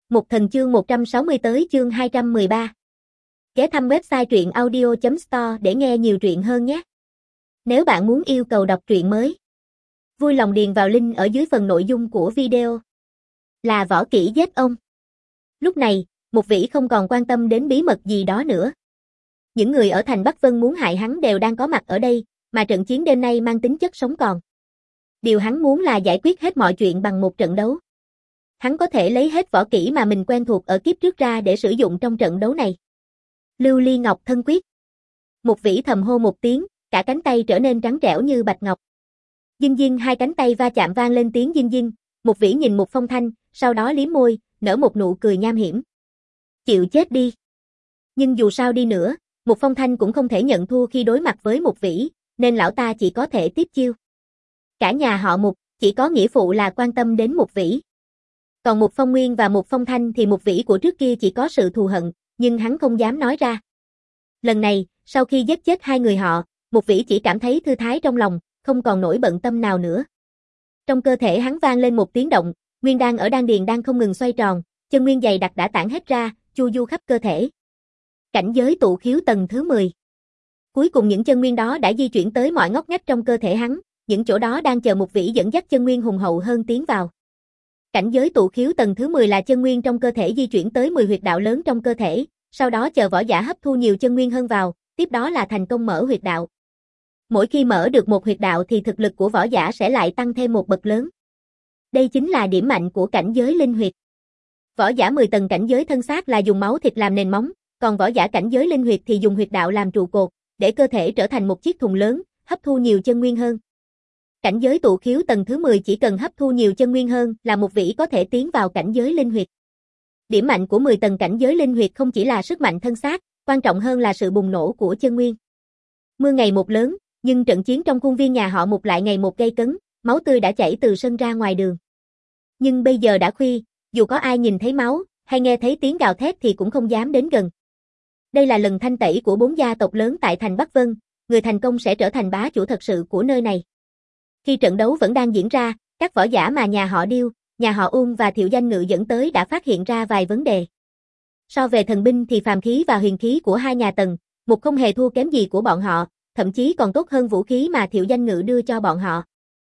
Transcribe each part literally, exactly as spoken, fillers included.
Một thần chương một trăm sáu mươi tới chương hai trăm mười ba. Ghé thăm website truyện audio chấm store để nghe nhiều truyện hơn nhé. Nếu bạn muốn yêu cầu đọc truyện mới, vui lòng điền vào link ở dưới phần nội dung của video. Là võ kỹ giết ông. Lúc này, Mục Vĩ không còn quan tâm đến bí mật gì đó nữa. Những người ở thành Bắc Vân muốn hại hắn đều đang có mặt ở đây, mà trận chiến đêm nay mang tính chất sống còn. Điều hắn muốn là giải quyết hết mọi chuyện bằng một trận đấu. Hắn có thể lấy hết võ kỹ mà mình quen thuộc ở kiếp trước ra để sử dụng trong trận đấu này. Lưu Ly Ngọc Thân Quyết. Mục Vĩ thầm hô một tiếng, cả cánh tay trở nên trắng trẻo như bạch ngọc. Dinh dinh hai cánh tay va chạm vang lên tiếng dinh dinh, Mục Vĩ nhìn Mục Phong Thanh, sau đó liếm môi, nở một nụ cười nham hiểm. Chịu chết đi. Nhưng dù sao đi nữa, Mục Phong Thanh cũng không thể nhận thua khi đối mặt với Mục Vĩ, nên lão ta chỉ có thể tiếp chiêu. Cả nhà họ Mục, chỉ có nghĩa phụ là quan tâm đến Mục Vĩ. Còn Mục Phong Nguyên và Mục Phong Thanh thì Mục Vĩ của trước kia chỉ có sự thù hận, nhưng hắn không dám nói ra. Lần này, sau khi giết chết hai người họ, Mục Vĩ chỉ cảm thấy thư thái trong lòng, không còn nỗi bận tâm nào nữa. Trong cơ thể hắn vang lên một tiếng động, nguyên đan ở đan điền đang không ngừng xoay tròn, chân nguyên dày đặc đã tản hết ra, chu du khắp cơ thể. Cảnh giới tụ khiếu tầng thứ mười. Cuối cùng những chân nguyên đó đã di chuyển tới mọi ngóc ngách trong cơ thể hắn, những chỗ đó đang chờ Mục Vĩ dẫn dắt chân nguyên hùng hậu hơn tiến vào. Cảnh giới tụ khiếu tầng thứ mười là chân nguyên trong cơ thể di chuyển tới mười huyệt đạo lớn trong cơ thể, sau đó chờ võ giả hấp thu nhiều chân nguyên hơn vào, tiếp đó là thành công mở huyệt đạo. Mỗi khi mở được một huyệt đạo thì thực lực của võ giả sẽ lại tăng thêm một bậc lớn. Đây chính là điểm mạnh của cảnh giới linh huyệt. Võ giả mười tầng cảnh giới thân xác là dùng máu thịt làm nền móng, còn võ giả cảnh giới linh huyệt thì dùng huyệt đạo làm trụ cột, để cơ thể trở thành một chiếc thùng lớn, hấp thu nhiều chân nguyên hơn. Cảnh giới tụ khiếu tầng thứ mười chỉ cần hấp thu nhiều chân nguyên hơn là Mục Vĩ có thể tiến vào cảnh giới linh huyệt. Điểm mạnh của mười tầng cảnh giới linh huyệt không chỉ là sức mạnh thân xác, quan trọng hơn là sự bùng nổ của chân nguyên. Mưa ngày một lớn, nhưng trận chiến trong khuôn viên nhà họ Mục lại ngày một gay cấn, máu tươi đã chảy từ sân ra ngoài đường. Nhưng bây giờ đã khuya, dù có ai nhìn thấy máu, hay nghe thấy tiếng gào thét thì cũng không dám đến gần. Đây là lần thanh tẩy của bốn gia tộc lớn tại thành Bắc Vân, người thành công sẽ trở thành bá chủ thật sự của nơi này. Khi trận đấu vẫn đang diễn ra, các võ giả mà nhà họ Điêu, nhà họ Uông và Thiệu Danh Ngự dẫn tới đã phát hiện ra vài vấn đề. So về thần binh thì phàm khí và huyền khí của hai nhà Tần, Mục không hề thua kém gì của bọn họ, thậm chí còn tốt hơn vũ khí mà Thiệu Danh Ngự đưa cho bọn họ.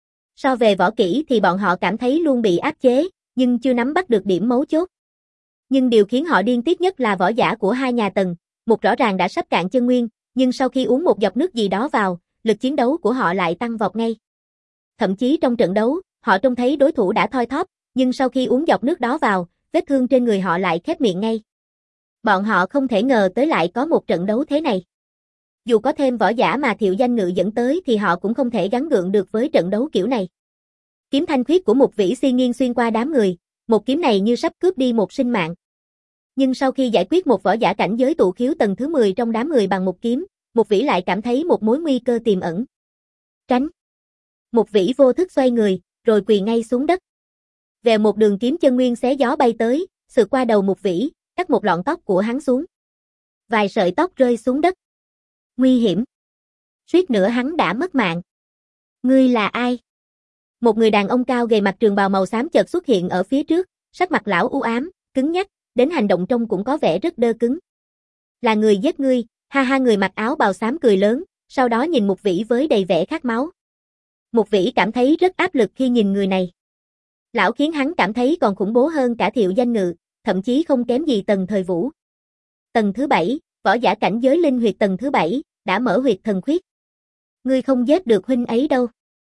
So về võ kỹ thì bọn họ cảm thấy luôn bị áp chế, nhưng chưa nắm bắt được điểm mấu chốt. Nhưng điều khiến họ điên tiết nhất là võ giả của hai nhà Tần, Mục rõ ràng đã sắp cạn chân nguyên, nhưng sau khi uống một giọt nước gì đó vào, lực chiến đấu của họ lại tăng vọt ngay. Thậm chí trong trận đấu, họ trông thấy đối thủ đã thoi thóp, nhưng sau khi uống giọt nước đó vào, vết thương trên người họ lại khép miệng ngay. Bọn họ không thể ngờ tới lại có một trận đấu thế này. Dù có thêm võ giả mà Thiệu Danh Ngự dẫn tới thì họ cũng không thể gắng gượng được với trận đấu kiểu này. Kiếm thanh khuyết của Mục Vĩ xi nghiêng xuyên qua đám người, một kiếm này như sắp cướp đi một sinh mạng. Nhưng sau khi giải quyết một võ giả cảnh giới tụ khiếu tầng thứ mười trong đám người bằng một kiếm, Mục Vĩ lại cảm thấy một mối nguy cơ tiềm ẩn. Tránh. Mục Vĩ vô thức xoay người, rồi quỳ ngay xuống đất. Vèo một đường kiếm chân nguyên xé gió bay tới, sượt qua đầu Mục Vĩ, cắt một lọn tóc của hắn xuống. Vài sợi tóc rơi xuống đất. Nguy hiểm. Suýt nữa hắn đã mất mạng. Ngươi là ai? Một người đàn ông cao gầy mặc trường bào màu xám chợt xuất hiện ở phía trước, sắc mặt lão u ám, cứng nhắc, đến hành động trông cũng có vẻ rất đơ cứng. Là người giết ngươi, ha ha, người mặc áo bào xám cười lớn, sau đó nhìn Mục Vĩ với đầy vẻ khát máu. Mục Vĩ cảm thấy rất áp lực khi nhìn người này. Lão khiến hắn cảm thấy còn khủng bố hơn cả Thiệu Danh Ngự, thậm chí không kém gì Tần Thời Vũ. Tầng thứ bảy, võ giả cảnh giới linh huyệt tầng thứ bảy, đã mở huyệt thần khuyết. Ngươi không giết được huynh ấy đâu.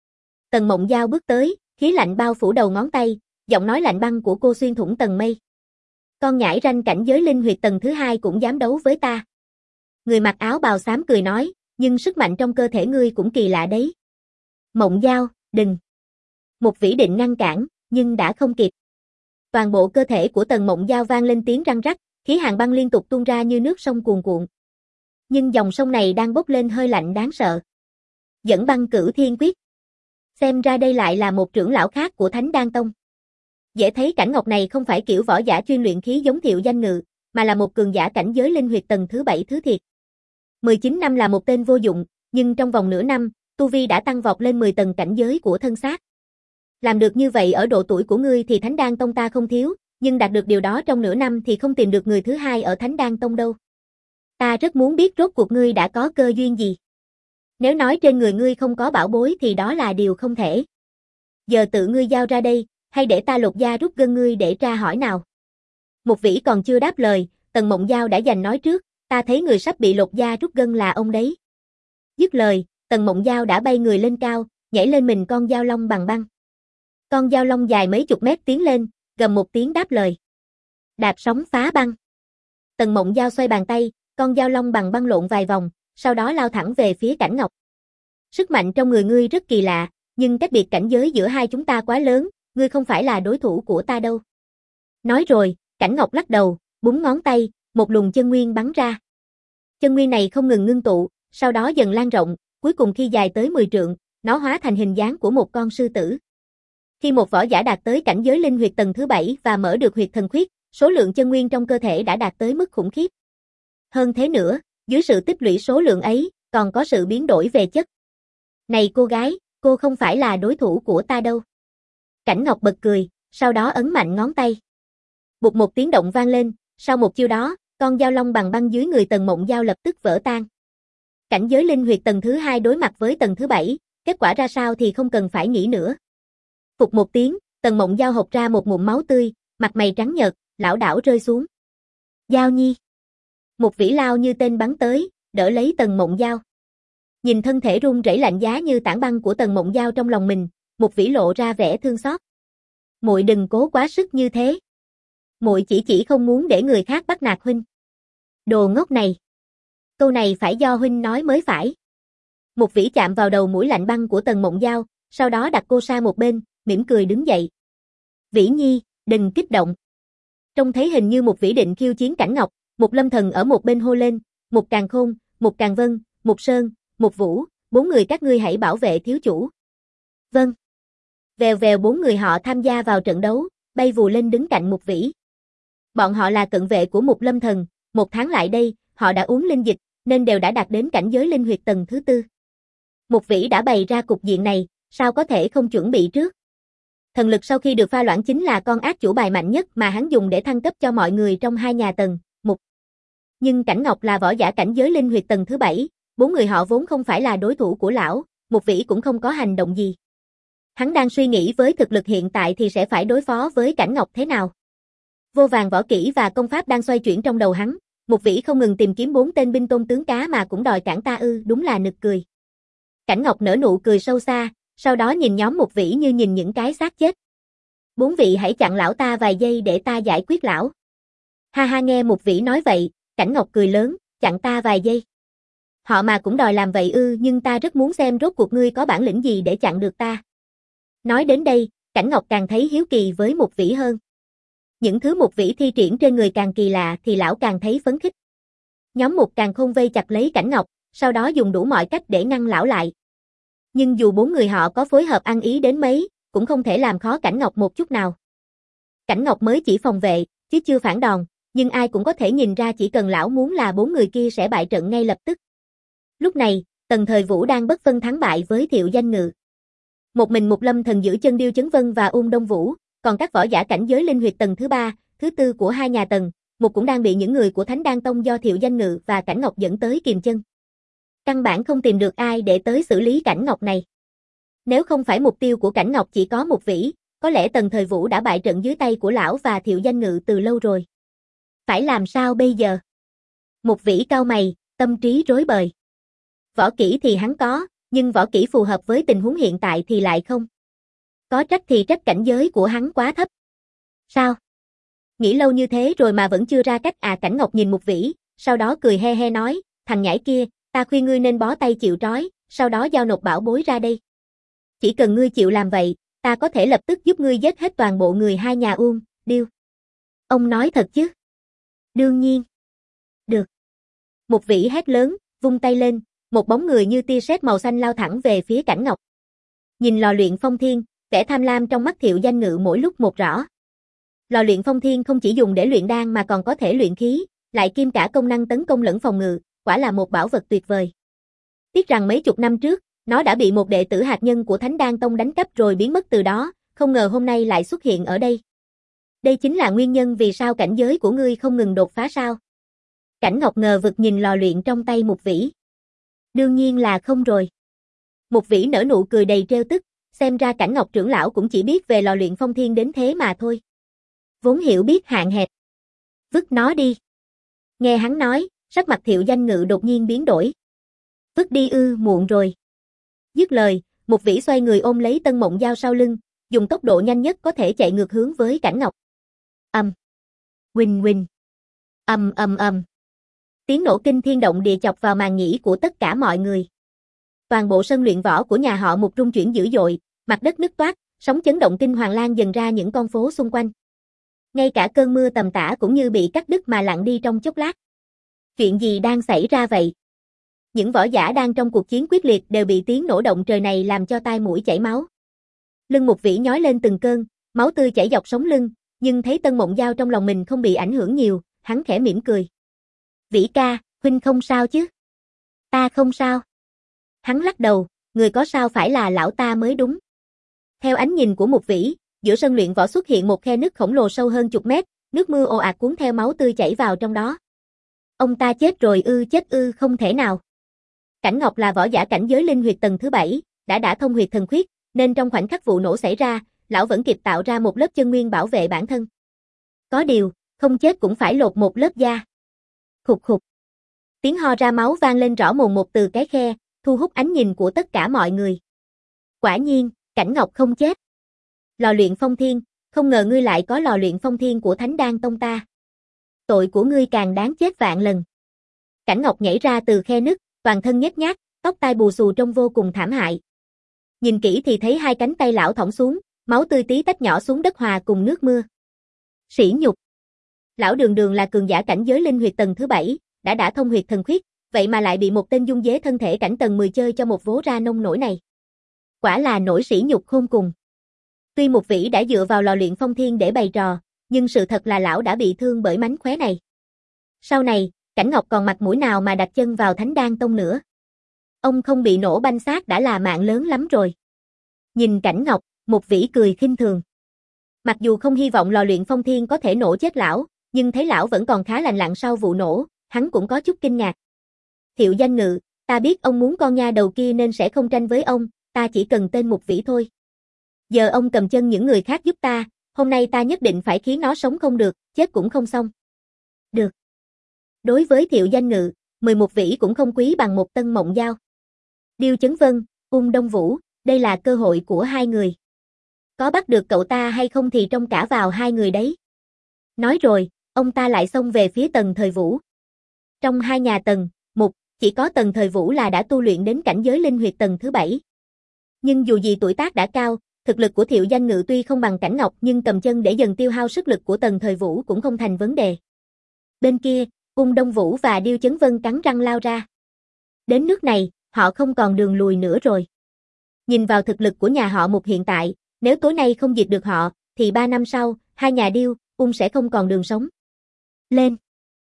Tần Mộng Giao bước tới, khí lạnh bao phủ đầu ngón tay, giọng nói lạnh băng của cô xuyên thủng tầng mây. Con nhãi ranh cảnh giới linh huyệt tầng thứ hai cũng dám đấu với ta. Người mặc áo bào xám cười nói, nhưng sức mạnh trong cơ thể ngươi cũng kỳ lạ đấy. Mộng Giao, đừng. Mục Vĩ định ngăn cản, nhưng đã không kịp. Toàn bộ cơ thể của Tần Mộng Giao vang lên tiếng răng rắc, khí hàn băng liên tục tuôn ra như nước sông cuồn cuộn. Nhưng dòng sông này đang bốc lên hơi lạnh đáng sợ. Dẫn băng cửu thiên quyết. Xem ra đây lại là một trưởng lão khác của Thánh Đan Tông. Dễ thấy cảnh ngọc này không phải kiểu võ giả chuyên luyện khí giống Thiệu Danh Ngự, mà là một cường giả cảnh giới linh huyệt tầng thứ bảy thứ thiệt. mười chín năm là một tên vô dụng, nhưng trong vòng nửa năm, tu vi đã tăng vọt lên mười tầng cảnh giới của thân xác. Làm được như vậy ở độ tuổi của ngươi thì Thánh Đan Tông ta không thiếu, nhưng đạt được điều đó trong nửa năm thì không tìm được người thứ hai ở Thánh Đan Tông đâu. Ta rất muốn biết rốt cuộc ngươi đã có cơ duyên gì. Nếu nói trên người ngươi không có bảo bối thì đó là điều không thể. Giờ tự ngươi giao ra đây, hay để ta lột da rút gân ngươi để tra hỏi nào. Một vĩ còn chưa đáp lời, Tần Mộng Giao đã giành nói trước, ta thấy người sắp bị lột da rút gân là ông đấy. Dứt lời, Tần Mộng Giao đã bay người lên cao, nhảy lên mình con dao long bằng băng. Con dao long dài mấy chục mét tiến lên, gầm một tiếng đáp lời. Đạp sóng phá băng. Tần Mộng Giao xoay bàn tay, con dao long bằng băng lộn vài vòng, sau đó lao thẳng về phía Cảnh Ngọc. Sức mạnh trong người ngươi rất kỳ lạ, nhưng cách biệt cảnh giới giữa hai chúng ta quá lớn, ngươi không phải là đối thủ của ta đâu. Nói rồi, Cảnh Ngọc lắc đầu, búng ngón tay, một luồng chân nguyên bắn ra. Chân nguyên này không ngừng ngưng tụ, sau đó dần lan rộng, cuối cùng khi dài tới mười trượng, nó hóa thành hình dáng của một con sư tử. Khi một võ giả đạt tới cảnh giới linh huyệt tầng thứ bảy và mở được huyệt thần khuyết, số lượng chân nguyên trong cơ thể đã đạt tới mức khủng khiếp. Hơn thế nữa, dưới sự tích lũy số lượng ấy, còn có sự biến đổi về chất. Này cô gái, cô không phải là đối thủ của ta đâu. Cảnh Ngọc bật cười, sau đó ấn mạnh ngón tay. Bụt một tiếng động vang lên, sau một chiêu đó, con dao long bằng băng dưới người Tần Mộng Giao lập tức vỡ tan. Cảnh giới linh huyệt tầng thứ hai đối mặt với tầng thứ bảy, kết quả ra sao thì không cần phải nghĩ nữa. Phục một tiếng, Tần Mộng Giao hộc ra một ngụm máu tươi, mặt mày trắng nhợt, lảo đảo rơi xuống. Giao Nhi. Một vĩ lao như tên bắn tới, đỡ lấy Tần Mộng Giao. Nhìn thân thể run rẩy lạnh giá như tảng băng của Tần Mộng Giao trong lòng mình, một vĩ lộ ra vẻ thương xót. Muội đừng cố quá sức như thế. Muội chỉ chỉ không muốn để người khác bắt nạt huynh. Đồ ngốc này. Câu này phải do huynh nói mới phải. Một vĩ chạm vào đầu mũi lạnh băng của Tần Mộng Giao, sau đó đặt cô sang một bên, mỉm cười đứng dậy. Vĩ Nhi, đừng kích động. Trông thấy hình như một vĩ định khiêu chiến Cảnh Ngọc, một lâm thần ở một bên hô lên, một Càn Khôn, một Càn Vân, một Sơn, một Vũ, bốn người các ngươi hãy bảo vệ thiếu chủ. Vâng. Vèo vèo bốn người họ tham gia vào trận đấu, bay vù lên đứng cạnh một vĩ. Bọn họ là cận vệ của một lâm thần, một tháng lại đây, họ đã uống linh dịch, nên đều đã đạt đến cảnh giới linh huyệt tầng thứ tư. Một vĩ đã bày ra cục diện này, sao có thể không chuẩn bị trước. Thần lực sau khi được pha loãng chính là con ác chủ bài mạnh nhất mà hắn dùng để thăng cấp cho mọi người trong hai nhà tầng, một. Nhưng Cảnh Ngọc là võ giả cảnh giới linh huyệt tầng thứ bảy, bốn người họ vốn không phải là đối thủ của lão, một vĩ cũng không có hành động gì. Hắn đang suy nghĩ với thực lực hiện tại thì sẽ phải đối phó với Cảnh Ngọc thế nào. Vô vàn võ kỹ và công pháp đang xoay chuyển trong đầu hắn, một vĩ không ngừng tìm kiếm bốn tên binh tôn tướng cá mà cũng đòi cản ta ư, đúng là nực cười. Cảnh Ngọc nở nụ cười sâu xa, sau đó nhìn nhóm một vĩ như nhìn những cái xác chết. Bốn vị hãy chặn lão ta vài giây để ta giải quyết lão. Ha ha, nghe một vĩ nói vậy, Cảnh Ngọc cười lớn, chặn ta vài giây. Họ mà cũng đòi làm vậy ư, nhưng ta rất muốn xem rốt cuộc ngươi có bản lĩnh gì để chặn được ta. Nói đến đây, Cảnh Ngọc càng thấy hiếu kỳ với một vĩ hơn. Những thứ một vĩ thi triển trên người càng kỳ lạ thì lão càng thấy phấn khích. Nhóm một Càn Khôn vây chặt lấy Cảnh Ngọc, sau đó dùng đủ mọi cách để ngăn lão lại. Nhưng dù bốn người họ có phối hợp ăn ý đến mấy, cũng không thể làm khó Cảnh Ngọc một chút nào. Cảnh Ngọc mới chỉ phòng vệ, chứ chưa phản đòn, nhưng ai cũng có thể nhìn ra chỉ cần lão muốn là bốn người kia sẽ bại trận ngay lập tức. Lúc này, Tần Thời Vũ đang bất phân thắng bại với Thiệu Danh Ngự. Một mình một lâm thần giữ chân Điêu Chấn Vân và Ung Đông Vũ, còn các võ giả cảnh giới linh huyệt tầng thứ ba, thứ tư của hai nhà tầng, một cũng đang bị những người của Thánh Đan Tông do Thiệu Danh Ngự và Cảnh Ngọc dẫn tới kìm chân. Căn bản không tìm được ai để tới xử lý Cảnh Ngọc này. Nếu không phải mục tiêu của Cảnh Ngọc chỉ có một vĩ, có lẽ Tần Thời Vũ đã bại trận dưới tay của lão và Thiệu Danh Ngự từ lâu rồi. Phải làm sao bây giờ? Một vĩ cau mày, tâm trí rối bời. Võ kỹ thì hắn có, nhưng võ kỹ phù hợp với tình huống hiện tại thì lại không. Có trách thì trách cảnh giới của hắn quá thấp. Sao? Nghĩ lâu như thế rồi mà vẫn chưa ra cách à? Cảnh Ngọc nhìn một vĩ, sau đó cười he he nói, thằng nhãi kia, ta khuyên ngươi nên bó tay chịu trói, sau đó giao nộp bảo bối ra đây. Chỉ cần ngươi chịu làm vậy, ta có thể lập tức giúp ngươi giết hết toàn bộ người hai nhà Uông, Điêu. Ông nói thật chứ? Đương nhiên. Được. Một vĩ hét lớn, vung tay lên, một bóng người như tia sét màu xanh lao thẳng về phía Cảnh Ngọc. Nhìn lò luyện phong thiên, vẻ tham lam trong mắt Thiệu Danh Ngự mỗi lúc một rõ. Lò luyện phong thiên không chỉ dùng để luyện đan mà còn có thể luyện khí, lại kiêm cả công năng tấn công lẫn phòng ngự, quả là một bảo vật tuyệt vời. Tiếc rằng mấy chục năm trước, nó đã bị một đệ tử hạt nhân của Thánh Đan Tông đánh cắp rồi biến mất từ đó, không ngờ hôm nay lại xuất hiện ở đây. Đây chính là nguyên nhân vì sao cảnh giới của ngươi không ngừng đột phá sao? Cảnh Ngọc ngờ vực nhìn lò luyện trong tay Mục Vĩ. Đương nhiên là không rồi. Mục Vĩ nở nụ cười đầy trêu tức, xem ra Cảnh Ngọc trưởng lão cũng chỉ biết về lò luyện phong thiên đến thế mà thôi. Vốn hiểu biết hạn hẹp. Vứt nó đi. Nghe hắn nói, sắc mặt Thiệu Danh Ngự đột nhiên biến đổi. Vứt đi ư, muộn rồi. Dứt lời, Mục Vĩ xoay người ôm lấy Tân Mộng Giao sau lưng, dùng tốc độ nhanh nhất có thể chạy ngược hướng với Cảnh Ngọc. Ầm. Huỳnh huỳnh. Ầm ầm ầm. Tiếng nổ kinh thiên động địa chọc vào màng nhĩ của tất cả mọi người. Toàn bộ sân luyện võ của nhà họ Mục rung chuyển dữ dội, mặt đất nứt toác, sóng chấn động kinh hoàng lan dần ra những con phố xung quanh. Ngay cả cơn mưa tầm tã cũng như bị cắt đứt mà lặng đi trong chốc lát. Chuyện gì đang xảy ra vậy? Những võ giả đang trong cuộc chiến quyết liệt đều bị tiếng nổ động trời này làm cho tai mũi chảy máu. Lưng Mục Vĩ nhói lên từng cơn, máu tươi chảy dọc sống lưng, nhưng thấy Tân Mộng Giao trong lòng mình không bị ảnh hưởng nhiều, hắn khẽ mỉm cười. Vĩ ca, huynh không sao chứ? Ta không sao. Hắn lắc đầu, người có sao phải là lão ta mới đúng. Theo ánh nhìn của Mục Vĩ, giữa sân luyện võ xuất hiện một khe nứt khổng lồ sâu hơn chục mét, nước mưa ồ ạt cuốn theo máu tươi chảy vào trong đó. Ông ta chết rồi ư? Chết ư? Không thể nào. Cảnh Ngọc là võ giả cảnh giới linh huyệt tầng thứ bảy, đã đã thông huyệt thần khuyết, nên trong khoảnh khắc vụ nổ xảy ra, lão vẫn kịp tạo ra một lớp chân nguyên bảo vệ bản thân. Có điều, không chết cũng phải lột một lớp da. Khục khục. Tiếng ho ra máu vang lên rõ mồn một từ cái khe, thu hút ánh nhìn của tất cả mọi người. Quả nhiên, Cảnh Ngọc không chết. Lò luyện phong thiên, không ngờ ngươi lại có lò luyện phong thiên của Thánh Đan Tông ta. Tội của ngươi càng đáng chết vạn lần. Cảnh Ngọc nhảy ra từ khe nứt, toàn thân nhếch nhác, tóc tai bù xù trông vô cùng thảm hại. Nhìn kỹ thì thấy hai cánh tay lão thõng xuống, máu tươi tí tách nhỏ xuống đất hòa cùng nước mưa. Sỉ nhục. Lão đường đường là cường giả cảnh giới linh huyệt tầng thứ bảy, đã đã thông huyệt thần khuyết, vậy mà lại bị một tên dung dế thân thể cảnh tầng mười chơi cho một vố ra nông nổi này. Quả là nỗi sỉ nhục khôn cùng. Tuy Mục Vĩ đã dựa vào lò luyện phong thiên để bày trò, nhưng sự thật là lão đã bị thương bởi mánh khóe này. Sau này, Cảnh Ngọc còn mặt mũi nào mà đặt chân vào Thánh Đan Tông nữa. Ông không bị nổ banh xác đã là mạng lớn lắm rồi. Nhìn Cảnh Ngọc, Mục Vĩ cười khinh thường. Mặc dù không hy vọng lò luyện phong thiên có thể nổ chết lão, nhưng thấy lão vẫn còn khá lành lặn sau vụ nổ, hắn cũng có chút kinh ngạc. Thiệu Danh Ngự, ta biết ông muốn con nha đầu kia nên sẽ không tranh với ông, ta chỉ cần tên Mục Vĩ thôi. Giờ ông cầm chân những người khác giúp ta, hôm nay ta nhất định phải khiến nó sống không được, chết cũng không xong. Được. Đối với Thiệu Danh Ngự, mười Mục Vĩ cũng không quý bằng một Tân Mộng Giao. Điêu Chấn Vân, Ung Đông Vũ, đây là cơ hội của hai người. Có bắt được cậu ta hay không thì trông cả vào hai người đấy. Nói rồi, ông ta lại xông về phía Tần Thời Vũ. Trong hai nhà Tần, Mục, chỉ có Tần Thời Vũ là đã tu luyện đến cảnh giới linh huyệt tầng thứ bảy. Nhưng dù gì tuổi tác đã cao, thực lực của Thiệu Danh Ngự tuy không bằng Cảnh Ngọc nhưng cầm chân để dần tiêu hao sức lực của Tần Thời Vũ cũng không thành vấn đề. Bên kia, Ung Đông Vũ và Điêu Chấn Vân cắn răng lao ra. Đến nước này, họ không còn đường lùi nữa rồi. Nhìn vào thực lực của nhà họ Mục hiện tại, nếu tối nay không diệt được họ, thì ba năm sau, hai nhà Điêu, Ung sẽ không còn đường sống. Lên!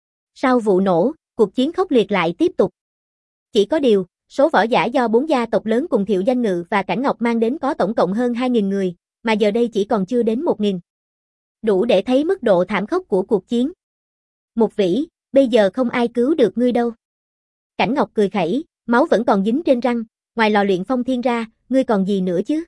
Sau vụ nổ, cuộc chiến khốc liệt lại tiếp tục. Chỉ có điều, số võ giả do bốn gia tộc lớn cùng Thiệu Danh Ngự và Cảnh Ngọc mang đến có tổng cộng hơn hai nghìn người, mà giờ đây chỉ còn chưa đến một nghìn. Đủ để thấy mức độ thảm khốc của cuộc chiến. Mục Vĩ, bây giờ không ai cứu được ngươi đâu. Cảnh Ngọc cười khẩy, máu vẫn còn dính trên răng, ngoài lò luyện phong thiên ra, ngươi còn gì nữa chứ?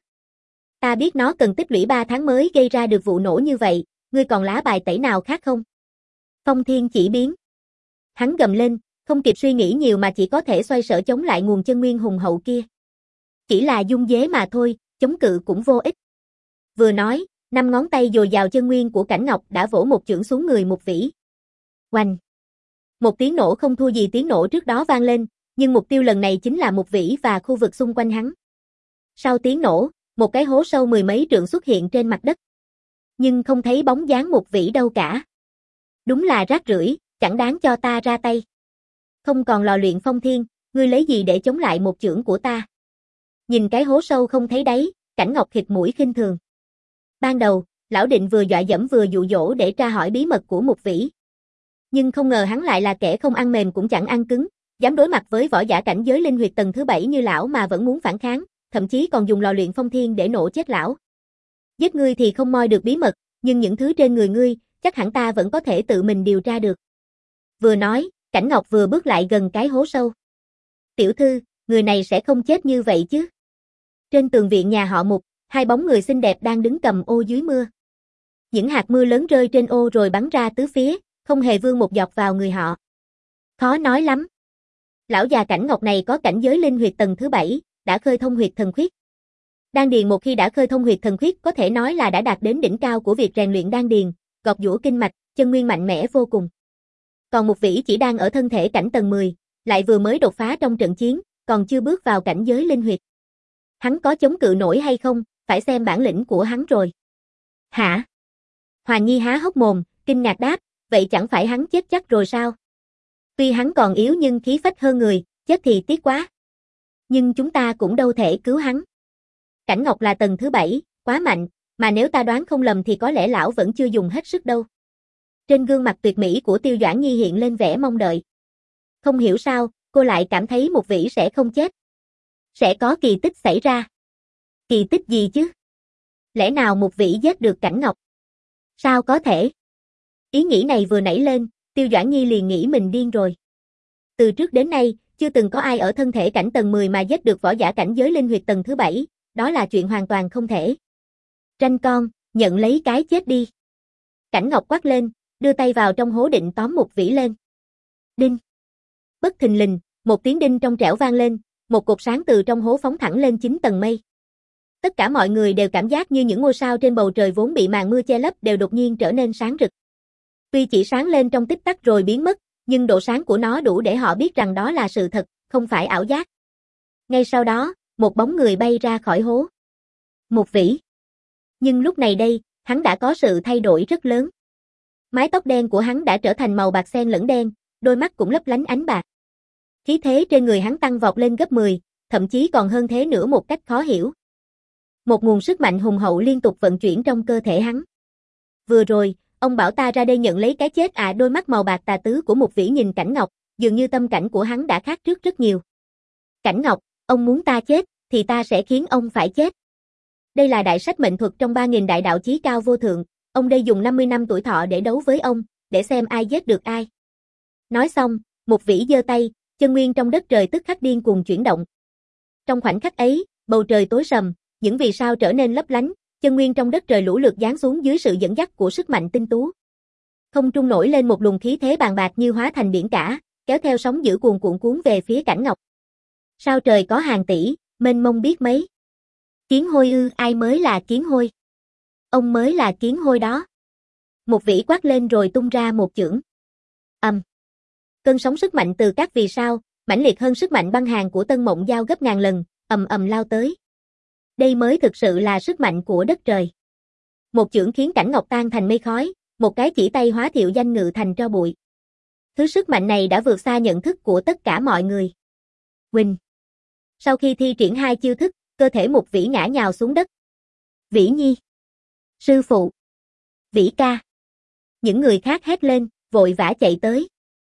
Ta biết nó cần tích lũy ba tháng mới gây ra được vụ nổ như vậy, ngươi còn lá bài tẩy nào khác không? Phong thiên chỉ biến. Hắn gầm lên, không kịp suy nghĩ nhiều mà chỉ có thể xoay sở chống lại nguồn chân nguyên hùng hậu kia. Chỉ là dung dế mà thôi, chống cự cũng vô ích. Vừa nói, năm ngón tay dồi dào chân nguyên của Cảnh Ngọc đã vỗ một chưởng xuống người Mục Vĩ. Oanh! Một tiếng nổ không thua gì tiếng nổ trước đó vang lên, nhưng mục tiêu lần này chính là Mục Vĩ và khu vực xung quanh hắn. Sau tiếng nổ, một cái hố sâu mười mấy trượng xuất hiện trên mặt đất. Nhưng không thấy bóng dáng Mục Vĩ đâu cả. Đúng là rác rưởi, chẳng đáng cho ta ra tay. Không còn lò luyện phong thiên, ngươi lấy gì để chống lại một chưởng của ta? Nhìn cái hố sâu không thấy đáy, Cảnh Ngọc khịt mũi khinh thường. Ban đầu, lão định vừa dọa dẫm vừa dụ dỗ để tra hỏi bí mật của Mục Vĩ. Nhưng không ngờ hắn lại là kẻ không ăn mềm cũng chẳng ăn cứng, dám đối mặt với võ giả cảnh giới linh huyệt tầng thứ bảy như lão mà vẫn muốn phản kháng, thậm chí còn dùng lò luyện phong thiên để nổ chết lão. Giết ngươi thì không moi được bí mật, nhưng những thứ trên người ngươi, chắc hẳn ta vẫn có thể tự mình điều tra được. Vừa nói, Cảnh Ngọc vừa bước lại gần cái hố sâu. Tiểu thư, người này sẽ không chết như vậy chứ? Trên tường viện nhà họ Mục, hai bóng người xinh đẹp đang đứng cầm ô dưới mưa. Những hạt mưa lớn rơi trên ô rồi bắn ra tứ phía, không hề vương một giọt vào người họ. Khó nói lắm. Lão già Cảnh Ngọc này có cảnh giới linh huyệt tầng thứ bảy, đã khơi thông huyệt thần khuyết. Đan điền một khi đã khơi thông huyệt thần khuyết có thể nói là đã đạt đến đỉnh cao của việc rèn luyện đan điền, gọt giũa kinh mạch, chân nguyên mạnh mẽ vô cùng. Còn Mục Vĩ chỉ đang ở thân thể cảnh tầng mười, lại vừa mới đột phá trong trận chiến, còn chưa bước vào cảnh giới linh huyệt. Hắn có chống cự nổi hay không, phải xem bản lĩnh của hắn rồi. Hả? Hoàng Nhi há hốc mồm, kinh ngạc đáp, vậy chẳng phải hắn chết chắc rồi sao? Tuy hắn còn yếu nhưng khí phách hơn người, chết thì tiếc quá. Nhưng chúng ta cũng đâu thể cứu hắn. Cảnh Ngọc là tầng thứ bảy, quá mạnh, mà nếu ta đoán không lầm thì có lẽ lão vẫn chưa dùng hết sức đâu. Trên gương mặt tuyệt mỹ của Tiêu Doãn Nhi hiện lên vẻ mong đợi. Không hiểu sao, cô lại cảm thấy Mục Vĩ sẽ không chết. Sẽ có kỳ tích xảy ra. Kỳ tích gì chứ? Lẽ nào Mục Vĩ giết được Cảnh Ngọc? Sao có thể? Ý nghĩ này vừa nảy lên, Tiêu Doãn Nhi liền nghĩ mình điên rồi. Từ trước đến nay, chưa từng có ai ở thân thể cảnh tầng mười mà giết được võ giả cảnh giới linh huyệt tầng thứ bảy, đó là chuyện hoàn toàn không thể. Tranh con, nhận lấy cái chết đi. Cảnh Ngọc quát lên, đưa tay vào trong hố định tóm Mục Vĩ lên. Đinh. Bất thình lình, một tiếng đinh trong trẻo vang lên, một cột sáng từ trong hố phóng thẳng lên chín tầng mây. Tất cả mọi người đều cảm giác như những ngôi sao trên bầu trời vốn bị màn mưa che lấp đều đột nhiên trở nên sáng rực. Tuy chỉ sáng lên trong tích tắc rồi biến mất, nhưng độ sáng của nó đủ để họ biết rằng đó là sự thật, không phải ảo giác. Ngay sau đó, một bóng người bay ra khỏi hố. Mục Vĩ. Nhưng lúc này đây, hắn đã có sự thay đổi rất lớn. Mái tóc đen của hắn đã trở thành màu bạc xen lẫn đen, đôi mắt cũng lấp lánh ánh bạc. Khí thế trên người hắn tăng vọt lên gấp mười, thậm chí còn hơn thế nữa một cách khó hiểu. Một nguồn sức mạnh hùng hậu liên tục vận chuyển trong cơ thể hắn. Vừa rồi, ông bảo ta ra đây nhận lấy cái chết à? Đôi mắt màu bạc tà tứ của Mục Vĩ nhìn Cảnh Ngọc, dường như tâm cảnh của hắn đã khác trước rất nhiều. Cảnh Ngọc, ông muốn ta chết, thì ta sẽ khiến ông phải chết. Đây là đại sách mệnh thuật trong ba nghìn đại đạo chí cao vô thượng, ông đây dùng năm mươi năm tuổi thọ để đấu với ông, để xem ai giết được ai. Nói xong, Mục Vĩ giơ tay, chân nguyên trong đất trời tức khắc điên cuồng chuyển động. Trong khoảnh khắc ấy, bầu trời tối sầm, những vì sao trở nên lấp lánh, chân nguyên trong đất trời lũ lượt giáng xuống dưới sự dẫn dắt của sức mạnh tinh tú. Không trung nổi lên một luồng khí thế bàn bạc như hóa thành biển cả, kéo theo sóng dữ cuồn cuộn cuốn về phía Cảnh Ngọc. Sao trời có hàng tỷ, mênh mông biết mấy. Kiến hôi ư? Ai mới là kiến hôi? Ông mới là kiến hôi đó. Mục Vĩ quát lên rồi tung ra một chưởng. Ầm. Um. Cơn sóng sức mạnh từ các vì sao, mãnh liệt hơn sức mạnh băng hàn của Tân Mộng Giao gấp ngàn lần, ầm ầm lao tới. Đây mới thực sự là sức mạnh của đất trời. Một chưởng khiến Cảnh Ngọc tan thành mây khói, một cái chỉ tay hóa Thiệu Danh Ngự thành tro bụi. Thứ sức mạnh này đã vượt xa nhận thức của tất cả mọi người. Huỳnh. Sau khi thi triển hai chiêu thức, cơ thể Mục Vĩ ngã nhào xuống đất. Vĩ Nhi. Sư phụ. Vĩ ca. Những người khác hét lên, vội vã chạy tới.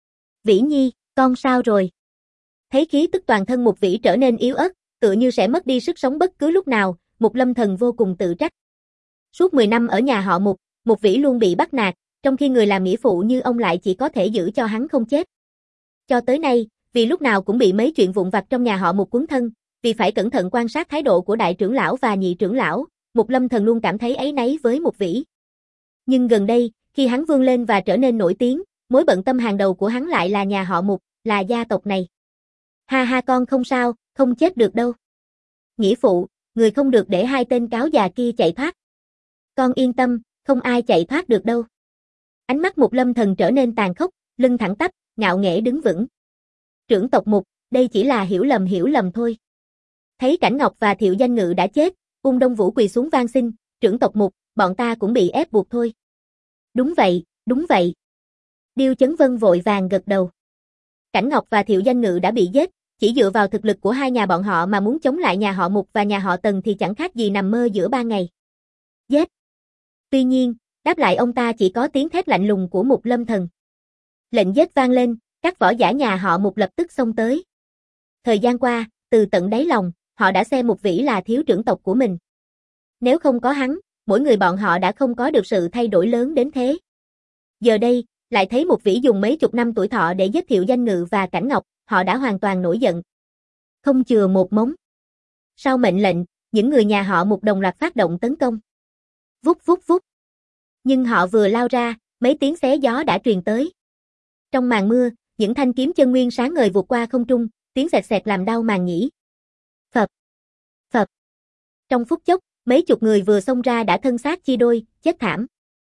Vĩ Nhi, con sao rồi? Thấy khí tức toàn thân Mục Vĩ trở nên yếu ớt, tựa như sẽ mất đi sức sống bất cứ lúc nào, Mục Lâm Thần vô cùng tự trách. Suốt mười năm ở nhà họ Mục, Mục Vĩ luôn bị bắt nạt, trong khi người làm nghĩa phụ như ông lại chỉ có thể giữ cho hắn không chết. Cho tới nay, vì lúc nào cũng bị mấy chuyện vụn vặt trong nhà họ Mục cuốn thân, vì phải cẩn thận quan sát thái độ của đại trưởng lão và nhị trưởng lão, Mục Lâm Thần luôn cảm thấy áy náy với Mục Vĩ. Nhưng gần đây, khi hắn vươn lên và trở nên nổi tiếng, mối bận tâm hàng đầu của hắn lại là nhà họ Mục, là gia tộc này. Ha ha, con không sao, không chết được đâu. Nghĩa phụ, người không được để hai tên cáo già kia chạy thoát. Con yên tâm, không ai chạy thoát được đâu. Ánh mắt Mục Lâm Thần trở nên tàn khốc, lưng thẳng tắp, ngạo nghễ đứng vững. Trưởng tộc Mục, đây chỉ là hiểu lầm hiểu lầm thôi. Thấy Cảnh Ngọc và Thiệu Danh Ngự đã chết, Ung Đông Vũ quỳ xuống van xin, trưởng tộc Mục, bọn ta cũng bị ép buộc thôi. Đúng vậy, đúng vậy. Điêu Chấn Vân vội vàng gật đầu. Cảnh Ngọc và Thiệu Danh Ngự đã bị giết, chỉ dựa vào thực lực của hai nhà bọn họ mà muốn chống lại nhà họ Mục và nhà họ Tần thì chẳng khác gì nằm mơ giữa ban ngày. Giết. Tuy nhiên, đáp lại ông ta chỉ có tiếng thét lạnh lùng của Mục Lâm Thần. Lệnh giết vang lên, các võ giả nhà họ Mục lập tức xông tới. Thời gian qua, từ tận đáy lòng, họ đã xem Mục Vĩ là thiếu trưởng tộc của mình. Nếu không có hắn, mỗi người bọn họ đã không có được sự thay đổi lớn đến thế. Giờ đây, lại thấy một vĩ dùng mấy chục năm tuổi thọ để giới thiệu danh ngự và Cảnh Ngọc, họ đã hoàn toàn nổi giận. Không chừa một mống. Sau mệnh lệnh, những người nhà họ Mục đồng loạt phát động tấn công. Vút vút vút. Nhưng họ vừa lao ra, mấy tiếng xé gió đã truyền tới. Trong màn mưa, những thanh kiếm chân nguyên sáng ngời vụt qua không trung, tiếng xẹt xẹt làm đau màng nhĩ. Phập, phập. Trong phút chốc, mấy chục người vừa xông ra đã thân xác chia đôi, chết thảm.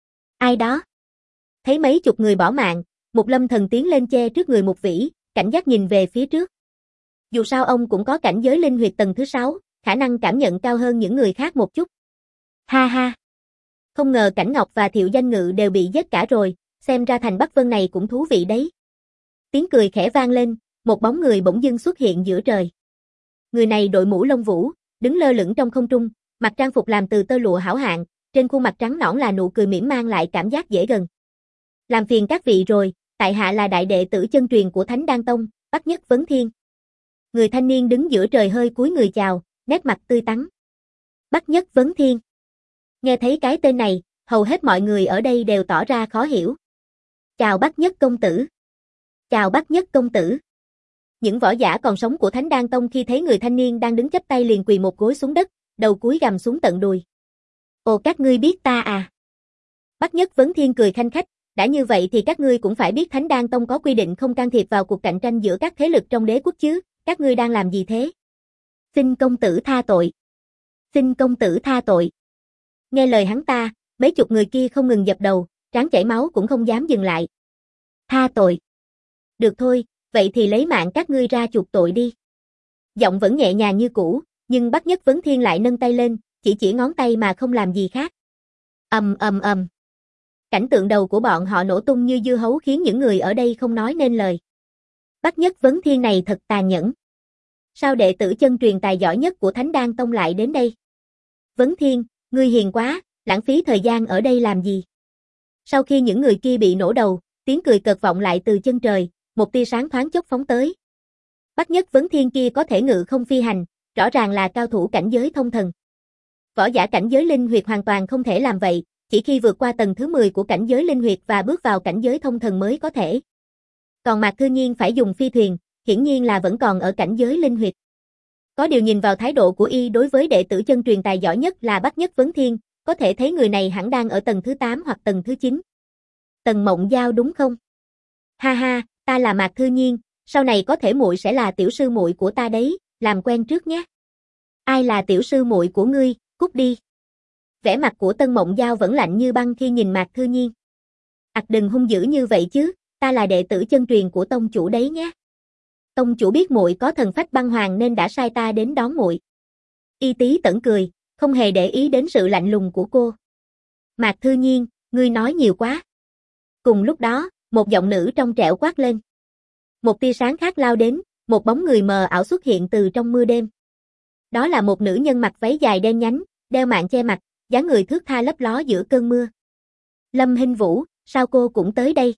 Ai đó? Thấy mấy chục người bỏ mạng, Mục Lâm Thần tiến lên che trước người Mục Vĩ, cảnh giác nhìn về phía trước. Dù sao ông cũng có cảnh giới linh huyệt tầng thứ sáu, khả năng cảm nhận cao hơn những người khác một chút. Ha ha. Không ngờ Cảnh Ngọc và Thiệu Danh Ngự đều bị giết cả rồi, xem ra thành Bắc Vân này cũng thú vị đấy. Tiếng cười khẽ vang lên, một bóng người bỗng dưng xuất hiện giữa trời. Người này đội mũ lông vũ, đứng lơ lửng trong không trung, mặc trang phục làm từ tơ lụa hảo hạng, trên khuôn mặt trắng nõn là nụ cười mỉm mang lại cảm giác dễ gần. Làm phiền các vị rồi, tại hạ là đại đệ tử chân truyền của Thánh Đan Tông, Bắc Nhất Vấn Thiên. Người thanh niên đứng giữa trời hơi cúi người chào, nét mặt tươi tắn. Bắc Nhất Vấn Thiên. Nghe thấy cái tên này, hầu hết mọi người ở đây đều tỏ ra khó hiểu. Chào Bắc Nhất công tử. Chào Bắc Nhất công tử. Những võ giả còn sống của Thánh Đan Tông khi thấy người thanh niên đang đứng chắp tay liền quỳ một gối xuống đất, đầu cúi gằm xuống tận đùi. Ồ, các ngươi biết ta à? Bắc Nhất Vấn Thiên cười khanh khách, đã như vậy thì các ngươi cũng phải biết Thánh Đan Tông có quy định không can thiệp vào cuộc cạnh tranh giữa các thế lực trong đế quốc chứ, các ngươi đang làm gì thế? Xin công tử tha tội. Xin công tử tha tội. Nghe lời hắn ta, mấy chục người kia không ngừng dập đầu, trán chảy máu cũng không dám dừng lại. Tha tội. Được thôi, vậy thì lấy mạng các ngươi ra chuộc tội đi. Giọng vẫn nhẹ nhàng như cũ, nhưng Bắc Nhất Vấn Thiên lại nâng tay lên, chỉ chỉ ngón tay mà không làm gì khác. Ầm ầm ầm. Cảnh tượng đầu của bọn họ nổ tung như dưa hấu khiến những người ở đây không nói nên lời. Bắc Nhất Vấn Thiên này thật tàn nhẫn. Sao đệ tử chân truyền tài giỏi nhất của Thánh Đan Tông lại đến đây? Vấn Thiên, ngươi hiền quá, lãng phí thời gian ở đây làm gì? Sau khi những người kia bị nổ đầu, tiếng cười cợt vọng lại từ chân trời, một tia sáng thoáng chốc phóng tới. Bắc Nhất Vấn Thiên kia có thể ngự không phi hành, rõ ràng là cao thủ cảnh giới thông thần. Võ giả cảnh giới linh huyệt hoàn toàn không thể làm vậy, chỉ khi vượt qua tầng thứ mười của cảnh giới linh huyệt và bước vào cảnh giới thông thần mới có thể. Còn Mạc Thư Nhiên phải dùng phi thuyền, hiển nhiên là vẫn còn ở cảnh giới linh huyệt. Có điều nhìn vào thái độ của y đối với đệ tử chân truyền tài giỏi nhất là Bắc Nhất Vấn Thiên, có thể thấy người này hẳn đang ở tầng thứ tám hoặc tầng thứ chín. Tần Mộng Giao đúng không? Ha ha, ta là Mạc Thư Nhiên, sau này có thể muội sẽ là tiểu sư muội của ta đấy, làm quen trước nhé. Ai là tiểu sư muội của ngươi, cút đi. Vẻ mặt của Tân Mộng Giao vẫn lạnh như băng khi nhìn Mạc Thư Nhiên. Ặc đừng hung dữ như vậy chứ, ta là đệ tử chân truyền của tông chủ đấy nhé. Tông chủ biết muội có thần phách băng hoàng nên đã sai ta đến đón muội. Y Tí tẩn cười, không hề để ý đến sự lạnh lùng của cô. Mạc Thư Nhiên, ngươi nói nhiều quá. Cùng lúc đó, một giọng nữ trong trẻo quát lên. Một tia sáng khác lao đến, một bóng người mờ ảo xuất hiện từ trong mưa đêm. Đó là một nữ nhân mặc váy dài đen nhánh, đeo mạng che mặt, dáng người thướt tha lấp ló giữa cơn mưa. Lâm Hinh Vũ, sao cô cũng tới đây?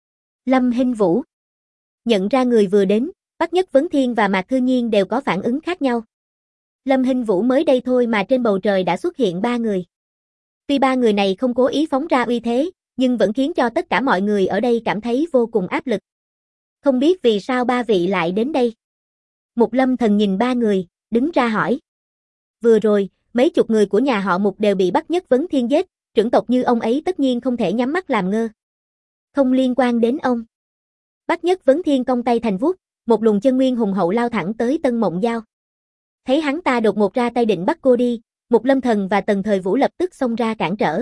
Lâm Hinh Vũ. Nhận ra người vừa đến, Bắc Nhất Vấn Thiên và Mạc Thư Nhiên đều có phản ứng khác nhau. Lâm Hinh Vũ mới đây thôi mà trên bầu trời đã xuất hiện ba người. Tuy ba người này không cố ý phóng ra uy thế, nhưng vẫn khiến cho tất cả mọi người ở đây cảm thấy vô cùng áp lực. Không biết vì sao ba vị lại đến đây. Mục Lâm Thần nhìn ba người, đứng ra hỏi. Vừa rồi, mấy chục người của nhà họ Mục đều bị Bắc Nhất Vấn Thiên giết, trưởng tộc như ông ấy tất nhiên không thể nhắm mắt làm ngơ. Không liên quan đến ông. Bắc Nhất Vấn Thiên cong tay thành vuốt, một luồng chân nguyên hùng hậu lao thẳng tới Tân Mộng Giao. Thấy hắn ta đột ngột ra tay định bắt cô đi, Mục Lâm Thần và Tần Thời Vũ lập tức xông ra cản trở.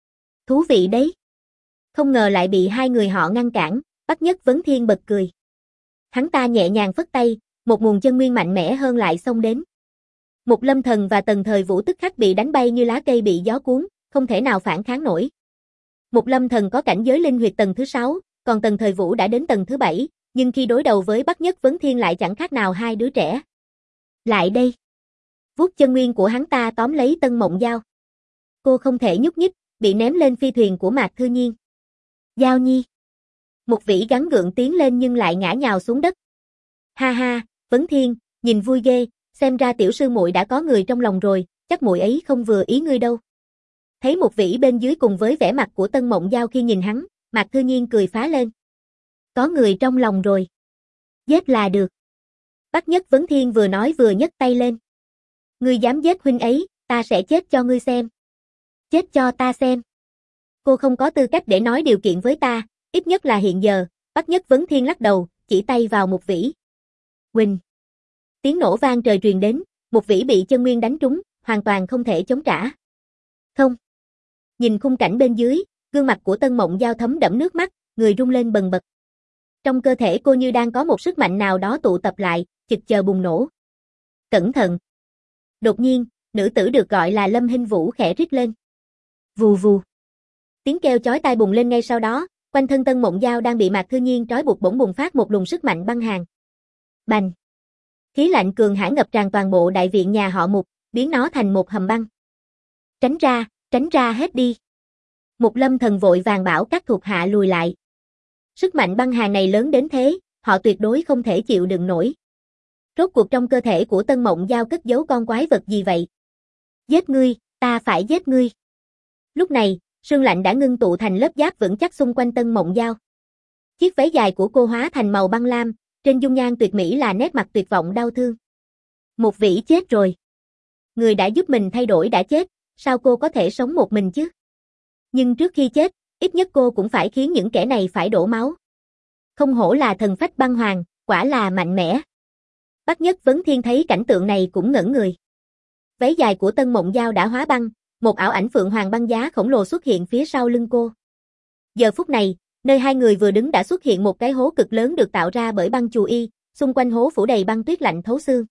Thú vị đấy. Không ngờ lại bị hai người họ ngăn cản, Bắc Nhất Vấn Thiên bật cười. Hắn ta nhẹ nhàng phất tay, một nguồn chân nguyên mạnh mẽ hơn lại xông đến. Mục Lâm Thần và Tần Thời Vũ tức khắc bị đánh bay như lá cây bị gió cuốn, không thể nào phản kháng nổi. Mục Lâm Thần có cảnh giới linh huyệt tầng thứ sáu, còn Tần Thời Vũ đã đến tầng thứ bảy, nhưng khi đối đầu với Bắc Nhất Vấn Thiên lại chẳng khác nào hai đứa trẻ. Lại đây. Vuốt chân nguyên của hắn ta tóm lấy Tân Mộng Giao. Cô không thể nhúc nhích, bị ném lên phi thuyền của Mạc Thư Nhiên. Giao Nhi. Mục Vĩ gắng gượng tiến lên nhưng lại ngã nhào xuống đất. Ha ha, Vấn Thiên, nhìn vui ghê, xem ra tiểu sư muội đã có người trong lòng rồi, chắc muội ấy không vừa ý ngươi đâu. Thấy một vĩ bên dưới cùng với vẻ mặt của Tân Mộng Giao khi nhìn hắn, Mạc Thư Nhiên cười phá lên. Có người trong lòng rồi. Giết là được. Bắc Nhất Vấn Thiên vừa nói vừa nhấc tay lên. Ngươi dám giết huynh ấy, ta sẽ chết cho ngươi xem. Chết cho ta xem. Cô không có tư cách để nói điều kiện với ta, ít nhất là hiện giờ. Bắc Nhất Vấn Thiên lắc đầu, chỉ tay vào một vĩ. Huỳnh. Tiếng nổ vang trời truyền đến, một vĩ bị chân nguyên đánh trúng, hoàn toàn không thể chống trả. Không. Nhìn khung cảnh bên dưới, gương mặt của Tân Mộng Giao thấm đẫm nước mắt, người rung lên bần bật. Trong cơ thể cô như đang có một sức mạnh nào đó tụ tập lại, chực chờ bùng nổ. Cẩn thận. Đột nhiên, nữ tử được gọi là Lâm Hinh Vũ khẽ rít lên. Vù vù. Tiếng kêu chói tai bùng lên ngay sau đó, quanh thân Tân Mộng Giao đang bị Mạc Thư Nhiên trói buộc bỗng bùng phát một luồng sức mạnh băng hàn. Bành. Khí lạnh cường hãn ngập tràn toàn bộ đại viện nhà họ Mục, biến nó thành một hầm băng. Tránh ra, tránh ra hết đi. Mục Lâm Thần vội vàng bảo các thuộc hạ lùi lại. Sức mạnh băng hàn này lớn đến thế, họ tuyệt đối không thể chịu đựng nổi. Rốt cuộc trong cơ thể của Tân Mộng Giao cất giấu con quái vật gì vậy? Giết ngươi, ta phải giết ngươi. Lúc này, sương lạnh đã ngưng tụ thành lớp giáp vững chắc xung quanh Tân Mộng Giao. Chiếc váy dài của cô hóa thành màu băng lam, trên dung nhan tuyệt mỹ là nét mặt tuyệt vọng đau thương. Một vĩ chết rồi. Người đã giúp mình thay đổi đã chết, sao cô có thể sống một mình chứ? Nhưng trước khi chết, ít nhất cô cũng phải khiến những kẻ này phải đổ máu. Không hổ là thần phách băng hoàng, quả là mạnh mẽ. Bắc Nhất Vấn Thiên thấy cảnh tượng này cũng ngẩn người. Váy dài của Tân Mộng Giao đã hóa băng, một ảo ảnh phượng hoàng băng giá khổng lồ xuất hiện phía sau lưng cô. Giờ phút này, nơi hai người vừa đứng đã xuất hiện một cái hố cực lớn được tạo ra bởi băng chù y, xung quanh hố phủ đầy băng tuyết lạnh thấu xương.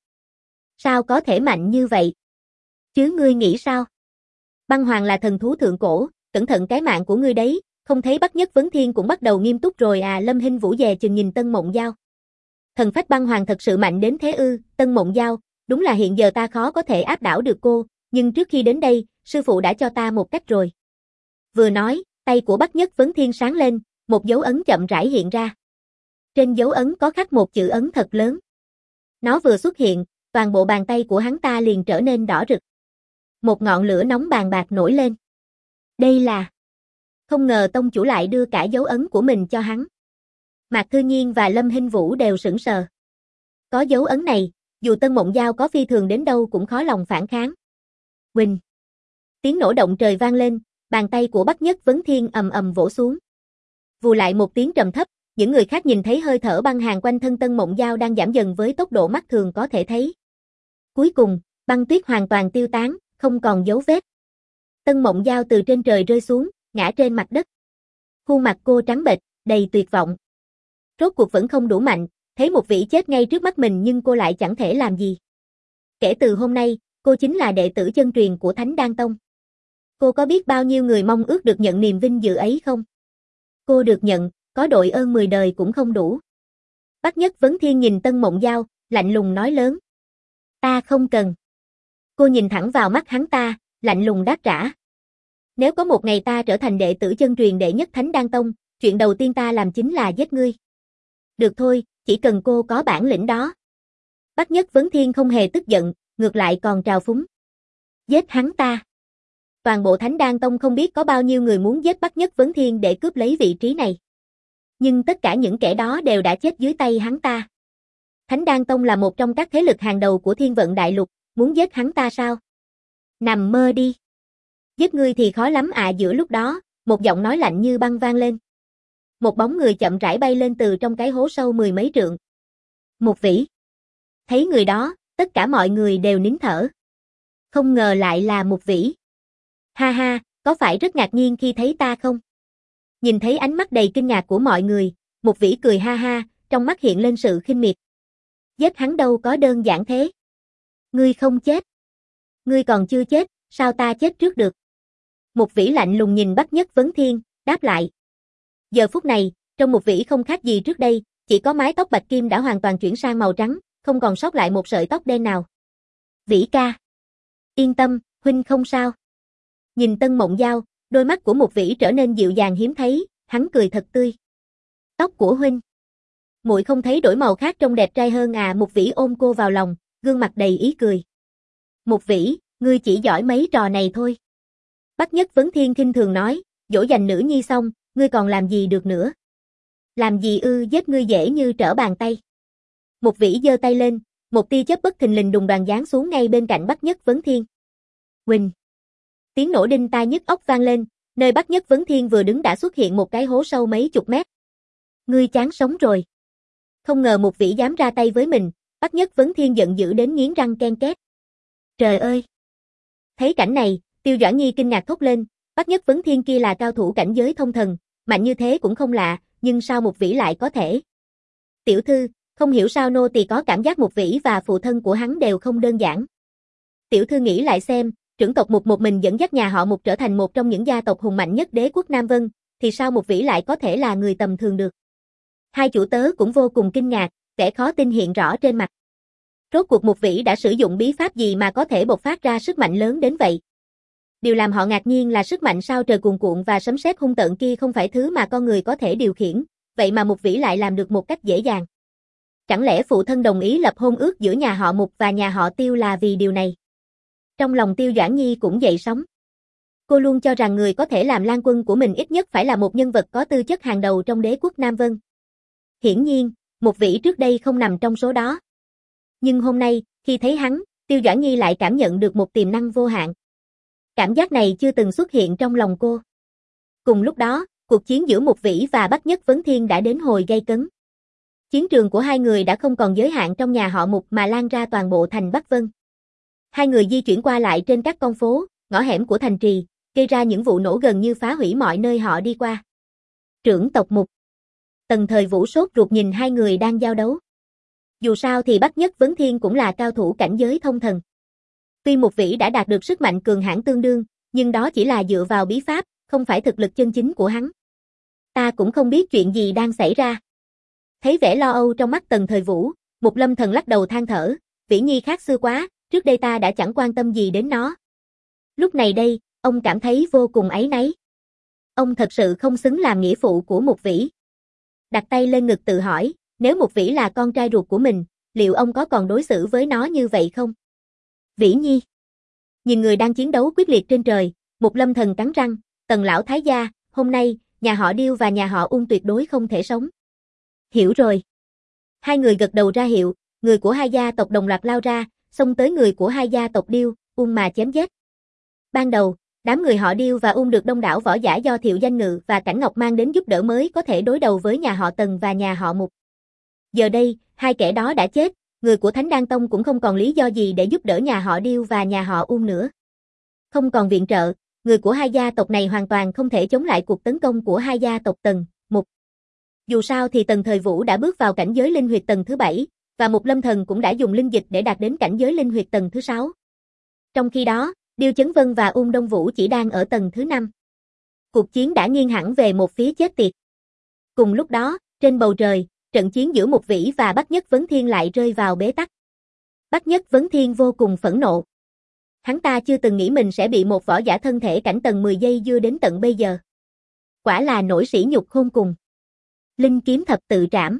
Sao có thể mạnh như vậy? Chứ ngươi nghĩ sao? Băng hoàng là thần thú thượng cổ, cẩn thận cái mạng của ngươi đấy, không thấy Bắc Nhất Vấn Thiên cũng bắt đầu nghiêm túc rồi à? Lâm Hinh Vũ dè chừng nhìn Tân Mộng Giao. Thần phách băng hoàng thật sự mạnh đến thế ư? Tân Mộng Giao, đúng là hiện giờ ta khó có thể áp đảo được cô, nhưng trước khi đến đây, sư phụ đã cho ta một cách rồi. Vừa nói, tay của Bắc Nhất Vấn Thiên sáng lên, một dấu ấn chậm rãi hiện ra. Trên dấu ấn có khắc một chữ ấn thật lớn. Nó vừa xuất hiện, toàn bộ bàn tay của hắn ta liền trở nên đỏ rực. Một ngọn lửa nóng bàn bạc nổi lên. Đây là... Không ngờ tông chủ lại đưa cả dấu ấn của mình cho hắn. Mạc Thư Nhiên và Lâm Hinh Vũ đều sững sờ. Có dấu ấn này, dù Tân Mộng Giao có phi thường đến đâu cũng khó lòng phản kháng. Huỳnh. Tiếng nổ động trời vang lên, bàn tay của Bắc Nhất Vấn Thiên ầm ầm vỗ xuống. Vù lại một tiếng trầm thấp, những người khác nhìn thấy hơi thở băng hàn quanh thân Tân Mộng Giao đang giảm dần với tốc độ mắt thường có thể thấy. Cuối cùng, băng tuyết hoàn toàn tiêu tán, không còn dấu vết. Tân Mộng Giao từ trên trời rơi xuống, ngã trên mặt đất. Khuôn mặt cô trắng bệch, đầy tuyệt vọng. Rốt cuộc vẫn không đủ mạnh, thấy một vị chết ngay trước mắt mình nhưng cô lại chẳng thể làm gì. Kể từ hôm nay, cô chính là đệ tử chân truyền của Thánh Đan Tông. Cô có biết bao nhiêu người mong ước được nhận niềm vinh dự ấy không? Cô được nhận, có đội ơn mười đời cũng không đủ. Bắc Nhất Vấn Thiên nhìn Tân Mộng Giao, lạnh lùng nói lớn. Ta không cần. Cô nhìn thẳng vào mắt hắn ta, lạnh lùng đáp trả. Nếu có một ngày ta trở thành đệ tử chân truyền đệ nhất Thánh Đan Tông, chuyện đầu tiên ta làm chính là giết ngươi. Được thôi, chỉ cần cô có bản lĩnh đó. Bắc Nhất Vấn Thiên không hề tức giận, ngược lại còn trào phúng. Giết hắn ta. Toàn bộ Thánh Đan Tông không biết có bao nhiêu người muốn giết Bắc Nhất Vấn Thiên để cướp lấy vị trí này. Nhưng tất cả những kẻ đó đều đã chết dưới tay hắn ta. Thánh Đan Tông là một trong các thế lực hàng đầu của Thiên Vận Đại Lục, muốn giết hắn ta sao? Nằm mơ đi. Giết ngươi thì khó lắm à. Giữa lúc đó, một giọng nói lạnh như băng vang lên. Một bóng người chậm rãi bay lên từ trong cái hố sâu mười mấy trượng. Một vĩ. Thấy người đó, tất cả mọi người đều nín thở. Không ngờ lại là một vĩ. Ha ha, có phải rất ngạc nhiên khi thấy ta không? Nhìn thấy ánh mắt đầy kinh ngạc của mọi người, một vĩ cười ha ha, trong mắt hiện lên sự khinh miệt. Giết hắn đâu có đơn giản thế. Ngươi không chết. Ngươi còn chưa chết, sao ta chết trước được? Một vĩ lạnh lùng nhìn Bắc Nhất Vấn Thiên, đáp lại. Giờ phút này, trong một vĩ không khác gì trước đây, chỉ có mái tóc bạch kim đã hoàn toàn chuyển sang màu trắng, không còn sót lại một sợi tóc đen nào. Vĩ ca. Yên tâm, huynh không sao. Nhìn Tân Mộng Giao, đôi mắt của một vĩ trở nên dịu dàng hiếm thấy, hắn cười thật tươi. Tóc của huynh. Muội không thấy đổi màu khác trông đẹp trai hơn à? Một vĩ ôm cô vào lòng, gương mặt đầy ý cười. Một vĩ, ngươi chỉ giỏi mấy trò này thôi. Bắc Nhất Vấn Thiên khinh thường nói, dỗ dành nữ nhi xong, ngươi còn làm gì được nữa? Làm gì ư, giết ngươi dễ như trở bàn tay. Một vĩ giơ tay lên, một tia chớp bất thình lình đùng đoàn giáng xuống ngay bên cạnh Bắc Nhất Vấn Thiên. Huỳnh! Tiếng nổ đinh tai nhức óc vang lên, nơi Bắc Nhất Vấn Thiên vừa đứng đã xuất hiện một cái hố sâu mấy chục mét. Ngươi chán sống rồi. Không ngờ một vĩ dám ra tay với mình, Bắc Nhất Vấn Thiên giận dữ đến nghiến răng ken két. Trời ơi! Thấy cảnh này, Tiêu Doãn Nhi kinh ngạc thốt lên, Bắc Nhất Vấn Thiên kia là cao thủ cảnh giới thông thần, mạnh như thế cũng không lạ, nhưng sao một vĩ lại có thể? Tiểu thư, không hiểu sao nô tỳ có cảm giác một vĩ và phụ thân của hắn đều không đơn giản. Tiểu thư nghĩ lại xem, trưởng tộc Mục một mình dẫn dắt nhà họ Mục trở thành một trong những gia tộc hùng mạnh nhất đế quốc Nam Vân, thì sao một vĩ lại có thể là người tầm thường được? Hai chủ tớ cũng vô cùng kinh ngạc, vẻ khó tin hiện rõ trên mặt. Rốt cuộc một vĩ đã sử dụng bí pháp gì mà có thể bộc phát ra sức mạnh lớn đến vậy? Điều làm họ ngạc nhiên là sức mạnh sao trời cuồn cuộn và sấm sét hung tợn kia không phải thứ mà con người có thể điều khiển, vậy mà một vĩ lại làm được một cách dễ dàng. Chẳng lẽ phụ thân đồng ý lập hôn ước giữa nhà họ Mục và nhà họ Tiêu là vì điều này? Trong lòng Tiêu Doãn Nhi cũng dậy sóng. Cô luôn cho rằng người có thể làm lang quân của mình ít nhất phải là một nhân vật có tư chất hàng đầu trong đế quốc Nam Vân. Hiển nhiên, một vĩ trước đây không nằm trong số đó. Nhưng hôm nay, khi thấy hắn, Tiêu Doãn Nhi lại cảm nhận được một tiềm năng vô hạn. Cảm giác này chưa từng xuất hiện trong lòng cô. Cùng lúc đó, cuộc chiến giữa một vĩ và Bắc Nhất Vấn Thiên đã đến hồi gay cấn. Chiến trường của hai người đã không còn giới hạn trong nhà họ Mục mà lan ra toàn bộ thành Bắc Vân. Hai người di chuyển qua lại trên các con phố, ngõ hẻm của thành trì, gây ra những vụ nổ gần như phá hủy mọi nơi họ đi qua. Trưởng tộc Mục. Tần Thời Vũ sốt ruột nhìn hai người đang giao đấu. Dù sao thì Bắc Nhất Vấn Thiên cũng là cao thủ cảnh giới thông thần. Tuy một vĩ đã đạt được sức mạnh cường hãn tương đương, nhưng đó chỉ là dựa vào bí pháp, không phải thực lực chân chính của hắn. Ta cũng không biết chuyện gì đang xảy ra. Thấy vẻ lo âu trong mắt Tần Thời Vũ, Mục Lâm Thần lắc đầu than thở, Vĩ Nhi khác xưa quá, trước đây ta đã chẳng quan tâm gì đến nó. Lúc này đây, ông cảm thấy vô cùng áy náy. Ông thật sự không xứng làm nghĩa phụ của một vĩ. Đặt tay lên ngực tự hỏi, nếu một vĩ là con trai ruột của mình, liệu ông có còn đối xử với nó như vậy không? Vĩ Nhi. Nhìn người đang chiến đấu quyết liệt trên trời, Mục Lâm Thần cắn răng, Tần lão thái gia, hôm nay, nhà họ Điêu và nhà họ Ung tuyệt đối không thể sống. Hiểu rồi. Hai người gật đầu ra hiệu, người của hai gia tộc đồng loạt lao ra, xông tới người của hai gia tộc Điêu, Ung mà chém giết. Ban đầu, đám người họ Điêu và Ung được đông đảo võ giả do Thiệu Danh Ngự và Cảnh Ngọc mang đến giúp đỡ mới có thể đối đầu với nhà họ Tần và nhà họ Mục. Giờ đây, hai kẻ đó đã chết, người của Thánh Đan Tông cũng không còn lý do gì để giúp đỡ nhà họ Điêu và nhà họ Ung nữa. Không còn viện trợ, người của hai gia tộc này hoàn toàn không thể chống lại cuộc tấn công của hai gia tộc Tần, Mục. Dù sao thì Tần Thời Vũ đã bước vào cảnh giới linh huyệt tầng thứ bảy, và Mục Lâm Thần cũng đã dùng linh dịch để đạt đến cảnh giới linh huyệt tầng thứ sáu. Trong khi đó, Điêu Chấn Vân và Ung Đông Vũ chỉ đang ở tầng thứ năm. Cuộc chiến đã nghiêng hẳn về một phía chết tiệt. Cùng lúc đó, trên bầu trời, trận chiến giữa Mục Vĩ và Bắc Nhất Vấn Thiên lại rơi vào bế tắc. Bắc Nhất Vấn Thiên vô cùng phẫn nộ. Hắn ta chưa từng nghĩ mình sẽ bị một võ giả thân thể cảnh tầng mười giây dưa đến tận bây giờ. Quả là nỗi sỉ nhục khôn cùng. Linh kiếm thập tự trảm.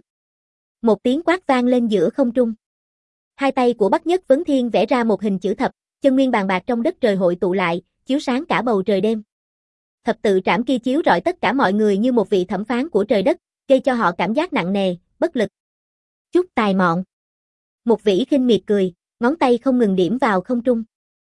Một tiếng quát vang lên giữa không trung. Hai tay của Bắc Nhất Vấn Thiên vẽ ra một hình chữ thập, chân nguyên bàn bạc trong đất trời hội tụ lại, chiếu sáng cả bầu trời đêm. Thập tự trảm kia chiếu rọi tất cả mọi người như một vị thẩm phán của trời đất, gây cho họ cảm giác nặng nề, bất lực. Chút tài mọn. Một vĩ khinh miệt cười, ngón tay không ngừng điểm vào không trung.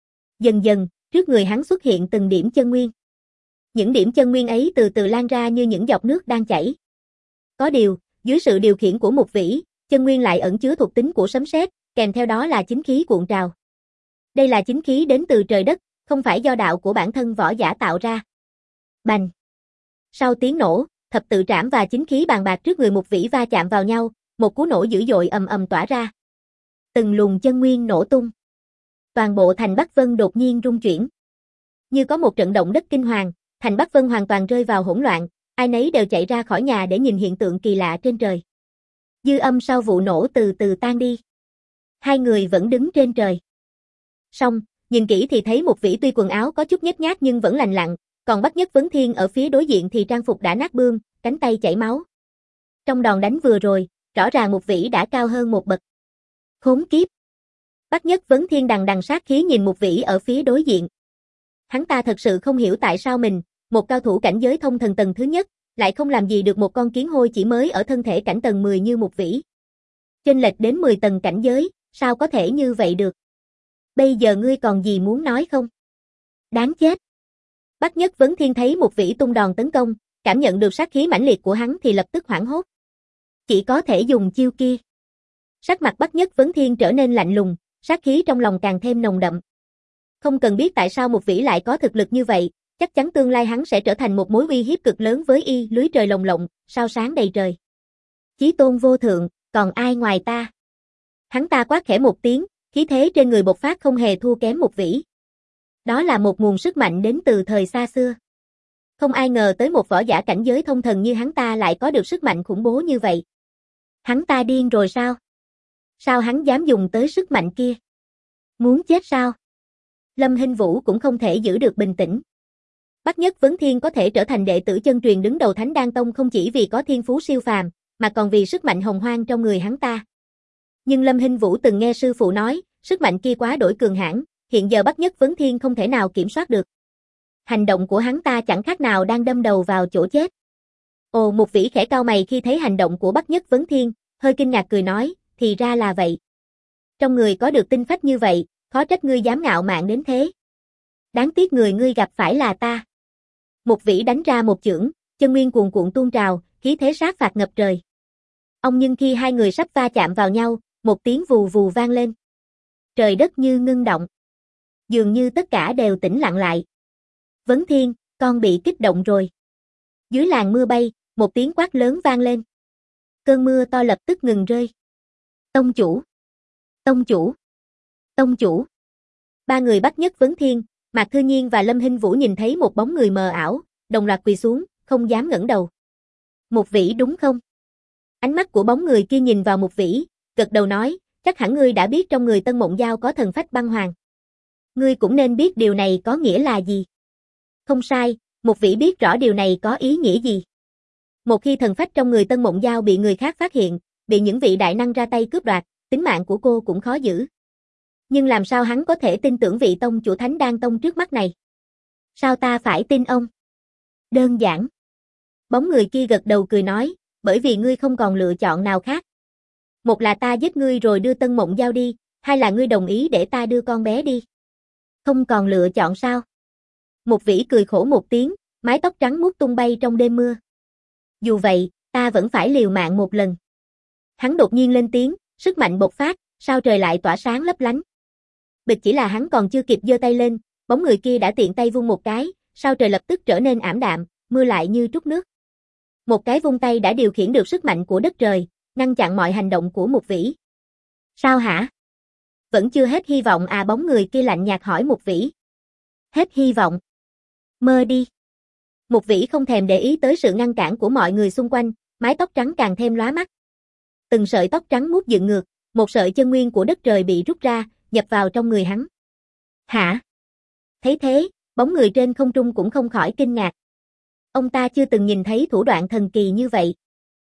Dần dần, trước người hắn xuất hiện từng điểm chân nguyên. Những điểm chân nguyên ấy từ từ lan ra như những giọt nước đang chảy. Có điều, dưới sự điều khiển của một vĩ, chân nguyên lại ẩn chứa thuộc tính của sấm sét, kèm theo đó là chính khí cuộn trào. Đây là chính khí đến từ trời đất, không phải do đạo của bản thân võ giả tạo ra. Bành! Sau tiếng nổ, thập tự trảm và chính khí bàn bạc trước người một vĩ va chạm vào nhau, một cú nổ dữ dội ầm ầm tỏa ra. Từng luồng chân nguyên nổ tung. Toàn bộ thành Bắc Vân đột nhiên rung chuyển. Như có một trận động đất kinh hoàng, thành Bắc Vân hoàn toàn rơi vào hỗn loạn, ai nấy đều chạy ra khỏi nhà để nhìn hiện tượng kỳ lạ trên trời. Dư âm sau vụ nổ từ từ tan đi. Hai người vẫn đứng trên trời. Song, nhìn kỹ thì thấy một vĩ tuy quần áo có chút nhếch nhác nhưng vẫn lành lặn, còn Bắc Nhất Vấn Thiên ở phía đối diện thì trang phục đã nát bươm, cánh tay chảy máu. Trong đòn đánh vừa rồi, rõ ràng một vĩ đã cao hơn một bậc. Khốn kiếp! Bắc Nhất Vấn Thiên đằng đằng sát khí nhìn một vĩ ở phía đối diện. Hắn ta thật sự không hiểu tại sao mình, một cao thủ cảnh giới thông thần tầng thứ nhất, lại không làm gì được một con kiến hôi chỉ mới ở thân thể cảnh tầng mười như Mục Vĩ. Chênh lệch đến mười tầng cảnh giới, sao có thể như vậy được? Bây giờ ngươi còn gì muốn nói không? Đáng chết. Bắc Nhất Vấn Thiên thấy Mục Vĩ tung đòn tấn công, cảm nhận được sát khí mãnh liệt của hắn thì lập tức hoảng hốt. Chỉ có thể dùng chiêu kia. Sắc mặt Bắc Nhất Vấn Thiên trở nên lạnh lùng, sát khí trong lòng càng thêm nồng đậm. Không cần biết tại sao Mục Vĩ lại có thực lực như vậy, chắc chắn tương lai hắn sẽ trở thành một mối uy hiếp cực lớn với y, lưới trời lồng lộng, sao sáng đầy trời. Chí tôn vô thượng, còn ai ngoài ta? Hắn ta quát khẽ một tiếng, khí thế trên người bộc phát không hề thua kém Mục Vĩ. Đó là một nguồn sức mạnh đến từ thời xa xưa. Không ai ngờ tới một võ giả cảnh giới thông thần như hắn ta lại có được sức mạnh khủng bố như vậy. Hắn ta điên rồi sao? Sao hắn dám dùng tới sức mạnh kia? Muốn chết sao? Lâm Hinh Vũ cũng không thể giữ được bình tĩnh. Bắc Nhất Vấn Thiên có thể trở thành đệ tử chân truyền đứng đầu Thánh Đan Tông không chỉ vì có thiên phú siêu phàm, mà còn vì sức mạnh hồng hoang trong người hắn ta. Nhưng Lâm Hinh Vũ từng nghe sư phụ nói, sức mạnh kia quá đổi cường hãn, hiện giờ Bắc Nhất Vấn Thiên không thể nào kiểm soát được. Hành động của hắn ta chẳng khác nào đang đâm đầu vào chỗ chết. Ồ, Mục Vĩ khẽ cau mày khi thấy hành động của Bắc Nhất Vấn Thiên, hơi kinh ngạc cười nói, thì ra là vậy. Trong người có được tinh phách như vậy, khó trách ngươi dám ngạo mạn đến thế. Đáng tiếc người ngươi gặp phải là ta. Mục Vĩ đánh ra một chưởng, chân nguyên cuồn cuộn tuôn trào, khí thế sát phạt ngập trời. Ông nhưng khi hai người sắp va chạm vào nhau, một tiếng vù vù vang lên. Trời đất như ngưng động. Dường như tất cả đều tĩnh lặng lại. Vấn Thiên, con bị kích động rồi. Dưới làn mưa bay, một tiếng quát lớn vang lên. Cơn mưa to lập tức ngừng rơi. Tông chủ! Tông chủ! Tông chủ! Ba người Bắc Nhất Vấn Thiên, Mạc Thư Nhiên và Lâm Hinh Vũ nhìn thấy một bóng người mờ ảo, đồng loạt quỳ xuống, không dám ngẩng đầu. Mục Vĩ đúng không? Ánh mắt của bóng người kia nhìn vào Mục Vĩ, gật đầu nói, chắc hẳn ngươi đã biết trong người Tân Mộng Giao có thần phách băng hoàng. Ngươi cũng nên biết điều này có nghĩa là gì. Không sai, Mục Vĩ biết rõ điều này có ý nghĩa gì. Một khi thần phách trong người Tân Mộng Giao bị người khác phát hiện, bị những vị đại năng ra tay cướp đoạt, tính mạng của cô cũng khó giữ. Nhưng làm sao hắn có thể tin tưởng vị tông chủ Thánh Đan Tông trước mắt này? Sao ta phải tin ông? Đơn giản. Bóng người kia gật đầu cười nói, bởi vì ngươi không còn lựa chọn nào khác. Một là ta giết ngươi rồi đưa Tân Mộng Giao đi, hai là ngươi đồng ý để ta đưa con bé đi. Không còn lựa chọn sao? Mục Vĩ cười khổ một tiếng, mái tóc trắng muốt tung bay trong đêm mưa. Dù vậy, ta vẫn phải liều mạng một lần. Hắn đột nhiên lên tiếng, sức mạnh bộc phát, sao trời lại tỏa sáng lấp lánh. Bịch chỉ là hắn còn chưa kịp giơ tay lên, bóng người kia đã tiện tay vung một cái, sao trời lập tức trở nên ảm đạm, mưa lại như trút nước. Một cái vung tay đã điều khiển được sức mạnh của đất trời, ngăn chặn mọi hành động của Mục Vĩ. Sao hả? Vẫn chưa hết hy vọng à? Bóng người kia lạnh nhạt hỏi Mục Vĩ. Hết hy vọng? Mơ đi. Mục Vĩ không thèm để ý tới sự ngăn cản của mọi người xung quanh, mái tóc trắng càng thêm lóa mắt. Từng sợi tóc trắng muốt dựng ngược, một sợi chân nguyên của đất trời bị rút ra, nhập vào trong người hắn. Hả? Thấy thế, bóng người trên không trung cũng không khỏi kinh ngạc. Ông ta chưa từng nhìn thấy thủ đoạn thần kỳ như vậy.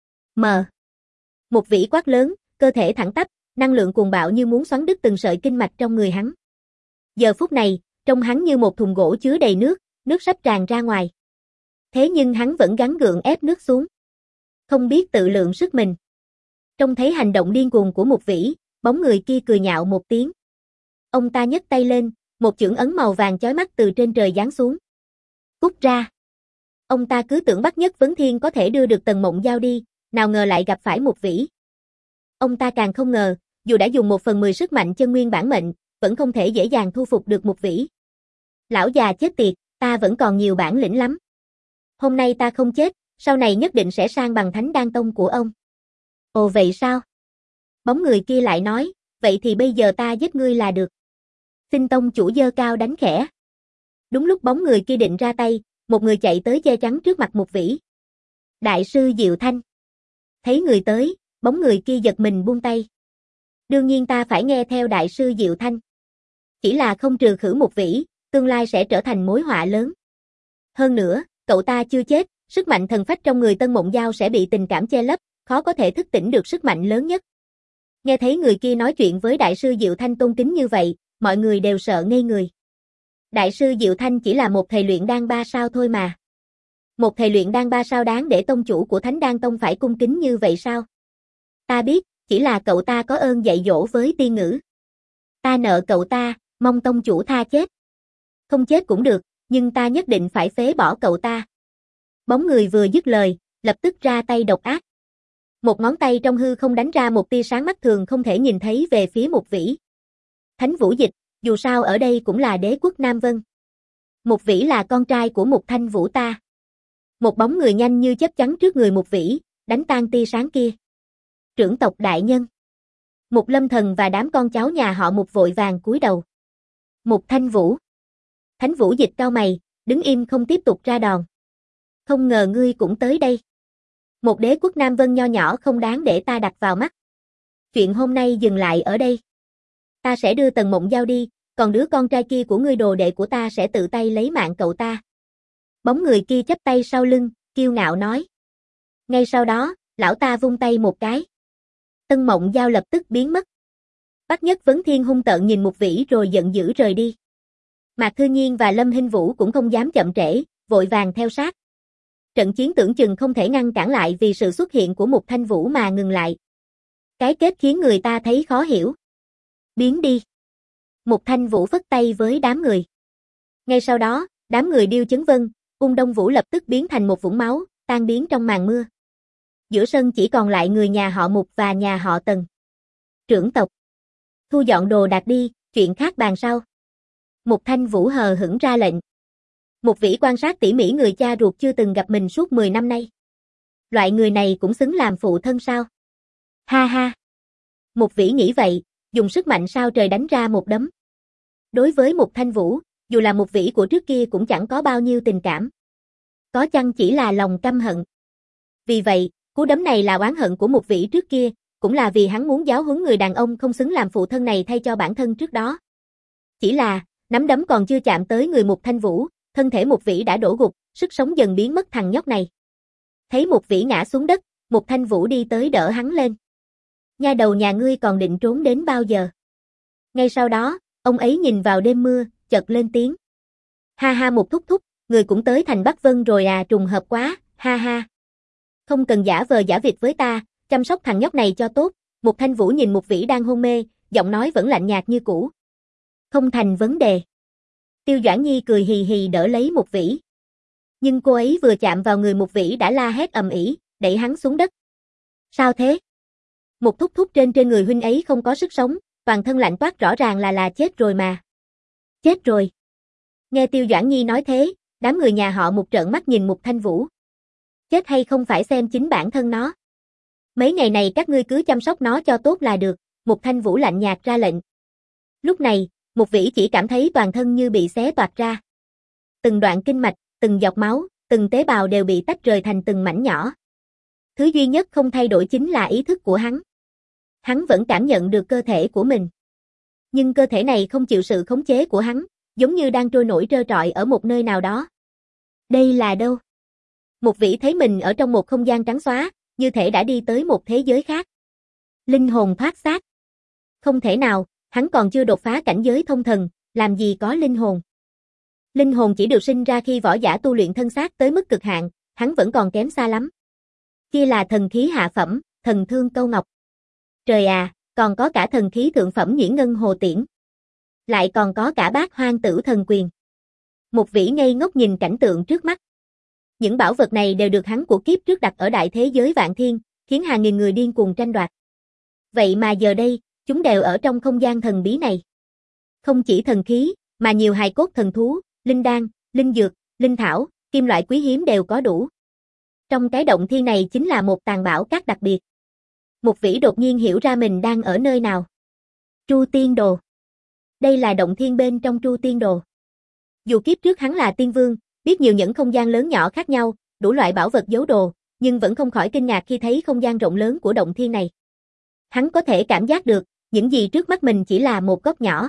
Mờ. Mục Vĩ quát lớn, cơ thể thẳng tắp, năng lượng cuồng bạo như muốn xoắn đứt từng sợi kinh mạch trong người hắn. Giờ phút này, trông hắn như một thùng gỗ chứa đầy nước, nước sắp tràn ra ngoài. Thế nhưng hắn vẫn gắng gượng ép nước xuống. Không biết tự lượng sức mình. Trông thấy hành động điên cuồng của Mục Vĩ, bóng người kia cười nhạo một tiếng. Ông ta nhấc tay lên, một chưởng ấn màu vàng chói mắt từ trên trời giáng xuống. Cút ra. Ông ta cứ tưởng Bắc Nhất Vấn Thiên có thể đưa được Tần Mộng Giao đi, nào ngờ lại gặp phải Mục Vĩ. Ông ta càng không ngờ, dù đã dùng một phần mười sức mạnh chân nguyên bản mệnh, vẫn không thể dễ dàng thu phục được Mục Vĩ. Lão già chết tiệt, ta vẫn còn nhiều bản lĩnh lắm. Hôm nay ta không chết, sau này nhất định sẽ sang bằng Thánh Đan Tông của ông. Ồ vậy sao? Bóng người kia lại nói, vậy thì bây giờ ta giết ngươi là được. Xin tông chủ giơ cao đánh khẽ. Đúng lúc bóng người kia định ra tay, một người chạy tới che chắn trước mặt Mục Vĩ. Đại sư Diệu Thanh. Thấy người tới, bóng người kia giật mình buông tay. Đương nhiên ta phải nghe theo đại sư Diệu Thanh. Chỉ là không trừ khử Mục Vĩ, tương lai sẽ trở thành mối họa lớn. Hơn nữa, cậu ta chưa chết, sức mạnh thần phách trong người Tân Mộng Giao sẽ bị tình cảm che lấp, khó có thể thức tỉnh được sức mạnh lớn nhất. Nghe thấy người kia nói chuyện với đại sư Diệu Thanh tôn kính như vậy, mọi người đều sợ ngây người. Đại sư Diệu Thanh chỉ là một thầy luyện đan ba sao thôi mà. Một thầy luyện đan ba sao đáng để tông chủ của Thánh Đan Tông phải cung kính như vậy sao? Ta biết, chỉ là cậu ta có ơn dạy dỗ với tiên ngữ. Ta nợ cậu ta, mong tông chủ tha chết. Không chết cũng được, nhưng ta nhất định phải phế bỏ cậu ta. Bóng người vừa dứt lời, lập tức ra tay độc ác. Một ngón tay trong hư không đánh ra một tia sáng mắt thường không thể nhìn thấy về phía Mục Vĩ. Thánh Vũ Dịch, dù sao ở đây cũng là đế quốc Nam Vân. Mục Vĩ là con trai của Mục Thanh Vũ ta. Một bóng người nhanh như chớp chắn trước người Mục Vĩ, đánh tan tia sáng kia. Trưởng tộc đại nhân. Mục Lâm Thần và đám con cháu nhà họ Mục vội vàng cúi đầu. Mục Thanh Vũ. Thánh Vũ Dịch cau mày, đứng im không tiếp tục ra đòn. Không ngờ ngươi cũng tới đây. Một đế quốc Nam Vân nho nhỏ không đáng để ta đặt vào mắt. Chuyện hôm nay dừng lại ở đây. Ta sẽ đưa Tần Mộng Giao đi, còn đứa con trai kia của ngươi đồ đệ của ta sẽ tự tay lấy mạng cậu ta. Bóng người kia chắp tay sau lưng, kiêu ngạo nói. Ngay sau đó, lão ta vung tay một cái. Tân Mộng Giao lập tức biến mất. Bách Nhất Vấn Thiên hung tợn nhìn Mục Vĩ rồi giận dữ rời đi. Mạc Thư Nhiên và Lâm Hinh Vũ cũng không dám chậm trễ, vội vàng theo sát. Trận chiến tưởng chừng không thể ngăn cản lại vì sự xuất hiện của Mục Thanh Vũ mà ngừng lại. Cái kết khiến người ta thấy khó hiểu. Biến đi. Mục Thanh Vũ phất tay với đám người. Ngay sau đó, đám người Điêu Chấn Vân, Ung Đông Vũ lập tức biến thành một vũng máu, tan biến trong màn mưa. Giữa sân chỉ còn lại người nhà họ Mục và nhà họ Tần. Trưởng tộc. Thu dọn đồ đạc đi, chuyện khác bàn sau. Mục Thanh Vũ hờ hững ra lệnh. Mục Vĩ quan sát tỉ mỉ người cha ruột chưa từng gặp mình suốt mười năm nay. Loại người này cũng xứng làm phụ thân sao? Ha ha. Mục Vĩ nghĩ vậy, dùng sức mạnh sao trời đánh ra một đấm. Đối với Mục Thanh Vũ, dù là Mục Vĩ của trước kia cũng chẳng có bao nhiêu tình cảm. Có chăng chỉ là lòng căm hận. Vì vậy, cú đấm này là oán hận của Mục Vĩ trước kia, cũng là vì hắn muốn giáo huấn người đàn ông không xứng làm phụ thân này thay cho bản thân trước đó. Chỉ là, nắm đấm còn chưa chạm tới người Mục Thanh Vũ, thân thể Mục Vĩ đã đổ gục, sức sống dần biến mất thằng nhóc này. Thấy Mục Vĩ ngã xuống đất, Mục Thanh Vũ đi tới đỡ hắn lên. Nha đầu nhà ngươi còn định trốn đến bao giờ? Ngay sau đó, ông ấy nhìn vào đêm mưa, chợt lên tiếng. Ha ha Mục thúc thúc, người cũng tới thành Bắc Vân rồi à, trùng hợp quá, ha ha. Không cần giả vờ giả vịt với ta, chăm sóc thằng nhóc này cho tốt. Mục Thanh Vũ nhìn Mục Vĩ đang hôn mê, giọng nói vẫn lạnh nhạt như cũ. Không thành vấn đề. Tiêu Doãn Nhi cười hì hì đỡ lấy Mục Vĩ. Nhưng cô ấy vừa chạm vào người Mục Vĩ đã la hét ầm ĩ, đẩy hắn xuống đất. Sao thế? Mục thúc thúc trên trên người huynh ấy không có sức sống, toàn thân lạnh toát rõ ràng là là chết rồi mà. Chết rồi. Nghe Tiêu Doãn Nhi nói thế, đám người nhà họ Mục trợn mắt nhìn Mục Thanh Vũ. Chết hay không phải xem chính bản thân nó. Mấy ngày này các ngươi cứ chăm sóc nó cho tốt là được, Mục Thanh Vũ lạnh nhạt ra lệnh. Lúc này, Mục Vĩ chỉ cảm thấy toàn thân như bị xé toạc ra. Từng đoạn kinh mạch, từng giọt máu, từng tế bào đều bị tách rời thành từng mảnh nhỏ. Thứ duy nhất không thay đổi chính là ý thức của hắn. Hắn vẫn cảm nhận được cơ thể của mình. Nhưng cơ thể này không chịu sự khống chế của hắn, giống như đang trôi nổi trơ trọi ở một nơi nào đó. Đây là đâu? Mục Vĩ thấy mình ở trong một không gian trắng xóa, như thể đã đi tới một thế giới khác. Linh hồn thoát xác. Không thể nào, hắn còn chưa đột phá cảnh giới thông thần, làm gì có linh hồn. Linh hồn chỉ được sinh ra khi võ giả tu luyện thân xác tới mức cực hạn, hắn vẫn còn kém xa lắm. Kia là thần khí hạ phẩm, thần thương câu ngọc. Trời à, còn có cả thần khí thượng phẩm nhuyễn ngân hồ tiễn. Lại còn có cả bát hoang tử thần quyền. Mục Vĩ ngây ngốc nhìn cảnh tượng trước mắt. Những bảo vật này đều được hắn của kiếp trước đặt ở đại thế giới vạn thiên, khiến hàng nghìn người điên cuồng tranh đoạt. Vậy mà giờ đây, chúng đều ở trong không gian thần bí này. Không chỉ thần khí, mà nhiều hài cốt thần thú, linh đan, linh dược, linh thảo, kim loại quý hiếm đều có đủ. Trong cái động thiên này chính là một tàn bảo các đặc biệt. Mục Vĩ đột nhiên hiểu ra mình đang ở nơi nào. Tru Tiên Đồ. Đây là động thiên bên trong Tru Tiên Đồ. Dù kiếp trước hắn là tiên vương, biết nhiều những không gian lớn nhỏ khác nhau, đủ loại bảo vật giấu đồ, nhưng vẫn không khỏi kinh ngạc khi thấy không gian rộng lớn của động thiên này. Hắn có thể cảm giác được, những gì trước mắt mình chỉ là một góc nhỏ.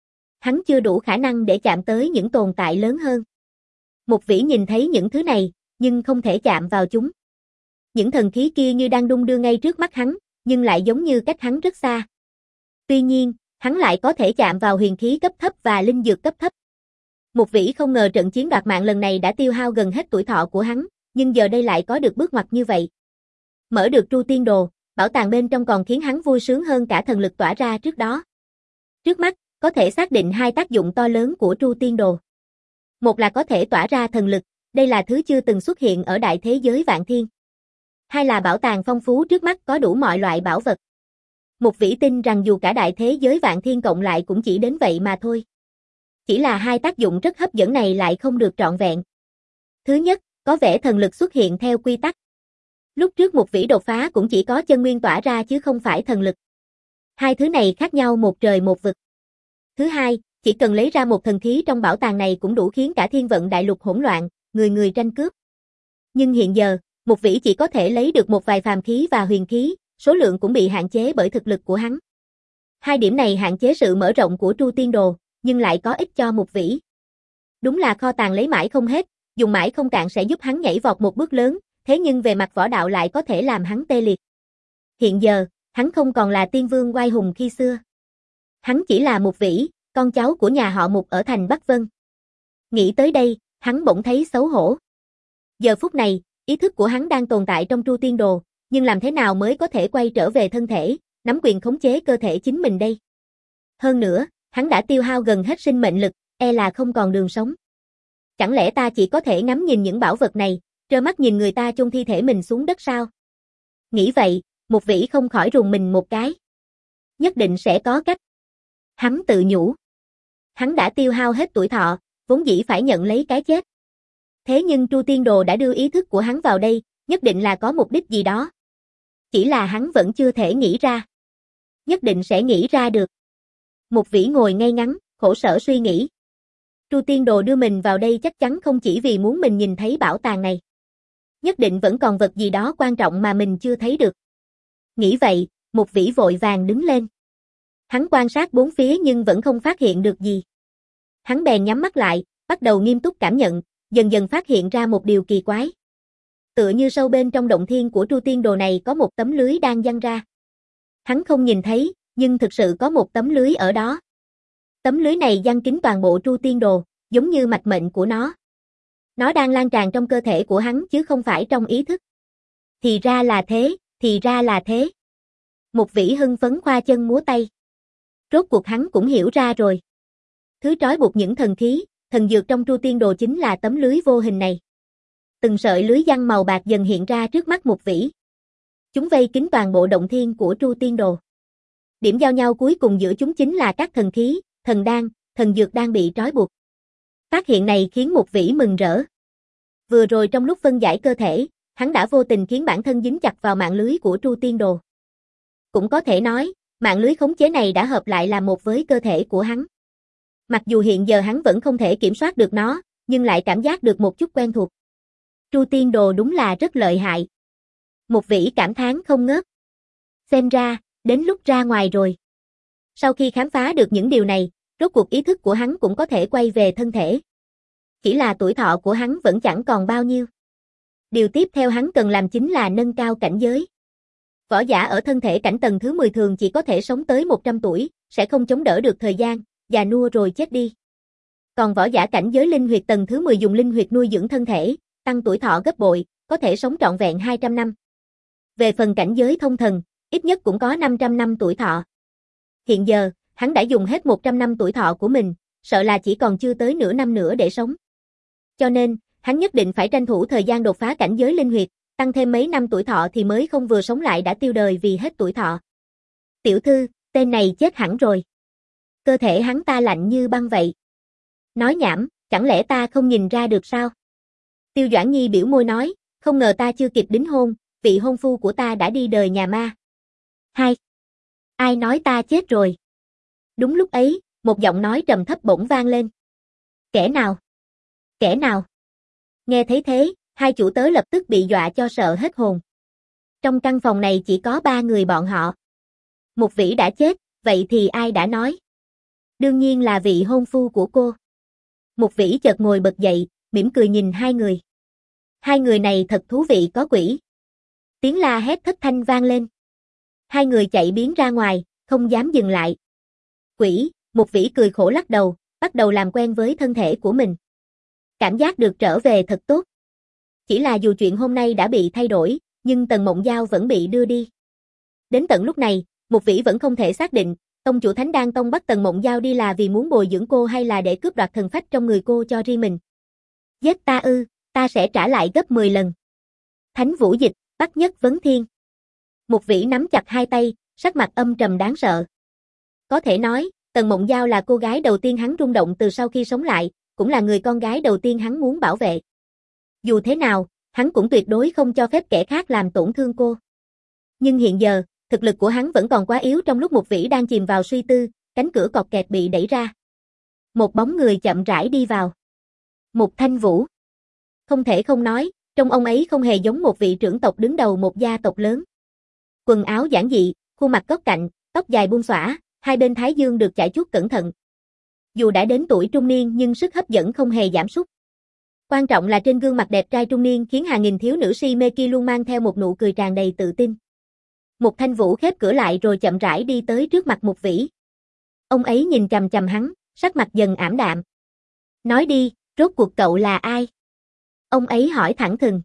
Hắn chưa đủ khả năng để chạm tới những tồn tại lớn hơn. Mục Vĩ nhìn thấy những thứ này, nhưng không thể chạm vào chúng. Những thần khí kia như đang đung đưa ngay trước mắt hắn, nhưng lại giống như cách hắn rất xa. Tuy nhiên, hắn lại có thể chạm vào huyền khí cấp thấp và linh dược cấp thấp. Mục Vĩ không ngờ trận chiến đoạt mạng lần này đã tiêu hao gần hết tuổi thọ của hắn, nhưng giờ đây lại có được bước ngoặt như vậy. Mở được Tru Tiên Đồ, bảo tàng bên trong còn khiến hắn vui sướng hơn cả thần lực tỏa ra trước đó. Trước mắt, có thể xác định hai tác dụng to lớn của Tru Tiên Đồ. Một là có thể tỏa ra thần lực, đây là thứ chưa từng xuất hiện ở đại thế giới Vạn Thiên. Hai là bảo tàng phong phú trước mắt có đủ mọi loại bảo vật. Mục Vĩ tin rằng dù cả đại thế giới Vạn Thiên cộng lại cũng chỉ đến vậy mà thôi. Chỉ là hai tác dụng rất hấp dẫn này lại không được trọn vẹn. Thứ nhất, có vẻ thần lực xuất hiện theo quy tắc. Lúc trước Mục Vĩ đột phá cũng chỉ có chân nguyên tỏa ra chứ không phải thần lực. Hai thứ này khác nhau một trời một vực. Thứ hai, chỉ cần lấy ra một thần khí trong bảo tàng này cũng đủ khiến cả thiên vận đại lục hỗn loạn, người người tranh cướp. Nhưng hiện giờ, Mục Vĩ chỉ có thể lấy được một vài phàm khí và huyền khí, số lượng cũng bị hạn chế bởi thực lực của hắn. Hai điểm này hạn chế sự mở rộng của Tru Tiên Đồ, nhưng lại có ích cho Mục Vĩ. Đúng là kho tàng lấy mãi không hết, dùng mãi không cạn sẽ giúp hắn nhảy vọt một bước lớn, thế nhưng về mặt võ đạo lại có thể làm hắn tê liệt. Hiện giờ, hắn không còn là tiên vương oai hùng khi xưa. Hắn chỉ là Mục Vĩ, con cháu của nhà họ Mục ở thành Bắc Vân. Nghĩ tới đây, hắn bỗng thấy xấu hổ. Giờ phút này, ý thức của hắn đang tồn tại trong Tru Tiên Đồ, nhưng làm thế nào mới có thể quay trở về thân thể, nắm quyền khống chế cơ thể chính mình đây? Hơn nữa, hắn đã tiêu hao gần hết sinh mệnh lực, e là không còn đường sống. Chẳng lẽ ta chỉ có thể ngắm nhìn những bảo vật này, trơ mắt nhìn người ta chôn thi thể mình xuống đất sao? Nghĩ vậy, Mục Vĩ không khỏi rùng mình một cái. Nhất định sẽ có cách. Hắn tự nhủ. Hắn đã tiêu hao hết tuổi thọ, vốn dĩ phải nhận lấy cái chết. Thế nhưng Tru Tiên Đồ đã đưa ý thức của hắn vào đây, nhất định là có mục đích gì đó. Chỉ là hắn vẫn chưa thể nghĩ ra. Nhất định sẽ nghĩ ra được. Mục Vĩ ngồi ngay ngắn, khổ sở suy nghĩ. Tru Tiên Đồ đưa mình vào đây chắc chắn không chỉ vì muốn mình nhìn thấy bảo tàng này. Nhất định vẫn còn vật gì đó quan trọng mà mình chưa thấy được. Nghĩ vậy, Mục Vĩ vội vàng đứng lên. Hắn quan sát bốn phía nhưng vẫn không phát hiện được gì. Hắn bèn nhắm mắt lại, bắt đầu nghiêm túc cảm nhận, dần dần phát hiện ra một điều kỳ quái. Tựa như sâu bên trong động thiên của Tru Tiên Đồ này có một tấm lưới đang giăng ra. Hắn không nhìn thấy, nhưng thực sự có một tấm lưới ở đó. Tấm lưới này giăng kín toàn bộ Tru Tiên Đồ, giống như mạch mệnh của nó. Nó đang lan tràn trong cơ thể của hắn chứ không phải trong ý thức. Thì ra là thế, thì ra là thế. Mục Vĩ hưng phấn khoa chân múa tay. Rốt cuộc hắn cũng hiểu ra rồi. Thứ trói buộc những thần khí, thần dược trong Tru Tiên Đồ chính là tấm lưới vô hình này. Từng sợi lưới giăng màu bạc dần hiện ra trước mắt Mục Vĩ. Chúng vây kín toàn bộ động thiên của Tru Tiên Đồ. Điểm giao nhau cuối cùng giữa chúng chính là các thần khí, thần đan, thần dược đang bị trói buộc. Phát hiện này khiến Mục Vĩ mừng rỡ. Vừa rồi trong lúc phân giải cơ thể, hắn đã vô tình khiến bản thân dính chặt vào mạng lưới của Tru Tiên Đồ. Cũng có thể nói, mạng lưới khống chế này đã hợp lại làm một với cơ thể của hắn. Mặc dù hiện giờ hắn vẫn không thể kiểm soát được nó, nhưng lại cảm giác được một chút quen thuộc. Tru Tiên Đồ đúng là rất lợi hại. Mục Vĩ cảm thán không ngớt. Xem ra, đến lúc ra ngoài rồi. Sau khi khám phá được những điều này, rốt cuộc ý thức của hắn cũng có thể quay về thân thể. Chỉ là tuổi thọ của hắn vẫn chẳng còn bao nhiêu. Điều tiếp theo hắn cần làm chính là nâng cao cảnh giới. Võ giả ở thân thể cảnh tầng thứ mười thường chỉ có thể sống tới một trăm tuổi, sẽ không chống đỡ được thời gian, già nua rồi chết đi. Còn võ giả cảnh giới linh huyệt tầng thứ mười dùng linh huyệt nuôi dưỡng thân thể, tăng tuổi thọ gấp bội, có thể sống trọn vẹn hai trăm năm. Về phần cảnh giới thông thần, ít nhất cũng có năm trăm năm tuổi thọ. Hiện giờ, hắn đã dùng hết một trăm năm tuổi thọ của mình, sợ là chỉ còn chưa tới nửa năm nữa để sống. Cho nên, hắn nhất định phải tranh thủ thời gian đột phá cảnh giới linh huyệt, tăng thêm mấy năm tuổi thọ thì mới không vừa sống lại đã tiêu đời vì hết tuổi thọ. Tiểu thư, tên này chết hẳn rồi. Cơ thể hắn ta lạnh như băng vậy. Nói nhảm, chẳng lẽ ta không nhìn ra được sao? Tiêu Doãn Nhi biểu môi nói, không ngờ ta chưa kịp đính hôn, vị hôn phu của ta đã đi đời nhà ma. Hai. Ai nói ta chết rồi? Đúng lúc ấy, một giọng nói trầm thấp bỗng vang lên. Kẻ nào? Kẻ nào? Nghe thấy thế, hai chủ tớ lập tức bị dọa cho sợ hết hồn. Trong căn phòng này chỉ có ba người bọn họ. Mục Vĩ đã chết, vậy thì ai đã nói? Đương nhiên là vị hôn phu của cô. Mục Vĩ chợt ngồi bật dậy, mỉm cười nhìn hai người. Hai người này thật thú vị có quỷ. Tiếng la hét thất thanh vang lên. Hai người chạy biến ra ngoài, không dám dừng lại. Quỷ, Mục Vĩ cười khổ lắc đầu, bắt đầu làm quen với thân thể của mình. Cảm giác được trở về thật tốt. Chỉ là dù chuyện hôm nay đã bị thay đổi, nhưng Tần Mộng Giao vẫn bị đưa đi. Đến tận lúc này, Mục Vĩ vẫn không thể xác định, tông chủ Thánh Đan Tông bắt Tần Mộng Giao đi là vì muốn bồi dưỡng cô hay là để cướp đoạt thần phách trong người cô cho riêng mình. Giết ta ư, ta sẽ trả lại gấp mười lần. Thánh Vũ Dịch, Bắc Nhất Vấn Thiên. Mục Vĩ nắm chặt hai tay, sắc mặt âm trầm đáng sợ. Có thể nói, Tần Mộng Giao là cô gái đầu tiên hắn rung động từ sau khi sống lại, cũng là người con gái đầu tiên hắn muốn bảo vệ. Dù thế nào, hắn cũng tuyệt đối không cho phép kẻ khác làm tổn thương cô. Nhưng hiện giờ, thực lực của hắn vẫn còn quá yếu. Trong lúc Mục Vĩ đang chìm vào suy tư, cánh cửa cọt kẹt bị đẩy ra. Một bóng người chậm rãi đi vào. Mục Thanh Vũ. Không thể không nói, trông ông ấy không hề giống một vị trưởng tộc đứng đầu một gia tộc lớn. Quần áo giản dị, khuôn mặt cốt cạnh, tóc dài buông xõa, hai bên thái dương được chải chuốt cẩn thận. Dù đã đến tuổi trung niên nhưng sức hấp dẫn không hề giảm sút. Quan trọng là trên gương mặt đẹp trai trung niên khiến hàng nghìn thiếu nữ si mê kia luôn mang theo một nụ cười tràn đầy tự tin. Mục Thanh Vũ khép cửa lại rồi chậm rãi đi tới trước mặt Mục Vĩ. Ông ấy nhìn chằm chằm hắn, sắc mặt dần ảm đạm. Nói đi, rốt cuộc cậu là ai? Ông ấy hỏi thẳng thừng.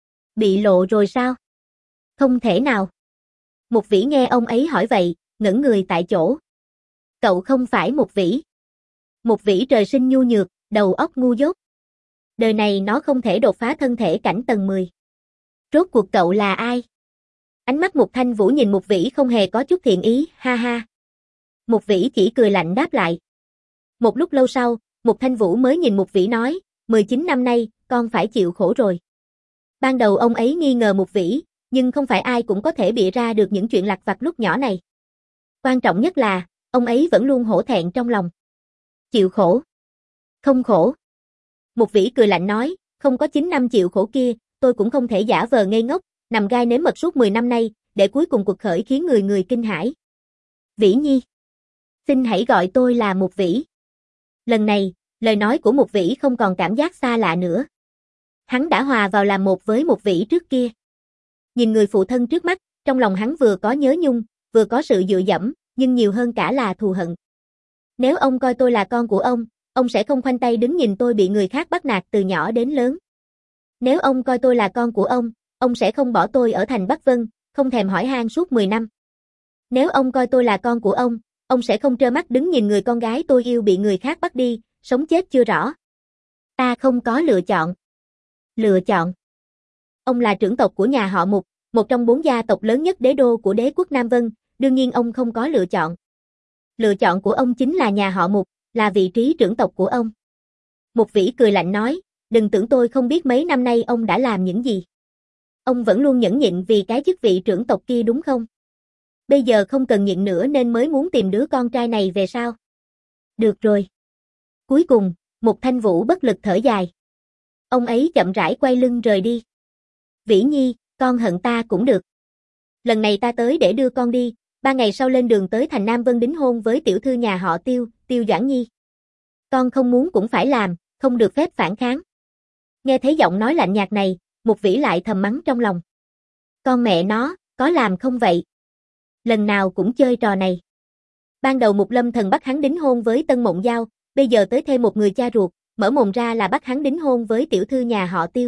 Bị lộ rồi sao? Không thể nào. Mục Vĩ nghe ông ấy hỏi vậy, ngẩn người tại chỗ. Cậu không phải Mục Vĩ. Mục Vĩ trời sinh nhu nhược, đầu óc ngu dốt. Đời này nó không thể đột phá thân thể cảnh tầng mười. Rốt cuộc cậu là ai? Ánh mắt Mục Thanh Vũ nhìn Mục Vĩ không hề có chút thiện ý, ha ha. Mục Vĩ chỉ cười lạnh đáp lại. Một lúc lâu sau, Mục Thanh Vũ mới nhìn Mục Vĩ nói, mười chín năm nay, con phải chịu khổ rồi. Ban đầu ông ấy nghi ngờ Mục Vĩ, nhưng không phải ai cũng có thể bịa ra được những chuyện lặt vặt lúc nhỏ này. Quan trọng nhất là, ông ấy vẫn luôn hổ thẹn trong lòng. Chịu khổ? Không khổ. Mục Vĩ cười lạnh nói, không có chín năm chịu khổ kia, tôi cũng không thể giả vờ ngây ngốc, nằm gai nếm mật suốt mười năm nay, để cuối cùng cuộc khởi khiến người người kinh hãi. Vĩ Nhi. Xin hãy gọi tôi là Mục Vĩ. Lần này, lời nói của Mục Vĩ không còn cảm giác xa lạ nữa. Hắn đã hòa vào làm một với Mục Vĩ trước kia. Nhìn người phụ thân trước mắt, trong lòng hắn vừa có nhớ nhung, vừa có sự dựa dẫm, nhưng nhiều hơn cả là thù hận. Nếu ông coi tôi là con của ông, ông sẽ không khoanh tay đứng nhìn tôi bị người khác bắt nạt từ nhỏ đến lớn. Nếu ông coi tôi là con của ông, ông sẽ không bỏ tôi ở thành Bắc Vân, không thèm hỏi han suốt mười năm. Nếu ông coi tôi là con của ông, ông sẽ không trơ mắt đứng nhìn người con gái tôi yêu bị người khác bắt đi, sống chết chưa rõ. Ta không có lựa chọn. Lựa chọn. Ông là trưởng tộc của nhà họ Mục, một trong bốn gia tộc lớn nhất đế đô của đế quốc Nam Vân, đương nhiên ông không có lựa chọn. Lựa chọn của ông chính là nhà họ Mục, là vị trí trưởng tộc của ông. Mục Vĩ cười lạnh nói, đừng tưởng tôi không biết mấy năm nay ông đã làm những gì. Ông vẫn luôn nhẫn nhịn vì cái chức vị trưởng tộc kia đúng không? Bây giờ không cần nhịn nữa nên mới muốn tìm đứa con trai này về sao? Được rồi. Cuối cùng, Mục Thanh Vũ bất lực thở dài. Ông ấy chậm rãi quay lưng rời đi. Vĩ Nhi, con hận ta cũng được. Lần này ta tới để đưa con đi, ba ngày sau lên đường tới thành Nam Vân đính hôn với tiểu thư nhà họ Tiêu, Tiêu Doãn Nhi. Con không muốn cũng phải làm, không được phép phản kháng. Nghe thấy giọng nói lạnh nhạt này, Mục Vĩ lại thầm mắng trong lòng. Con mẹ nó, có làm không vậy? Lần nào cũng chơi trò này. Ban đầu Mục Lâm Thần bắt hắn đính hôn với Tân Mộng Giao, bây giờ tới thêm một người cha ruột, mở mồm ra là bắt hắn đính hôn với tiểu thư nhà họ Tiêu.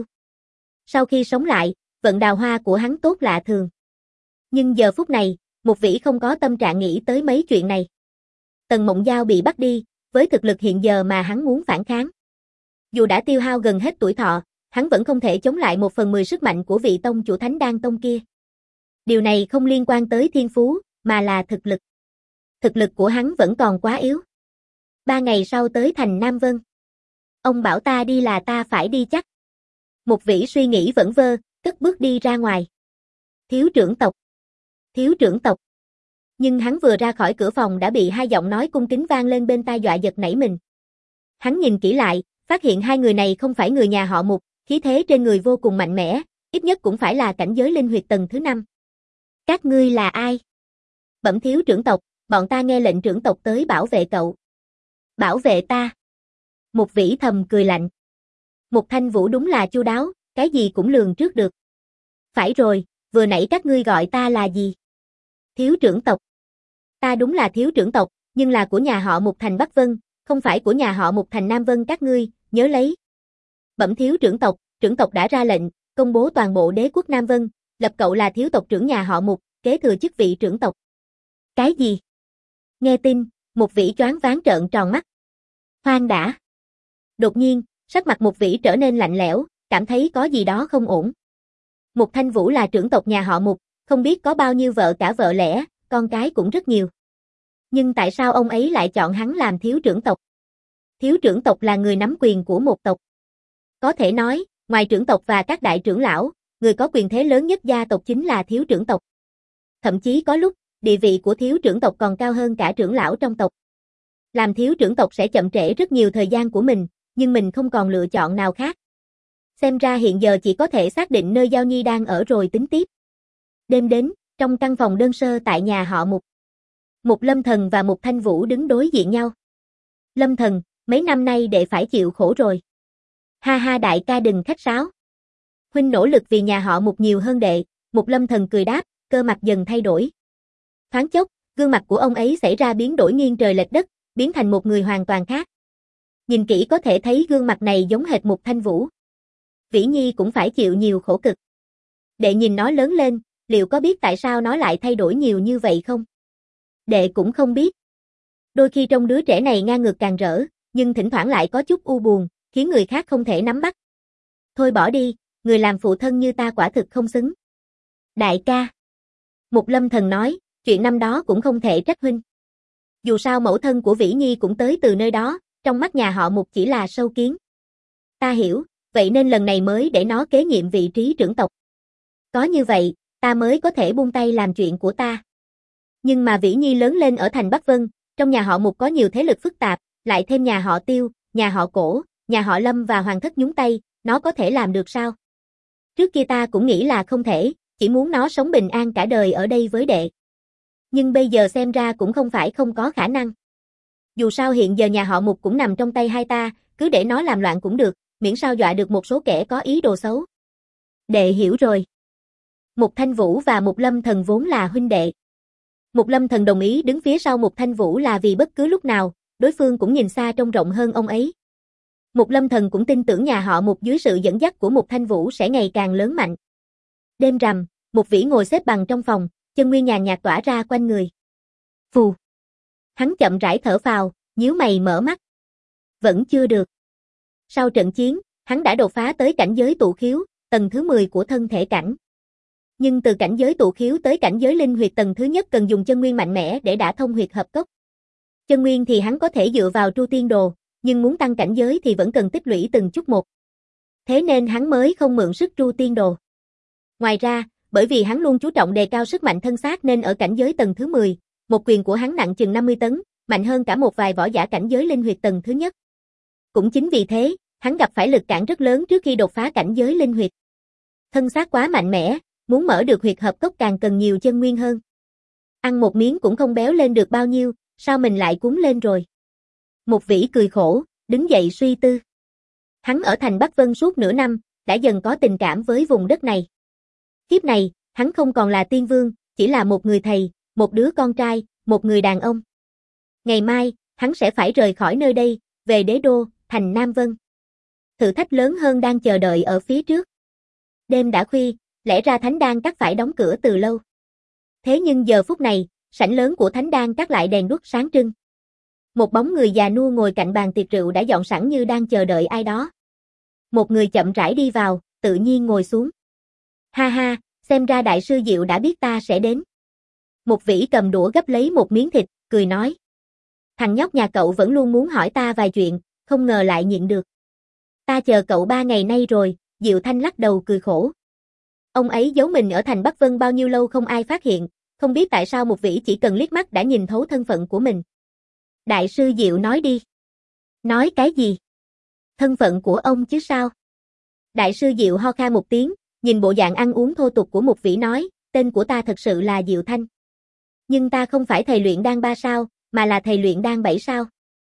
Sau khi sống lại, vận đào hoa của hắn tốt lạ thường. Nhưng giờ phút này, Mục Vĩ không có tâm trạng nghĩ tới mấy chuyện này. Tần Mộng Giao bị bắt đi, với thực lực hiện giờ mà hắn muốn phản kháng. Dù đã tiêu hao gần hết tuổi thọ, hắn vẫn không thể chống lại một phần mười sức mạnh của vị tông chủ Thánh Đan Tông kia. Điều này không liên quan tới thiên phú, mà là thực lực. Thực lực của hắn vẫn còn quá yếu. Ba ngày sau tới thành Nam Vân. Ông bảo ta đi là ta phải đi chắc. Mục Vĩ suy nghĩ vẩn vơ, cất bước đi ra ngoài. Thiếu trưởng tộc. Thiếu trưởng tộc. Nhưng hắn vừa ra khỏi cửa phòng đã bị hai giọng nói cung kính vang lên bên tai dọa giật nảy mình. Hắn nhìn kỹ lại, phát hiện hai người này không phải người nhà họ Mục, khí thế trên người vô cùng mạnh mẽ, ít nhất cũng phải là cảnh giới linh huyệt tầng thứ năm. Các ngươi là ai? Bẩm thiếu trưởng tộc, bọn ta nghe lệnh trưởng tộc tới bảo vệ cậu. Bảo vệ ta? Mục Vĩ thầm cười lạnh. Mục Thanh Vũ đúng là chu đáo, cái gì cũng lường trước được. Phải rồi, vừa nãy các ngươi gọi ta là gì? Thiếu trưởng tộc. Ta đúng là thiếu trưởng tộc, nhưng là của nhà họ Mục thành Bắc Vân, không phải của nhà họ Mục thành Nam Vân các ngươi, nhớ lấy. Bẩm thiếu trưởng tộc, trưởng tộc đã ra lệnh, công bố toàn bộ đế quốc Nam Vân, lập cậu là thiếu tộc trưởng nhà họ Mục, kế thừa chức vị trưởng tộc. Cái gì? Nghe tin, Mục Vĩ choáng váng trợn tròn mắt. Khoan đã. Đột nhiên, sắc mặt Mục Vĩ trở nên lạnh lẽo, cảm thấy có gì đó không ổn. Mục Thanh Vũ là trưởng tộc nhà họ Mục, không biết có bao nhiêu vợ cả vợ lẽ, con cái cũng rất nhiều. Nhưng tại sao ông ấy lại chọn hắn làm thiếu trưởng tộc? Thiếu trưởng tộc là người nắm quyền của một tộc. Có thể nói, ngoài trưởng tộc và các đại trưởng lão, người có quyền thế lớn nhất gia tộc chính là thiếu trưởng tộc. Thậm chí có lúc, địa vị của thiếu trưởng tộc còn cao hơn cả trưởng lão trong tộc. Làm thiếu trưởng tộc sẽ chậm trễ rất nhiều thời gian của mình, nhưng mình không còn lựa chọn nào khác. Xem ra hiện giờ chỉ có thể xác định nơi Giao Nhi đang ở rồi tính tiếp. Đêm đến, trong căn phòng đơn sơ tại nhà họ Mục. Mục Lâm Thần và Mục Thanh Vũ đứng đối diện nhau. Lâm Thần, mấy năm nay đệ phải chịu khổ rồi. Ha ha đại ca đừng khách sáo. Huynh nỗ lực vì nhà họ Mục nhiều hơn đệ, Mục Lâm Thần cười đáp, cơ mặt dần thay đổi. Thoáng chốc, gương mặt của ông ấy xảy ra biến đổi nghiêng trời lệch đất, biến thành một người hoàn toàn khác. Nhìn kỹ có thể thấy gương mặt này giống hệt Mục Thanh Vũ. Vĩ Nhi cũng phải chịu nhiều khổ cực. Đệ nhìn nó lớn lên, liệu có biết tại sao nó lại thay đổi nhiều như vậy không? Đệ cũng không biết. Đôi khi trông đứa trẻ này ngang ngược càng rỡ, nhưng thỉnh thoảng lại có chút u buồn, khiến người khác không thể nắm bắt. Thôi bỏ đi, người làm phụ thân như ta quả thực không xứng. Đại ca. Mục Lâm Thần nói, chuyện năm đó cũng không thể trách huynh. Dù sao mẫu thân của Vĩ Nhi cũng tới từ nơi đó, trong mắt nhà họ Mục chỉ là sâu kiến. Ta hiểu, vậy nên lần này mới để nó kế nhiệm vị trí trưởng tộc. Có như vậy, ta mới có thể buông tay làm chuyện của ta. Nhưng mà Vĩ Nhi lớn lên ở thành Bắc Vân, trong nhà họ Mục có nhiều thế lực phức tạp, lại thêm nhà họ Tiêu, nhà họ Cổ, nhà họ Lâm và Hoàng thất nhúng tay, nó có thể làm được sao? Trước kia ta cũng nghĩ là không thể, chỉ muốn nó sống bình an cả đời ở đây với đệ. Nhưng bây giờ xem ra cũng không phải không có khả năng. Dù sao hiện giờ nhà họ Mục cũng nằm trong tay hai ta, cứ để nó làm loạn cũng được, miễn sao dọa được một số kẻ có ý đồ xấu. Đệ hiểu rồi. Mục Thanh Vũ và Mục Lâm Thần vốn là huynh đệ. Mục Lâm Thần đồng ý đứng phía sau Mục Thanh Vũ là vì bất cứ lúc nào, đối phương cũng nhìn xa trông rộng hơn ông ấy. Mục Lâm Thần cũng tin tưởng nhà họ Mục dưới sự dẫn dắt của Mục Thanh Vũ sẽ ngày càng lớn mạnh. Đêm rằm, Mục Vĩ ngồi xếp bằng trong phòng, chân nguyên nhàn nhạt tỏa ra quanh người. Phù. Hắn chậm rãi thở phào, nhíu mày mở mắt. Vẫn chưa được. Sau trận chiến, hắn đã đột phá tới cảnh giới tụ khiếu, tầng thứ mười của thân thể cảnh. Nhưng từ cảnh giới tụ khiếu tới cảnh giới linh huyệt tầng thứ nhất cần dùng chân nguyên mạnh mẽ để đả thông huyệt hợp cốc. Chân nguyên thì hắn có thể dựa vào Tru Tiên Đồ, nhưng muốn tăng cảnh giới thì vẫn cần tích lũy từng chút một. Thế nên hắn mới không mượn sức Tru Tiên Đồ. Ngoài ra, bởi vì hắn luôn chú trọng đề cao sức mạnh thân xác nên ở cảnh giới tầng thứ mười, một quyền của hắn nặng chừng năm mươi tấn, mạnh hơn cả một vài võ giả cảnh giới linh huyệt tầng thứ nhất. Cũng chính vì thế, hắn gặp phải lực cản rất lớn trước khi đột phá cảnh giới linh huyệt. Thân xác quá mạnh mẽ, muốn mở được huyệt hợp cốc càng cần nhiều chân nguyên hơn. Ăn một miếng cũng không béo lên được bao nhiêu, sao mình lại cuốn lên rồi? Mục Vĩ cười khổ, đứng dậy suy tư. Hắn ở thành Bắc Vân suốt nửa năm, đã dần có tình cảm với vùng đất này. Kiếp này, hắn không còn là tiên vương, chỉ là một người thầy, một đứa con trai, một người đàn ông. Ngày mai, hắn sẽ phải rời khỏi nơi đây, về đế đô, thành Nam Vân. Thử thách lớn hơn đang chờ đợi ở phía trước. Đêm đã khuya, lẽ ra Thánh Đan Các phải đóng cửa từ lâu. Thế nhưng giờ phút này, sảnh lớn của Thánh Đan Các lại đèn đuốc sáng trưng. Một bóng người già nua ngồi cạnh bàn tiệc rượu đã dọn sẵn như đang chờ đợi ai đó. Một người chậm rãi đi vào, tự nhiên ngồi xuống. Ha ha, xem ra đại sư Diệu đã biết ta sẽ đến. Mục Vĩ cầm đũa gấp lấy một miếng thịt, cười nói. Thằng nhóc nhà cậu vẫn luôn muốn hỏi ta vài chuyện, không ngờ lại nhịn được. Ta chờ cậu ba ngày nay rồi, Diệu Thanh lắc đầu cười khổ. Ông ấy giấu mình ở thành Bắc Vân bao nhiêu lâu không ai phát hiện, không biết tại sao Mục Vĩ chỉ cần liếc mắt đã nhìn thấu thân phận của mình. Đại sư Diệu nói đi. Nói cái gì? Thân phận của ông chứ sao? Đại sư Diệu ho khan một tiếng, nhìn bộ dạng ăn uống thô tục của Mục Vĩ nói, tên của ta thật sự là Diệu Thanh. Nhưng ta không phải thầy luyện đan ba sao, mà là thầy luyện đan bảy sao.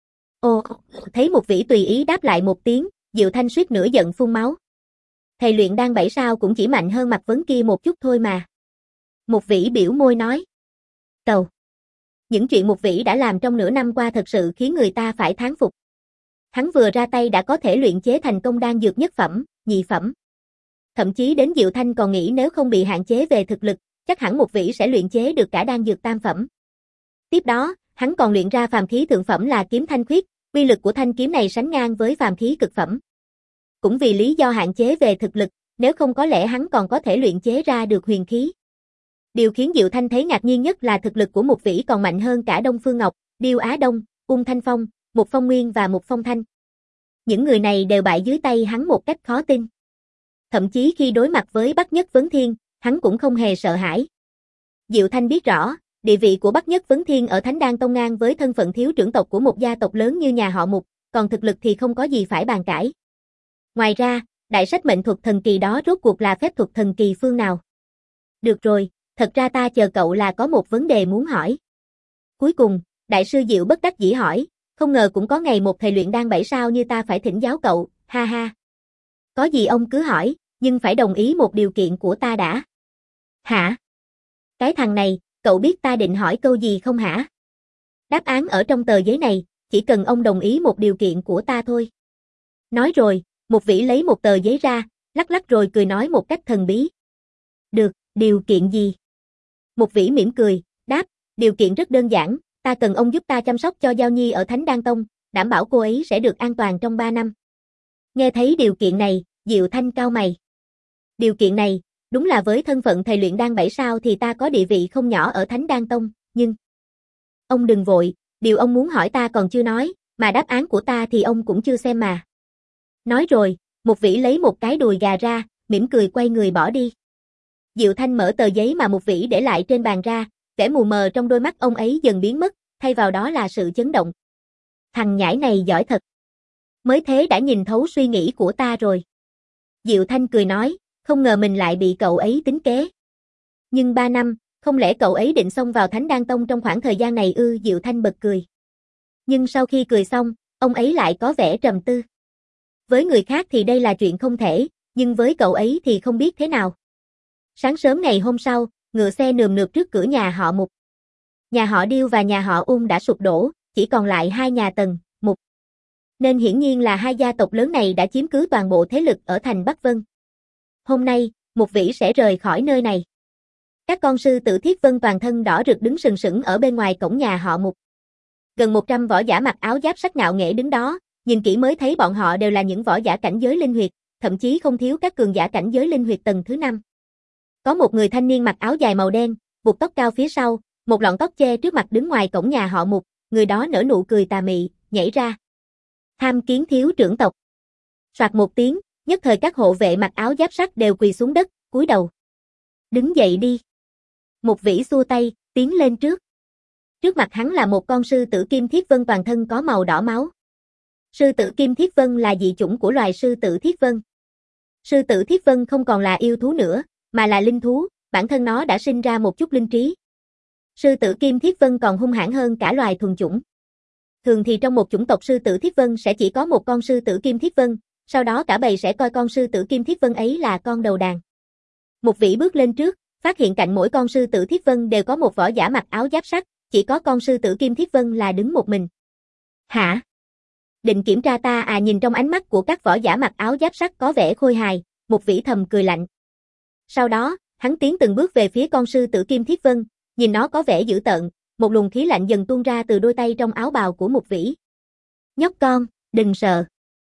Ồ, thấy Mục Vĩ tùy ý đáp lại một tiếng, Diệu Thanh suýt nửa giận phun máu. Thầy luyện đan bảy sao cũng chỉ mạnh hơn Mạc Vấn kia một chút thôi mà. Mục Vĩ biểu môi nói. Cầu. Những chuyện Mục Vĩ đã làm trong nửa năm qua thật sự khiến người ta phải thán phục. Hắn vừa ra tay đã có thể luyện chế thành công đan dược nhất phẩm, nhị phẩm. Thậm chí đến Diệu Thanh còn nghĩ nếu không bị hạn chế về thực lực, chắc hẳn Mục Vĩ sẽ luyện chế được cả đan dược tam phẩm. Tiếp đó, hắn còn luyện ra phàm khí thượng phẩm là kiếm thanh khuyết, uy lực của thanh kiếm này sánh ngang với phàm khí cực phẩm. Cũng vì lý do hạn chế về thực lực, nếu không có lẽ hắn còn có thể luyện chế ra được huyền khí. Điều khiến Diệu Thanh thấy ngạc nhiên nhất là thực lực của Mục Vĩ còn mạnh hơn cả Đông Phương Ngọc, Điêu Á Đông, Ung Thanh Phong, Mục Phong Nguyên và Mục Phong Thanh. Những người này đều bại dưới tay hắn một cách khó tin. Thậm chí khi đối mặt với Bắc Nhất Vấn Thiên, hắn cũng không hề sợ hãi. Diệu Thanh biết rõ, địa vị của Bắc Nhất Vấn Thiên ở Thánh Đan Tông ngang với thân phận thiếu trưởng tộc của một gia tộc lớn như nhà họ Mục, còn thực lực thì không có gì phải bàn cãi. Ngoài ra, đại sách mệnh thuật thần kỳ đó rốt cuộc là phép thuật thần kỳ phương nào? Được rồi, thật ra ta chờ cậu là có một vấn đề muốn hỏi. Cuối cùng, đại sư Diệu bất đắc dĩ hỏi, không ngờ cũng có ngày một thầy luyện đan bảy sao như ta phải thỉnh giáo cậu, ha ha. Có gì ông cứ hỏi, nhưng phải đồng ý một điều kiện của ta đã. Hả? Cái thằng này, cậu biết ta định hỏi câu gì không hả? Đáp án ở trong tờ giấy này, chỉ cần ông đồng ý một điều kiện của ta thôi. Nói rồi, Mục Vĩ lấy một tờ giấy ra, lắc lắc rồi cười nói một cách thần bí. Được, điều kiện gì? Mục Vĩ mỉm cười, đáp, điều kiện rất đơn giản, ta cần ông giúp ta chăm sóc cho Giao Nhi ở Thánh Đan Tông, đảm bảo cô ấy sẽ được an toàn trong ba năm. Nghe thấy điều kiện này, Diệu Thanh cau mày. Điều kiện này, đúng là với thân phận thầy luyện đan bảy sao thì ta có địa vị không nhỏ ở Thánh Đan Tông, nhưng... Ông đừng vội, điều ông muốn hỏi ta còn chưa nói, mà đáp án của ta thì ông cũng chưa xem mà. Nói rồi, Mục Vĩ lấy một cái đùi gà ra, mỉm cười quay người bỏ đi. Diệu Thanh mở tờ giấy mà Mục Vĩ để lại trên bàn ra, vẻ mù mờ trong đôi mắt ông ấy dần biến mất, thay vào đó là sự chấn động. Thằng nhãi này giỏi thật. Mới thế đã nhìn thấu suy nghĩ của ta rồi. Diệu Thanh cười nói, không ngờ mình lại bị cậu ấy tính kế. Nhưng ba năm, không lẽ cậu ấy định xông vào Thánh Đan Tông trong khoảng thời gian này ư? Diệu Thanh bật cười. Nhưng sau khi cười xong, ông ấy lại có vẻ trầm tư. Với người khác thì đây là chuyện không thể, nhưng với cậu ấy thì không biết thế nào. Sáng sớm ngày hôm sau, ngựa xe nườm nượp trước cửa nhà họ Mục. Nhà họ Điêu và nhà họ Ung đã sụp đổ, chỉ còn lại hai nhà Tần, Mục. Nên hiển nhiên là hai gia tộc lớn này đã chiếm cứ toàn bộ thế lực ở thành Bắc Vân. Hôm nay, Mục Vĩ sẽ rời khỏi nơi này. Các con sư tử Thiết Vân toàn thân đỏ rực đứng sừng sững ở bên ngoài cổng nhà họ Mục. Gần một trăm võ giả mặc áo giáp sắt ngạo nghễ đứng đó, nhìn kỹ mới thấy bọn họ đều là những võ giả cảnh giới linh huyệt, thậm chí không thiếu các cường giả cảnh giới linh huyệt tầng thứ năm. Có một người thanh niên mặc áo dài màu đen, buộc tóc cao phía sau, một lọn tóc che trước mặt đứng ngoài cổng nhà họ Mục, người đó nở nụ cười tà mị, nhảy ra. Tham kiến thiếu trưởng tộc. Soạt một tiếng, nhất thời các hộ vệ mặc áo giáp sắt đều quỳ xuống đất, cúi đầu. Đứng dậy đi. Mục Vĩ xua tay, tiến lên trước. Trước mặt hắn là một con sư tử Kim Thiết Vân toàn thân có màu đỏ máu. Sư tử Kim Thiết Vân là dị chủng của loài sư tử Thiết Vân. Sư tử Thiết Vân không còn là yêu thú nữa, mà là linh thú, bản thân nó đã sinh ra một chút linh trí. Sư tử Kim Thiết Vân còn hung hãn hơn cả loài thuần chủng. Thường thì trong một chủng tộc sư tử Thiết Vân sẽ chỉ có một con sư tử Kim Thiết Vân, sau đó cả bầy sẽ coi con sư tử Kim Thiết Vân ấy là con đầu đàn. Mục Vĩ bước lên trước, phát hiện cạnh mỗi con sư tử Thiết Vân đều có một võ giả mặc áo giáp sắt, chỉ có con sư tử Kim Thiết Vân là đứng một mình. Hả? Định kiểm tra ta à? Nhìn trong ánh mắt của các võ giả mặc áo giáp sắt có vẻ khôi hài, Mục Vĩ thầm cười lạnh. Sau đó, hắn tiến từng bước về phía con sư tử Kim Thiết Vân, nhìn nó có vẻ dữ tợn, một luồng khí lạnh dần tuôn ra từ đôi tay trong áo bào của Mục Vĩ. Nhóc con, đừng sợ.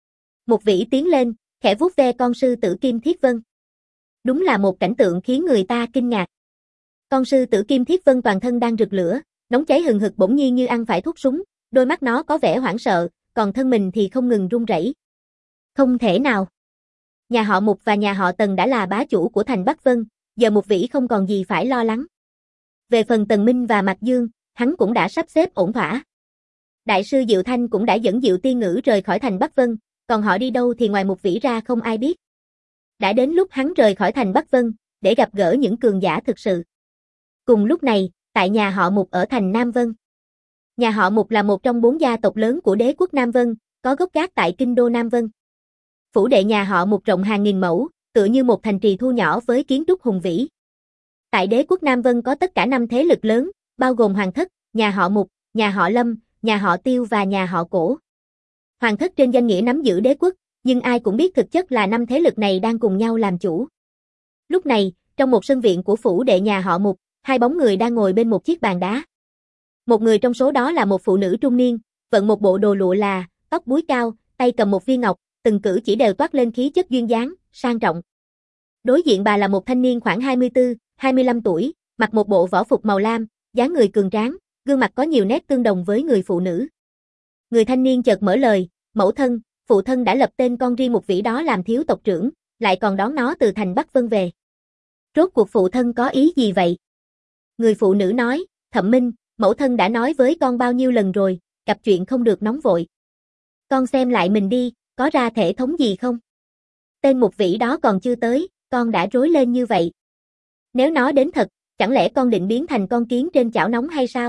Mục Vĩ tiến lên, khẽ vuốt ve con sư tử Kim Thiết Vân. Đúng là một cảnh tượng khiến người ta kinh ngạc. Con sư tử Kim Thiết Vân toàn thân đang rực lửa, nóng cháy hừng hực bỗng nhiên như ăn phải thuốc súng, đôi mắt nó có vẻ hoảng sợ, còn thân mình thì không ngừng run rẩy. Không thể nào. Nhà họ Mục và nhà họ Tần đã là bá chủ của thành Bắc Vân, giờ Mục Vĩ không còn gì phải lo lắng. Về phần Tần Minh và Mạc Dương, hắn cũng đã sắp xếp ổn thỏa. Đại sư Diệu Thanh cũng đã dẫn Diệu Tiên Ngữ rời khỏi thành Bắc Vân, còn họ đi đâu thì ngoài Mục Vĩ ra không ai biết. Đã đến lúc hắn rời khỏi thành Bắc Vân, để gặp gỡ những cường giả thực sự. Cùng lúc này, tại nhà họ Mục ở thành Nam Vân. Nhà họ Mục là một trong bốn gia tộc lớn của đế quốc Nam Vân, có gốc gác tại kinh đô Nam Vân. Phủ đệ nhà họ Mục rộng hàng nghìn mẫu, tựa như một thành trì thu nhỏ với kiến trúc hùng vĩ. Tại đế quốc Nam Vân có tất cả năm thế lực lớn, bao gồm Hoàng Thất, nhà họ Mục, nhà họ Lâm, nhà họ Tiêu và nhà họ Cổ. Hoàng thất trên danh nghĩa nắm giữ đế quốc, nhưng ai cũng biết thực chất là năm thế lực này đang cùng nhau làm chủ. Lúc này, trong một sân viện của phủ đệ nhà họ Mục, hai bóng người đang ngồi bên một chiếc bàn đá. Một người trong số đó là một phụ nữ trung niên, vận một bộ đồ lụa là, tóc búi cao, tay cầm một viên ngọc, từng cử chỉ đều toát lên khí chất duyên dáng, sang trọng. Đối diện bà là một thanh niên khoảng hai mươi tư, hai mươi lăm tuổi, mặc một bộ võ phục màu lam, dáng người cường tráng, gương mặt có nhiều nét tương đồng với người phụ nữ. Người thanh niên chợt mở lời, mẫu thân, phụ thân đã lập tên con riêng một vĩ đó làm thiếu tộc trưởng, lại còn đón nó từ thành Bắc Vân về. Rốt cuộc phụ thân có ý gì vậy? Người phụ nữ nói, Thẩm Minh, mẫu thân đã nói với con bao nhiêu lần rồi, gặp chuyện không được nóng vội. Con xem lại mình đi, có ra thể thống gì không? Tên Mục Vĩ đó còn chưa tới, con đã rối lên như vậy. Nếu nó đến thật, chẳng lẽ con định biến thành con kiến trên chảo nóng hay sao?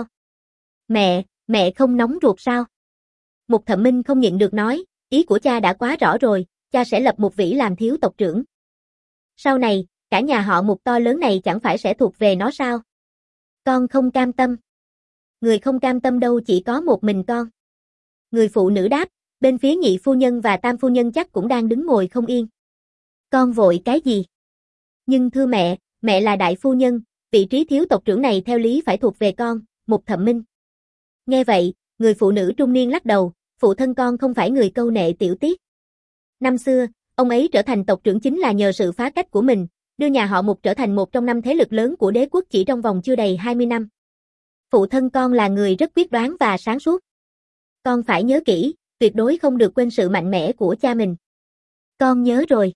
Mẹ, mẹ không nóng ruột sao? Mục Thẩm Minh không nhịn được nói, ý của cha đã quá rõ rồi, cha sẽ lập Mục Vĩ làm thiếu tộc trưởng. Sau này, cả nhà họ Mục to lớn này chẳng phải sẽ thuộc về nó sao? Con không cam tâm. Người không cam tâm đâu chỉ có một mình con. Người phụ nữ đáp, bên phía nhị phu nhân và tam phu nhân chắc cũng đang đứng ngồi không yên. Con vội cái gì? Nhưng thưa mẹ, mẹ là đại phu nhân, vị trí thiếu tộc trưởng này theo lý phải thuộc về con, Mục Thẩm Minh. Nghe vậy, người phụ nữ trung niên lắc đầu, phụ thân con không phải người câu nệ tiểu tiết. Năm xưa, ông ấy trở thành tộc trưởng chính là nhờ sự phá cách của mình, đưa nhà họ Mục trở thành một trong năm thế lực lớn của đế quốc chỉ trong vòng chưa đầy hai mươi năm. Phụ thân con là người rất quyết đoán và sáng suốt. Con phải nhớ kỹ, tuyệt đối không được quên sự mạnh mẽ của cha mình. Con nhớ rồi.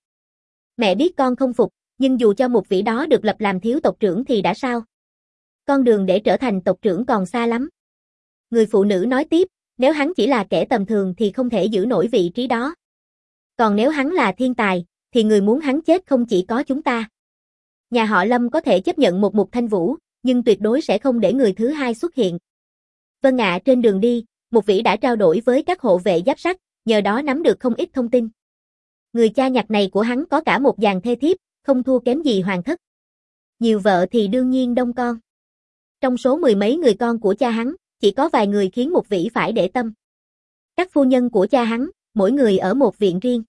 Mẹ biết con không phục, nhưng dù cho Mục Vĩ đó được lập làm thiếu tộc trưởng thì đã sao? Con đường để trở thành tộc trưởng còn xa lắm. Người phụ nữ nói tiếp, nếu hắn chỉ là kẻ tầm thường thì không thể giữ nổi vị trí đó. Còn nếu hắn là thiên tài, thì người muốn hắn chết không chỉ có chúng ta. Nhà họ Lâm có thể chấp nhận một Mục Thanh Vũ, nhưng tuyệt đối sẽ không để người thứ hai xuất hiện. Vâng ạ, trên đường đi, Mục Vĩ đã trao đổi với các hộ vệ giáp sắt, nhờ đó nắm được không ít thông tin. Người cha nhặt này của hắn có cả một dàn thê thiếp, không thua kém gì hoàng thất. Nhiều vợ thì đương nhiên đông con. Trong số mười mấy người con của cha hắn, chỉ có vài người khiến Mục Vĩ phải để tâm. Các phu nhân của cha hắn, mỗi người ở một viện riêng.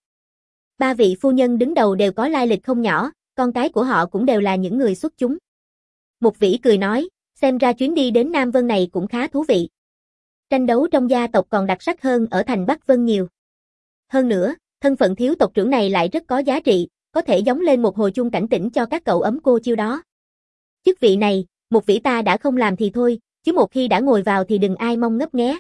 Ba vị phu nhân đứng đầu đều có lai lịch không nhỏ, con cái của họ cũng đều là những người xuất chúng. Mục Vĩ cười nói, xem ra chuyến đi đến Nam Vân này cũng khá thú vị. Tranh đấu trong gia tộc còn đặc sắc hơn ở thành Bắc Vân nhiều. Hơn nữa, thân phận thiếu tộc trưởng này lại rất có giá trị, có thể giống lên một hồi chuông cảnh tỉnh cho các cậu ấm cô chiêu đó. Chức vị này, Mục Vĩ ta đã không làm thì thôi, chứ một khi đã ngồi vào thì đừng ai mong ngấp nghé.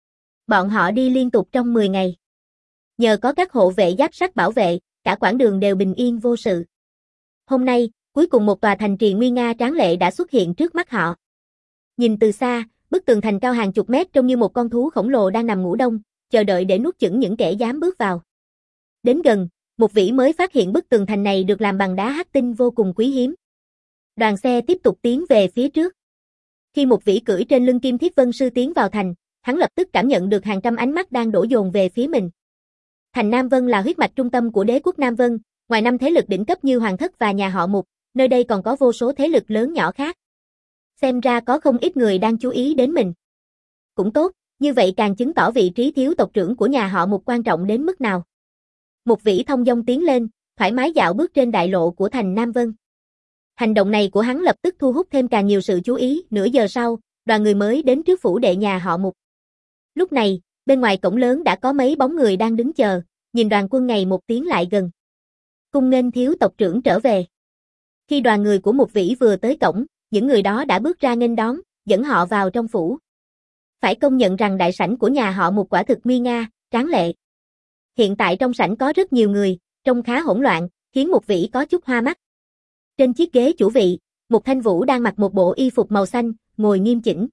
Bọn họ đi liên tục trong mười ngày. Nhờ có các hộ vệ giáp sắt bảo vệ, cả quãng đường đều bình yên vô sự. Hôm nay, cuối cùng một tòa thành trì nguy nga tráng lệ đã xuất hiện trước mắt họ. Nhìn từ xa, bức tường thành cao hàng chục mét trông như một con thú khổng lồ đang nằm ngủ đông, chờ đợi để nuốt chửng những kẻ dám bước vào. Đến gần, Mục Vĩ mới phát hiện bức tường thành này được làm bằng đá hắc tinh vô cùng quý hiếm. Đoàn xe tiếp tục tiến về phía trước. Khi Mục Vĩ cưỡi trên lưng Kim Thiết Vân Sư tiến vào thành, hắn lập tức cảm nhận được hàng trăm ánh mắt đang đổ dồn về phía mình. Thành Nam Vân là huyết mạch trung tâm của đế quốc Nam Vân, ngoài năm thế lực đỉnh cấp như Hoàng thất và nhà họ Mục, nơi đây còn có vô số thế lực lớn nhỏ khác. Xem ra có không ít người đang chú ý đến mình. Cũng tốt, như vậy càng chứng tỏ vị trí thiếu tộc trưởng của nhà họ Mục quan trọng đến mức nào. Mục Vĩ thông dong tiến lên, thoải mái dạo bước trên đại lộ của thành Nam Vân. Hành động này của hắn lập tức thu hút thêm càng nhiều sự chú ý. Nửa giờ sau, đoàn người mới đến trước phủ đệ nhà họ Mục. Lúc này, bên ngoài cổng lớn đã có mấy bóng người đang đứng chờ, nhìn đoàn quân ngày một tiến lại gần. Cung nghênh thiếu tộc trưởng trở về. Khi đoàn người của Mục Vĩ vừa tới cổng, những người đó đã bước ra nghênh đón, dẫn họ vào trong phủ. Phải công nhận rằng đại sảnh của nhà họ Mục quả thực nguy nga, tráng lệ. Hiện tại trong sảnh có rất nhiều người, trông khá hỗn loạn, khiến Mục Vĩ có chút hoa mắt. Trên chiếc ghế chủ vị, Mục Thanh Vũ đang mặc một bộ y phục màu xanh, ngồi nghiêm chỉnh.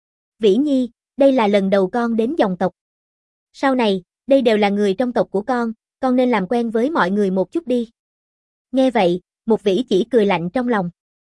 Vĩ Nhi, đây là lần đầu con đến dòng tộc. Sau này, đây đều là người trong tộc của con, con nên làm quen với mọi người một chút đi. Nghe vậy, Mục Vĩ chỉ cười lạnh trong lòng.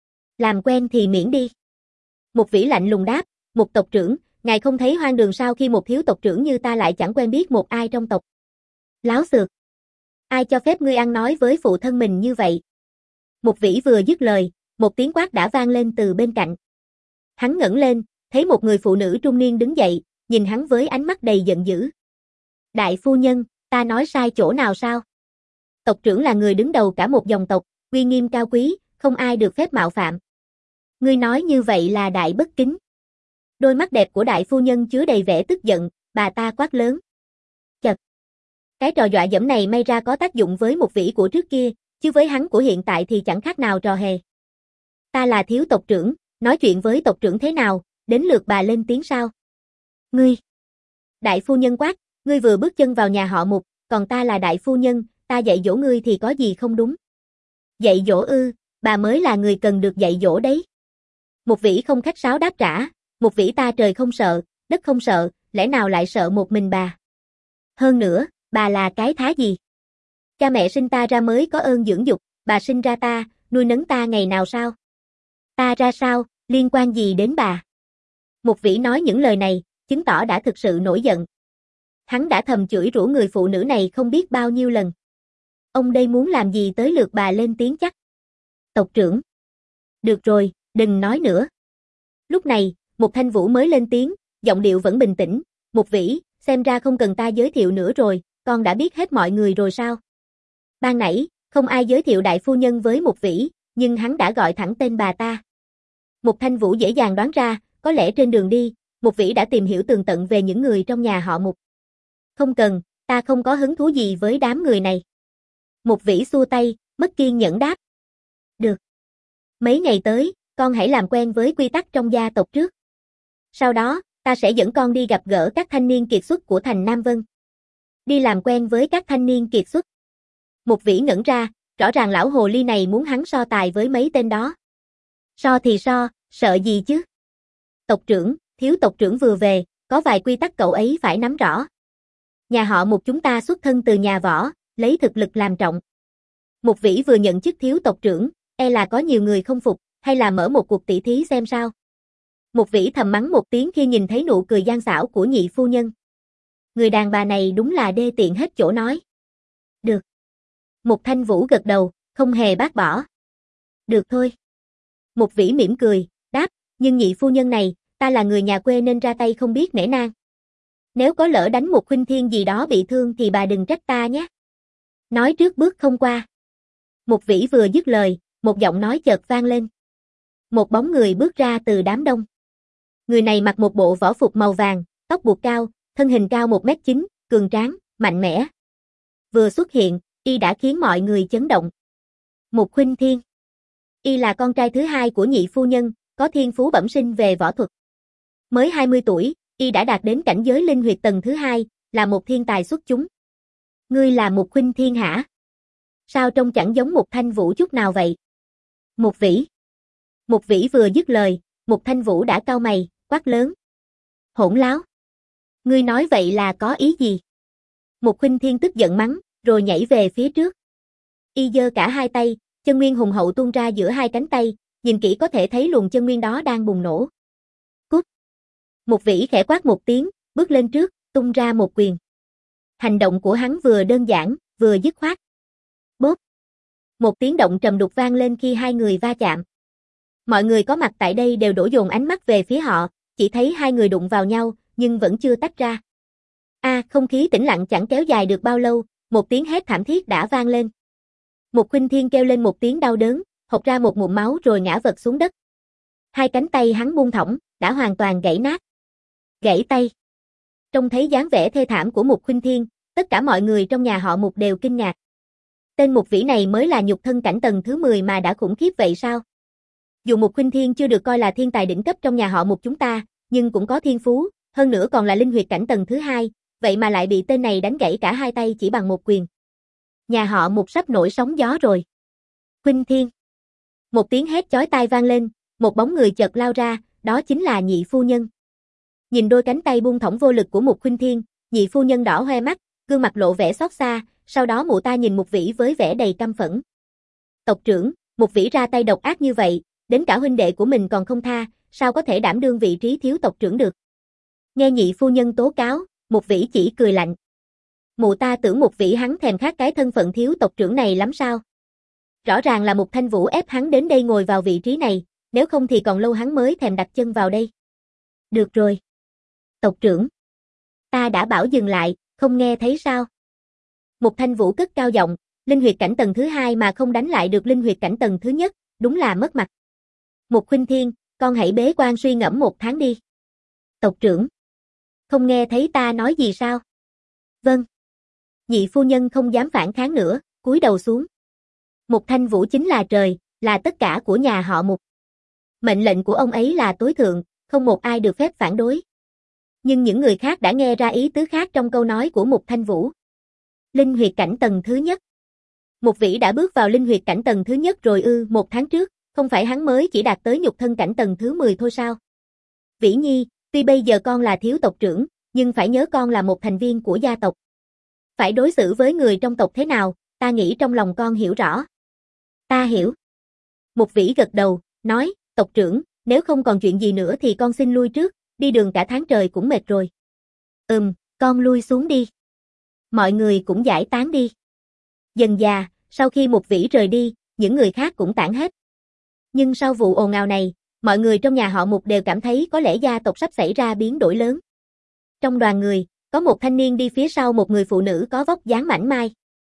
Làm quen thì miễn đi. Mục Vĩ lạnh lùng đáp, Mục tộc trưởng, ngài không thấy hoang đường sao khi một thiếu tộc trưởng như ta lại chẳng quen biết một ai trong tộc. Láo xược. Ai cho phép ngươi ăn nói với phụ thân mình như vậy? Mục Vĩ vừa dứt lời, một tiếng quát đã vang lên từ bên cạnh. Hắn ngẩng lên, thấy một người phụ nữ trung niên đứng dậy, nhìn hắn với ánh mắt đầy giận dữ. Đại phu nhân, ta nói sai chỗ nào sao? Tộc trưởng là người đứng đầu cả một dòng tộc, uy nghiêm cao quý, không ai được phép mạo phạm. Ngươi nói như vậy là đại bất kính. Đôi mắt đẹp của đại phu nhân chứa đầy vẻ tức giận, bà ta quát lớn. Chật. Cái trò dọa dẫm này may ra có tác dụng với một vĩ của trước kia, chứ với hắn của hiện tại thì chẳng khác nào trò hề. Ta là thiếu tộc trưởng, nói chuyện với tộc trưởng thế nào, đến lượt bà lên tiếng sao? Ngươi. Đại phu nhân quát, ngươi vừa bước chân vào nhà họ Mục, còn ta là đại phu nhân, ta dạy dỗ ngươi thì có gì không đúng? Dạy dỗ ư, bà mới là người cần được dạy dỗ đấy. Một vĩ không khách sáo đáp trả, một vĩ ta trời không sợ, đất không sợ, lẽ nào lại sợ một mình bà? Hơn nữa, bà là cái thá gì? Cha mẹ sinh ta ra mới có ơn dưỡng dục, bà sinh ra ta, nuôi nấng ta ngày nào sao? Ta ra sao, liên quan gì đến bà? Một vĩ nói những lời này, chứng tỏ đã thực sự nổi giận. Hắn đã thầm chửi rủa người phụ nữ này không biết bao nhiêu lần. Ông đây muốn làm gì tới lượt bà lên tiếng chắc? Tộc trưởng. Được rồi, đừng nói nữa. Lúc này, một Thanh Vũ mới lên tiếng, giọng điệu vẫn bình tĩnh. Một vĩ, xem ra không cần ta giới thiệu nữa rồi, con đã biết hết mọi người rồi sao? Ban nãy, không ai giới thiệu đại phu nhân với một vĩ, nhưng hắn đã gọi thẳng tên bà ta. Một Thanh Vũ dễ dàng đoán ra, có lẽ trên đường đi, một vĩ đã tìm hiểu tường tận về những người trong nhà họ Mục. Không cần, ta không có hứng thú gì với đám người này. Một vĩ xua tay, mất kiên nhẫn đáp. Được. Mấy ngày tới, con hãy làm quen với quy tắc trong gia tộc trước. Sau đó, ta sẽ dẫn con đi gặp gỡ các thanh niên kiệt xuất của thành Nam Vân. Đi làm quen với các thanh niên kiệt xuất. Một vĩ ngẩn ra, rõ ràng lão hồ ly này muốn hắn so tài với mấy tên đó. So thì so, sợ gì chứ? Tộc trưởng, thiếu tộc trưởng vừa về, có vài quy tắc cậu ấy phải nắm rõ. Nhà họ Mục chúng ta xuất thân từ nhà võ, lấy thực lực làm trọng. Một vĩ vừa nhận chức thiếu tộc trưởng, e là có nhiều người không phục, hay là mở một cuộc tỷ thí xem sao. Một vĩ thầm mắng một tiếng khi nhìn thấy nụ cười gian xảo của nhị phu nhân. Người đàn bà này đúng là đê tiện hết chỗ nói. Được. Một Thanh Vũ gật đầu, không hề bác bỏ. Được thôi. Một vĩ mỉm cười, đáp, nhưng nhị phu nhân này, ta là người nhà quê nên ra tay không biết nể nang. Nếu có lỡ đánh một huynh thiên gì đó bị thương thì bà đừng trách ta nhé. Nói trước bước không qua. Một vĩ vừa dứt lời, một giọng nói chợt vang lên. Một bóng người bước ra từ đám đông. Người này mặc một bộ võ phục màu vàng, tóc buộc cao, thân hình cao một mét chín, cường tráng, mạnh mẽ. Vừa xuất hiện, y đã khiến mọi người chấn động. Một huynh thiên. Y là con trai thứ hai của nhị phu nhân, có thiên phú bẩm sinh về võ thuật. Mới hai mươi tuổi, y đã đạt đến cảnh giới linh huyệt tầng thứ hai, là một thiên tài xuất chúng. Ngươi là một huynh thiên hả? Sao trông chẳng giống một Thanh Vũ chút nào vậy? Một vĩ. Một vĩ vừa dứt lời, một Thanh Vũ đã cau mày, quát lớn. Hỗn láo. Ngươi nói vậy là có ý gì? Một huynh thiên tức giận mắng, rồi nhảy về phía trước. Y giơ cả hai tay, chân nguyên hùng hậu tuôn ra giữa hai cánh tay, nhìn kỹ có thể thấy luồng chân nguyên đó đang bùng nổ. Cút. Một vĩ khẽ quát một tiếng, bước lên trước, tung ra một quyền. Hành động của hắn vừa đơn giản, vừa dứt khoát. Bốp. Một tiếng động trầm đục vang lên khi hai người va chạm. Mọi người có mặt tại đây đều đổ dồn ánh mắt về phía họ, chỉ thấy hai người đụng vào nhau, nhưng vẫn chưa tách ra. A, à, không khí tĩnh lặng chẳng kéo dài được bao lâu, một tiếng hét thảm thiết đã vang lên. Một huynh thiên kêu lên một tiếng đau đớn, hộc ra một ngụm máu rồi ngã vật xuống đất. Hai cánh tay hắn buông thõng, đã hoàn toàn gãy nát. Gãy tay. Trông thấy dáng vẻ thê thảm của Mục huynh thiên, tất cả mọi người trong nhà họ Mục đều kinh ngạc. Tên Mục vĩ này mới là nhục thân cảnh tầng thứ mười mà đã khủng khiếp vậy sao? Dù Mục huynh thiên chưa được coi là thiên tài đỉnh cấp trong nhà họ Mục chúng ta, nhưng cũng có thiên phú, hơn nữa còn là linh huyệt cảnh tầng thứ hai, vậy mà lại bị tên này đánh gãy cả hai tay chỉ bằng một quyền. Nhà họ Mục sắp nổi sóng gió rồi. Huynh thiên. Một tiếng hét chói tai vang lên, một bóng người chợt lao ra, đó chính là nhị phu nhân. Nhìn đôi cánh tay buông thõng vô lực của Mục huynh thiên, nhị phu nhân đỏ hoe mắt, gương mặt lộ vẻ xót xa, sau đó mụ ta nhìn Mục vĩ với vẻ đầy căm phẫn. Tộc trưởng, Mục vĩ ra tay độc ác như vậy, đến cả huynh đệ của mình còn không tha, sao có thể đảm đương vị trí thiếu tộc trưởng được? Nghe nhị phu nhân tố cáo, Mục vĩ chỉ cười lạnh. Mụ ta tưởng Mục vĩ hắn thèm khát cái thân phận thiếu tộc trưởng này lắm sao? Rõ ràng là Mục Thanh Vũ ép hắn đến đây ngồi vào vị trí này, nếu không thì còn lâu hắn mới thèm đặt chân vào đây. Được rồi. Tộc trưởng. Ta đã bảo dừng lại, không nghe thấy sao? Mục Thanh Vũ cất cao giọng, linh huyệt cảnh tầng thứ hai mà không đánh lại được linh huyệt cảnh tầng thứ nhất, đúng là mất mặt. Mục Khuynh Thiên, con hãy bế quan suy ngẫm một tháng đi. Tộc trưởng. Không nghe thấy ta nói gì sao? Vâng. Nhị phu nhân không dám phản kháng nữa, cúi đầu xuống. Mục Thanh Vũ chính là trời, là tất cả của nhà họ Mục. Mệnh lệnh của ông ấy là tối thượng, không một ai được phép phản đối. Nhưng những người khác đã nghe ra ý tứ khác trong câu nói của Mục Thanh Vũ. Linh huyệt cảnh tầng thứ nhất. Mục Vĩ đã bước vào linh huyệt cảnh tầng thứ nhất rồi ư? Một tháng trước, không phải hắn mới chỉ đạt tới nhục thân cảnh tầng thứ mười thôi sao? Vĩ Nhi, tuy bây giờ con là thiếu tộc trưởng, nhưng phải nhớ con là một thành viên của gia tộc. Phải đối xử với người trong tộc thế nào, ta nghĩ trong lòng con hiểu rõ. Ta hiểu. Mục Vĩ gật đầu, nói, tộc trưởng, nếu không còn chuyện gì nữa thì con xin lui trước, đi đường cả tháng trời cũng mệt rồi. Ừm, con lui xuống đi. Mọi người cũng giải tán đi. Dần dà, sau khi Mục Vĩ rời đi, những người khác cũng tản hết. Nhưng sau vụ ồn ào này, mọi người trong nhà họ Mục đều cảm thấy có lẽ gia tộc sắp xảy ra biến đổi lớn. Trong đoàn người, có một thanh niên đi phía sau một người phụ nữ có vóc dáng mảnh mai.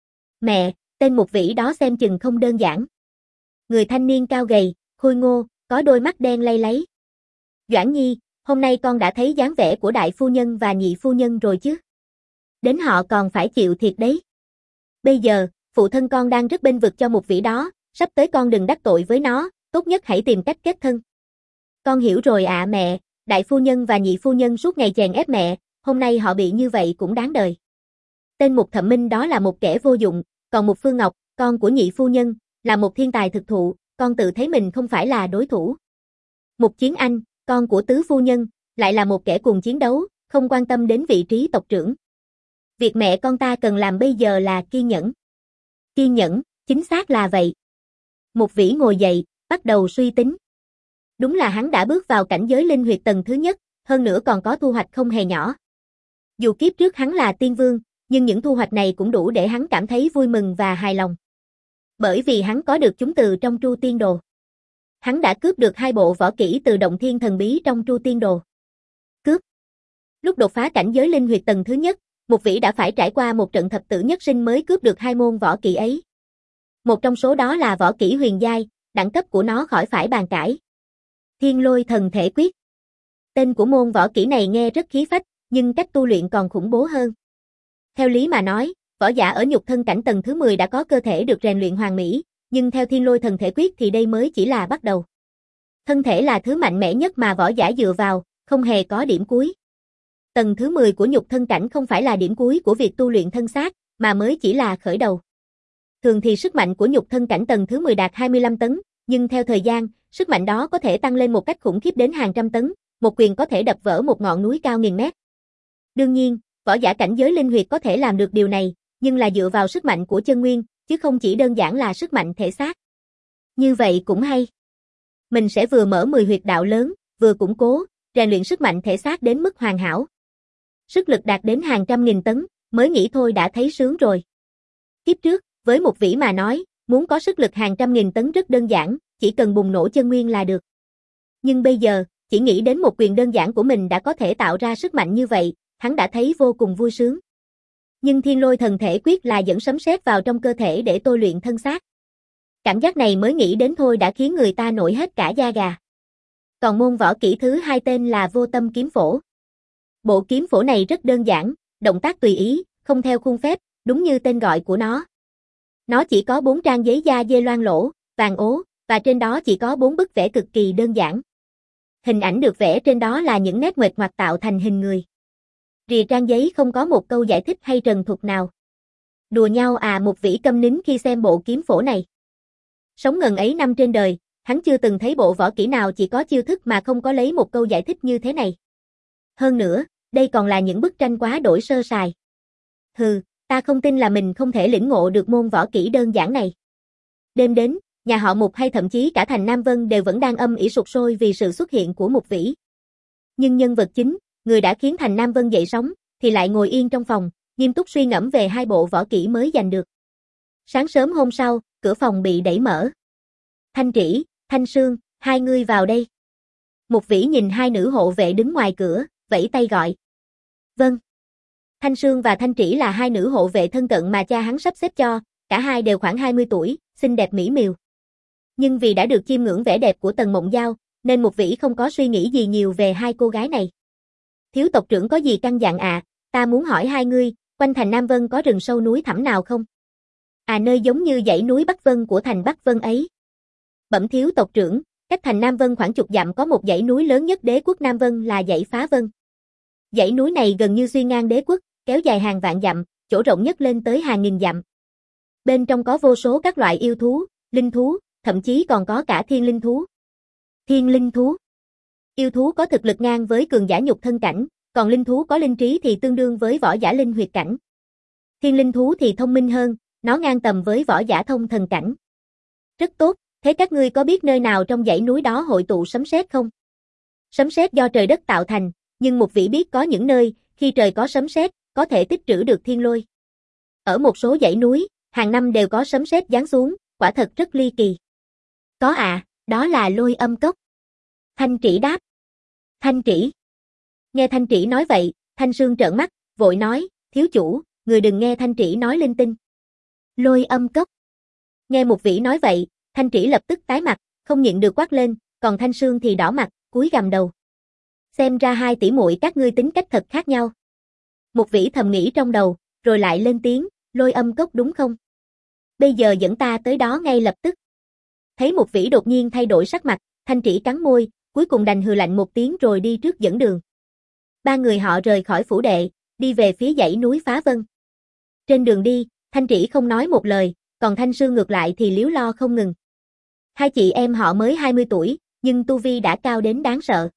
Mẹ, tên Mục Vĩ đó xem chừng không đơn giản. Người thanh niên cao gầy, khôi ngô, có đôi mắt đen lay láy. Doãn Nhi, hôm nay con đã thấy dáng vẻ của đại phu nhân và nhị phu nhân rồi chứ? Đến họ còn phải chịu thiệt đấy. Bây giờ, phụ thân con đang rất bênh vực cho Mục Vĩ đó, sắp tới con đừng đắc tội với nó, tốt nhất hãy tìm cách kết thân. Con hiểu rồi ạ à mẹ, đại phu nhân và nhị phu nhân suốt ngày chèn ép mẹ, hôm nay họ bị như vậy cũng đáng đời. Tên Mục Thẩm Minh đó là một kẻ vô dụng, còn Mục Phương Ngọc, con của nhị phu nhân, là một thiên tài thực thụ, con tự thấy mình không phải là đối thủ. Mục Chiến Anh, con của tứ phu nhân, lại là một kẻ cùng chiến đấu, không quan tâm đến vị trí tộc trưởng. Việc mẹ con ta cần làm bây giờ là kiên nhẫn. Kiên nhẫn, chính xác là vậy. Mục Vĩ ngồi dậy, bắt đầu suy tính. Đúng là hắn đã bước vào cảnh giới linh huyệt tầng thứ nhất, hơn nữa còn có thu hoạch không hề nhỏ. Dù kiếp trước hắn là tiên vương, nhưng những thu hoạch này cũng đủ để hắn cảm thấy vui mừng và hài lòng. Bởi vì hắn có được chúng từ trong Tru Tiên Đồ. Hắn đã cướp được hai bộ võ kỹ từ động thiên thần bí trong Tru Tiên Đồ. Cướp. Lúc đột phá cảnh giới linh huyệt tầng thứ nhất, Mục Vĩ đã phải trải qua một trận thập tử nhất sinh mới cướp được hai môn võ kỹ ấy. Một trong số đó là võ kỹ huyền giai, đẳng cấp của nó khỏi phải bàn cãi. Thiên Lôi Thần Thể Quyết. Tên của môn võ kỹ này nghe rất khí phách, nhưng cách tu luyện còn khủng bố hơn. Theo lý mà nói, võ giả ở nhục thân cảnh tầng thứ mười đã có cơ thể được rèn luyện hoàn mỹ, nhưng theo Thiên Lôi Thần Thể Quyết thì đây mới chỉ là bắt đầu. Thân thể là thứ mạnh mẽ nhất mà võ giả dựa vào, không hề có điểm cuối. Tầng thứ mười của nhục thân cảnh không phải là điểm cuối của việc tu luyện thân xác, mà mới chỉ là khởi đầu. Thường thì sức mạnh của nhục thân cảnh tầng thứ mười đạt hai mươi lăm tấn, nhưng theo thời gian, sức mạnh đó có thể tăng lên một cách khủng khiếp đến hàng trăm tấn, một quyền có thể đập vỡ một ngọn núi cao nghìn mét. Đương nhiên, võ giả cảnh giới linh huyệt có thể làm được điều này, nhưng là dựa vào sức mạnh của chân nguyên, chứ không chỉ đơn giản là sức mạnh thể xác. Như vậy cũng hay. Mình sẽ vừa mở mười huyệt đạo lớn, vừa củng cố, rèn luyện sức mạnh thể xác đến mức hoàn hảo. Sức lực đạt đến hàng trăm nghìn tấn, mới nghĩ thôi đã thấy sướng rồi. Kiếp trước, với Mục Vĩ mà nói, muốn có sức lực hàng trăm nghìn tấn rất đơn giản, chỉ cần bùng nổ chân nguyên là được. Nhưng bây giờ, chỉ nghĩ đến một quyền đơn giản của mình đã có thể tạo ra sức mạnh như vậy, hắn đã thấy vô cùng vui sướng. Nhưng Thiên Lôi Thần Thể Quyết là dẫn sấm sét vào trong cơ thể để tôi luyện thân xác. Cảm giác này mới nghĩ đến thôi đã khiến người ta nổi hết cả da gà. Còn môn võ kỹ thứ hai tên là Vô Tâm Kiếm Phổ. Bộ kiếm phổ này rất đơn giản, động tác tùy ý, không theo khuôn phép, đúng như tên gọi của nó. Nó chỉ có bốn trang giấy da dê loang lỗ, vàng ố, và trên đó chỉ có bốn bức vẽ cực kỳ đơn giản. Hình ảnh được vẽ trên đó là những nét nguệch ngoạc tạo thành hình người. Rìa trang giấy không có một câu giải thích hay trần thuật nào. Đùa nhau à? Mục Vĩ câm nín khi xem bộ kiếm phổ này. Sống ngần ấy năm trên đời, hắn chưa từng thấy bộ võ kỹ nào chỉ có chiêu thức mà không có lấy một câu giải thích như thế này. Hơn nữa, đây còn là những bức tranh quá đổi sơ sài. Hừ, ta không tin là mình không thể lĩnh ngộ được môn võ kỹ đơn giản này. Đêm đến, nhà họ Mục hay thậm chí cả thành Nam Vân đều vẫn đang âm ỉ sục sôi vì sự xuất hiện của Mục Vĩ. Nhưng nhân vật chính, người đã khiến thành Nam Vân dậy sóng, thì lại ngồi yên trong phòng, nghiêm túc suy ngẫm về hai bộ võ kỹ mới giành được. Sáng sớm hôm sau, cửa phòng bị đẩy mở. Thanh Trĩ, Thanh Sương, hai người vào đây. Một vĩ nhìn hai nữ hộ vệ đứng ngoài cửa, vẫy tay gọi. Vâng. Thanh Sương và Thanh Trĩ là hai nữ hộ vệ thân cận mà cha hắn sắp xếp cho, cả hai đều khoảng hai mươi tuổi, xinh đẹp mỹ miều. Nhưng vì đã được chiêm ngưỡng vẻ đẹp của Tần Mộng Giao, nên một vĩ không có suy nghĩ gì nhiều về hai cô gái này. Thiếu tộc trưởng có gì căn dặn à, ta muốn hỏi hai ngươi, quanh thành Nam Vân có rừng sâu núi thẳm nào không? À, nơi giống như dãy núi Bắc Vân của thành Bắc Vân ấy. Bẩm thiếu tộc trưởng, cách thành Nam Vân khoảng chục dặm có một dãy núi lớn nhất đế quốc Nam Vân là dãy Phá Vân. Dãy núi này gần như xuyên ngang đế quốc, kéo dài hàng vạn dặm, chỗ rộng nhất lên tới hàng nghìn dặm. Bên trong có vô số các loại yêu thú, linh thú, thậm chí còn có cả thiên linh thú. Thiên linh thú. Yêu thú có thực lực ngang với cường giả nhục thân cảnh, còn linh thú có linh trí thì tương đương với võ giả linh huyệt cảnh. Thiên linh thú thì thông minh hơn, nó ngang tầm với võ giả thông thần cảnh. Rất tốt, thế các ngươi có biết nơi nào trong dãy núi đó hội tụ sấm sét không? Sấm sét do trời đất tạo thành, nhưng một vĩ biết có những nơi, khi trời có sấm sét, có thể tích trữ được thiên lôi. Ở một số dãy núi, hàng năm đều có sấm sét giáng xuống, quả thật rất ly kỳ. Có ạ, à, đó là Lôi Âm Cốc. Thanh Trĩ đáp. Thanh Trĩ. Nghe Thanh Trĩ nói vậy, Thanh Sương trợn mắt, vội nói, thiếu chủ, người đừng nghe Thanh Trĩ nói linh tinh. Lôi Âm Cốc. Nghe một vĩ nói vậy, Thanh Trĩ lập tức tái mặt, không nhịn được quát lên, còn Thanh Sương thì đỏ mặt, cúi gằm đầu. Xem ra hai tỷ muội các ngươi tính cách thật khác nhau. Một vĩ thầm nghĩ trong đầu, rồi lại lên tiếng, Lôi Âm Cốc đúng không? Bây giờ dẫn ta tới đó ngay lập tức. Thấy một vĩ đột nhiên thay đổi sắc mặt, Thanh Trĩ cắn môi, cuối cùng đành hừ lạnh một tiếng rồi đi trước dẫn đường. Ba người họ rời khỏi phủ đệ, đi về phía dãy núi Phá Vân. Trên đường đi, Thanh Trĩ không nói một lời, còn Thanh Sương ngược lại thì líu lo không ngừng. Hai chị em họ mới hai mươi tuổi, nhưng tu vi đã cao đến đáng sợ.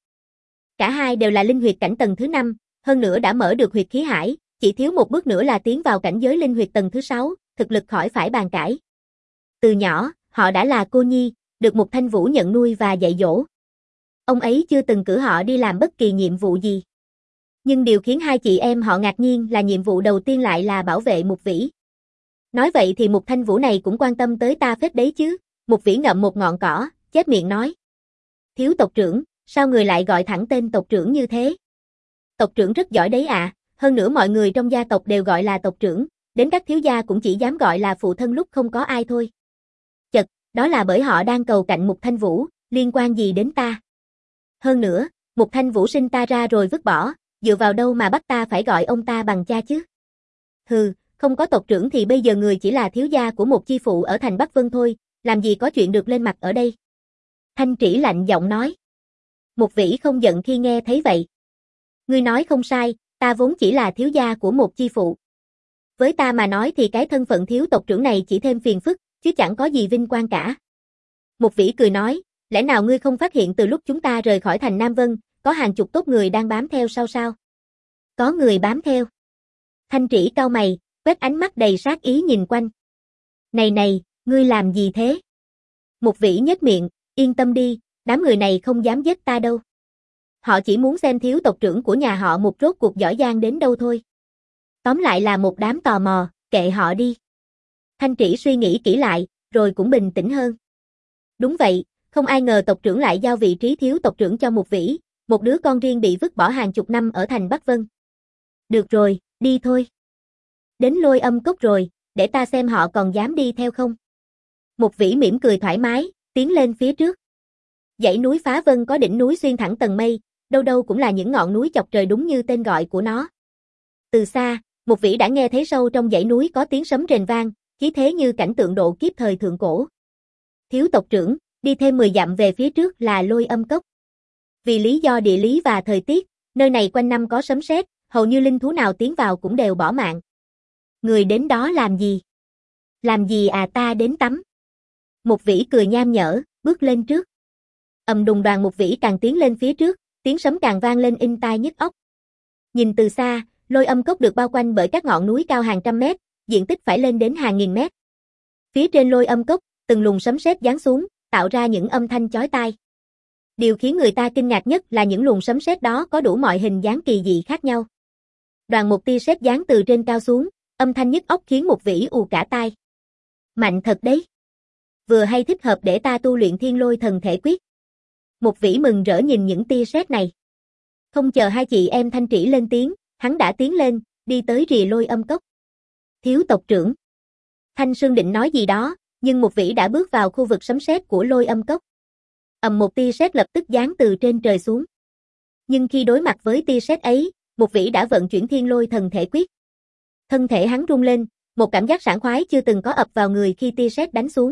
Cả hai đều là linh huyệt cảnh tầng thứ năm, hơn nữa đã mở được huyệt khí hải, chỉ thiếu một bước nữa là tiến vào cảnh giới linh huyệt tầng thứ sáu, thực lực khỏi phải bàn cãi. Từ nhỏ, họ đã là cô nhi, được Mục Thanh Vũ nhận nuôi và dạy dỗ. Ông ấy chưa từng cử họ đi làm bất kỳ nhiệm vụ gì. Nhưng điều khiến hai chị em họ ngạc nhiên là nhiệm vụ đầu tiên lại là bảo vệ Mục Vĩ. Nói vậy thì Mục Thanh Vũ này cũng quan tâm tới ta phết đấy chứ. Mục Vĩ ngậm một ngọn cỏ, chép miệng nói. Thiếu tộc trưởng, sao người lại gọi thẳng tên tộc trưởng như thế? Tộc trưởng rất giỏi đấy ạ, à, hơn nữa mọi người trong gia tộc đều gọi là tộc trưởng, đến các thiếu gia cũng chỉ dám gọi là phụ thân lúc không có ai thôi. Chật, đó là bởi họ đang cầu cạnh Mục Thanh Vũ, liên quan gì đến ta? Hơn nữa, Mục Thanh Vũ sinh ta ra rồi vứt bỏ, dựa vào đâu mà bắt ta phải gọi ông ta bằng cha chứ? Hừ, không có tộc trưởng thì bây giờ người chỉ là thiếu gia của một chi phụ ở thành Bắc Vân thôi, làm gì có chuyện được lên mặt ở đây. Thanh Trĩ lạnh giọng nói. Mục Vĩ không giận khi nghe thấy vậy. Ngươi nói không sai, ta vốn chỉ là thiếu gia của một chi phụ. Với ta mà nói thì cái thân phận thiếu tộc trưởng này chỉ thêm phiền phức, chứ chẳng có gì vinh quang cả. Mục Vĩ cười nói, lẽ nào ngươi không phát hiện từ lúc chúng ta rời khỏi thành Nam Vân, có hàng chục tốt người đang bám theo sau sao? Có người bám theo. Thanh Trĩ cau mày, quét ánh mắt đầy sát ý nhìn quanh. Này này, ngươi làm gì thế? Mục Vĩ nhếch miệng, yên tâm đi, đám người này không dám giết ta đâu. Họ chỉ muốn xem thiếu tộc trưởng của nhà họ Mục rốt cuộc giỏi giang đến đâu thôi. Tóm lại là một đám tò mò, kệ họ đi. Thanh Trĩ suy nghĩ kỹ lại, rồi cũng bình tĩnh hơn. Đúng vậy, không ai ngờ tộc trưởng lại giao vị trí thiếu tộc trưởng cho Mục Vĩ, một đứa con riêng bị vứt bỏ hàng chục năm ở thành Bắc Vân. Được rồi, đi thôi. Đến Lôi Âm Cốc rồi, để ta xem họ còn dám đi theo không. Mục Vĩ mỉm cười thoải mái, tiến lên phía trước. Dãy núi Phá Vân có đỉnh núi xuyên thẳng tầng mây, đâu đâu cũng là những ngọn núi chọc trời đúng như tên gọi của nó. Từ xa, Mục Vĩ đã nghe thấy sâu trong dãy núi có tiếng sấm rền vang, khí thế như cảnh tượng độ kiếp thời thượng cổ. Thiếu tộc trưởng, đi thêm mười dặm về phía trước là Lôi Âm Cốc. Vì lý do địa lý và thời tiết, nơi này quanh năm có sấm sét, hầu như linh thú nào tiến vào cũng đều bỏ mạng. Người đến đó làm gì? Làm gì à, ta đến tắm. Mục Vĩ cười nham nhở, bước lên trước. Ầm đùng đoàn Mục Vĩ càng tiến lên phía trước, tiếng sấm càng vang lên in tai nhức óc. Nhìn từ xa, Lôi Âm Cốc được bao quanh bởi các ngọn núi cao hàng trăm mét, diện tích phải lên đến hàng nghìn mét. Phía trên Lôi Âm Cốc, từng luồng sấm sét giáng xuống, tạo ra những âm thanh chói tai. Điều khiến người ta kinh ngạc nhất là những luồng sấm sét đó có đủ mọi hình dáng kỳ dị khác nhau. Đoàn một tia sét giáng từ trên cao xuống, âm thanh nhức óc khiến Mục Vĩ ù cả tai. Mạnh thật đấy. Vừa hay thích hợp để ta tu luyện Thiên Lôi Thần Thể Quyết. Một Vĩ mừng rỡ nhìn những tia sét này. Không chờ hai chị em Thanh Trĩ lên tiếng, hắn đã tiến lên, đi tới rìa Lôi Âm Cốc. Thiếu tộc trưởng. Thanh Sương định nói gì đó, nhưng Một Vĩ đã bước vào khu vực sấm sét của Lôi Âm Cốc. Ầm, một tia sét lập tức giáng từ trên trời xuống. Nhưng khi đối mặt với tia sét ấy, Một Vĩ đã vận chuyển Thiên Lôi Thần Thể Quyết. Thân thể hắn rung lên, một cảm giác sảng khoái chưa từng có ập vào người khi tia sét đánh xuống.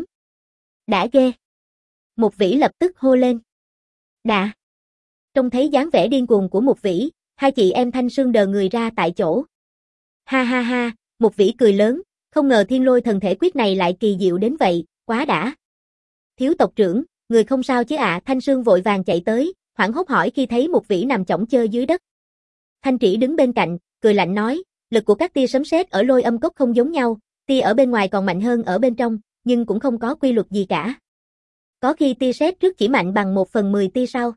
Đã ghê. Một Vĩ lập tức hô lên. Đã. Trông thấy dáng vẻ điên cuồng của Một Vĩ, hai chị em Thanh Sương đờ người ra tại chỗ. Ha ha ha, Một Vĩ cười lớn, không ngờ Thiên Lôi Thần Thể Quyết này lại kỳ diệu đến vậy, quá đã. Thiếu tộc trưởng, người không sao chứ ạ? Thanh Sương vội vàng chạy tới, hoảng hốt hỏi khi thấy Một Vĩ nằm chõng chơ dưới đất. Thanh Trĩ đứng bên cạnh, cười lạnh nói, lực của các tia sấm sét ở Lôi Âm Cốc không giống nhau, tia ở bên ngoài còn mạnh hơn ở bên trong, nhưng cũng không có quy luật gì cả. Có khi tia sét trước chỉ mạnh bằng một phần mười tia sau.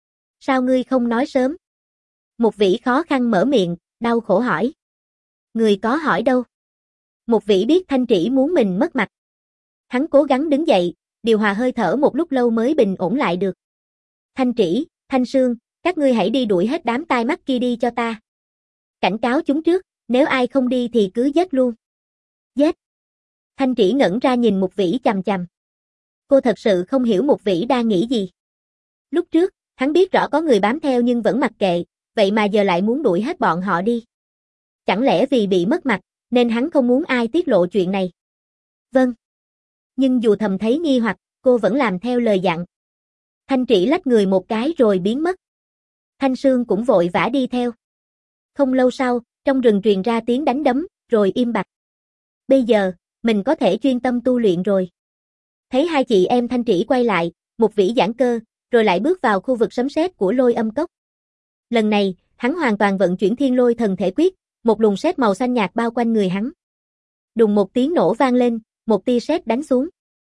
Sao ngươi không nói sớm? Một Vĩ khó khăn mở miệng, đau khổ hỏi. Người có hỏi đâu? Một Vĩ biết Thanh Trĩ muốn mình mất mặt. Hắn cố gắng đứng dậy, điều hòa hơi thở một lúc lâu mới bình ổn lại được. Thanh Trĩ, Thanh Sương, các ngươi hãy đi đuổi hết đám tai mắt kia đi cho ta. Cảnh cáo chúng trước, nếu ai không đi thì cứ giết luôn. Giết. Thanh Trĩ ngẩn ra nhìn Một Vĩ chằm chằm. Cô thật sự không hiểu Một Vĩ đang nghĩ gì. Lúc trước, hắn biết rõ có người bám theo nhưng vẫn mặc kệ, vậy mà giờ lại muốn đuổi hết bọn họ đi. Chẳng lẽ vì bị mất mặt, nên hắn không muốn ai tiết lộ chuyện này? Vâng. Nhưng dù thầm thấy nghi hoặc, cô vẫn làm theo lời dặn. Thanh Trĩ lách người một cái rồi biến mất. Thanh Sương cũng vội vã đi theo. Không lâu sau, trong rừng truyền ra tiếng đánh đấm, rồi im bặt. Bây giờ, mình có thể chuyên tâm tu luyện rồi. Thấy hai chị em Thanh Trĩ quay lại, Một Vĩ giãn cơ, rồi lại bước vào khu vực sấm sét của Lôi Âm Cốc. Lần này, hắn hoàn toàn vận chuyển Thiên Lôi Thần Thể Quyết, một luồng sét màu xanh nhạt bao quanh người hắn. Đùng một tiếng nổ vang lên, một tia sét đánh xuống.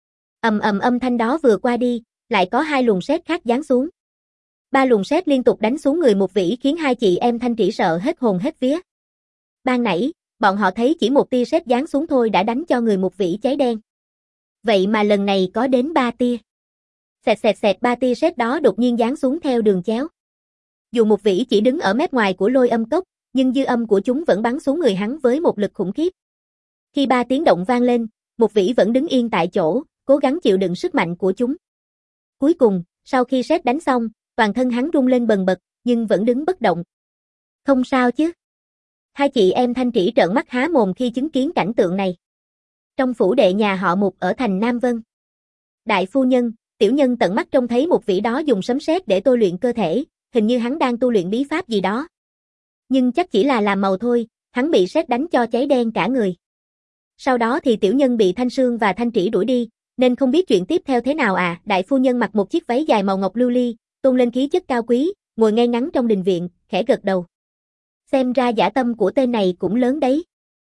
Ầm ầm âm thanh đó vừa qua đi, lại có hai luồng sét khác giáng xuống. Ba luồng sét liên tục đánh xuống người Một Vĩ khiến hai chị em Thanh Trĩ sợ hết hồn hết vía. Ban nãy, bọn họ thấy chỉ một tia sét giáng xuống thôi đã đánh cho người Một Vĩ cháy đen. Vậy mà lần này có đến ba tia. Xẹt xẹt xẹt, ba tia sét đó đột nhiên giáng xuống theo đường chéo. Dù Một Vĩ chỉ đứng ở mép ngoài của Lôi Âm Cốc, nhưng dư âm của chúng vẫn bắn xuống người hắn với một lực khủng khiếp. Khi ba tiếng động vang lên, Một Vĩ vẫn đứng yên tại chỗ, cố gắng chịu đựng sức mạnh của chúng. Cuối cùng, sau khi sét đánh xong, toàn thân hắn rung lên bần bật, nhưng vẫn đứng bất động. Không sao chứ? Hai chị em Thanh Trĩ trợn mắt há mồm khi chứng kiến cảnh tượng này. Trong phủ đệ nhà họ Mục ở thành Nam Vân. Đại phu nhân, tiểu nhân tận mắt trông thấy Một Vĩ đó dùng sấm sét để tôi luyện cơ thể, hình như hắn đang tu luyện bí pháp gì đó. Nhưng chắc chỉ là làm màu thôi, hắn bị sét đánh cho cháy đen cả người. Sau đó thì tiểu nhân bị Thanh Sương và Thanh Trĩ đuổi đi, nên không biết chuyện tiếp theo thế nào à. Đại phu nhân mặc một chiếc váy dài màu ngọc lưu ly, tôn lên khí chất cao quý, ngồi ngay ngắn trong đình viện, khẽ gật đầu. Xem ra dã tâm của tên này cũng lớn đấy.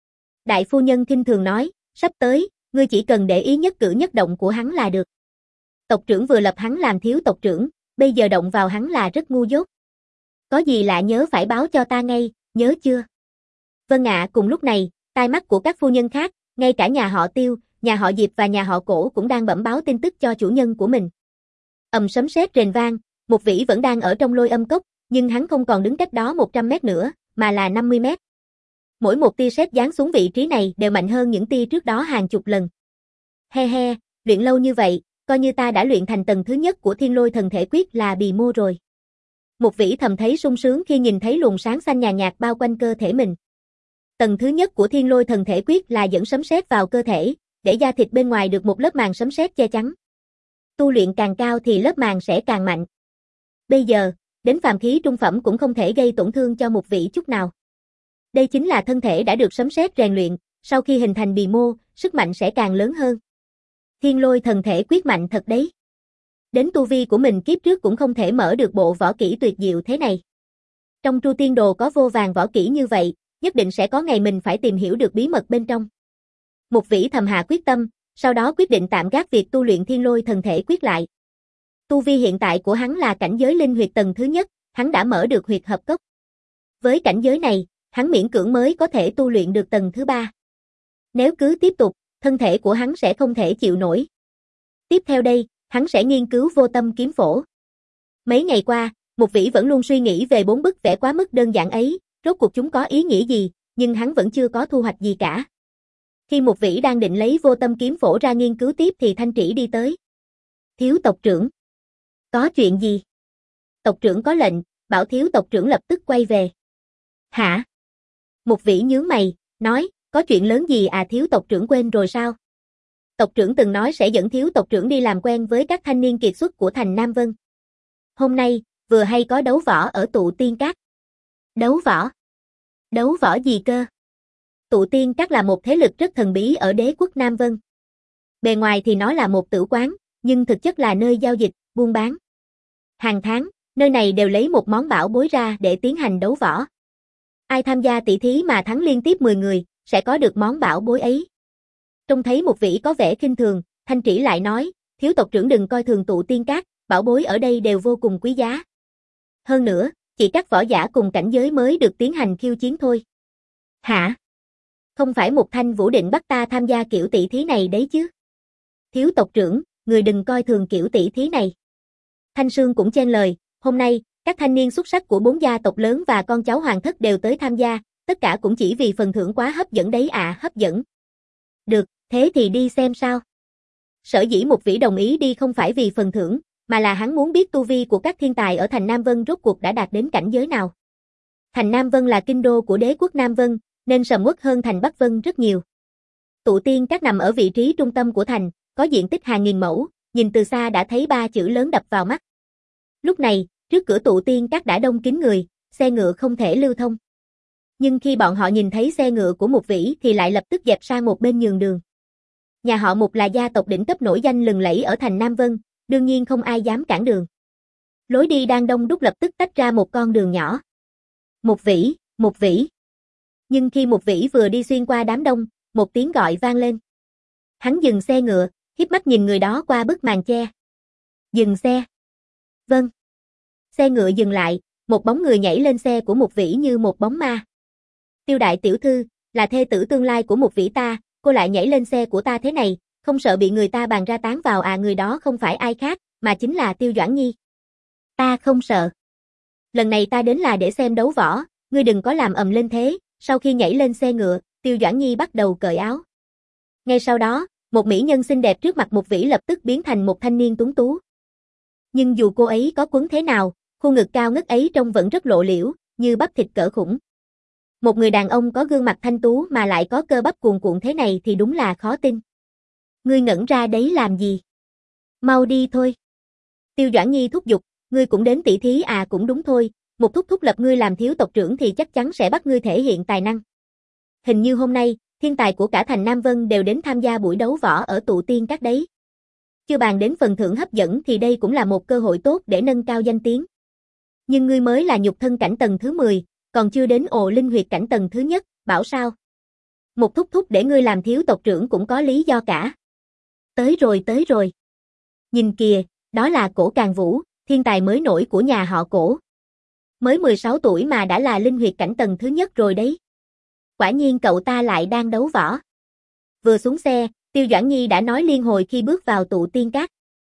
Đại phu nhân khinh thường nói, sắp tới, ngươi chỉ cần để ý nhất cử nhất động của hắn là được. Tộc trưởng vừa lập hắn làm thiếu tộc trưởng, bây giờ động vào hắn là rất ngu dốt. Có gì lạ nhớ phải báo cho ta ngay, nhớ chưa? Vâng ạ. Cùng lúc này, tai mắt của các phu nhân khác, ngay cả nhà họ Tiêu, nhà họ Diệp và nhà họ Cổ cũng đang bẩm báo tin tức cho chủ nhân của mình. Ầm, sấm sét rền vang, Một Vĩ vẫn đang ở trong Lôi Âm Cốc, nhưng hắn không còn đứng cách đó một trăm mét nữa, mà là năm mươi mét. Mỗi một tia sét giáng xuống vị trí này đều mạnh hơn những tia trước đó hàng chục lần. He he, luyện lâu như vậy, coi như ta đã luyện thành tầng thứ nhất của Thiên Lôi Thần Thể Quyết là bì mô rồi. Một Vĩ thầm thấy sung sướng khi nhìn thấy luồng sáng xanh nhàn nhạt bao quanh cơ thể mình. Tầng thứ nhất của Thiên Lôi Thần Thể Quyết là dẫn sấm sét vào cơ thể, để da thịt bên ngoài được một lớp màng sấm sét che chắn. Tu luyện càng cao thì lớp màng sẽ càng mạnh. Bây giờ, đến phàm khí trung phẩm cũng không thể gây tổn thương cho Một Vĩ chút nào. Đây chính là thân thể đã được sấm sét rèn luyện, sau khi hình thành bì mô, sức mạnh sẽ càng lớn hơn. Thiên Lôi Thần Thể Quyết mạnh thật đấy. Đến tu vi của mình kiếp trước cũng không thể mở được bộ võ kỹ tuyệt diệu thế này. Trong Tru Tiên Đồ có vô vàn võ kỹ như vậy, nhất định sẽ có ngày mình phải tìm hiểu được bí mật bên trong. Một Vĩ thầm hạ quyết tâm, sau đó quyết định tạm gác việc tu luyện Thiên Lôi Thần Thể Quyết lại. Tu vi hiện tại của hắn là cảnh giới linh huyệt tầng thứ nhất, hắn đã mở được huyệt hợp cốc. Với cảnh giới này, hắn miễn cưỡng mới có thể tu luyện được tầng thứ ba. Nếu cứ tiếp tục, thân thể của hắn sẽ không thể chịu nổi. Tiếp theo đây, hắn sẽ nghiên cứu Vô Tâm Kiếm Phổ. Mấy ngày qua, Mục Vĩ vẫn luôn suy nghĩ về bốn bức vẽ quá mức đơn giản ấy, rốt cuộc chúng có ý nghĩa gì, nhưng hắn vẫn chưa có thu hoạch gì cả. Khi Mục Vĩ đang định lấy Vô Tâm kiếm phổ ra nghiên cứu tiếp thì Thanh Trĩ đi tới. Thiếu tộc trưởng. Có chuyện gì? Tộc trưởng có lệnh, bảo thiếu tộc trưởng lập tức quay về. Hả? Mục Vĩ nhướng mày, nói, có chuyện lớn gì à, thiếu tộc trưởng quên rồi sao? Tộc trưởng từng nói sẽ dẫn thiếu tộc trưởng đi làm quen với các thanh niên kiệt xuất của thành Nam Vân. Hôm nay, vừa hay có đấu võ ở Tụ Tiên Các. Đấu võ? Đấu võ gì cơ? Tụ Tiên Các là một thế lực rất thần bí ở đế quốc Nam Vân. Bề ngoài thì nó là một tử quán, nhưng thực chất là nơi giao dịch, buôn bán. Hàng tháng, nơi này đều lấy một món bảo bối ra để tiến hành đấu võ. Ai tham gia tỷ thí mà thắng liên tiếp mười người, sẽ có được món bảo bối ấy. Trông thấy Mục Vĩ có vẻ khinh thường, Thanh Trĩ lại nói, thiếu tộc trưởng đừng coi thường Tụ Tiên Các, bảo bối ở đây đều vô cùng quý giá. Hơn nữa, chỉ các võ giả cùng cảnh giới mới được tiến hành khiêu chiến thôi. Hả? Không phải Mục Thanh Vũ định bắt ta tham gia kiểu tỷ thí này đấy chứ? Thiếu tộc trưởng, người đừng coi thường kiểu tỷ thí này. Thanh Sương cũng chen lời, hôm nay, các thanh niên xuất sắc của bốn gia tộc lớn và con cháu hoàng thất đều tới tham gia, tất cả cũng chỉ vì phần thưởng quá hấp dẫn đấy à, hấp dẫn. Được, thế thì đi xem sao. Sở dĩ Mục Vĩ đồng ý đi không phải vì phần thưởng, mà là hắn muốn biết tu vi của các thiên tài ở thành Nam Vân rốt cuộc đã đạt đến cảnh giới nào. Thành Nam Vân là kinh đô của đế quốc Nam Vân, nên sầm uất hơn thành Bắc Vân rất nhiều. Tụ Tiên Các nằm ở vị trí trung tâm của thành, có diện tích hàng nghìn mẫu, nhìn từ xa đã thấy ba chữ lớn đập vào mắt. Lúc này, trước cửa Tụ Tiên Các đã đông kín người, xe ngựa không thể lưu thông. Nhưng khi bọn họ nhìn thấy xe ngựa của Mục Vĩ thì lại lập tức dẹp sang một bên nhường đường. Nhà họ Mục là gia tộc đỉnh cấp nổi danh lừng lẫy ở thành Nam Vân, đương nhiên không ai dám cản đường. Lối đi đang đông đúc lập tức tách ra một con đường nhỏ. Mục Vĩ, Mục Vĩ. Nhưng khi Mục Vĩ vừa đi xuyên qua đám đông, một tiếng gọi vang lên. Hắn dừng xe ngựa, híp mắt nhìn người đó qua bức màn che. Dừng xe. Vâng. Xe ngựa dừng lại, một bóng người nhảy lên xe của Mục Vĩ như một bóng ma. Tiêu đại tiểu thư, là thê tử tương lai của Mục Vĩ ta, cô lại nhảy lên xe của ta thế này, không sợ bị người ta bàn ra tán vào à, người đó không phải ai khác, mà chính là Tiêu Doãn Nhi. Ta không sợ. Lần này ta đến là để xem đấu võ, ngươi đừng có làm ầm lên thế. Sau khi nhảy lên xe ngựa, Tiêu Doãn Nhi bắt đầu cởi áo. Ngay sau đó, một mỹ nhân xinh đẹp trước mặt Mục Vĩ lập tức biến thành một thanh niên tuấn tú. Nhưng dù cô ấy có quấn thế nào, khuôn ngực cao ngất ấy trông vẫn rất lộ liễu, như bắp thịt cỡ khủng. Một người đàn ông có gương mặt thanh tú mà lại có cơ bắp cuồn cuộn thế này thì đúng là khó tin. Ngươi ngẩn ra đấy làm gì? Mau đi thôi. Tiêu Doãn Nhi thúc giục, ngươi cũng đến tỷ thí à, cũng đúng thôi, một thúc thúc lập ngươi làm thiếu tộc trưởng thì chắc chắn sẽ bắt ngươi thể hiện tài năng. Hình như hôm nay, thiên tài của cả thành Nam Vân đều đến tham gia buổi đấu võ ở Tụ Tiên Các đấy. Chưa bàn đến phần thưởng hấp dẫn thì đây cũng là một cơ hội tốt để nâng cao danh tiếng. Nhưng ngươi mới là nhục thân cảnh tầng thứ mười, còn chưa đến ồ linh huyệt cảnh tầng thứ nhất, bảo sao? Một thúc thúc để ngươi làm thiếu tộc trưởng cũng có lý do cả. Tới rồi tới rồi. Nhìn kìa, đó là Cổ Càn Vũ, thiên tài mới nổi của nhà họ Cổ. Mới mười sáu tuổi mà đã là linh huyệt cảnh tầng thứ nhất rồi đấy. Quả nhiên cậu ta lại đang đấu võ. Vừa xuống xe, Tiêu Doãn Nhi đã nói liên hồi khi bước vào Tụ Tiên Các.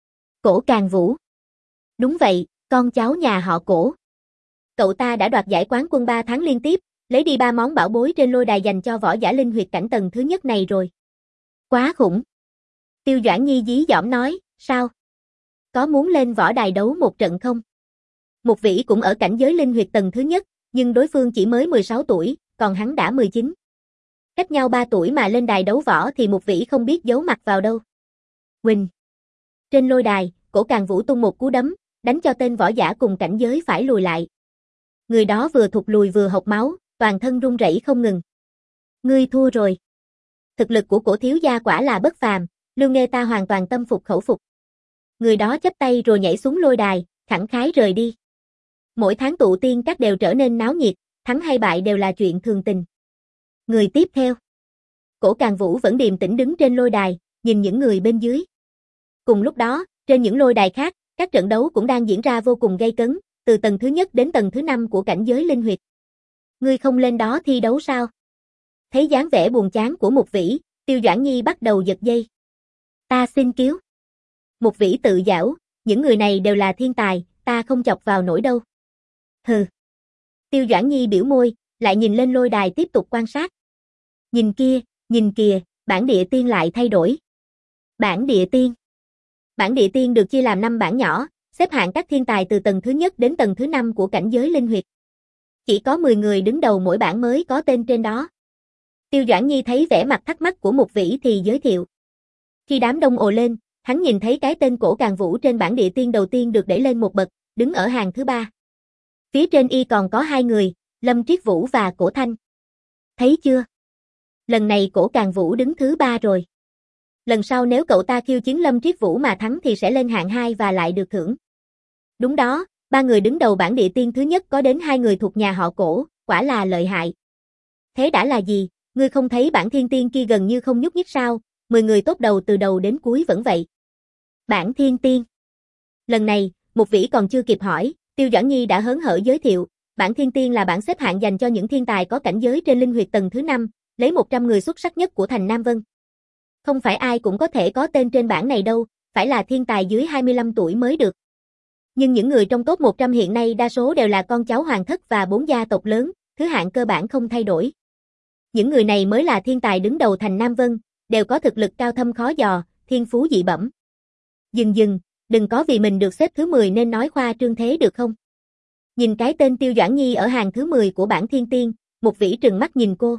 Cổ Càn Vũ. Đúng vậy, con cháu nhà họ Cổ. Cậu ta đã đoạt giải quán quân ba tháng liên tiếp, lấy đi ba món bảo bối trên lôi đài dành cho võ giả linh huyệt cảnh tầng thứ nhất này rồi. Quá khủng. Tiêu Doãn Nhi dí dỏm nói, sao? Có muốn lên võ đài đấu một trận không? Mục Vĩ cũng ở cảnh giới linh huyệt tầng thứ nhất, nhưng đối phương chỉ mới mười sáu tuổi, còn hắn đã mười chín. Cách nhau ba tuổi mà lên đài đấu võ thì Mục Vĩ không biết giấu mặt vào đâu. Huỳnh. Trên lôi đài, Cổ Càn Vũ tung một cú đấm, đánh cho tên võ giả cùng cảnh giới phải lùi lại. Người đó vừa thụt lùi vừa hộc máu, toàn thân run rẩy không ngừng. Ngươi thua rồi. Thực lực của Cổ thiếu gia quả là bất phàm, Lưu Nghê ta hoàn toàn tâm phục khẩu phục. Người đó chắp tay rồi nhảy xuống lôi đài, khẳng khái rời đi. Mỗi tháng Tụ Tiên Các đều trở nên náo nhiệt, thắng hay bại đều là chuyện thường tình. Người tiếp theo. Cổ Càn Vũ vẫn điềm tĩnh đứng trên lôi đài, nhìn những người bên dưới. Cùng lúc đó, trên những lôi đài khác, các trận đấu cũng đang diễn ra vô cùng gay cấn, từ tầng thứ nhất đến tầng thứ năm của cảnh giới linh huyệt. Ngươi không lên đó thi đấu sao? Thấy dáng vẻ buồn chán của Mục Vĩ, Tiêu Doãn Nhi bắt đầu giật dây. Ta xin cứu. Mục Vĩ tự giảo, những người này đều là thiên tài, ta không chọc vào nổi đâu. Hừ. Tiêu Doãn Nhi biểu môi, lại nhìn lên lôi đài tiếp tục quan sát. Nhìn kia, nhìn kìa, bản địa tiên lại thay đổi. Bản địa tiên. Bản địa tiên được chia làm năm bản nhỏ, xếp hạng các thiên tài từ tầng thứ nhất đến tầng thứ năm của cảnh giới linh huyệt. Chỉ có mười người đứng đầu mỗi bản mới có tên trên đó. Tiêu Doãn Nhi thấy vẻ mặt thắc mắc của Mục Vĩ thì giới thiệu. Khi đám đông ồ lên, hắn nhìn thấy cái tên Cổ Càng Vũ trên bản địa tiên đầu tiên được đẩy lên một bậc, đứng ở hàng thứ ba. Phía trên y còn có hai người, Lâm Triết Vũ và Cổ Thanh. Thấy chưa? Lần này Cổ Càng Vũ đứng thứ ba rồi. Lần sau nếu cậu ta khiêu chiến Lâm Triết Vũ mà thắng thì sẽ lên hạng hai và lại được thưởng. Đúng đó, ba người đứng đầu bản địa tiên thứ nhất có đến hai người thuộc nhà họ Cổ, quả là lợi hại. Thế đã là gì, ngươi không thấy bản thiên tiên kia gần như không nhúc nhích sao, mười người tốt đầu từ đầu đến cuối vẫn vậy. Bản thiên tiên. Lần này, Mục Vĩ còn chưa kịp hỏi, Tiêu Doãn Nhi đã hớn hở giới thiệu, bản thiên tiên là bản xếp hạng dành cho những thiên tài có cảnh giới trên linh huyệt tầng thứ năm, lấy một trăm người xuất sắc nhất của thành Nam Vân. Không phải ai cũng có thể có tên trên bảng này đâu, phải là thiên tài dưới hai mươi lăm tuổi mới được. Nhưng những người trong top một trăm hiện nay đa số đều là con cháu hoàng thất và bốn gia tộc lớn, thứ hạng cơ bản không thay đổi. Những người này mới là thiên tài đứng đầu thành Nam Vân, đều có thực lực cao thâm khó dò, thiên phú dị bẩm. Dừng dừng, đừng có vì mình được xếp thứ mười nên nói khoa trương thế được không? Nhìn cái tên Tiêu Doãn Nhi ở hàng thứ mười của bảng thiên tiên, Mục Vĩ trừng mắt nhìn cô.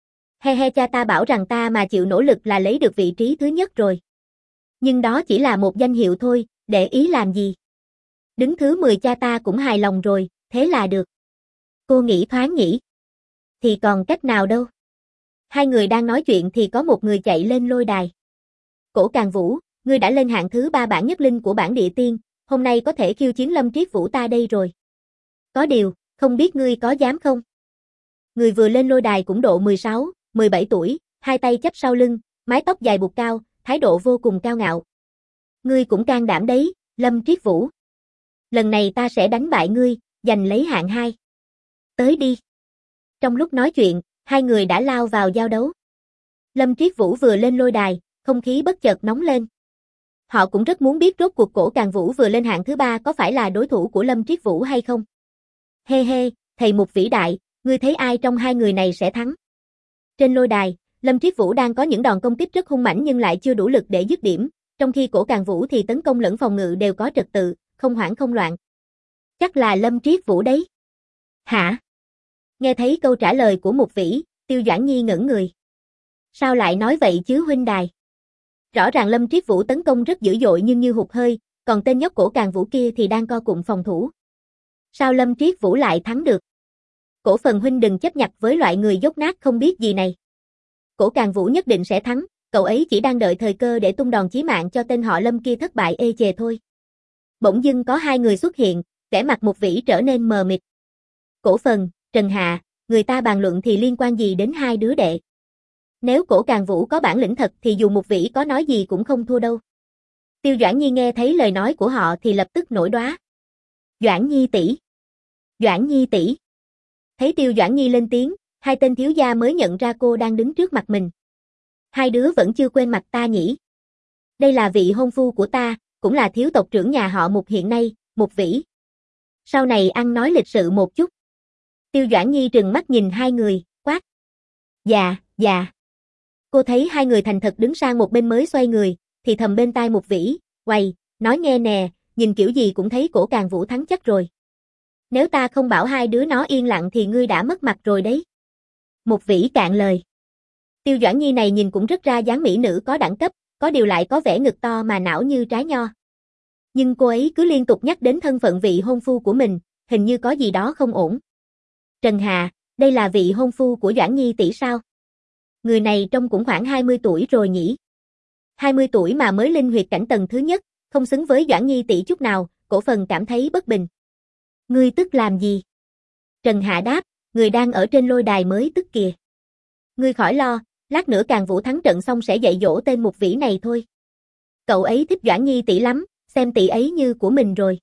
He he, cha ta bảo rằng ta mà chịu nỗ lực là lấy được vị trí thứ nhất rồi. Nhưng đó chỉ là một danh hiệu thôi, để ý làm gì? Đứng thứ mười cha ta cũng hài lòng rồi, thế là được. Cô nghĩ thoáng nhỉ? Thì còn cách nào đâu. Hai người đang nói chuyện thì có một người chạy lên lôi đài. Cổ Càng Vũ, ngươi đã lên hạng thứ ba bản nhất linh của bản địa tiên, hôm nay có thể khiêu chiến Lâm Triết Vũ ta đây rồi. Có điều, không biết ngươi có dám không? Người vừa lên lôi đài cũng độ mười sáu, mười bảy tuổi, hai tay chắp sau lưng, mái tóc dài buộc cao, thái độ vô cùng cao ngạo. Ngươi cũng can đảm đấy, Lâm Triết Vũ. Lần này ta sẽ đánh bại ngươi, giành lấy hạng hai. Tới đi. Trong lúc nói chuyện, hai người đã lao vào giao đấu. Lâm Triết Vũ vừa lên lôi đài, không khí bất chợt nóng lên. Họ cũng rất muốn biết rốt cuộc Cổ Càng Vũ vừa lên hạng thứ ba có phải là đối thủ của Lâm Triết Vũ hay không. Hê hê, thầy Mục vĩ đại, ngươi thấy ai trong hai người này sẽ thắng? Trên lôi đài, Lâm Triết Vũ đang có những đòn công kích rất hung mãnh nhưng lại chưa đủ lực để dứt điểm, trong khi Cổ Càng Vũ thì tấn công lẫn phòng ngự đều có trật tự, không hoảng không loạn. Chắc là Lâm Triết Vũ đấy. Hả? Nghe thấy câu trả lời của Mục Vĩ, Tiêu Doãn Nhi ngẩn người. Sao lại nói vậy chứ huynh đài? Rõ ràng Lâm Triết Vũ tấn công rất dữ dội nhưng như hụt hơi, còn tên nhóc Cổ Càng Vũ kia thì đang co cụm phòng thủ. Sao Lâm Triết Vũ lại thắng được? Cổ Phần huynh đừng chấp nhặt với loại người dốt nát không biết gì này. Cổ Càng Vũ nhất định sẽ thắng, cậu ấy chỉ đang đợi thời cơ để tung đòn chí mạng cho tên họ Lâm kia thất bại ê chề thôi. Bỗng dưng có hai người xuất hiện, vẻ mặt Mục Vĩ trở nên mờ mịt. Cổ Phần, Trần Hạ, người ta bàn luận thì liên quan gì đến hai đứa đệ? Nếu Cổ Càng Vũ có bản lĩnh thật thì dù Mục Vĩ có nói gì cũng không thua đâu. Tiêu Doãn Nhi nghe thấy lời nói của họ thì lập tức nổi đoá. Doãn Nhi tỷ, Doãn Nhi tỷ. Thấy Tiêu Doãn Nhi lên tiếng, hai tên thiếu gia mới nhận ra cô đang đứng trước mặt mình. Hai đứa vẫn chưa quên mặt ta nhỉ? Đây là vị hôn phu của ta, cũng là thiếu tộc trưởng nhà họ Mục hiện nay, Mục Vĩ. Sau này ăn nói lịch sự một chút. Tiêu Doãn Nhi trừng mắt nhìn hai người, quát. Dạ, dạ. Cô thấy hai người thành thật đứng sang một bên mới xoay người, thì thầm bên tai Mục Vĩ, quầy, nói nghe nè, nhìn kiểu gì cũng thấy Cổ Càng Vũ thắng chắc rồi. Nếu ta không bảo hai đứa nó yên lặng thì ngươi đã mất mặt rồi đấy. Mục Vĩ cạn lời. Tiêu Doãn Nhi này nhìn cũng rất ra dáng mỹ nữ có đẳng cấp, có điều lại có vẻ ngực to mà não như trái nho. Nhưng cô ấy cứ liên tục nhắc đến thân phận vị hôn phu của mình, hình như có gì đó không ổn. Trần Hà, đây là vị hôn phu của Doãn Nhi tỷ sao? Người này trông cũng khoảng hai mươi tuổi rồi nhỉ? hai mươi tuổi mà mới linh huyệt cảnh tầng thứ nhất, không xứng với Doãn Nhi tỷ chút nào, Cổ Phần cảm thấy bất bình. Ngươi tức làm gì? Trần Hạ đáp, người đang ở trên lôi đài mới tức kìa. Ngươi khỏi lo, lát nữa Càng Vũ thắng trận xong sẽ dạy dỗ tên Mục Vĩ này thôi. Cậu ấy thích Doãn Nhi tỷ lắm, xem tỷ ấy như của mình rồi.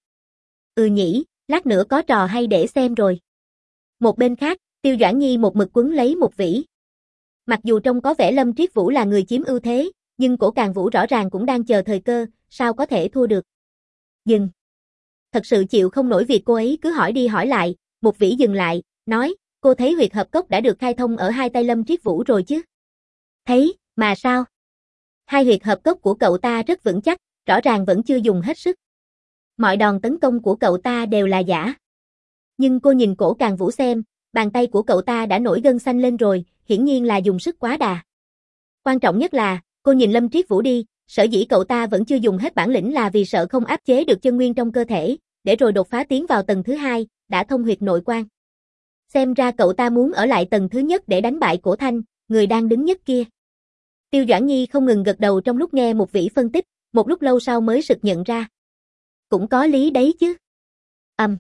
Ừ nhỉ, lát nữa có trò hay để xem rồi. Một bên khác, Tiêu Doãn Nhi một mực quấn lấy Mục Vĩ. Mặc dù trông có vẻ Lâm Triết Vũ là người chiếm ưu thế, nhưng Cổ Càng Vũ rõ ràng cũng đang chờ thời cơ, sao có thể thua được. Dừng. Thật sự chịu không nổi việc cô ấy cứ hỏi đi hỏi lại, Mục Vĩ dừng lại, nói, cô thấy huyệt hợp cốc đã được khai thông ở hai tay Lâm Triết Vũ rồi chứ? Thấy, mà sao? Hai huyệt hợp cốc của cậu ta rất vững chắc, rõ ràng vẫn chưa dùng hết sức. Mọi đòn tấn công của cậu ta đều là giả. Nhưng cô nhìn Cổ Càng Vũ xem, bàn tay của cậu ta đã nổi gân xanh lên rồi, hiển nhiên là dùng sức quá đà. Quan trọng nhất là, cô nhìn Lâm Triết Vũ đi, sở dĩ cậu ta vẫn chưa dùng hết bản lĩnh là vì sợ không áp chế được chân nguyên trong cơ thể, để rồi đột phá tiến vào tầng thứ hai, đã thông huyệt nội quan. Xem ra cậu ta muốn ở lại tầng thứ nhất để đánh bại Cổ Thanh, người đang đứng nhất kia. Tiêu Doãn Nhi không ngừng gật đầu trong lúc nghe Mục Vĩ phân tích, một lúc lâu sau mới sực nhận ra. Cũng có lý đấy chứ. Ầm. Um.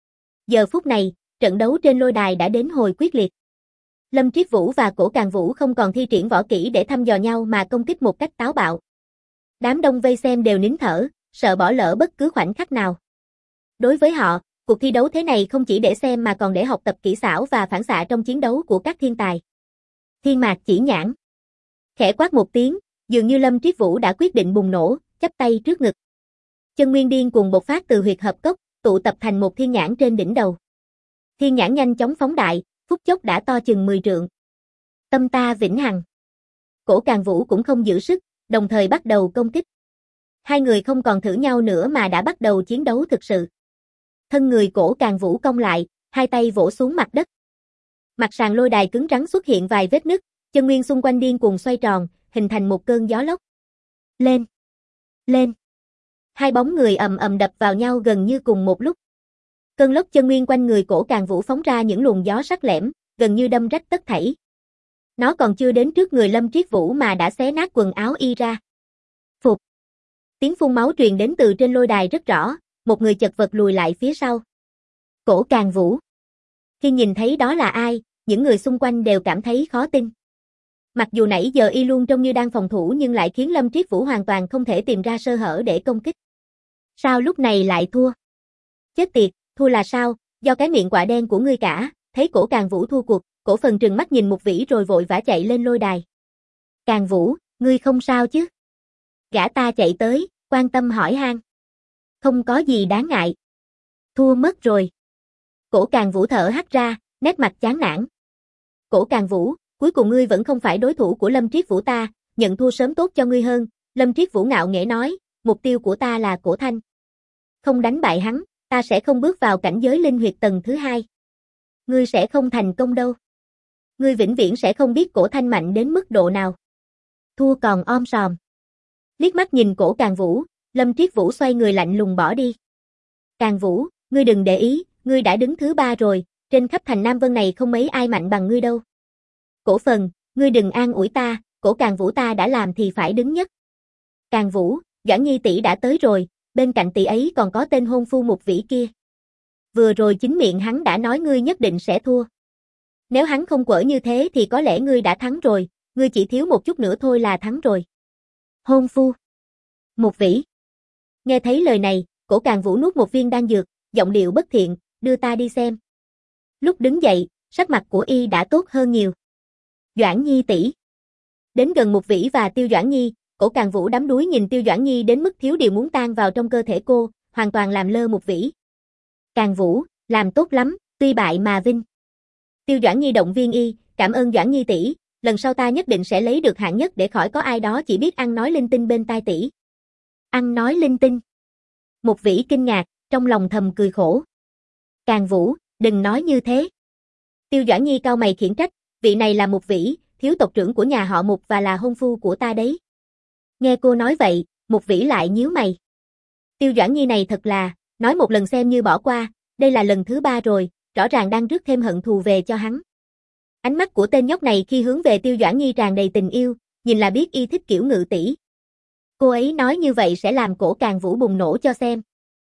Giờ phút này, trận đấu trên lôi đài đã đến hồi quyết liệt. Lâm Triết Vũ và Cổ Càng Vũ không còn thi triển võ kỹ để thăm dò nhau mà công kích một cách táo bạo. Đám đông vây xem đều nín thở, sợ bỏ lỡ bất cứ khoảnh khắc nào. Đối với họ, cuộc thi đấu thế này không chỉ để xem mà còn để học tập kỹ xảo và phản xạ trong chiến đấu của các thiên tài. Thiên Mạc Chỉ Nhãn khẽ quát một tiếng, dường như Lâm Triết Vũ đã quyết định bùng nổ, chắp tay trước ngực. Chân nguyên điên cuồng bộc phát từ huyệt hợp cốc, tụ tập thành một thiên nhãn trên đỉnh đầu. Thiên nhãn nhanh chóng phóng đại, phút chốc đã to chừng mười trượng. Tâm ta vĩnh hằng. Cổ Càng Vũ cũng không giữ sức, đồng thời bắt đầu công kích. Hai người không còn thử nhau nữa mà đã bắt đầu chiến đấu thực sự. Thân người Cổ Càng Vũ cong lại, hai tay vỗ xuống mặt đất. Mặt sàn lôi đài cứng rắn xuất hiện vài vết nứt, chân nguyên xung quanh điên cuồng xoay tròn, hình thành một cơn gió lốc. Lên! Lên! Hai bóng người ầm ầm đập vào nhau gần như cùng một lúc. Cơn lốc chân nguyên quanh người Cổ Càng Vũ phóng ra những luồng gió sắc lẻm, gần như đâm rách tất thảy. Nó còn chưa đến trước người Lâm Triết Vũ mà đã xé nát quần áo y ra. Phụt! Tiếng phun máu truyền đến từ trên lôi đài rất rõ, một người chật vật lùi lại phía sau. Cổ Càng Vũ. Khi nhìn thấy đó là ai, những người xung quanh đều cảm thấy khó tin. Mặc dù nãy giờ y luôn trông như đang phòng thủ nhưng lại khiến Lâm Triết Vũ hoàn toàn không thể tìm ra sơ hở để công kích. Sao lúc này lại thua? Chết tiệt, thua là sao, do cái miệng quạ đen của ngươi cả. Thấy Cổ Càng Vũ thua cuộc, Cổ Phần trừng mắt nhìn Mục Vĩ rồi vội vã chạy lên lôi đài. Càng Vũ, ngươi không sao chứ? Gã ta chạy tới, quan tâm hỏi han. Không có gì đáng ngại. Thua mất rồi. Cổ Càng Vũ thở hắt ra, nét mặt chán nản. Cổ Càng Vũ, cuối cùng ngươi vẫn không phải đối thủ của Lâm Triết Vũ ta, nhận thua sớm tốt cho ngươi hơn. Lâm Triết Vũ ngạo nghễ nói, mục tiêu của ta là Cổ Thanh. Không đánh bại hắn, ta sẽ không bước vào cảnh giới linh huyệt tầng thứ hai. Ngươi sẽ không thành công đâu. Ngươi vĩnh viễn sẽ không biết Cổ Thanh mạnh đến mức độ nào. Thua còn om sòm. Liếc mắt nhìn Cổ Càng Vũ, Lâm Triết Vũ xoay người lạnh lùng bỏ đi. Càng Vũ, ngươi đừng để ý, ngươi đã đứng thứ ba rồi, trên khắp thành Nam Vân này không mấy ai mạnh bằng ngươi đâu. Cổ Phần, ngươi đừng an ủi ta, Cổ Càng Vũ ta đã làm thì phải đứng nhất. Càng Vũ, Doãn Nhi tỷ đã tới rồi, bên cạnh tỷ ấy còn có tên hôn phu Mục Vĩ kia. Vừa rồi chính miệng hắn đã nói ngươi nhất định sẽ thua. Nếu hắn không quở như thế thì có lẽ ngươi đã thắng rồi, ngươi chỉ thiếu một chút nữa thôi là thắng rồi. Hôn phu. Mục Vĩ. Nghe thấy lời này, Cổ Càng Vũ nuốt một viên đan dược, giọng điệu bất thiện, đưa ta đi xem. Lúc đứng dậy, sắc mặt của y đã tốt hơn nhiều. Doãn Nhi tỷ. Đến gần Mục Vĩ và Tiêu Doãn Nhi, Cổ Càng Vũ đắm đuối nhìn Tiêu Doãn Nhi đến mức thiếu điều muốn tan vào trong cơ thể cô, hoàn toàn làm lơ Mục Vĩ. Càng Vũ, làm tốt lắm, tuy bại mà vinh. Tiêu Doãn Nhi động viên y, cảm ơn Doãn Nhi tỷ, lần sau ta nhất định sẽ lấy được hạng nhất để khỏi có ai đó chỉ biết ăn nói linh tinh bên tai tỷ. Ăn nói linh tinh. Mục Vĩ kinh ngạc, trong lòng thầm cười khổ. Càng Vũ, đừng nói như thế. Tiêu Doãn Nhi cau mày khiển trách, vị này là Mục Vĩ, thiếu tộc trưởng của nhà họ Mục và là hôn phu của ta đấy. Nghe cô nói vậy, Mục Vĩ lại nhíu mày. Tiêu Doãn Nhi này thật là, nói một lần xem như bỏ qua, đây là lần thứ ba rồi, rõ ràng đang rước thêm hận thù về cho hắn. Ánh mắt của tên nhóc này khi hướng về Tiêu Doãn Nhi tràn đầy tình yêu, nhìn là biết y thích kiểu ngự tỷ. Cô ấy nói như vậy sẽ làm Cổ Càng Vũ bùng nổ cho xem.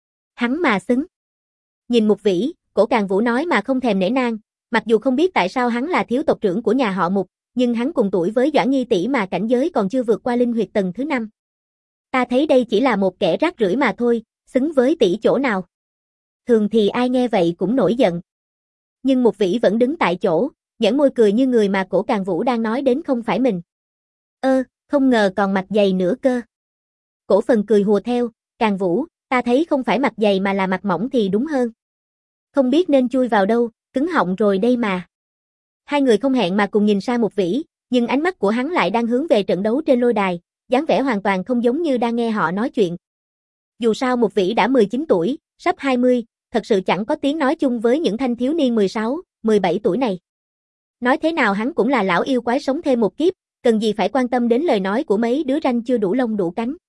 Hắn mà xứng. Nhìn Mục Vĩ, Cổ Càng Vũ nói mà không thèm nể nang, mặc dù không biết tại sao hắn là thiếu tộc trưởng của nhà họ Mục, nhưng hắn cùng tuổi với Doãn Nhi tỷ mà cảnh giới còn chưa vượt qua linh huyệt tầng thứ năm. Ta thấy đây chỉ là một kẻ rác rưởi mà thôi, xứng với tỷ chỗ nào. Thường thì ai nghe vậy cũng nổi giận. Nhưng Mục Vĩ vẫn đứng tại chỗ, nhếch môi cười như người mà Cổ Càng Vũ đang nói đến không phải mình. Ơ, không ngờ còn mặt dày nữa cơ. Cổ Phần cười hùa theo, Càng Vũ, Ta thấy không phải mặt dày mà là mặt mỏng thì đúng hơn. Không biết nên chui vào đâu, cứng họng rồi đây mà. Hai người không hẹn mà cùng nhìn sang Mục Vĩ, nhưng ánh mắt của hắn lại đang hướng về trận đấu trên lôi đài, dáng vẻ hoàn toàn không giống như đang nghe họ nói chuyện. Dù sao Mục Vĩ đã mười chín tuổi, sắp hai mươi, thật sự chẳng có tiếng nói chung với những thanh thiếu niên mười sáu, mười bảy tuổi này. Nói thế nào hắn cũng là lão yêu quái sống thêm một kiếp, cần gì phải quan tâm đến lời nói của mấy đứa ranh chưa đủ lông đủ cánh.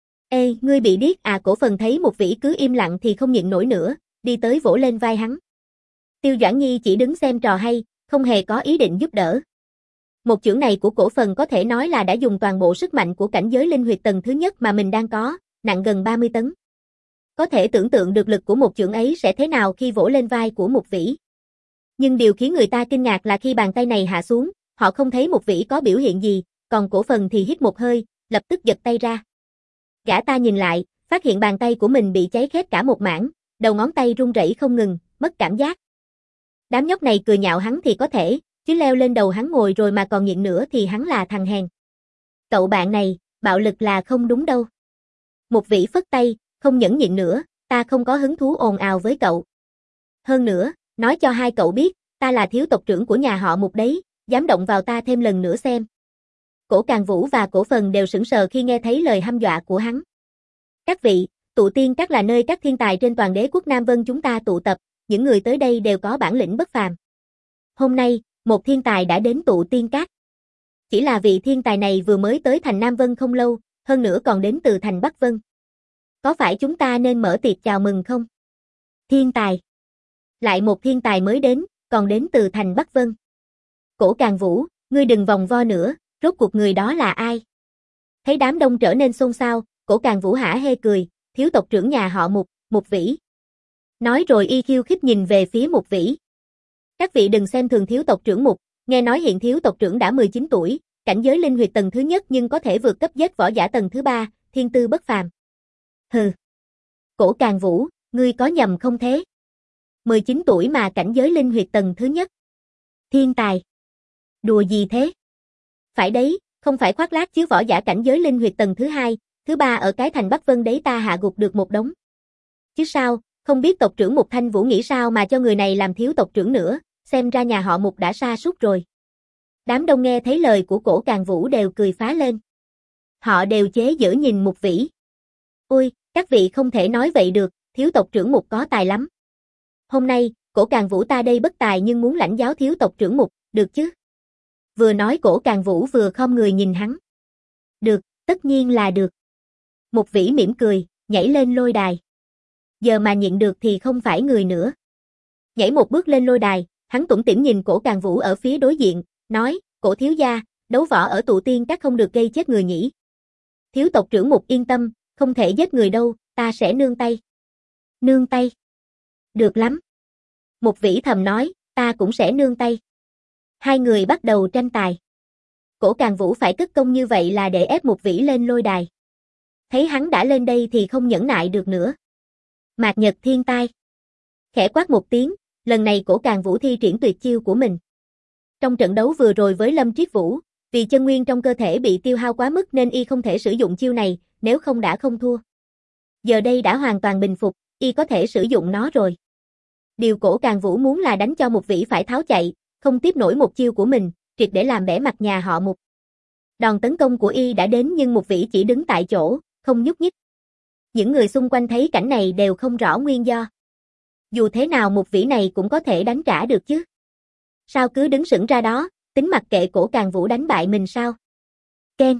Ê, ngươi bị điếc à? Cổ Phần thấy Mục Vĩ cứ im lặng thì không nhịn nổi nữa, đi tới vỗ lên vai hắn. Tiêu Doãn Nhi chỉ đứng xem trò hay, không hề có ý định giúp đỡ. Một chưởng này của Cổ Phần có thể nói là đã dùng toàn bộ sức mạnh của cảnh giới linh huyệt tầng thứ nhất mà mình đang có, nặng gần ba mươi tấn. Có thể tưởng tượng được lực của một chưởng ấy sẽ thế nào khi vỗ lên vai của Mục Vĩ. Nhưng điều khiến người ta kinh ngạc là khi bàn tay này hạ xuống, họ không thấy Mục Vĩ có biểu hiện gì, còn Cổ Phần thì hít một hơi, lập tức giật tay ra. Gã ta nhìn lại, phát hiện bàn tay của mình bị cháy khét cả một mảng, đầu ngón tay run rẩy không ngừng, mất cảm giác. Đám nhóc này cười nhạo hắn thì có thể, chứ leo lên đầu hắn ngồi rồi mà còn nhịn nữa thì hắn là thằng hèn. Cậu bạn này, bạo lực là không đúng đâu. Mục Vĩ phất tay, không nhẫn nhịn nữa, ta không có hứng thú ồn ào với cậu. Hơn nữa, nói cho hai cậu biết, ta là thiếu tộc trưởng của nhà họ Mục đấy, dám động vào ta thêm lần nữa xem. Cổ Càng Vũ và Cổ Phần đều sững sờ khi nghe thấy lời hăm dọa của hắn. Các vị, tụ tiên các là nơi các thiên tài trên toàn đế quốc Nam Vân chúng ta tụ tập, những người tới đây đều có bản lĩnh bất phàm. Hôm nay, một thiên tài đã đến tụ tiên các. Chỉ là vị thiên tài này vừa mới tới thành Nam Vân không lâu, hơn nữa còn đến từ thành Bắc Vân. Có phải chúng ta nên mở tiệc chào mừng không? Thiên tài. Lại một thiên tài mới đến, còn đến từ thành Bắc Vân. Cổ Càng Vũ, ngươi đừng vòng vo nữa, rốt cuộc người đó là ai? Thấy đám đông trở nên xôn xao, Cổ Càng Vũ hả hê cười, thiếu tộc trưởng nhà họ Mục, Mục Vĩ. Nói rồi y khiêu khích nhìn về phía Mục Vĩ. Các vị đừng xem thường thiếu tộc trưởng Mục, nghe nói hiện thiếu tộc trưởng đã mười chín tuổi, cảnh giới linh huyệt tầng thứ nhất nhưng có thể vượt cấp giết võ giả tầng thứ ba, thiên tư bất phàm. Hừ. Cổ Càng Vũ, ngươi có nhầm không thế? mười chín tuổi mà cảnh giới linh huyệt tầng thứ nhất. Thiên tài. Đùa gì thế? Phải đấy, không phải khoác lác chứ võ giả cảnh giới linh huyệt tầng thứ hai, thứ ba ở cái thành Bắc Vân đấy ta hạ gục được một đống. Chứ sao, không biết tộc trưởng Mục Thanh Vũ nghĩ sao mà cho người này làm thiếu tộc trưởng nữa, xem ra nhà họ Mục đã sa sút rồi. Đám đông nghe thấy lời của Cổ Càng Vũ đều cười phá lên. Họ đều chế giễu nhìn Mục Vĩ. Ôi, các vị không thể nói vậy được, thiếu tộc trưởng Mục có tài lắm. Hôm nay, Cổ Càng Vũ ta đây bất tài nhưng muốn lãnh giáo thiếu tộc trưởng Mục, được chứ? Vừa nói Cổ Càng Vũ vừa khom người nhìn hắn. Được, tất nhiên là được. Mục Vĩ mỉm cười, nhảy lên lôi đài. Giờ mà nhịn được thì không phải người nữa. Nhảy một bước lên lôi đài, hắn tủm tỉm nhìn Cổ Càng Vũ ở phía đối diện, nói, Cổ thiếu gia, đấu võ ở tụ tiên các không được gây chết người nhỉ. Thiếu tộc trưởng Mục yên tâm, không thể giết người đâu, ta sẽ nương tay. Nương tay? Được lắm. Mục Vĩ thầm nói, ta cũng sẽ nương tay. Hai người bắt đầu tranh tài. Cổ Càng Vũ phải cất công như vậy là để ép Mục Vĩ lên lôi đài. Thấy hắn đã lên đây thì không nhẫn nại được nữa. Mạt Nhật Thiên Tai. Khẽ quát một tiếng, lần này Cổ Càng Vũ thi triển tuyệt chiêu của mình. Trong trận đấu vừa rồi với Lâm Triết Vũ, vì chân nguyên trong cơ thể bị tiêu hao quá mức nên y không thể sử dụng chiêu này, nếu không đã không thua. Giờ đây đã hoàn toàn bình phục, y có thể sử dụng nó rồi. Điều Cổ Càng Vũ muốn là đánh cho Mục Vĩ phải tháo chạy, không tiếp nổi một chiêu của mình, triệt để làm bẽ mặt nhà họ Mục. Đòn tấn công của y đã đến nhưng Mục Vĩ chỉ đứng tại chỗ, không nhúc nhích. Những người xung quanh thấy cảnh này đều không rõ nguyên do. Dù thế nào Mục Vĩ này cũng có thể đánh trả được chứ. Sao cứ đứng sững ra đó, tính mặc kệ Cổ Càng Vũ đánh bại mình sao? Keng.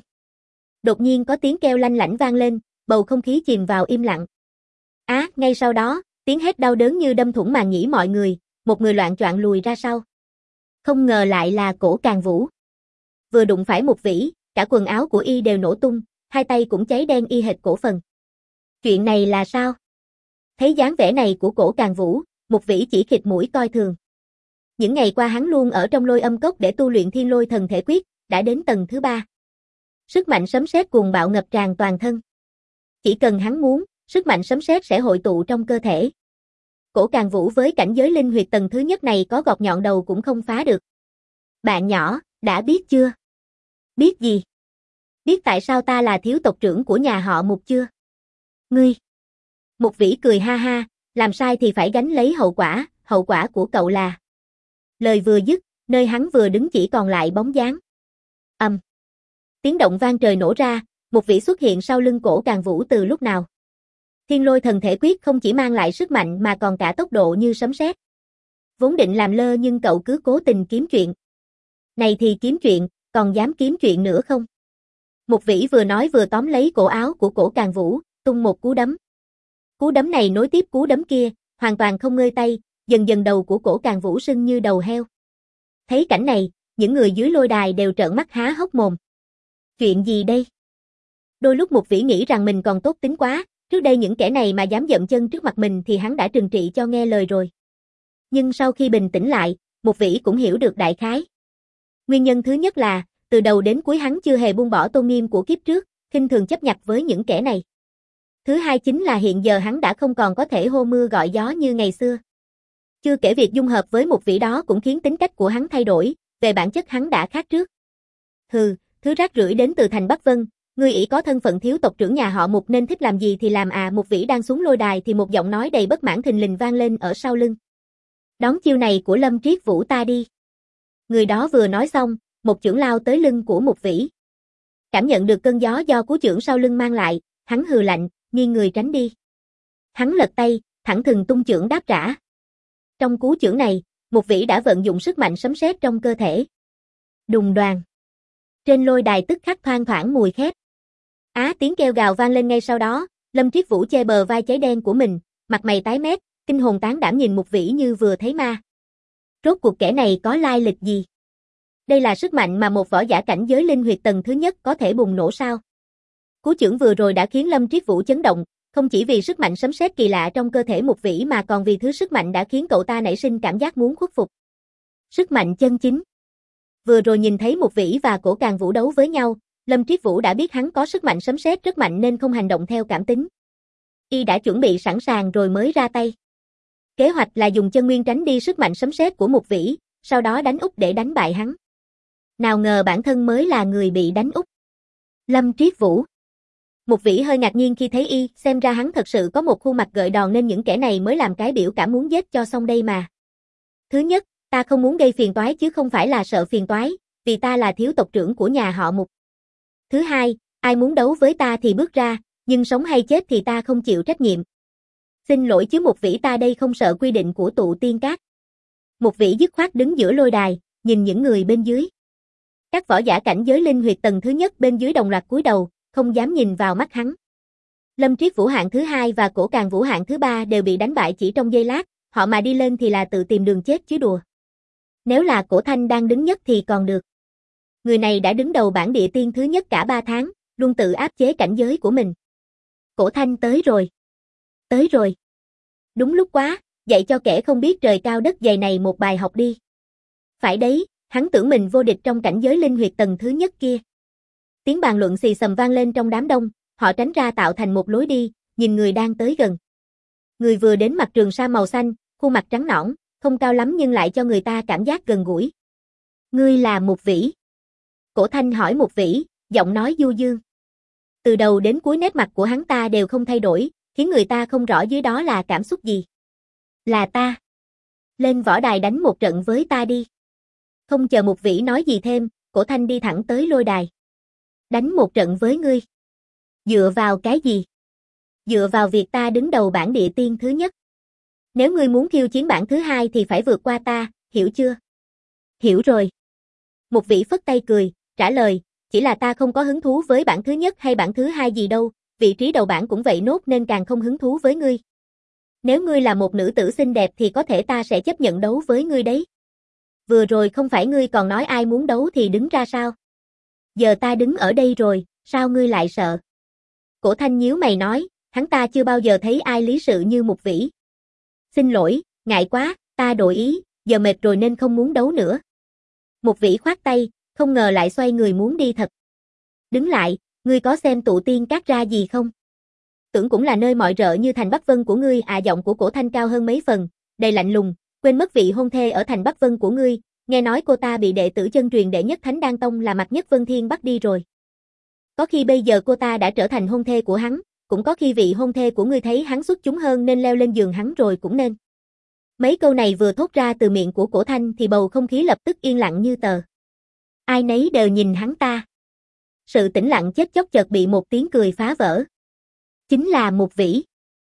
Đột nhiên có tiếng kêu lanh lảnh vang lên, bầu không khí chìm vào im lặng. Á, à, ngay sau đó, tiếng hét đau đớn như đâm thủng màng nhĩ mọi người, một người loạng choạng lùi ra sau. Không ngờ lại là Cổ Càng Vũ. Vừa đụng phải Mục Vĩ, cả quần áo của y đều nổ tung, hai tay cũng cháy đen y hệt Cổ Phần. Chuyện này là sao? Thấy dáng vẻ này của Cổ Càng Vũ, Mục Vĩ chỉ khịt mũi coi thường. Những ngày qua hắn luôn ở trong Lôi Âm Cốc để tu luyện Thiên Lôi Thần Thể Quyết, đã đến tầng thứ ba. Sức mạnh sấm sét cuồng bạo ngập tràn toàn thân. Chỉ cần hắn muốn, sức mạnh sấm sét sẽ hội tụ trong cơ thể. Cổ Càng Vũ với cảnh giới linh huyệt tầng thứ nhất này có gọt nhọn đầu cũng không phá được. Bạn nhỏ, đã biết chưa? Biết gì? Biết tại sao ta là thiếu tộc trưởng của nhà họ Mục chưa? Ngươi! Một vĩ cười ha ha, làm sai thì phải gánh lấy hậu quả, hậu quả của cậu là... Lời vừa dứt, nơi hắn vừa đứng chỉ còn lại bóng dáng. Ầm. Um. Tiếng động vang trời nổ ra, một vĩ xuất hiện sau lưng Cổ Càng Vũ từ lúc nào. Thiên Lôi Thần Thể Quyết không chỉ mang lại sức mạnh mà còn cả tốc độ như sấm sét. Vốn định làm lơ nhưng cậu cứ cố tình kiếm chuyện. Này thì kiếm chuyện, còn dám kiếm chuyện nữa không? Một vĩ vừa nói vừa tóm lấy cổ áo của Cổ Càng Vũ, tung một cú đấm. Cú đấm này nối tiếp cú đấm kia, hoàn toàn không ngơi tay, dần dần đầu của Cổ Càng Vũ sưng như đầu heo. Thấy cảnh này, những người dưới lôi đài đều trợn mắt há hốc mồm. Chuyện gì đây? Đôi lúc một vĩ nghĩ rằng mình còn tốt tính quá, trước đây những kẻ này mà dám dậm chân trước mặt mình thì hắn đã trừng trị cho nghe lời rồi. Nhưng sau khi bình tĩnh lại, một vĩ cũng hiểu được đại khái. Nguyên nhân thứ nhất là, từ đầu đến cuối hắn chưa hề buông bỏ tôn nghiêm của kiếp trước, khinh thường chấp nhặt với những kẻ này. Thứ hai chính là hiện giờ hắn đã không còn có thể hô mưa gọi gió như ngày xưa. Chưa kể việc dung hợp với một vĩ đó cũng khiến tính cách của hắn thay đổi, về bản chất hắn đã khác trước. Hừ, thứ rác rưởi đến từ thành Bắc Vân, ngươi ỷ có thân phận thiếu tộc trưởng nhà họ Mục nên thích làm gì thì làm à. Một vĩ đang xuống lôi đài thì một giọng nói đầy bất mãn thình lình vang lên ở sau lưng. Đón chiêu này của Lâm Triết Vũ ta đi. Người đó vừa nói xong, một chưởng lao tới lưng của một vĩ. Cảm nhận được cơn gió do cú chưởng sau lưng mang lại, hắn hừ lạnh, nghiêng người tránh đi. Hắn lật tay, thẳng thừng tung chưởng đáp trả. Trong cú chưởng này, một vĩ đã vận dụng sức mạnh sấm sét trong cơ thể. Đùng đoàng. Trên lôi đài tức khắc thoang thoảng mùi khét. Á tiếng kêu gào vang lên ngay sau đó, Lâm Triết Vũ che bờ vai cháy đen của mình, mặt mày tái mét, kinh hồn tán đảm nhìn một vĩ như vừa thấy ma. Rốt cuộc kẻ này có lai lịch gì? Đây là sức mạnh mà một võ giả cảnh giới linh huyệt tầng thứ nhất có thể bùng nổ sao? Cú chưởng vừa rồi đã khiến Lâm Triết Vũ chấn động, không chỉ vì sức mạnh sấm sét kỳ lạ trong cơ thể một vĩ mà còn vì thứ sức mạnh đã khiến cậu ta nảy sinh cảm giác muốn khuất phục. Sức mạnh chân chính. Vừa rồi nhìn thấy một vĩ và Cổ Càng Vũ đấu với nhau, Lâm Triết Vũ đã biết hắn có sức mạnh sấm sét rất mạnh nên không hành động theo cảm tính. Y đã chuẩn bị sẵn sàng rồi mới ra tay. Kế hoạch là dùng chân nguyên tránh đi sức mạnh sấm sét của một vĩ, sau đó đánh úp để đánh bại hắn. Nào ngờ bản thân mới là người bị đánh úp. Lâm Triết Vũ. Một vĩ hơi ngạc nhiên khi thấy y, xem ra hắn thật sự có một khuôn mặt gợi đòn nên những kẻ này mới làm cái biểu cảm muốn giết cho xong đây mà. Thứ nhất, ta không muốn gây phiền toái chứ không phải là sợ phiền toái, vì ta là thiếu tộc trưởng của nhà họ Mục. Thứ hai, ai muốn đấu với ta thì bước ra, nhưng sống hay chết thì ta không chịu trách nhiệm. Xin lỗi chứ một vĩ, ta đây không sợ quy định của tụ tiên các. Một vĩ dứt khoát đứng giữa lôi đài, nhìn những người bên dưới. Các võ giả cảnh giới linh huyệt tầng thứ nhất bên dưới đồng loạt cúi đầu, không dám nhìn vào mắt hắn. Lâm Triết Vũ hạng thứ hai và Cổ Càng Vũ hạng thứ ba đều bị đánh bại chỉ trong giây lát, họ mà đi lên thì là tự tìm đường chết chứ đùa. Nếu là Cổ Thanh đang đứng nhất thì còn được. Người này đã đứng đầu bảng địa tiên thứ nhất cả ba tháng, luôn tự áp chế cảnh giới của mình. Cổ Thanh tới rồi. Tới rồi. Đúng lúc quá, dạy cho kẻ không biết trời cao đất dày này một bài học đi. Phải đấy, hắn tưởng mình vô địch trong cảnh giới linh huyệt tầng thứ nhất kia. Tiếng bàn luận xì xầm vang lên trong đám đông, họ tránh ra tạo thành một lối đi, nhìn người đang tới gần. Người vừa đến mặc trường sa màu xanh, khuôn mặt trắng nõn, không cao lắm nhưng lại cho người ta cảm giác gần gũi. Ngươi là một vĩ. Cổ Thanh hỏi một vĩ, giọng nói du dương. Từ đầu đến cuối nét mặt của hắn ta đều không thay đổi, khiến người ta không rõ dưới đó là cảm xúc gì. Là ta. Lên võ đài đánh một trận với ta đi. Không chờ một vĩ nói gì thêm, Cổ Thanh đi thẳng tới lôi đài. Đánh một trận với ngươi. Dựa vào cái gì? Dựa vào việc ta đứng đầu bảng địa tiên thứ nhất. Nếu ngươi muốn khiêu chiến bảng thứ hai thì phải vượt qua ta, hiểu chưa? Hiểu rồi. Một vĩ phất tay cười, trả lời, chỉ là ta không có hứng thú với bảng thứ nhất hay bảng thứ hai gì đâu, vị trí đầu bảng cũng vậy nốt nên càng không hứng thú với ngươi. Nếu ngươi là một nữ tử xinh đẹp thì có thể ta sẽ chấp nhận đấu với ngươi đấy. Vừa rồi không phải ngươi còn nói ai muốn đấu thì đứng ra sao? Giờ ta đứng ở đây rồi, sao ngươi lại sợ? Cổ Thanh nhíu mày nói, hắn ta chưa bao giờ thấy ai lý sự như một vĩ. Xin lỗi, ngại quá, ta đổi ý, giờ mệt rồi nên không muốn đấu nữa. Một vĩ khoát tay, không ngờ lại xoay người muốn đi thật. Đứng lại, ngươi có xem tụ tiên các ra gì không? Tưởng cũng là nơi mọi rợ như thành Bắc Vân của ngươi à. Giọng của Cổ Thanh cao hơn mấy phần, đầy lạnh lùng, quên mất vị hôn thê ở thành Bắc Vân của ngươi, nghe nói cô ta bị đệ tử chân truyền đệ nhất Thánh Đan Tông là Mạc Nhất Vân Thiên bắt đi rồi. Có khi bây giờ cô ta đã trở thành hôn thê của hắn, cũng có khi vị hôn thê của ngươi thấy hắn xuất chúng hơn nên leo lên giường hắn rồi cũng nên. Mấy câu này vừa thốt ra từ miệng của Cổ Thanh thì bầu không khí lập tức yên lặng như tờ. Ai nấy đều nhìn hắn ta. Sự tĩnh lặng chết chóc chợt bị một tiếng cười phá vỡ. Chính là Mục Vĩ.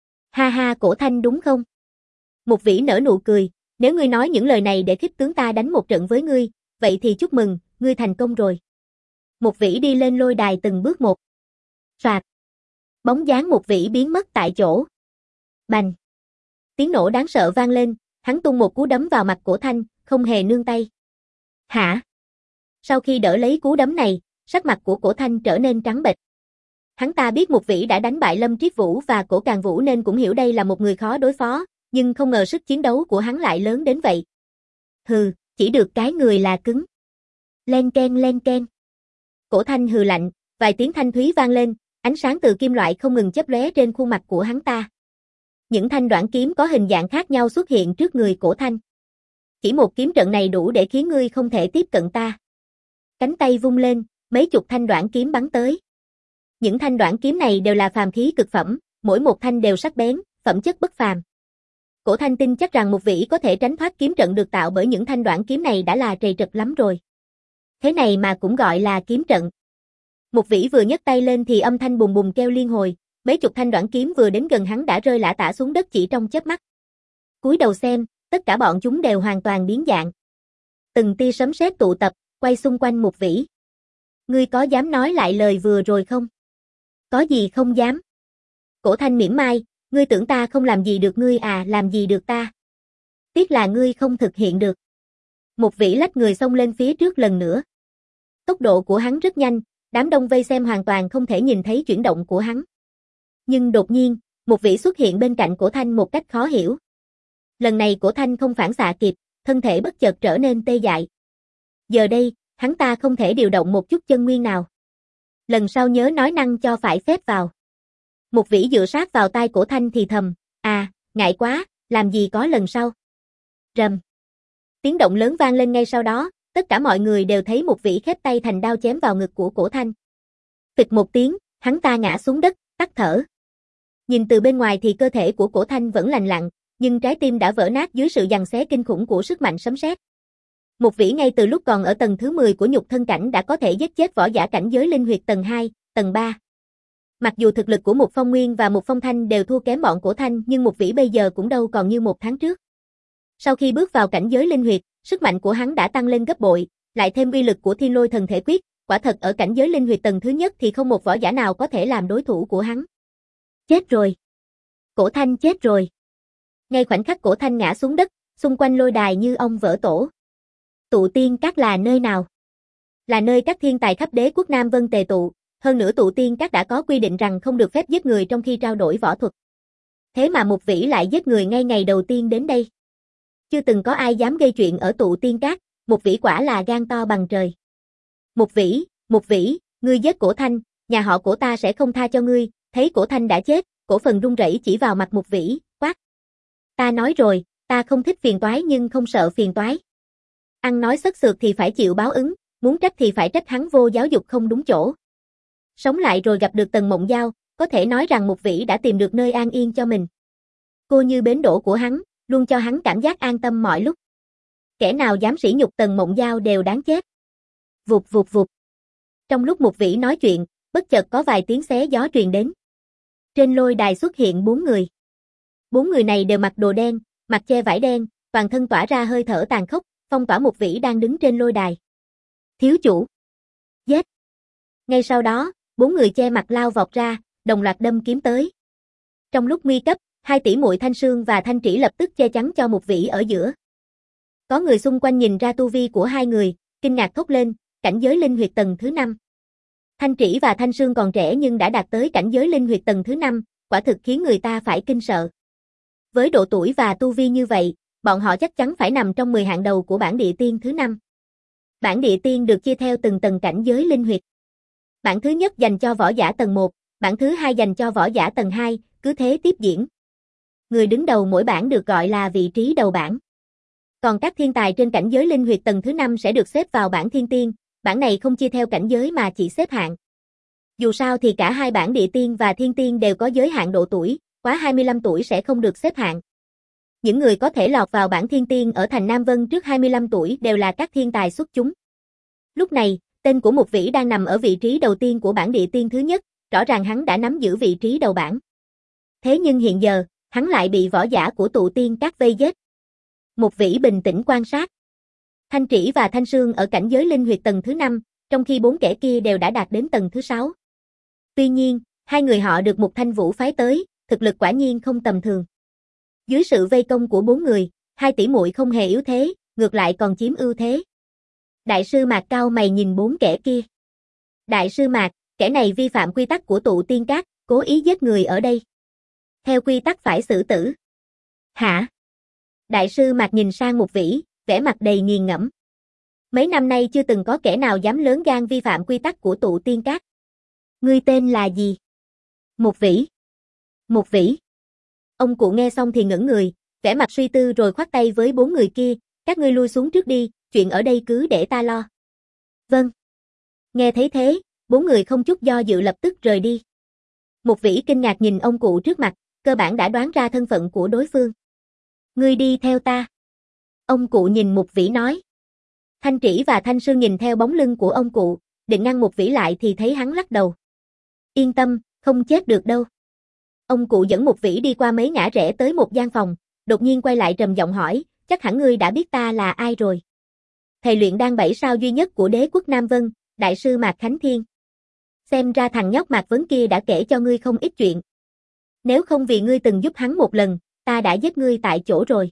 Ha ha, Cổ Thanh đúng không? Mục Vĩ nở nụ cười, nếu ngươi nói những lời này để khích tướng ta đánh một trận với ngươi, vậy thì chúc mừng, ngươi thành công rồi. Mục Vĩ đi lên lôi đài từng bước một. Phạt. Bóng dáng Mục Vĩ biến mất tại chỗ. Bành. Tiếng nổ đáng sợ vang lên, hắn tung một cú đấm vào mặt Cổ Thanh, không hề nương tay. Hả? Sau khi đỡ lấy cú đấm này, sắc mặt của Cổ Thanh trở nên trắng bệch. Hắn ta biết Mục Vĩ đã đánh bại Lâm Triết Vũ và Cổ Càng Vũ nên cũng hiểu đây là một người khó đối phó, nhưng không ngờ sức chiến đấu của hắn lại lớn đến vậy. Hừ, chỉ được cái người là cứng. Len ken len ken. Cổ Thanh hừ lạnh, vài tiếng thanh thúy vang lên, ánh sáng từ kim loại không ngừng chớp lóe trên khuôn mặt của hắn ta. Những thanh đoạn kiếm có hình dạng khác nhau xuất hiện trước người Cổ Thanh. Chỉ một kiếm trận này đủ để khiến ngươi không thể tiếp cận ta. Cánh tay vung lên, mấy chục thanh đoạn kiếm bắn tới. Những thanh đoạn kiếm này đều là phàm khí cực phẩm, mỗi một thanh đều sắc bén, phẩm chất bất phàm. Cổ Thanh tin chắc rằng Mục Vĩ có thể tránh thoát kiếm trận được tạo bởi những thanh đoạn kiếm này đã là trầy trật lắm rồi. Thế này mà cũng gọi là kiếm trận. Mục Vĩ vừa nhấc tay lên thì âm thanh bùng bùng kêu liên hồi, mấy chục thanh đoạn kiếm vừa đến gần hắn đã rơi lả tả xuống đất chỉ trong chớp mắt. Cúi đầu xem, tất cả bọn chúng đều hoàn toàn biến dạng. Từng tia sấm sét tụ tập, quay xung quanh Mục Vĩ. Ngươi có dám nói lại lời vừa rồi không? Có gì không dám? Cổ Thanh mỉm mai, ngươi tưởng ta không làm gì được ngươi à, làm gì được ta? Tiếc là ngươi không thực hiện được. Mục Vĩ lách người xông lên phía trước lần nữa. Tốc độ của hắn rất nhanh, đám đông vây xem hoàn toàn không thể nhìn thấy chuyển động của hắn. Nhưng đột nhiên, Mục Vĩ xuất hiện bên cạnh Cổ Thanh một cách khó hiểu. Lần này Cổ Thanh không phản xạ kịp, thân thể bất chợt trở nên tê dại. Giờ đây, hắn ta không thể điều động một chút chân nguyên nào. Lần sau nhớ nói năng cho phải phép vào. Mục Vĩ dựa sát vào tai Cổ Thanh thì thầm, à, ngại quá, làm gì có lần sau. Rầm. Tiếng động lớn vang lên ngay sau đó, tất cả mọi người đều thấy Mục Vĩ khép tay thành đao chém vào ngực của Cổ Thanh. Phịch một tiếng, hắn ta ngã xuống đất, tắt thở. Nhìn từ bên ngoài thì cơ thể của Cổ Thanh vẫn lành lặn, nhưng trái tim đã vỡ nát dưới sự giằng xé kinh khủng của sức mạnh sấm sét. Mục Vĩ ngay từ lúc còn ở tầng thứ mười của nhục thân cảnh đã có thể giết chết võ giả cảnh giới linh huyệt tầng hai, tầng ba. Mặc dù thực lực của Mục Phong Nguyên và Mục Phong Thanh đều thua kém bọn Cổ Thanh, nhưng Mục Vĩ bây giờ cũng đâu còn như một tháng trước. Sau khi bước vào cảnh giới linh huyệt, sức mạnh của hắn đã tăng lên gấp bội, lại thêm uy lực của Thiên Lôi Thần Thể Quyết, quả thật ở cảnh giới linh huyệt tầng thứ nhất thì không một võ giả nào có thể làm đối thủ của hắn. Chết rồi. Cổ Thanh chết rồi. Ngay khoảnh khắc Cổ Thanh ngã xuống đất, xung quanh lôi đài như ong vỡ tổ. Tụ Tiên Các là nơi nào? Là nơi các thiên tài khắp đế quốc Nam Vân tề tụ, hơn nữa Tụ Tiên Các đã có quy định rằng không được phép giết người trong khi trao đổi võ thuật. Thế mà Mục Vĩ lại giết người ngay ngày đầu tiên đến đây. Chưa từng có ai dám gây chuyện ở Tụ Tiên Các, Mục Vĩ quả là gan to bằng trời. Mục Vĩ, Mục Vĩ, ngươi giết Cổ Thanh, nhà họ Cổ ta sẽ không tha cho ngươi. Thấy Cổ Thanh đã chết, Cổ Phần run rẩy chỉ vào mặt Mục Vĩ, quát. Ta nói rồi, ta không thích phiền toái nhưng không sợ phiền toái. Ăn nói sất sượt thì phải chịu báo ứng, muốn trách thì phải trách hắn vô giáo dục không đúng chỗ. Sống lại rồi gặp được Tần Mộng Giao, có thể nói rằng Mục Vĩ đã tìm được nơi an yên cho mình. Cô như bến đỗ của hắn, luôn cho hắn cảm giác an tâm mọi lúc. Kẻ nào dám sỉ nhục Tần Mộng Giao đều đáng chết. Vụt vụt vụt. Trong lúc Mục Vĩ nói chuyện, bất chợt có vài tiếng xé gió truyền đến. Trên lôi đài xuất hiện bốn người. Bốn người này đều mặc đồ đen, mặt che vải đen, toàn thân tỏa ra hơi thở tàn khốc, phong tỏa Mục Vĩ đang đứng trên lôi đài. Thiếu chủ. Giết. Ngay sau đó, bốn người che mặt lao vọt ra, đồng loạt đâm kiếm tới. Trong lúc nguy cấp, hai tỷ muội Thanh Sương và Thanh Trĩ lập tức che chắn cho Mục Vĩ ở giữa. Có người xung quanh nhìn ra tu vi của hai người, kinh ngạc thốt lên, cảnh giới linh huyệt tầng thứ năm. Thanh Trĩ và Thanh Sương còn trẻ nhưng đã đạt tới cảnh giới linh huyệt tầng thứ năm, quả thực khiến người ta phải kinh sợ. Với độ tuổi và tu vi như vậy, bọn họ chắc chắn phải nằm trong mười hạng đầu của bảng địa tiên thứ năm. Bảng địa tiên được chia theo từng tầng cảnh giới linh huyệt. Bảng thứ nhất dành cho võ giả tầng một, bảng thứ hai dành cho võ giả tầng hai, cứ thế tiếp diễn. Người đứng đầu mỗi bảng được gọi là vị trí đầu bảng. Còn các thiên tài trên cảnh giới linh huyệt tầng thứ năm sẽ được xếp vào bảng thiên tiên, bảng này không chia theo cảnh giới mà chỉ xếp hạng. Dù sao thì cả hai bản địa tiên và thiên tiên đều có giới hạn độ tuổi, quá hai mươi lăm tuổi sẽ không được xếp hạng. Những người có thể lọt vào bảng thiên tiên ở thành Nam Vân trước hai mươi lăm tuổi đều là các thiên tài xuất chúng. Lúc này, tên của Mục Vĩ đang nằm ở vị trí đầu tiên của bảng địa tiên thứ nhất, rõ ràng hắn đã nắm giữ vị trí đầu bảng. Thế nhưng hiện giờ, hắn lại bị võ giả của tụ tiên các vây giết. Mục Vĩ bình tĩnh quan sát. Thanh Trĩ và Thanh Sương ở cảnh giới linh huyệt tầng thứ năm, trong khi bốn kẻ kia đều đã đạt đến tầng thứ sáu. Tuy nhiên, hai người họ được Mục Thanh Vũ phái tới, thực lực quả nhiên không tầm thường. Dưới sự vây công của bốn người, hai tỷ muội không hề yếu thế, ngược lại còn chiếm ưu thế. Đại sư Mạc cau mày nhìn bốn kẻ kia. Đại sư Mạc, kẻ này vi phạm quy tắc của tụ tiên các, cố ý giết người ở đây. Theo quy tắc phải xử tử. Hả? Đại sư Mạc nhìn sang Mục Vĩ, vẻ mặt đầy nghiền ngẫm. Mấy năm nay chưa từng có kẻ nào dám lớn gan vi phạm quy tắc của tụ tiên các. Ngươi tên là gì? Mục Vĩ. Mục Vĩ. Ông cụ nghe xong thì ngẩn người, vẻ mặt suy tư rồi khoát tay với bốn người kia, các ngươi lui xuống trước đi, chuyện ở đây cứ để ta lo. Vâng. Nghe thấy thế, bốn người không chút do dự lập tức rời đi. Mục Vĩ kinh ngạc nhìn ông cụ trước mặt, cơ bản đã đoán ra thân phận của đối phương. Ngươi đi theo ta. Ông cụ nhìn Mục Vĩ nói. Thanh Trĩ và Thanh Sương nhìn theo bóng lưng của ông cụ, định ngăn Mục Vĩ lại thì thấy hắn lắc đầu. Yên tâm, không chết được đâu. Ông cụ dẫn Mục Vĩ đi qua mấy ngã rẽ tới một gian phòng, đột nhiên quay lại trầm giọng hỏi, chắc hẳn ngươi đã biết ta là ai rồi. Thầy luyện đan bảy sao duy nhất của đế quốc Nam Vân, đại sư Mạc Khánh Thiên. Xem ra thằng nhóc Mạc Vấn kia đã kể cho ngươi không ít chuyện. Nếu không vì ngươi từng giúp hắn một lần, ta đã giết ngươi tại chỗ rồi.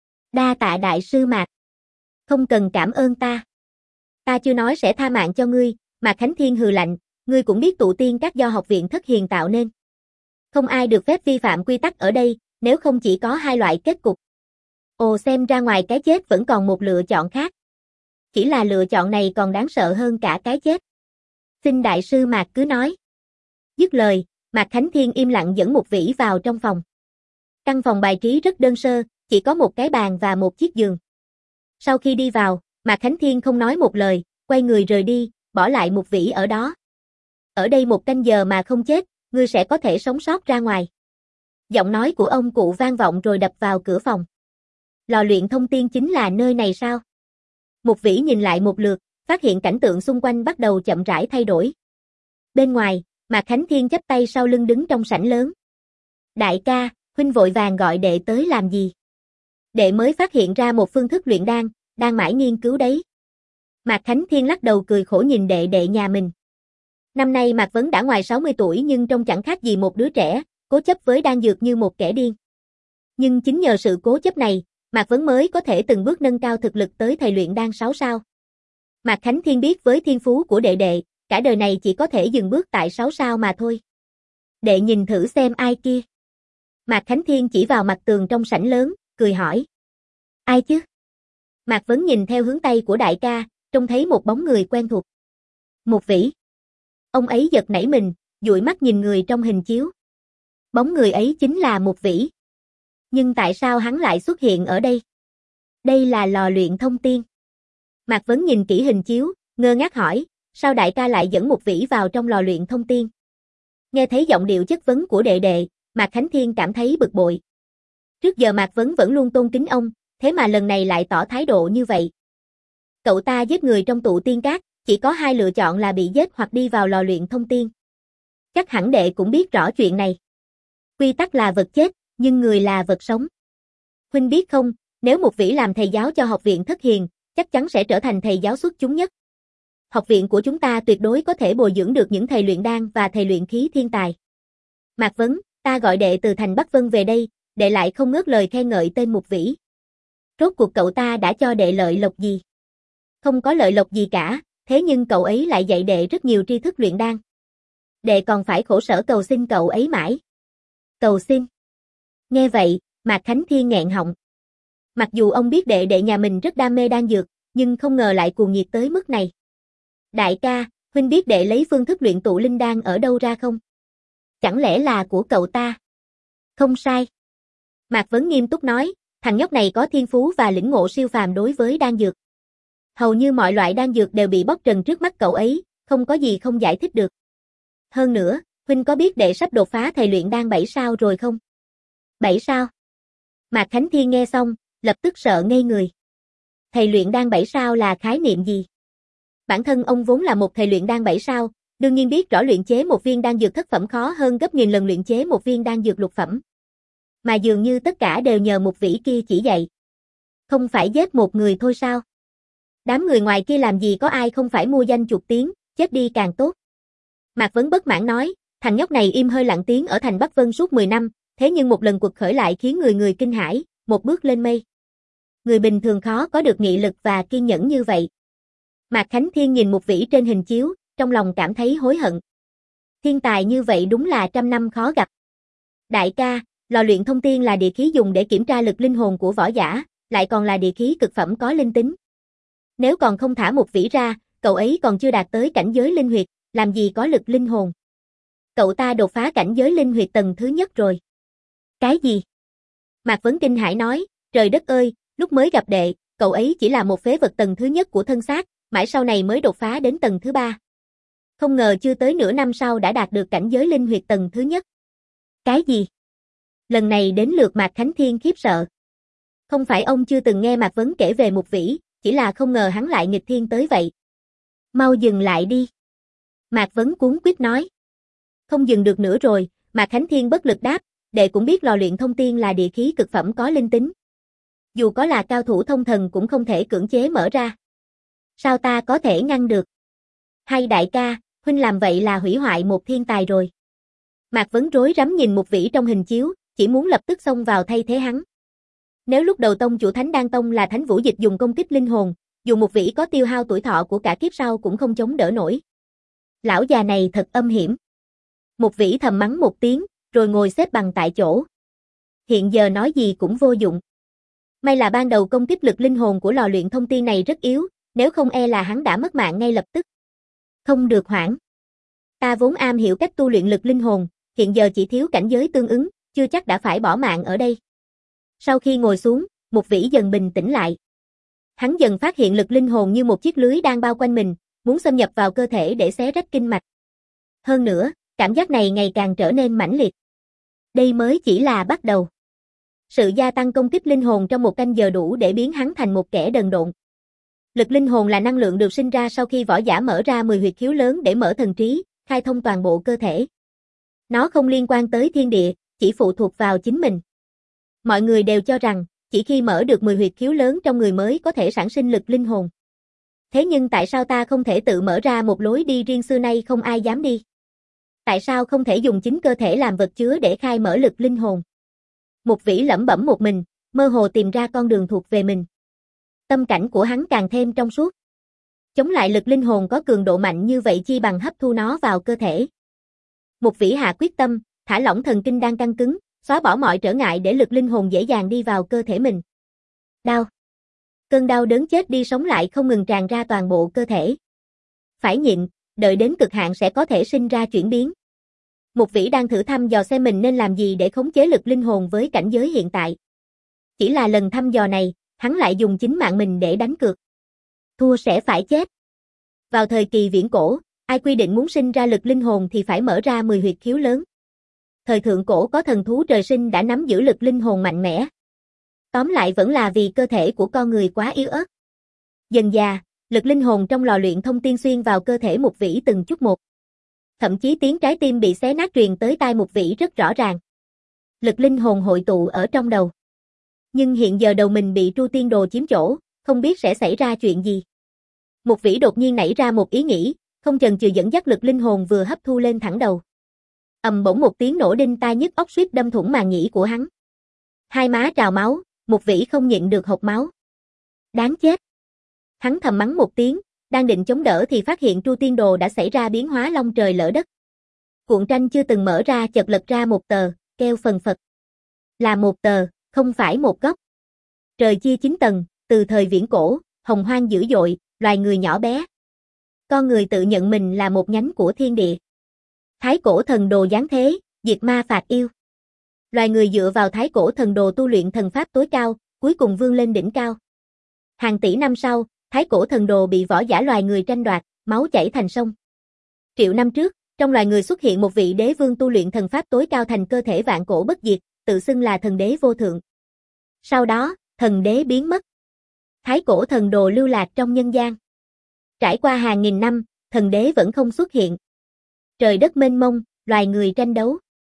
Đa tạ đại sư Mạc. Không cần cảm ơn ta. Ta chưa nói sẽ tha mạng cho ngươi, Mạc Khánh Thiên hừ lạnh, ngươi cũng biết tụ tiên các do học viện Thất Hiền tạo nên. Không ai được phép vi phạm quy tắc ở đây, nếu không chỉ có hai loại kết cục. Ồ, xem ra ngoài cái chết vẫn còn một lựa chọn khác. Chỉ là lựa chọn này còn đáng sợ hơn cả cái chết. Xin đại sư Mạc cứ nói. Dứt lời, Mạc Khánh Thiên im lặng dẫn Mục Vĩ vào trong phòng. Căn phòng bài trí rất đơn sơ, chỉ có một cái bàn và một chiếc giường. Sau khi đi vào, Mạc Khánh Thiên không nói một lời, quay người rời đi, bỏ lại Mục Vĩ ở đó. Ở đây một canh giờ mà không chết, ngươi sẽ có thể sống sót ra ngoài. Giọng nói của ông cụ vang vọng rồi đập vào cửa phòng. Lò luyện thông tiên chính là nơi này sao? Mục Vĩ nhìn lại một lượt, phát hiện cảnh tượng xung quanh bắt đầu chậm rãi thay đổi. Bên ngoài, Mạc Khánh Thiên chắp tay sau lưng đứng trong sảnh lớn. Đại ca, huynh vội vàng gọi đệ tới làm gì? Đệ mới phát hiện ra một phương thức luyện đan, đang mãi nghiên cứu đấy. Mạc Khánh Thiên lắc đầu cười khổ nhìn đệ đệ nhà mình. Năm nay Mạc Vấn đã ngoài sáu mươi tuổi nhưng trông chẳng khác gì một đứa trẻ, cố chấp với đan dược như một kẻ điên. Nhưng chính nhờ sự cố chấp này, Mạc Vấn mới có thể từng bước nâng cao thực lực tới thầy luyện đan sáu sao. Mạc Khánh Thiên biết với thiên phú của đệ đệ, cả đời này chỉ có thể dừng bước tại sáu sao mà thôi. Đệ nhìn thử xem ai kia. Mạc Khánh Thiên chỉ vào mặt tường trong sảnh lớn, cười hỏi. Ai chứ? Mạc Vấn nhìn theo hướng tay của đại ca, trông thấy một bóng người quen thuộc. Mục Vĩ. Ông ấy giật nảy mình, dụi mắt nhìn người trong hình chiếu. Bóng người ấy chính là Mục Vĩ. Nhưng tại sao hắn lại xuất hiện ở đây? Đây là lò luyện thông tiên. Mạc Vấn nhìn kỹ hình chiếu, ngơ ngác hỏi, sao đại ca lại dẫn Mục Vĩ vào trong lò luyện thông tiên? Nghe thấy giọng điệu chất vấn của đệ đệ, Mạc Khánh Thiên cảm thấy bực bội. Trước giờ Mạc Vấn vẫn luôn tôn kính ông, thế mà lần này lại tỏ thái độ như vậy. Cậu ta giết người trong tụ tiên các, chỉ có hai lựa chọn là bị giết hoặc đi vào lò luyện thông tiên. Chắc hẳn đệ cũng biết rõ chuyện này. Quy tắc là vật chết, nhưng người là vật sống. Huynh biết không, nếu Mục Vĩ làm thầy giáo cho học viện Thất Hiền, chắc chắn sẽ trở thành thầy giáo xuất chúng nhất. Học viện của chúng ta tuyệt đối có thể bồi dưỡng được những thầy luyện đan và thầy luyện khí thiên tài. Mạc Vấn, ta gọi đệ từ thành Bắc Vân về đây, đệ lại không ngớt lời khen ngợi tên Mục Vĩ. Rốt cuộc cậu ta đã cho đệ lợi lộc gì? Không có lợi lộc gì cả, thế nhưng cậu ấy lại dạy đệ rất nhiều tri thức luyện đan. Đệ còn phải khổ sở cầu xin cậu ấy mãi. Cầu xin. Nghe vậy, Mạc Khánh Thiên nghẹn họng. Mặc dù ông biết đệ đệ nhà mình rất đam mê đan dược, nhưng không ngờ lại cuồng nhiệt tới mức này. Đại ca, huynh biết đệ lấy phương thức luyện tụ linh đan ở đâu ra không? Chẳng lẽ là của cậu ta? Không sai. Mạc Vấn nghiêm túc nói, thằng nhóc này có thiên phú và lĩnh ngộ siêu phàm đối với đan dược. Hầu như mọi loại đan dược đều bị bóc trần trước mắt cậu ấy, không có gì không giải thích được. Hơn nữa, huynh có biết đệ sắp đột phá thầy luyện đan bảy sao rồi không? Bảy sao? Mạc Khánh Thiên nghe xong, lập tức sợ ngây người. Thầy luyện đan bảy sao là khái niệm gì? Bản thân ông vốn là một thầy luyện đan bảy sao, đương nhiên biết rõ luyện chế một viên đan dược thất phẩm khó hơn gấp nghìn lần luyện chế một viên đan dược lục phẩm. Mà dường như tất cả đều nhờ một vĩ kia chỉ dạy. Không phải giết một người thôi sao? Đám người ngoài kia làm gì có ai không phải mua danh chuột tiếng, chết đi càng tốt. Mạc Vấn bất mãn nói, thằng nhóc này im hơi lặng tiếng ở thành Bắc Vân suốt mười năm, thế nhưng một lần quật khởi lại khiến người người kinh hãi, một bước lên mây. Người bình thường khó có được nghị lực và kiên nhẫn như vậy. Mạc Khánh Thiên nhìn một vĩ trên hình chiếu, trong lòng cảm thấy hối hận. Thiên tài như vậy đúng là trăm năm khó gặp. Đại ca, lò luyện thông tiên là địa khí dùng để kiểm tra lực linh hồn của võ giả, lại còn là địa khí cực phẩm có linh tính. Nếu còn không thả một vĩ ra, cậu ấy còn chưa đạt tới cảnh giới linh huyệt, làm gì có lực linh hồn. Cậu ta đột phá cảnh giới linh huyệt tầng thứ nhất rồi. Cái gì? Mạc Vấn kinh hãi nói, trời đất ơi, lúc mới gặp đệ, cậu ấy chỉ là một phế vật tầng thứ nhất của thân xác, mãi sau này mới đột phá đến tầng thứ ba. Không ngờ chưa tới nửa năm sau đã đạt được cảnh giới linh huyệt tầng thứ nhất. Cái gì? Lần này đến lượt Mạc Khánh Thiên khiếp sợ. Không phải ông chưa từng nghe Mạc Vấn kể về một vĩ, chỉ là không ngờ hắn lại nghịch thiên tới vậy. Mau dừng lại đi. Mạc Vấn cuống quýt nói. Không dừng được nữa rồi, Mạc Khánh Thiên bất lực đáp, đệ cũng biết lò luyện thông tiên là địa khí cực phẩm có linh tính. Dù có là cao thủ thông thần cũng không thể cưỡng chế mở ra. Sao ta có thể ngăn được? Hay đại ca, huynh làm vậy là hủy hoại một thiên tài rồi. Mạc Vấn rối rắm nhìn một vĩ trong hình chiếu, chỉ muốn lập tức xông vào thay thế hắn. Nếu lúc đầu tông chủ Thánh Đan Tông là Thánh Vũ Dịch dùng công kích linh hồn, dù một vĩ có tiêu hao tuổi thọ của cả kiếp sau cũng không chống đỡ nổi. Lão già này thật âm hiểm. Một vĩ thầm mắng một tiếng, rồi ngồi xếp bằng tại chỗ. Hiện giờ nói gì cũng vô dụng. May là ban đầu công kích lực linh hồn của lò luyện thông tiên này rất yếu, nếu không e là hắn đã mất mạng ngay lập tức. Không được hoảng. Ta vốn am hiểu cách tu luyện lực linh hồn, hiện giờ chỉ thiếu cảnh giới tương ứng, chưa chắc đã phải bỏ mạng ở đây. Sau khi ngồi xuống, một vĩ dần bình tĩnh lại. Hắn dần phát hiện lực linh hồn như một chiếc lưới đang bao quanh mình, muốn xâm nhập vào cơ thể để xé rách kinh mạch. Hơn nữa, cảm giác này ngày càng trở nên mãnh liệt. Đây mới chỉ là bắt đầu. Sự gia tăng công kích linh hồn trong một canh giờ đủ để biến hắn thành một kẻ đần độn. Lực linh hồn là năng lượng được sinh ra sau khi võ giả mở ra mười huyệt khiếu lớn để mở thần trí, khai thông toàn bộ cơ thể. Nó không liên quan tới thiên địa, chỉ phụ thuộc vào chính mình. Mọi người đều cho rằng, chỉ khi mở được mười huyệt khiếu lớn trong người mới có thể sản sinh lực linh hồn. Thế nhưng tại sao ta không thể tự mở ra một lối đi riêng xưa nay không ai dám đi? Tại sao không thể dùng chính cơ thể làm vật chứa để khai mở lực linh hồn? Một vĩ lẩm bẩm một mình, mơ hồ tìm ra con đường thuộc về mình. Tâm cảnh của hắn càng thêm trong suốt. Chống lại lực linh hồn có cường độ mạnh như vậy chi bằng hấp thu nó vào cơ thể. Một vĩ hạ quyết tâm, thả lỏng thần kinh đang căng cứng, xóa bỏ mọi trở ngại để lực linh hồn dễ dàng đi vào cơ thể mình. Đau. Cơn đau đớn chết đi sống lại không ngừng tràn ra toàn bộ cơ thể. Phải nhịn, đợi đến cực hạn sẽ có thể sinh ra chuyển biến. Một vĩ đang thử thăm dò xem mình nên làm gì để khống chế lực linh hồn với cảnh giới hiện tại. Chỉ là lần thăm dò này, hắn lại dùng chính mạng mình để đánh cược. Thua sẽ phải chết. Vào thời kỳ viễn cổ, ai quy định muốn sinh ra lực linh hồn thì phải mở ra mười huyệt khiếu lớn. Thời thượng cổ có thần thú trời sinh đã nắm giữ lực linh hồn mạnh mẽ. Tóm lại vẫn là vì cơ thể của con người quá yếu ớt. Dần dà, lực linh hồn trong lò luyện thông tiên xuyên vào cơ thể một vĩ từng chút một. Thậm chí tiếng trái tim bị xé nát truyền tới tai một vĩ rất rõ ràng. Lực linh hồn hội tụ ở trong đầu. Nhưng hiện giờ đầu mình bị Tru Tiên Đồ chiếm chỗ, không biết sẽ xảy ra chuyện gì. Một vĩ đột nhiên nảy ra một ý nghĩ, không chần chừ dẫn dắt lực linh hồn vừa hấp thu lên thẳng đầu. Ầm bỗng một tiếng nổ đinh tai nhức óc suýt đâm thủng màng nhĩ của hắn. Hai má trào máu, một vĩ không nhịn được hộc máu. Đáng chết. Hắn thầm mắng một tiếng, đang định chống đỡ thì phát hiện Tru Tiên Đồ đã xảy ra biến hóa long trời lỡ đất. Cuộn tranh chưa từng mở ra chợt lật ra một tờ, kêu phần phật. Là một tờ, không phải một góc. Trời chia chín tầng, từ thời viễn cổ, hồng hoang dữ dội, loài người nhỏ bé. Con người tự nhận mình là một nhánh của thiên địa. Thái cổ thần đồ giáng thế, diệt ma phạt yêu. Loài người dựa vào thái cổ thần đồ tu luyện thần pháp tối cao, cuối cùng vươn lên đỉnh cao. Hàng tỷ năm sau, thái cổ thần đồ bị võ giả loài người tranh đoạt, máu chảy thành sông. Triệu năm trước, Trong loài người xuất hiện một vị đế vương tu luyện thần pháp tối cao thành cơ thể vạn cổ bất diệt, tự xưng là thần đế vô thượng. Sau đó, thần đế biến mất. Thái cổ thần đồ lưu lạc trong nhân gian. Trải qua hàng nghìn năm, thần đế vẫn không xuất hiện. Trời đất mênh mông, loài người tranh đấu.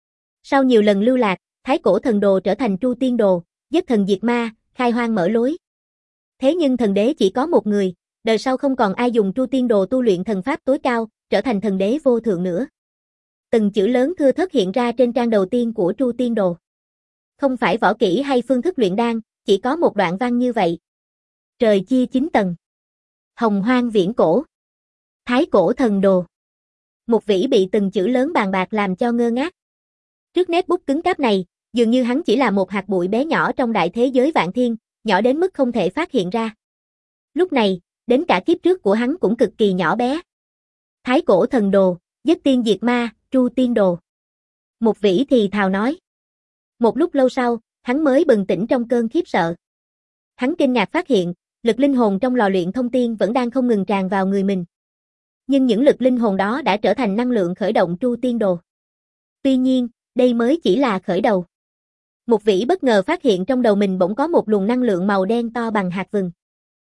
Sau nhiều lần lưu lạc, thái cổ thần đồ trở thành Tru Tiên Đồ, giết thần diệt ma, khai hoang mở lối. Thế nhưng thần đế chỉ có một người, đời sau không còn ai dùng Tru Tiên Đồ tu luyện thần pháp tối cao, trở thành thần đế vô thượng nữa. Từng chữ lớn thưa thớt hiện ra trên trang đầu tiên của Tru Tiên Đồ. Không phải võ kỹ hay phương thức luyện đan, chỉ có một đoạn văn như vậy. Trời chia chín tầng. Hồng hoang viễn cổ. Thái cổ thần đồ. Một vĩ bị từng chữ lớn bàn bạc làm cho ngơ ngác. Trước nét bút cứng cáp này, dường như hắn chỉ là một hạt bụi bé nhỏ trong đại thế giới vạn thiên, nhỏ đến mức không thể phát hiện ra. Lúc này, đến cả kiếp trước của hắn cũng cực kỳ nhỏ bé. Thái cổ thần đồ, giết tiên diệt ma, Tru Tiên Đồ. Một vĩ thì thào nói. Một lúc lâu sau, hắn mới bừng tỉnh trong cơn khiếp sợ. Hắn kinh ngạc phát hiện, lực linh hồn trong lò luyện thông tiên vẫn đang không ngừng tràn vào người mình. Nhưng những lực linh hồn đó đã trở thành năng lượng khởi động Tru Tiên Đồ. Tuy nhiên, đây mới chỉ là khởi đầu. Một vĩ bất ngờ phát hiện trong đầu mình bỗng có một luồng năng lượng màu đen to bằng hạt vừng.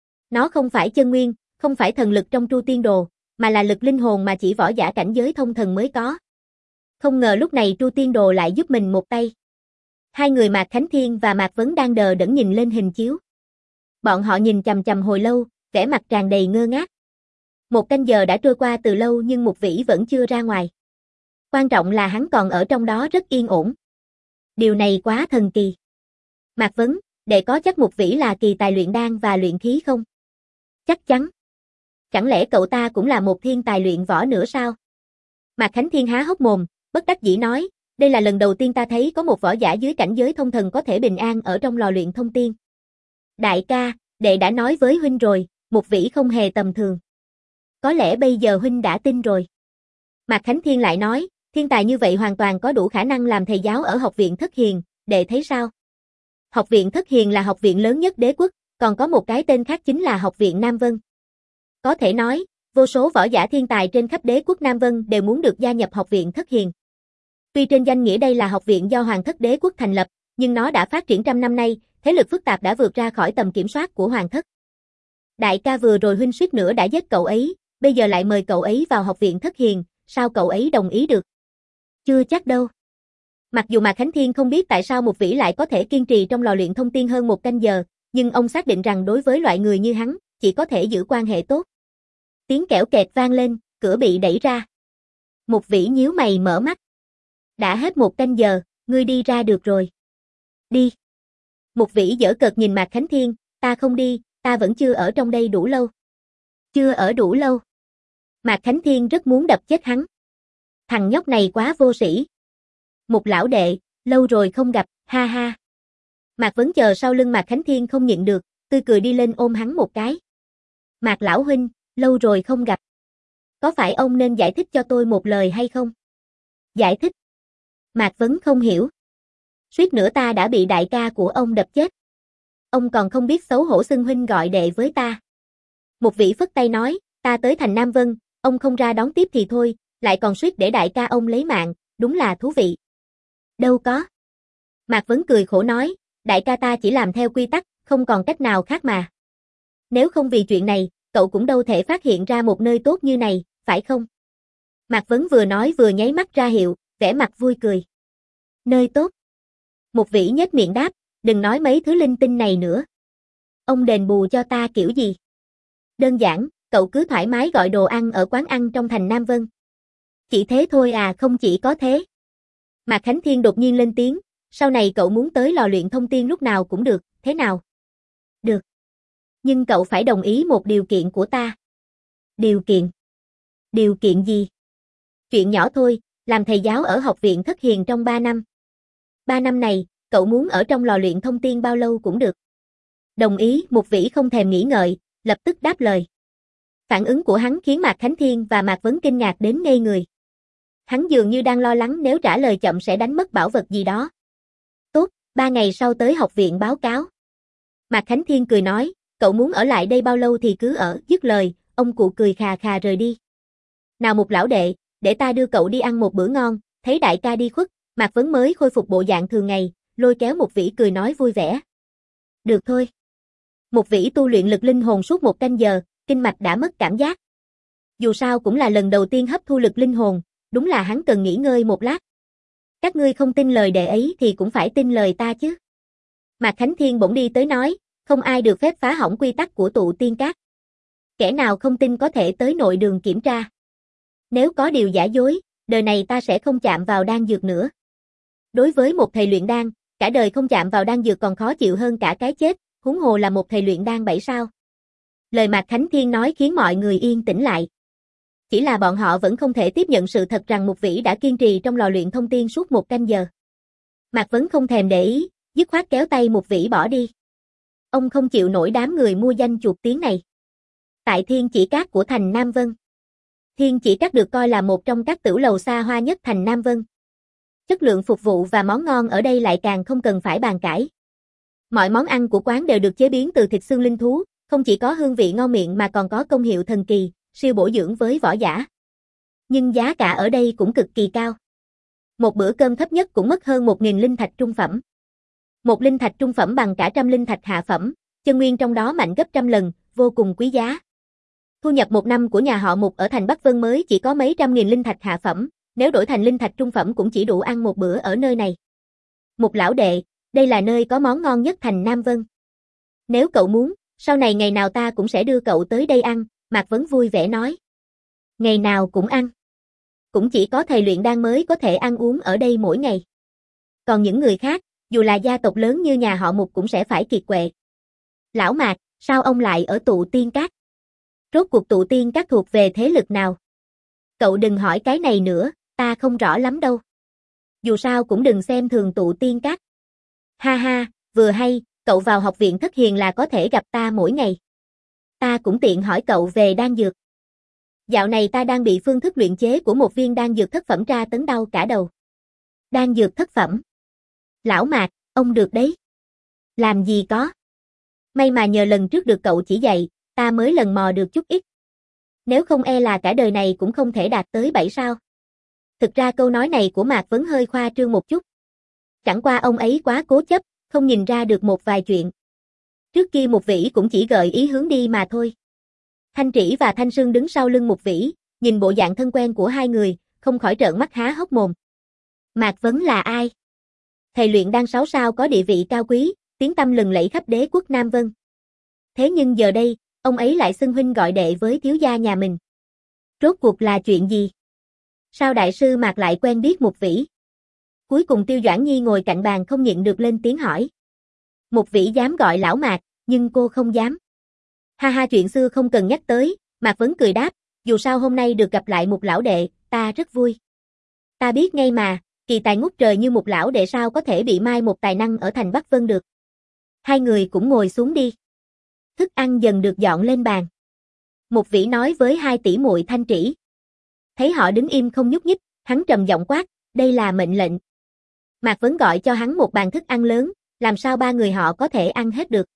Nó không phải chân nguyên, không phải thần lực trong Tru Tiên Đồ, mà là lực linh hồn mà chỉ võ giả cảnh giới thông thần mới có. Không ngờ lúc này Tru Tiên Đồ lại giúp mình một tay. Hai người Mạc Khánh Thiên và Mạc Vấn đang đờ đẫn nhìn lên hình chiếu. Bọn họ nhìn chằm chằm hồi lâu, vẻ mặt tràn đầy ngơ ngác. Một canh giờ đã trôi qua từ lâu nhưng Mục Vĩ vẫn chưa ra ngoài. Quan trọng là hắn còn ở trong đó rất yên ổn. Điều này quá thần kỳ. Mạc Vấn, đệ có chắc Mục Vĩ là kỳ tài luyện đan và luyện khí không? Chắc chắn. Chẳng lẽ cậu ta cũng là một thiên tài luyện võ nữa sao? Mạc Khánh Thiên há hốc mồm, bất đắc dĩ nói, đây là lần đầu tiên ta thấy có một võ giả dưới cảnh giới thông thần có thể bình an ở trong lò luyện thông tiên. Đại ca, đệ đã nói với huynh rồi, Mục Vĩ không hề tầm thường. Có lẽ bây giờ huynh đã tin rồi. Mạc Khánh Thiên lại nói, thiên tài như vậy hoàn toàn có đủ khả năng làm thầy giáo ở học viện Thất Hiền, đệ thấy sao? Học viện Thất Hiền là học viện lớn nhất đế quốc, còn có một cái tên khác chính là học viện Nam Vân. Có thể nói, vô số võ giả thiên tài trên khắp đế quốc Nam Vân đều muốn được gia nhập học viện Thất Hiền. Tuy trên danh nghĩa đây là học viện do Hoàng thất đế quốc thành lập, nhưng nó đã phát triển trăm năm nay, thế lực phức tạp đã vượt ra khỏi tầm kiểm soát của Hoàng thất. Đại ca vừa rồi huynh suýt nữa đã giết cậu ấy, bây giờ lại mời cậu ấy vào học viện Thất Hiền, sao cậu ấy đồng ý được? Chưa chắc đâu. Mặc dù Mạc Khánh Thiên không biết tại sao Mục Vĩ lại có thể kiên trì trong lò luyện thông tiên hơn một canh giờ, nhưng ông xác định rằng đối với loại người như hắn, chỉ có thể giữ quan hệ tốt. Tiếng kẽo kẹt vang lên, cửa bị đẩy ra. Mục Vĩ nhíu mày mở mắt. Đã hết một canh giờ, ngươi đi ra được rồi. Đi. Mục Vĩ giở cợt nhìn Mạc Khánh Thiên, ta không đi, ta vẫn chưa ở trong đây đủ lâu. Chưa ở đủ lâu. Mạc Khánh Thiên rất muốn đập chết hắn. Thằng nhóc này quá vô sĩ. Mục lão đệ, lâu rồi không gặp, ha ha. Mạc Vấn chờ sau lưng Mạc Khánh Thiên không nhịn được, tươi cười đi lên ôm hắn một cái. Mạc lão huynh, lâu rồi không gặp. Có phải ông nên giải thích cho tôi một lời hay không? Giải thích? Mạc Vấn không hiểu. Suýt nữa ta đã bị đại ca của ông đập chết. Ông còn không biết xấu hổ xưng huynh gọi đệ với ta. Một vị phất tay nói, ta tới thành Nam Vân, ông không ra đón tiếp thì thôi, lại còn suýt để đại ca ông lấy mạng, đúng là thú vị. Đâu có. Mạc Vấn cười khổ nói, đại ca ta chỉ làm theo quy tắc, không còn cách nào khác mà. Nếu không vì chuyện này, cậu cũng đâu thể phát hiện ra một nơi tốt như này, phải không? Mạc Vấn vừa nói vừa nháy mắt ra hiệu, vẻ mặt vui cười. Nơi tốt. Một vĩ nhếch miệng đáp, đừng nói mấy thứ linh tinh này nữa. Ông đền bù cho ta kiểu gì? Đơn giản, cậu cứ thoải mái gọi đồ ăn ở quán ăn trong thành Nam Vân. Chỉ thế thôi à, không chỉ có thế. Mạc Khánh Thiên đột nhiên lên tiếng, sau này cậu muốn tới lò luyện thông tiên lúc nào cũng được, thế nào? Được. Nhưng cậu phải đồng ý một điều kiện của ta. Điều kiện? Điều kiện gì? Chuyện nhỏ thôi, làm thầy giáo ở học viện Thất Hiền trong ba năm. ba năm này, cậu muốn ở trong lò luyện thông tiên bao lâu cũng được. Đồng ý, Mục Vĩ không thèm nghĩ ngợi, lập tức đáp lời. Phản ứng của hắn khiến Mạc Khánh Thiên và Mạc Vấn kinh ngạc đến ngây người. Hắn dường như đang lo lắng nếu trả lời chậm sẽ đánh mất bảo vật gì đó. Tốt, ba ngày sau tới học viện báo cáo. Mạc Khánh Thiên cười nói, cậu muốn ở lại đây bao lâu thì cứ ở, dứt lời, ông cụ cười khà khà rời đi. Nào Mục lão đệ, để ta đưa cậu đi ăn một bữa ngon, thấy đại ca đi khuất, Mạc Vấn mới khôi phục bộ dạng thường ngày, lôi kéo Mục Vĩ cười nói vui vẻ. Được thôi. Mục Vĩ tu luyện lực linh hồn suốt một canh giờ, kinh mạch đã mất cảm giác. Dù sao cũng là lần đầu tiên hấp thu lực linh hồn, đúng là hắn cần nghỉ ngơi một lát. Các ngươi không tin lời đệ ấy thì cũng phải tin lời ta chứ. Mạc Khánh Thiên bỗng đi tới nói, không ai được phép phá hỏng quy tắc của tụ tiên các. Kẻ nào không tin có thể tới nội đường kiểm tra. Nếu có điều giả dối, đời này ta sẽ không chạm vào đan dược nữa. Đối với một thầy luyện đan, cả đời không chạm vào đan dược còn khó chịu hơn cả cái chết, huống hồ là một thầy luyện đan bảy sao. Lời Mạc Khánh Thiên nói khiến mọi người yên tĩnh lại. Chỉ là bọn họ vẫn không thể tiếp nhận sự thật rằng Mục Vĩ đã kiên trì trong lò luyện thông tiên suốt một canh giờ. Mạc Vấn không thèm để ý, dứt khoát kéo tay Mục Vĩ bỏ đi. Ông không chịu nổi đám người mua danh chuột tiếng này. Tại Thiên Chỉ Các của thành Nam Vân. Thiên Chỉ Các được coi là một trong các tửu lầu xa hoa nhất thành Nam Vân. Chất lượng phục vụ và món ngon ở đây lại càng không cần phải bàn cãi. Mọi món ăn của quán đều được chế biến từ thịt xương linh thú, không chỉ có hương vị ngon miệng mà còn có công hiệu thần kỳ, siêu bổ dưỡng với võ giả. Nhưng giá cả ở đây cũng cực kỳ cao. Một bữa cơm thấp nhất cũng mất hơn một nghìn linh thạch trung phẩm. Một linh thạch trung phẩm bằng cả trăm linh thạch hạ phẩm, chân nguyên trong đó mạnh gấp trăm lần, vô cùng quý giá. Thu nhập một năm của nhà họ Mục ở thành Bắc Vân mới chỉ có mấy trăm nghìn linh thạch hạ phẩm, nếu đổi thành linh thạch trung phẩm cũng chỉ đủ ăn một bữa ở nơi này. Mục lão đệ, đây là nơi có món ngon nhất thành Nam Vân. Nếu cậu muốn, sau này ngày nào ta cũng sẽ đưa cậu tới đây ăn, Mạc Vấn vui vẻ nói. Ngày nào cũng ăn. Cũng chỉ có thầy luyện đan mới có thể ăn uống ở đây mỗi ngày. Còn những người khác, dù là gia tộc lớn như nhà họ Mục cũng sẽ phải kiệt quệ. Lão Mạc, sao ông lại ở tụ tiên các? Rốt cuộc tụ tiên các thuộc về thế lực nào? Cậu đừng hỏi cái này nữa, ta không rõ lắm đâu. Dù sao cũng đừng xem thường tụ tiên các. Ha ha, vừa hay, cậu vào học viện Thất Hiền là có thể gặp ta mỗi ngày. Ta cũng tiện hỏi cậu về đan dược. Dạo này ta đang bị phương thức luyện chế của một viên đan dược thất phẩm tra tấn đau cả đầu. Đan dược thất phẩm. Lão Mạc, ông được đấy. Làm gì có. May mà nhờ lần trước được cậu chỉ dạy, ta mới lần mò được chút ít. Nếu không e là cả đời này cũng không thể đạt tới bảy sao. Thực ra câu nói này của Mạc Vấn hơi khoa trương một chút. Chẳng qua ông ấy quá cố chấp, không nhìn ra được một vài chuyện. Trước kia Mục Vĩ cũng chỉ gợi ý hướng đi mà thôi. Thanh Trĩ và Thanh Sương đứng sau lưng Mục Vĩ, nhìn bộ dạng thân quen của hai người, không khỏi trợn mắt há hốc mồm. Mạc Vấn là ai? Thầy luyện đan sáu sao có địa vị cao quý, tiếng tăm lừng lẫy khắp đế quốc Nam Vân. Thế nhưng giờ đây, ông ấy lại xưng huynh gọi đệ với thiếu gia nhà mình. Rốt cuộc là chuyện gì? Sao đại sư Mạc lại quen biết Mục Vĩ? Cuối cùng Tiêu Doãn Nhi ngồi cạnh bàn không nhịn được lên tiếng hỏi. Mục Vĩ dám gọi lão Mạc, nhưng cô không dám. Ha ha, chuyện xưa không cần nhắc tới, Mạc Vấn cười đáp, dù sao hôm nay được gặp lại Mục lão đệ, ta rất vui. Ta biết ngay mà, kỳ tài ngút trời như Mục lão đệ sao có thể bị mai một tài năng ở thành Bắc Vân được. Hai người cũng ngồi xuống đi. Thức ăn dần được dọn lên bàn. Mục Vĩ nói với hai tỷ muội Thanh Trĩ. Thấy họ đứng im không nhúc nhích, hắn trầm giọng quát, đây là mệnh lệnh. Mạc Vấn gọi cho hắn một bàn thức ăn lớn, làm sao ba người họ có thể ăn hết được.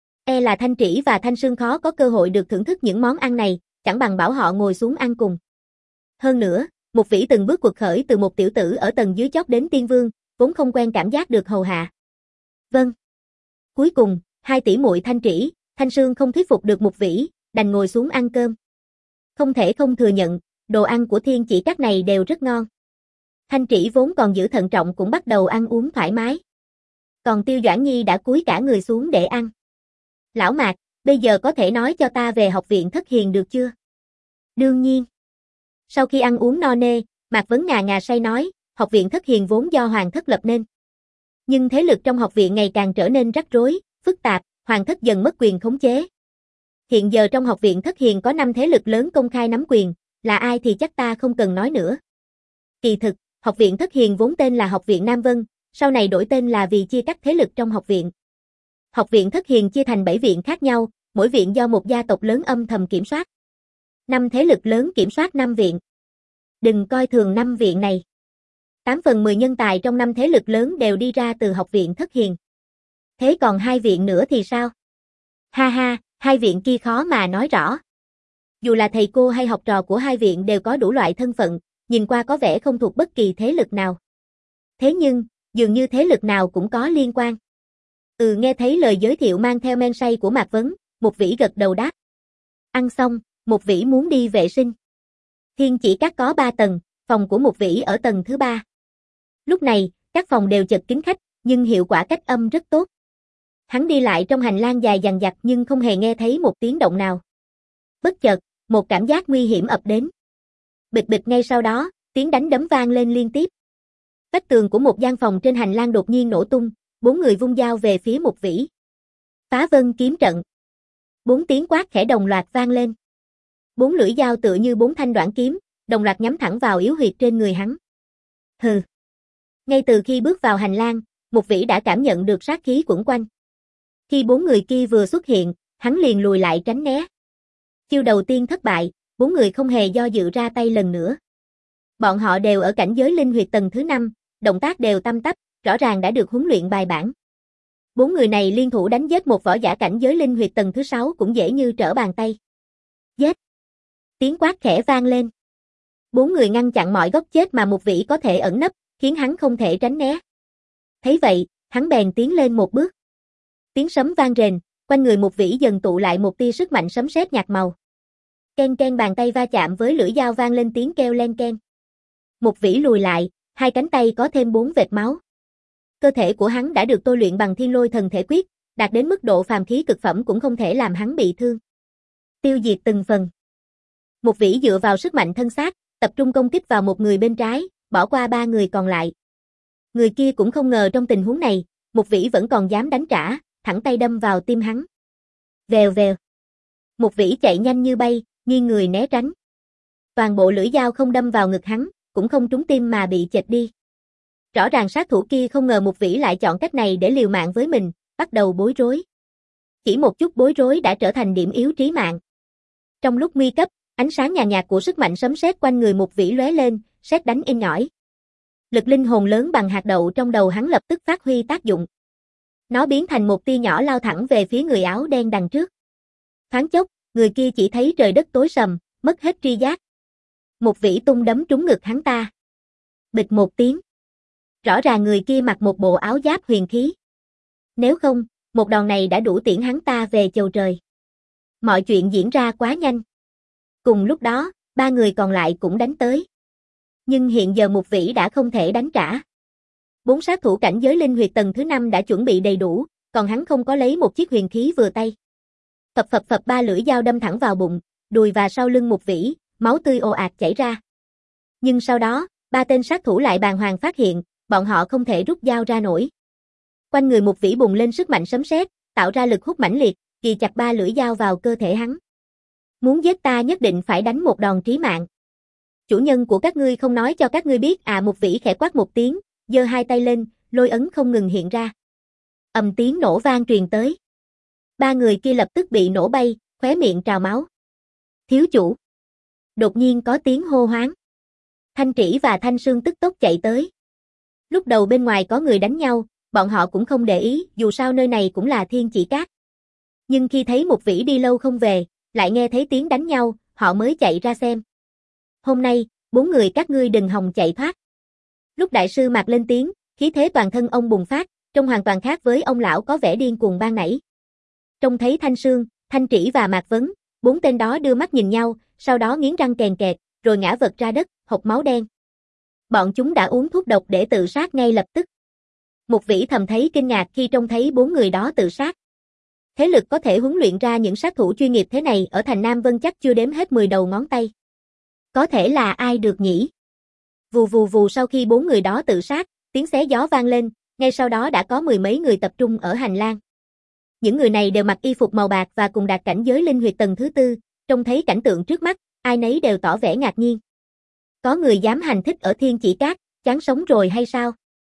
E là Thanh Trĩ và Thanh Sương khó có cơ hội được thưởng thức những món ăn này, chẳng bằng bảo họ ngồi xuống ăn cùng. Hơn nữa, Mục Vĩ từng bước quật khởi từ một tiểu tử ở tầng dưới chót đến tiên vương, vốn không quen cảm giác được hầu hạ. Vâng. Cuối cùng, hai tỷ muội Thanh Trĩ, Thanh Sương không thuyết phục được Mục Vĩ, đành ngồi xuống ăn cơm. Không thể không thừa nhận, đồ ăn của Thiên Chỉ Các này đều rất ngon. Thanh Trĩ vốn còn giữ thận trọng cũng bắt đầu ăn uống thoải mái. Còn Tiêu Doãn Nhi đã cúi cả người xuống để ăn. Lão Mạc, bây giờ có thể nói cho ta về học viện Thất Hiền được chưa? Đương nhiên. Sau khi ăn uống no nê, Mạc Vấn ngà ngà say nói, học viện Thất Hiền vốn do Hoàng thất lập nên. Nhưng thế lực trong học viện ngày càng trở nên rắc rối, phức tạp, Hoàng thất dần mất quyền khống chế. Hiện giờ trong học viện Thất Hiền có năm thế lực lớn công khai nắm quyền, là ai thì chắc ta không cần nói nữa. Kỳ thực, học viện Thất Hiền vốn tên là Học viện Nam Vân, sau này đổi tên là vì chia cắt thế lực trong học viện. Học viện Thất Hiền chia thành bảy viện khác nhau, mỗi viện do một gia tộc lớn âm thầm kiểm soát. Năm thế lực lớn kiểm soát năm viện. Đừng coi thường năm viện này. tám phần mười nhân tài trong năm thế lực lớn đều đi ra từ học viện Thất Hiền. Thế còn hai viện nữa thì sao? Ha ha, hai viện kia khó mà nói rõ. Dù là thầy cô hay học trò của hai viện đều có đủ loại thân phận, nhìn qua có vẻ không thuộc bất kỳ thế lực nào. Thế nhưng, dường như thế lực nào cũng có liên quan. Ừ, nghe thấy lời giới thiệu mang theo men say của Mạc Vấn, Một Vĩ gật đầu đáp. Ăn xong, Một Vĩ muốn đi vệ sinh. Thiên Chỉ Các có ba tầng, phòng của Một Vĩ ở tầng thứ ba. Lúc này, các phòng đều chật kín khách, nhưng hiệu quả cách âm rất tốt. Hắn đi lại trong hành lang dài dằng dặc nhưng không hề nghe thấy một tiếng động nào. Bất chợt, một cảm giác nguy hiểm ập đến. Bịch bịch, ngay sau đó, tiếng đánh đấm vang lên liên tiếp. Vách tường của một gian phòng trên hành lang đột nhiên nổ tung, bốn người vung dao về phía Một Vĩ. Phá vân kiếm trận. Bốn tiếng quát khẽ đồng loạt vang lên. Bốn lưỡi dao tựa như bốn thanh đoạn kiếm, đồng loạt nhắm thẳng vào yếu huyệt trên người hắn. Hừ. Ngay từ khi bước vào hành lang, Một Vĩ đã cảm nhận được sát khí quẩn quanh. Khi bốn người kia vừa xuất hiện, hắn liền lùi lại tránh né. Chiêu đầu tiên thất bại, bốn người không hề do dự ra tay lần nữa. Bọn họ đều ở cảnh giới linh huyệt tầng thứ năm, động tác đều tăm tắp, rõ ràng đã được huấn luyện bài bản. Bốn người này liên thủ đánh giết một võ giả cảnh giới linh huyệt tầng thứ sáu cũng dễ như trở bàn tay. Giết! Tiếng quát khẽ vang lên. Bốn người ngăn chặn mọi góc chết mà Một Vĩ có thể ẩn nấp, khiến hắn không thể tránh né. Thấy vậy, hắn bèn tiến lên một bước. Tiếng sấm vang rền, quanh người Một Vĩ dần tụ lại một tia sức mạnh sấm sét nhạt màu. Ken ken, bàn tay va chạm với lưỡi dao vang lên tiếng kêu len ken. Một Vĩ lùi lại, hai cánh tay có thêm bốn vệt máu. Cơ thể của hắn đã được tôi luyện bằng Thiên Lôi Thần Thể Quyết, đạt đến mức độ phàm khí cực phẩm cũng không thể làm hắn bị thương. Tiêu diệt từng phần. Một Vĩ dựa vào sức mạnh thân xác, tập trung công kích vào một người bên trái, bỏ qua ba người còn lại. Người kia cũng không ngờ trong tình huống này, Một Vĩ vẫn còn dám đánh trả, thẳng tay đâm vào tim hắn. Vèo vèo. Một Vĩ chạy nhanh như bay, nghiêng người né tránh. Toàn bộ lưỡi dao không đâm vào ngực hắn, cũng không trúng tim mà bị chệch đi. Rõ ràng sát thủ kia không ngờ Một Vĩ lại chọn cách này để liều mạng với mình, bắt đầu bối rối. Chỉ một chút bối rối đã trở thành điểm yếu trí mạng. Trong lúc nguy cấp, ánh sáng nhàn nhạt của sức mạnh sấm sét quanh người Một Vĩ lóe lên, sét đánh in nhỏi. Lực linh hồn lớn bằng hạt đậu trong đầu hắn lập tức phát huy tác dụng. Nó biến thành một tia nhỏ lao thẳng về phía người áo đen đằng trước. Thoáng chốc, người kia chỉ thấy trời đất tối sầm, mất hết tri giác. Một Vĩ tung đấm trúng ngực hắn ta. Bịch một tiếng. Rõ ràng người kia mặc một bộ áo giáp huyền khí. Nếu không, một đòn này đã đủ tiễn hắn ta về chầu trời. Mọi chuyện diễn ra quá nhanh. Cùng lúc đó, ba người còn lại cũng đánh tới. Nhưng hiện giờ Một Vĩ đã không thể đánh trả. Bốn sát thủ cảnh giới linh huyệt tầng thứ năm đã chuẩn bị đầy đủ, còn hắn không có lấy một chiếc huyền khí vừa tay. Phập phập phập, ba lưỡi dao đâm thẳng vào bụng, đùi và sau lưng Một Vĩ, máu tươi ồ ạt chảy ra. Nhưng sau đó, ba tên sát thủ lại bàng hoàng phát hiện, bọn họ không thể rút dao ra nổi. Quanh người Một Vĩ bùng lên sức mạnh sấm sét, tạo ra lực hút mãnh liệt, kì chặt ba lưỡi dao vào cơ thể hắn. Muốn giết ta nhất định phải đánh một đòn trí mạng. Chủ nhân của các ngươi không nói cho các ngươi biết à? Một Vĩ khẽ quát một tiếng, giơ hai tay lên, lôi ấn không ngừng hiện ra. Ầm, tiếng nổ vang truyền tới. Ba người kia lập tức bị nổ bay, khóe miệng trào máu. Thiếu chủ. Đột nhiên có tiếng hô hoáng. Thanh Trĩ và Thanh Sương tức tốc chạy tới. Lúc đầu bên ngoài có người đánh nhau, bọn họ cũng không để ý, dù sao nơi này cũng là Thiên Chỉ Các. Nhưng khi thấy Một Vĩ đi lâu không về, lại nghe thấy tiếng đánh nhau, họ mới chạy ra xem. Hôm nay, bốn người các ngươi đừng hòng chạy thoát. Lúc đại sư Mạc lên tiếng, khí thế toàn thân ông bùng phát, trông hoàn toàn khác với ông lão có vẻ điên cuồng ban nãy. Trông thấy Thanh Sương, Thanh Trĩ và Mạc Vấn, bốn tên đó đưa mắt nhìn nhau, sau đó nghiến răng kèn kẹt, rồi ngã vật ra đất, hộc máu đen. Bọn chúng đã uống thuốc độc để tự sát ngay lập tức. Một Vĩ thầm thấy kinh ngạc khi trông thấy bốn người đó tự sát. Thế lực có thể huấn luyện ra những sát thủ chuyên nghiệp thế này ở thành Nam Vân chắc chưa đếm hết mười đầu ngón tay. Có thể là ai được nhỉ? Vù vù vù, sau khi bốn người đó tự sát, tiếng xé gió vang lên, ngay sau đó đã có mười mấy người tập trung ở hành lang. Những người này đều mặc y phục màu bạc và cùng đạt cảnh giới linh huyệt tầng thứ tư, trông thấy cảnh tượng trước mắt, ai nấy đều tỏ vẻ ngạc nhiên. Có người dám hành thích ở Thiên Chỉ Các, chán sống rồi hay sao?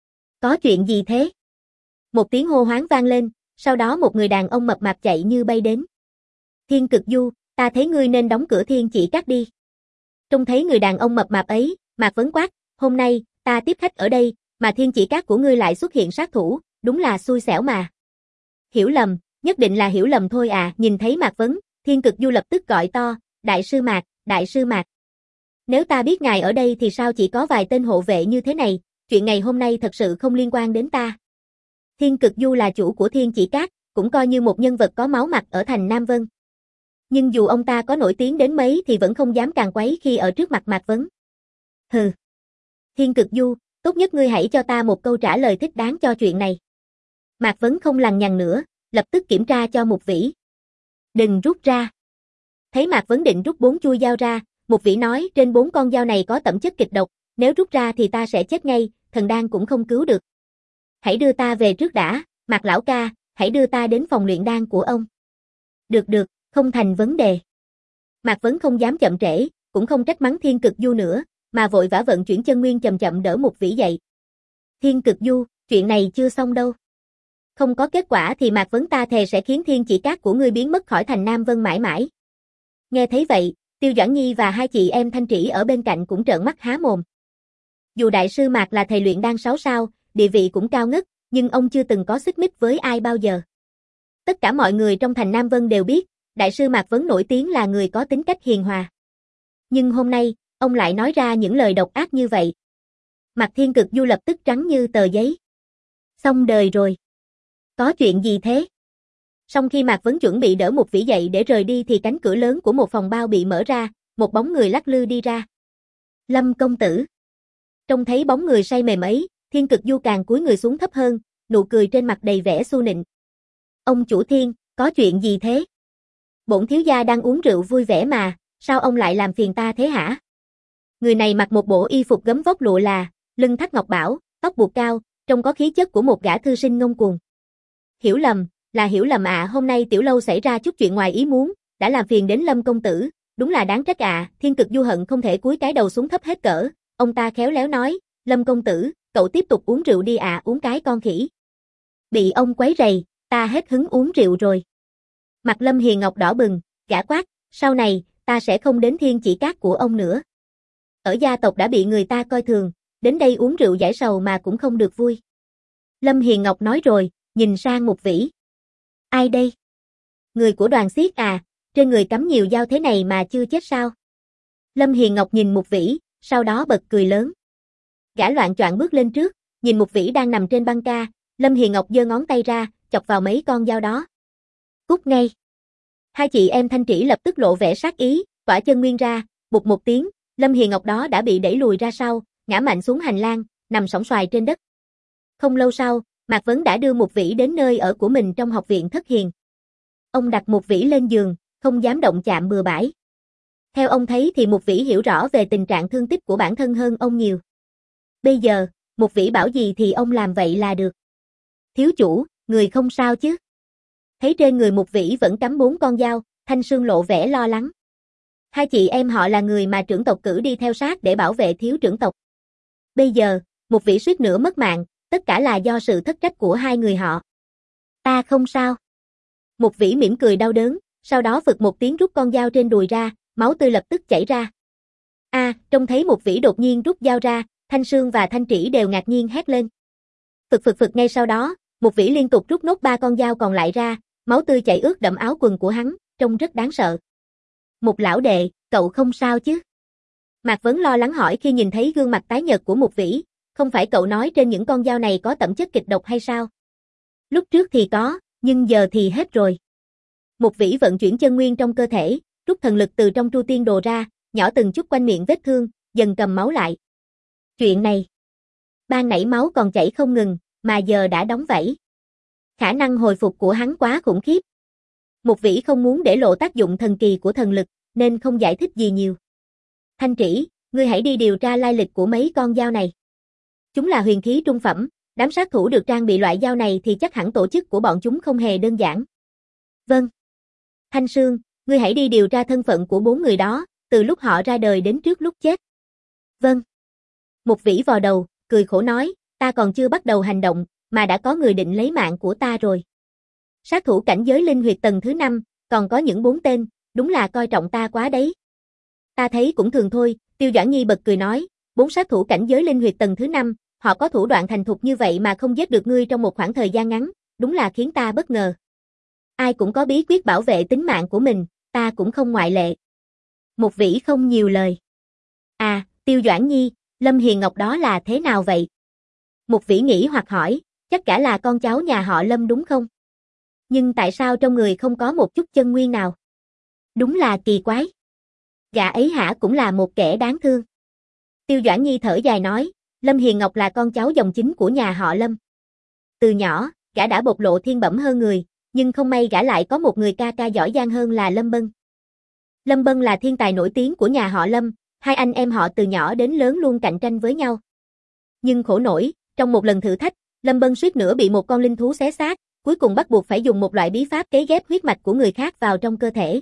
Có chuyện gì thế? Một tiếng hô hoáng vang lên, sau đó một người đàn ông mập mạp chạy như bay đến. Thiên Cực Du, ta thấy ngươi nên đóng cửa Thiên Chỉ Các đi. Trông thấy người đàn ông mập mạp ấy, Mạc Vấn quát, hôm nay, ta tiếp khách ở đây, mà Thiên Chỉ Các của ngươi lại xuất hiện sát thủ, đúng là xui xẻo mà. Hiểu lầm, nhất định là hiểu lầm thôi à. Nhìn thấy Mạc Vấn, Thiên Cực Du lập tức gọi to, đại sư Mạc, đại sư Mạc. Nếu ta biết ngài ở đây thì sao chỉ có vài tên hộ vệ như thế này, chuyện ngày hôm nay thật sự không liên quan đến ta. Thiên Cực Du là chủ của Thiên Chỉ Cát, cũng coi như một nhân vật có máu mặt ở thành Nam Vân. Nhưng dù ông ta có nổi tiếng đến mấy thì vẫn không dám càn quấy khi ở trước mặt Mạc Vấn. Hừ. Thiên Cực Du, tốt nhất ngươi hãy cho ta một câu trả lời thích đáng cho chuyện này. Mạc Vấn không lằng nhằng nữa, lập tức kiểm tra cho Mục Vĩ. Đừng rút ra. Thấy Mạc Vấn định rút bốn chuôi dao ra, Mục Vĩ nói trên bốn con dao này có tẩm chất kịch độc, nếu rút ra thì ta sẽ chết ngay, thần đan cũng không cứu được. Hãy đưa ta về trước đã, Mạc lão ca, hãy đưa ta đến phòng luyện đan của ông. Được được, không thành vấn đề. Mạc Vấn không dám chậm trễ, cũng không trách mắng Thiên Cực Du nữa, mà vội vã vận chuyển chân nguyên chậm chậm đỡ Mục Vĩ dậy. Thiên Cực Du, chuyện này chưa xong đâu. Không có kết quả thì Mạc Vấn ta thề sẽ khiến Thiên Chỉ Cát của ngươi biến mất khỏi thành Nam Vân mãi mãi. Nghe thấy vậy, Tiêu Doãn Nhi và hai chị em Thanh Trĩ ở bên cạnh cũng trợn mắt há mồm. Dù đại sư Mạc là thầy luyện đan sáu sao, địa vị cũng cao ngất, nhưng ông chưa từng có xích mích với ai bao giờ. Tất cả mọi người trong thành Nam Vân đều biết, đại sư Mạc Vấn nổi tiếng là người có tính cách hiền hòa. Nhưng hôm nay, ông lại nói ra những lời độc ác như vậy. Mặt Thiên Cực Du lập tức trắng như tờ giấy. Xong đời rồi. Có chuyện gì thế? Sau khi Mạc Vấn chuẩn bị đỡ Mục Vĩ dậy để rời đi thì cánh cửa lớn của một phòng bao bị mở ra, một bóng người lắc lư đi ra. Lâm công tử. Trông thấy bóng người say mềm ấy, Thiên Cực Du càng cúi người xuống thấp hơn, nụ cười trên mặt đầy vẻ xu nịnh. Ông chủ Thiên, có chuyện gì thế? Bổn thiếu gia đang uống rượu vui vẻ mà, sao ông lại làm phiền ta thế hả? Người này mặc một bộ y phục gấm vóc lụa là, lưng thắt ngọc bảo, tóc buộc cao, trông có khí chất của một gã thư sinh ngông cuồng. Hiểu lầm, là hiểu lầm ạ, à, hôm nay tiểu lâu xảy ra chút chuyện ngoài ý muốn, đã làm phiền đến Lâm công tử, đúng là đáng trách ạ. À. Thiên Cực Du hận không thể cúi cái đầu xuống thấp hết cỡ, ông ta khéo léo nói, Lâm công tử, cậu tiếp tục uống rượu đi ạ, à, uống cái con khỉ. Bị ông quấy rầy, ta hết hứng uống rượu rồi. Mặt Lâm Hiền Ngọc đỏ bừng, gã quát, sau này, ta sẽ không đến Thiên Chỉ Cát của ông nữa. Ở gia tộc đã bị người ta coi thường, đến đây uống rượu giải sầu mà cũng không được vui. Lâm Hiền Ngọc nói rồi, nhìn sang Mục Vĩ. Ai đây? Người của đoàn xiết à, trên người cắm nhiều dao thế này mà chưa chết sao? Lâm Hiền Ngọc nhìn Mục Vĩ, sau đó bật cười lớn. Gã loạng choạng bước lên trước, nhìn Mục Vĩ đang nằm trên băng ca, Lâm Hiền Ngọc giơ ngón tay ra, chọc vào mấy con dao đó. Cút ngay. Hai chị em Thanh Trĩ lập tức lộ vẻ sát ý, tỏa chân nguyên ra, bụt một tiếng, Lâm Hiền Ngọc đó đã bị đẩy lùi ra sau, ngã mạnh xuống hành lang, nằm sõng soài trên đất. Không lâu sau, Mạc Vấn đã đưa Mục Vĩ đến nơi ở của mình trong học viện Thất Hiền. Ông đặt Mục Vĩ lên giường, không dám động chạm bừa bãi. Theo ông thấy thì Mục Vĩ hiểu rõ về tình trạng thương tích của bản thân hơn ông nhiều. Bây giờ, Mục Vĩ bảo gì thì ông làm vậy là được. Thiếu chủ, người không sao chứ? Thấy trên người Mục Vĩ vẫn cắm bốn con dao, Thanh Sương lộ vẻ lo lắng. Hai chị em họ là người mà trưởng tộc cử đi theo sát để bảo vệ thiếu trưởng tộc. Bây giờ, Mục Vĩ suýt nữa mất mạng, tất cả là do sự thất trách của hai người họ. Ta không sao. Mục Vĩ mỉm cười đau đớn, sau đó phực một tiếng rút con dao trên đùi ra, máu tươi lập tức chảy ra. A, à, trông thấy Mục Vĩ đột nhiên rút dao ra, Thanh Sương và Thanh Trĩ đều ngạc nhiên hét lên. Phực phực phực ngay sau đó, Mục Vĩ liên tục rút nốt ba con dao còn lại ra, máu tươi chảy ướt đẫm áo quần của hắn, trông rất đáng sợ. Mục lão đệ, cậu không sao chứ? Mạc Vấn lo lắng hỏi khi nhìn thấy gương mặt tái nhợt của Mục Vĩ, không phải cậu nói trên những con dao này có tẩm chất kịch độc hay sao? Lúc trước thì có, nhưng giờ thì hết rồi. Mục Vĩ vận chuyển chân nguyên trong cơ thể, rút thần lực từ trong Tru Tiên Đồ ra, nhỏ từng chút quanh miệng vết thương, dần cầm máu lại. Chuyện này, ban nãy máu còn chảy không ngừng, mà giờ đã đóng vảy. Khả năng hồi phục của hắn quá khủng khiếp. Mục Vĩ không muốn để lộ tác dụng thần kỳ của thần lực, nên không giải thích gì nhiều. Thanh Trĩ, ngươi hãy đi điều tra lai lịch của mấy con dao này. Chúng là huyền khí trung phẩm, đám sát thủ được trang bị loại dao này thì chắc hẳn tổ chức của bọn chúng không hề đơn giản. Vâng. Thanh Sương, ngươi hãy đi điều tra thân phận của bốn người đó, từ lúc họ ra đời đến trước lúc chết. Vâng. Mục Vĩ vò đầu, cười khổ nói, ta còn chưa bắt đầu hành động, mà đã có người định lấy mạng của ta rồi. Sát thủ cảnh giới linh huyệt tầng thứ năm, còn có những bốn tên, đúng là coi trọng ta quá đấy. Ta thấy cũng thường thôi, Tiêu Doãn Nhi bật cười nói, bốn sát thủ cảnh giới linh huyệt tầng thứ năm, họ có thủ đoạn thành thục như vậy mà không giết được ngươi trong một khoảng thời gian ngắn, đúng là khiến ta bất ngờ. Ai cũng có bí quyết bảo vệ tính mạng của mình, ta cũng không ngoại lệ. Mục Vĩ không nhiều lời. À, Tiêu Doãn Nhi, Lâm Hiền Ngọc đó là thế nào vậy? Mục Vĩ nghĩ hoặc hỏi, chắc cả là con cháu nhà họ Lâm đúng không? Nhưng tại sao trong người không có một chút chân nguyên nào? Đúng là kỳ quái. Gã ấy hả cũng là một kẻ đáng thương. Tiêu Doãn Nhi thở dài nói, Lâm Hiền Ngọc là con cháu dòng chính của nhà họ Lâm. Từ nhỏ, gã đã bộc lộ thiên bẩm hơn người, nhưng không may gã lại có một người ca ca giỏi giang hơn là Lâm Bân. Lâm Bân là thiên tài nổi tiếng của nhà họ Lâm, hai anh em họ từ nhỏ đến lớn luôn cạnh tranh với nhau. Nhưng khổ nổi, trong một lần thử thách, Lâm Bân suýt nữa bị một con linh thú xé xác, cuối cùng bắt buộc phải dùng một loại bí pháp cấy ghép huyết mạch của người khác vào trong cơ thể.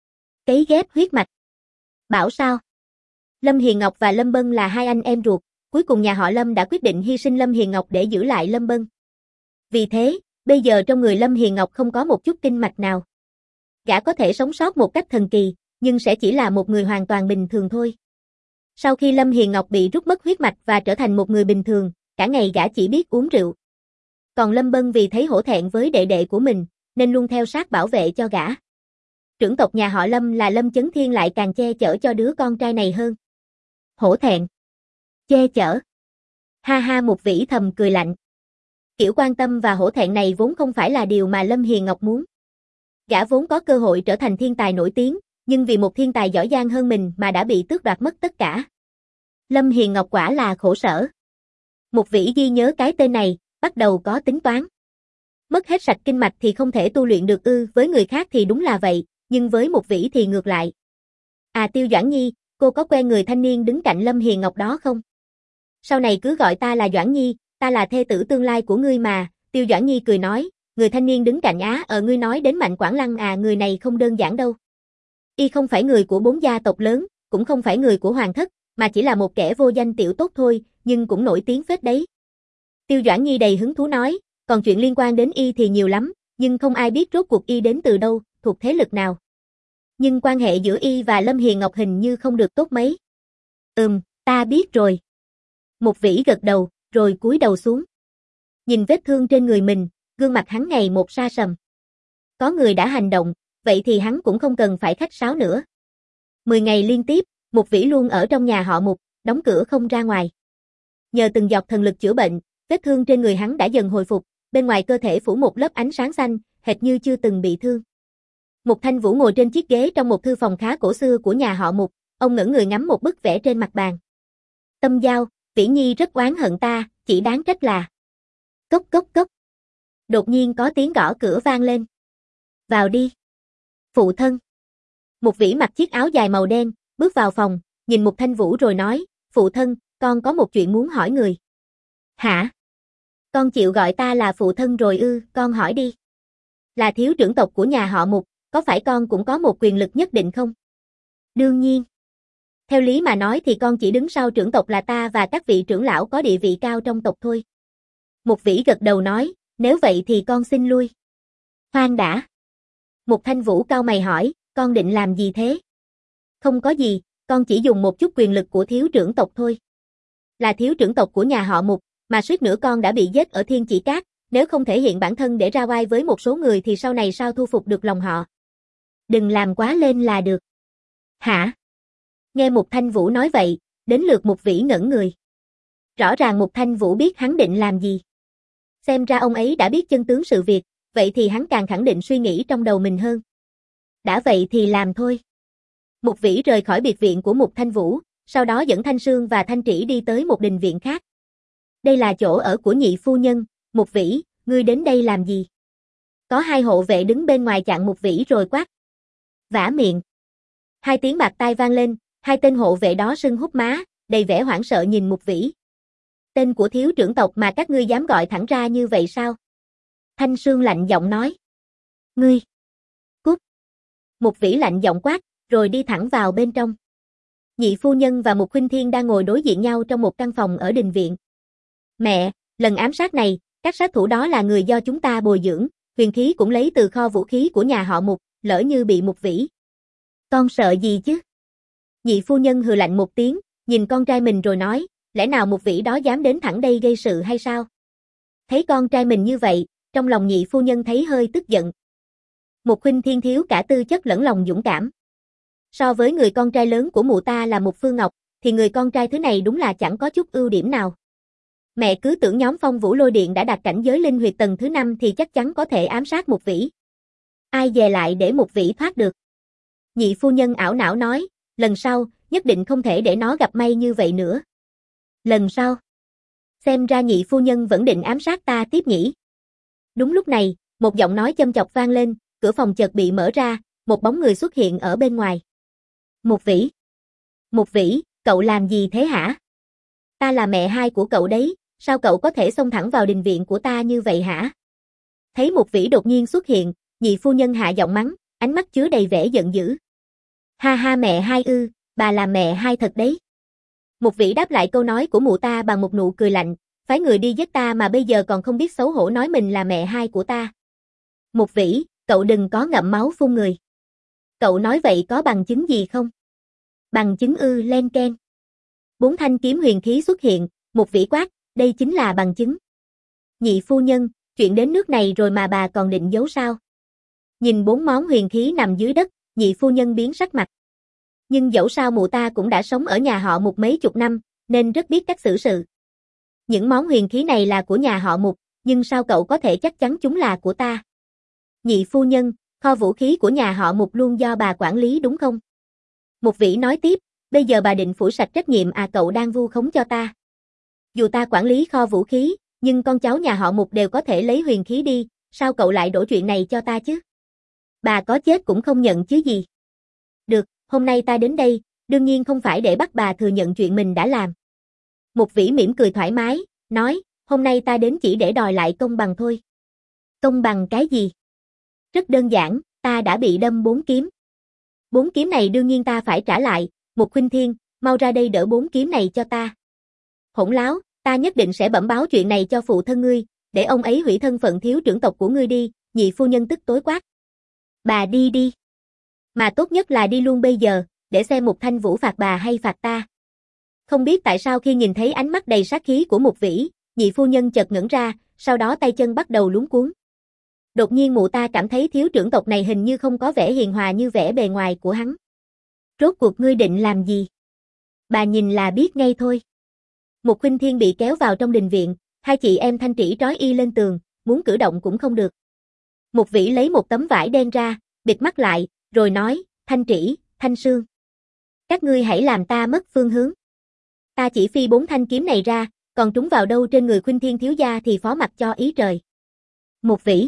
Cấy ghép huyết mạch? Bảo sao? Lâm Hiền Ngọc và Lâm Bân là hai anh em ruột, cuối cùng nhà họ Lâm đã quyết định hy sinh Lâm Hiền Ngọc để giữ lại Lâm Bân. Vì thế, bây giờ trong người Lâm Hiền Ngọc không có một chút kinh mạch nào. Gã có thể sống sót một cách thần kỳ, nhưng sẽ chỉ là một người hoàn toàn bình thường thôi. Sau khi Lâm Hiền Ngọc bị rút mất huyết mạch và trở thành một người bình thường, cả ngày gã chỉ biết uống rượu. Còn Lâm Bân vì thấy hổ thẹn với đệ đệ của mình, nên luôn theo sát bảo vệ cho gã. Trưởng tộc nhà họ Lâm là Lâm Chấn Thiên lại càng che chở cho đứa con trai này hơn. Hổ thẹn. Che chở. Ha ha, Mục Vĩ thầm cười lạnh. Kiểu quan tâm và hổ thẹn này vốn không phải là điều mà Lâm Hiền Ngọc muốn. Gã vốn có cơ hội trở thành thiên tài nổi tiếng, nhưng vì một thiên tài giỏi giang hơn mình mà đã bị tước đoạt mất tất cả. Lâm Hiền Ngọc quả là khổ sở. Mục Vĩ ghi nhớ cái tên này, bắt đầu có tính toán. Mất hết sạch kinh mạch thì không thể tu luyện được ư, với người khác thì đúng là vậy, nhưng với Mục Vĩ thì ngược lại. À, Tiêu Doãn Nhi, cô có quen người thanh niên đứng cạnh Lâm Hiền Ngọc đó không? Sau này cứ gọi ta là Doãn Nhi, ta là thê tử tương lai của ngươi mà. Tiêu Doãn Nhi cười nói, người thanh niên đứng cạnh á, ở ngươi nói đến Mạnh Quảng Lăng à, người này không đơn giản đâu. Y không phải người của bốn gia tộc lớn, cũng không phải người của hoàng thất, mà chỉ là một kẻ vô danh tiểu tốt thôi, nhưng cũng nổi tiếng phết đấy. Tiêu Doãn Nhi đầy hứng thú nói, còn chuyện liên quan đến Y thì nhiều lắm, nhưng không ai biết rốt cuộc Y đến từ đâu, thuộc thế lực nào. Nhưng quan hệ giữa Y và Lâm Hiền Ngọc hình như không được tốt mấy. Ừm, ta biết rồi. Mục Vĩ gật đầu, rồi cúi đầu xuống. Nhìn vết thương trên người mình, gương mặt hắn ngày một sa sầm. Có người đã hành động, vậy thì hắn cũng không cần phải khách sáo nữa. Mười ngày liên tiếp, Mục Vĩ luôn ở trong nhà họ Mục, đóng cửa không ra ngoài. Nhờ từng giọt thần lực chữa bệnh, vết thương trên người hắn đã dần hồi phục, bên ngoài cơ thể phủ một lớp ánh sáng xanh, hệt như chưa từng bị thương. Mục Thanh Vũ ngồi trên chiếc ghế trong một thư phòng khá cổ xưa của nhà họ Mục, ông ngẩng người ngắm một bức vẽ trên mặt bàn. Tâm Giao, Vĩ Nhi rất oán hận ta, chỉ đáng trách là... Cốc cốc cốc. Đột nhiên có tiếng gõ cửa vang lên. Vào đi. Phụ thân. Mục Vĩ mặc chiếc áo dài màu đen, bước vào phòng, nhìn Mục Thanh Vũ rồi nói, phụ thân, con có một chuyện muốn hỏi người. Hả? Con chịu gọi ta là phụ thân rồi ư, con hỏi đi. Là thiếu trưởng tộc của nhà họ Mục, có phải con cũng có một quyền lực nhất định không? Đương nhiên. Theo lý mà nói thì con chỉ đứng sau trưởng tộc là ta và các vị trưởng lão có địa vị cao trong tộc thôi. Mục Vĩ gật đầu nói, nếu vậy thì con xin lui. Khoan đã. Mục Thanh Vũ cau mày hỏi, con định làm gì thế? Không có gì, con chỉ dùng một chút quyền lực của thiếu trưởng tộc thôi. Là thiếu trưởng tộc của nhà họ Mục, mà suýt nữa con đã bị giết ở Thiên Chỉ Cát, nếu không thể hiện bản thân để ra oai với một số người thì sau này sao thu phục được lòng họ. Đừng làm quá lên là được. Hả? Nghe Mục Thanh Vũ nói vậy, đến lượt Mục Vĩ ngẩn người. Rõ ràng Mục Thanh Vũ biết hắn định làm gì. Xem ra ông ấy đã biết chân tướng sự việc, vậy thì hắn càng khẳng định suy nghĩ trong đầu mình hơn. Đã vậy thì làm thôi. Mục Vĩ rời khỏi biệt viện của Mục Thanh Vũ, sau đó dẫn Thanh Sương và Thanh Trĩ đi tới một đình viện khác. Đây là chỗ ở của nhị phu nhân. Mục Vĩ, ngươi đến đây làm gì? Có hai hộ vệ đứng bên ngoài chặn Mục Vĩ rồi quát. Vả miệng. Hai tiếng bạt tai vang lên, hai tên hộ vệ đó sưng húp má, đầy vẻ hoảng sợ nhìn Mục Vĩ. Tên của thiếu trưởng tộc mà các ngươi dám gọi thẳng ra như vậy sao? Thanh Sương lạnh giọng nói. Ngươi. Cút. Mục Vĩ lạnh giọng quát, rồi đi thẳng vào bên trong. Nhị phu nhân và Mục Khuynh Thiên đang ngồi đối diện nhau trong một căn phòng ở đình viện. Mẹ, lần ám sát này, các sát thủ đó là người do chúng ta bồi dưỡng, huyền khí cũng lấy từ kho vũ khí của nhà họ Mục, lỡ như bị Mục Vĩ. Con sợ gì chứ? Nhị phu nhân hừ lạnh một tiếng, nhìn con trai mình rồi nói, lẽ nào Mục Vĩ đó dám đến thẳng đây gây sự hay sao? Thấy con trai mình như vậy, trong lòng nhị phu nhân thấy hơi tức giận. Mục Khuynh Thiên thiếu cả tư chất lẫn lòng dũng cảm. So với người con trai lớn của mụ ta là Mục Phương Ngọc, thì người con trai thứ này đúng là chẳng có chút ưu điểm nào. Mẹ cứ tưởng nhóm Phong Vũ Lôi Điện đã đạt cảnh giới linh huyệt tầng thứ năm thì chắc chắn có thể ám sát Mục Vĩ. Ai dè lại để Mục Vĩ thoát được. Nhị phu nhân ảo não nói, lần sau, nhất định không thể để nó gặp may như vậy nữa. Lần sau. Xem ra nhị phu nhân vẫn định ám sát ta tiếp nhỉ. Đúng lúc này, một giọng nói châm chọc vang lên, cửa phòng chợt bị mở ra, một bóng người xuất hiện ở bên ngoài. Mục Vĩ. Mục Vĩ, cậu làm gì thế hả? Ta là mẹ hai của cậu đấy, sao cậu có thể xông thẳng vào đình viện của ta như vậy hả? Thấy Mục Vĩ đột nhiên xuất hiện, nhị phu nhân hạ giọng mắng, ánh mắt chứa đầy vẻ giận dữ. Ha ha, mẹ hai ư, bà là mẹ hai thật đấy. Mục Vĩ đáp lại câu nói của mụ ta bằng một nụ cười lạnh, phái người đi giết ta mà bây giờ còn không biết xấu hổ nói mình là mẹ hai của ta. Mục Vĩ, cậu đừng có ngậm máu phun người. Cậu nói vậy có bằng chứng gì không? Bằng chứng ư? Len keng. Bốn thanh kiếm huyền khí xuất hiện, Mục Vĩ quát, đây chính là bằng chứng. Nhị phu nhân, chuyện đến nước này rồi mà bà còn định giấu sao? Nhìn bốn món huyền khí nằm dưới đất, nhị phu nhân biến sắc mặt. Nhưng dẫu sao mụ ta cũng đã sống ở nhà họ Mục mấy chục năm, nên rất biết cách xử sự. Những món huyền khí này là của nhà họ Mục, nhưng sao cậu có thể chắc chắn chúng là của ta? Nhị phu nhân, kho vũ khí của nhà họ Mục luôn do bà quản lý đúng không? Mục Vĩ nói tiếp, bây giờ bà định phủi sạch trách nhiệm à? Cậu đang vu khống cho ta. Dù ta quản lý kho vũ khí, nhưng con cháu nhà họ Mục đều có thể lấy huyền khí đi, sao cậu lại đổ chuyện này cho ta chứ? Bà có chết cũng không nhận chứ gì. Được, hôm nay ta đến đây, đương nhiên không phải để bắt bà thừa nhận chuyện mình đã làm. Mục Vĩ mỉm cười thoải mái, nói, hôm nay ta đến chỉ để đòi lại công bằng thôi. Công bằng cái gì? Rất đơn giản, ta đã bị đâm bốn kiếm. Bốn kiếm này đương nhiên ta phải trả lại, Mục huynh Thiên, mau ra đây đỡ bốn kiếm này cho ta. Hỗn láo, ta nhất định sẽ bẩm báo chuyện này cho phụ thân ngươi, để ông ấy hủy thân phận thiếu trưởng tộc của ngươi đi, nhị phu nhân tức tối quát. Bà đi đi. Mà tốt nhất là đi luôn bây giờ, để xem Mục Thanh Vũ phạt bà hay phạt ta. Không biết tại sao khi nhìn thấy ánh mắt đầy sát khí của Mục Vĩ, nhị phu nhân chợt ngẩn ra, sau đó tay chân bắt đầu luống cuống. Đột nhiên mụ ta cảm thấy thiếu trưởng tộc này hình như không có vẻ hiền hòa như vẻ bề ngoài của hắn. Rốt cuộc ngươi định làm gì? Bà nhìn là biết ngay thôi. Mục huynh Thiên bị kéo vào trong đình viện, hai chị em Thanh Trĩ trói y lên tường, muốn cử động cũng không được. Mục Vĩ lấy một tấm vải đen ra, bịt mắt lại, rồi nói, Thanh Trĩ, Thanh Sương. Các ngươi hãy làm ta mất phương hướng. Ta chỉ phi bốn thanh kiếm này ra, còn trúng vào đâu trên người Khuynh Thiên thiếu gia thì phó mặc cho ý trời. Mục Vĩ.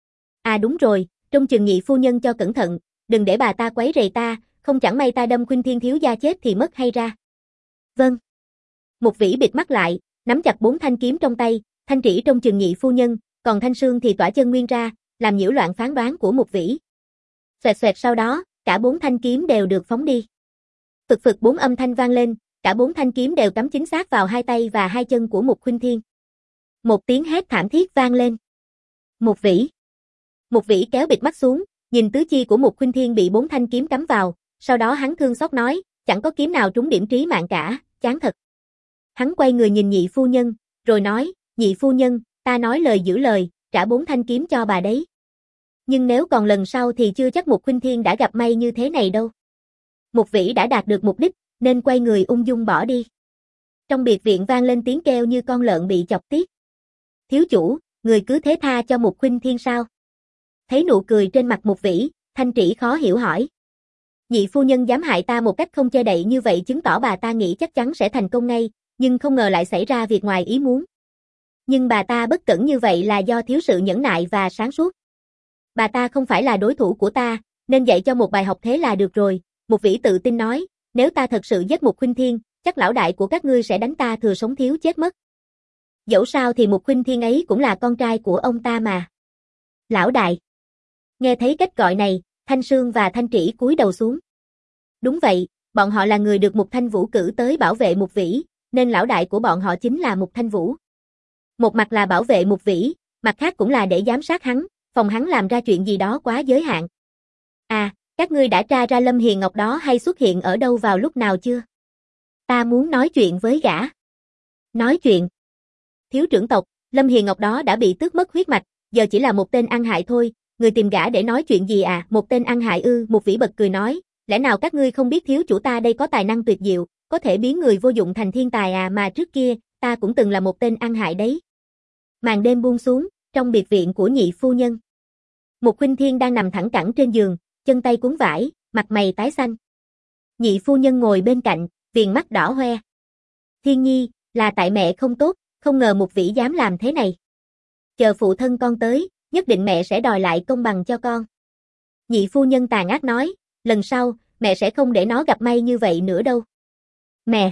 À đúng rồi, trông chừng nhị phu nhân cho cẩn thận, đừng để bà ta quấy rầy ta, không chẳng may ta đâm Khuynh Thiên thiếu gia chết thì mất hay ra. Vâng. Mục Vĩ bịt mắt lại, nắm chặt bốn thanh kiếm trong tay, Thanh Trĩ trông chừng nhị phu nhân, còn Thanh Sương thì tỏa chân nguyên ra, làm nhiễu loạn phán đoán của Mục Vĩ. Xoẹt xoẹt sau đó, cả bốn thanh kiếm đều được phóng đi. Phực phực bốn âm thanh vang lên, cả bốn thanh kiếm đều cắm chính xác vào hai tay và hai chân của Mục Khuynh Thiên. Một tiếng hét thảm thiết vang lên. Mục Vĩ. Mục Vĩ kéo bịt mắt xuống, nhìn tứ chi của Mục Khuynh Thiên bị bốn thanh kiếm cắm vào, sau đó hắn thương xót nói, chẳng có kiếm nào trúng điểm trí mạng cả, chán thật. Hắn quay người nhìn nhị phu nhân, rồi nói, nhị phu nhân, ta nói lời giữ lời, trả bốn thanh kiếm cho bà đấy. Nhưng nếu còn lần sau thì chưa chắc Mục Khuynh Thiên đã gặp may như thế này đâu. Mục Vĩ đã đạt được mục đích, nên quay người ung dung bỏ đi. Trong biệt viện vang lên tiếng kêu như con lợn bị chọc tiết. Thiếu chủ, người cứ thế tha cho Mục Khuynh Thiên sao? Thấy nụ cười trên mặt Mục Vĩ, Thanh Trĩ khó hiểu hỏi. Nhị phu nhân dám hại ta một cách không che đậy như vậy chứng tỏ bà ta nghĩ chắc chắn sẽ thành công ngay, nhưng không ngờ lại xảy ra việc ngoài ý muốn. Nhưng bà ta bất cẩn như vậy là do thiếu sự nhẫn nại và sáng suốt. Bà ta không phải là đối thủ của ta, nên dạy cho một bài học thế là được rồi, Mục Vĩ tự tin nói, nếu ta thật sự giết Mục Khuynh Thiên, chắc lão đại của các ngươi sẽ đánh ta thừa sống thiếu chết mất. Dẫu sao thì Mục Khuynh Thiên ấy cũng là con trai của ông ta mà. Lão đại. Nghe thấy cách gọi này, Thanh Sương và Thanh Trĩ cúi đầu xuống. Đúng vậy, bọn họ là người được Mục Thanh Vũ cử tới bảo vệ Mục Vĩ, nên lão đại của bọn họ chính là Mục Thanh Vũ. Một mặt là bảo vệ Mục Vĩ, mặt khác cũng là để giám sát hắn, phòng hắn làm ra chuyện gì đó quá giới hạn. À, các ngươi đã tra ra Lâm Hiền Ngọc đó hay xuất hiện ở đâu vào lúc nào chưa? Ta muốn nói chuyện với gã. Nói chuyện? Thiếu trưởng tộc, Lâm Hiền Ngọc đó đã bị tước mất huyết mạch, giờ chỉ là một tên ăn hại thôi, người tìm gã để nói chuyện gì à? Một tên ăn hại ư? Mục Vĩ bật cười nói, lẽ nào các ngươi không biết thiếu chủ ta đây có tài năng tuyệt diệu, có thể biến người vô dụng thành thiên tài à, mà trước kia, ta cũng từng là một tên ăn hại đấy. Màn đêm buông xuống, trong biệt viện của nhị phu nhân. Mục Khuynh Thiên đang nằm thẳng cẳng trên giường, chân tay cuốn vải, mặt mày tái xanh. Nhị phu nhân ngồi bên cạnh, viền mắt đỏ hoe. Thiên Nhi, là tại mẹ không tốt, không ngờ Mục Vĩ dám làm thế này. Chờ phụ thân con tới, nhất định mẹ sẽ đòi lại công bằng cho con. Nhị phu nhân tàn ác nói, lần sau, mẹ sẽ không để nó gặp may như vậy nữa đâu. Mẹ!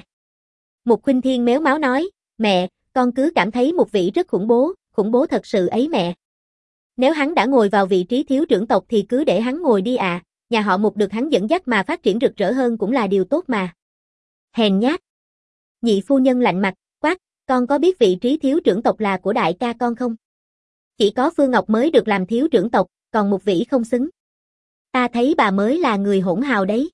Mục Khuynh Thiên méo máu nói, mẹ, con cứ cảm thấy Mục Vĩ rất khủng bố, khủng bố thật sự ấy mẹ. Nếu hắn đã ngồi vào vị trí thiếu trưởng tộc thì cứ để hắn ngồi đi à, nhà họ Mục được hắn dẫn dắt mà phát triển rực rỡ hơn cũng là điều tốt mà. Hèn nhát! Nhị phu nhân lạnh mặt, quát, con có biết vị trí thiếu trưởng tộc là của đại ca con không? Chỉ có Phương Ngọc mới được làm thiếu trưởng tộc, còn Mục Vĩ không xứng. Ta thấy bà mới là người hỗn hào đấy.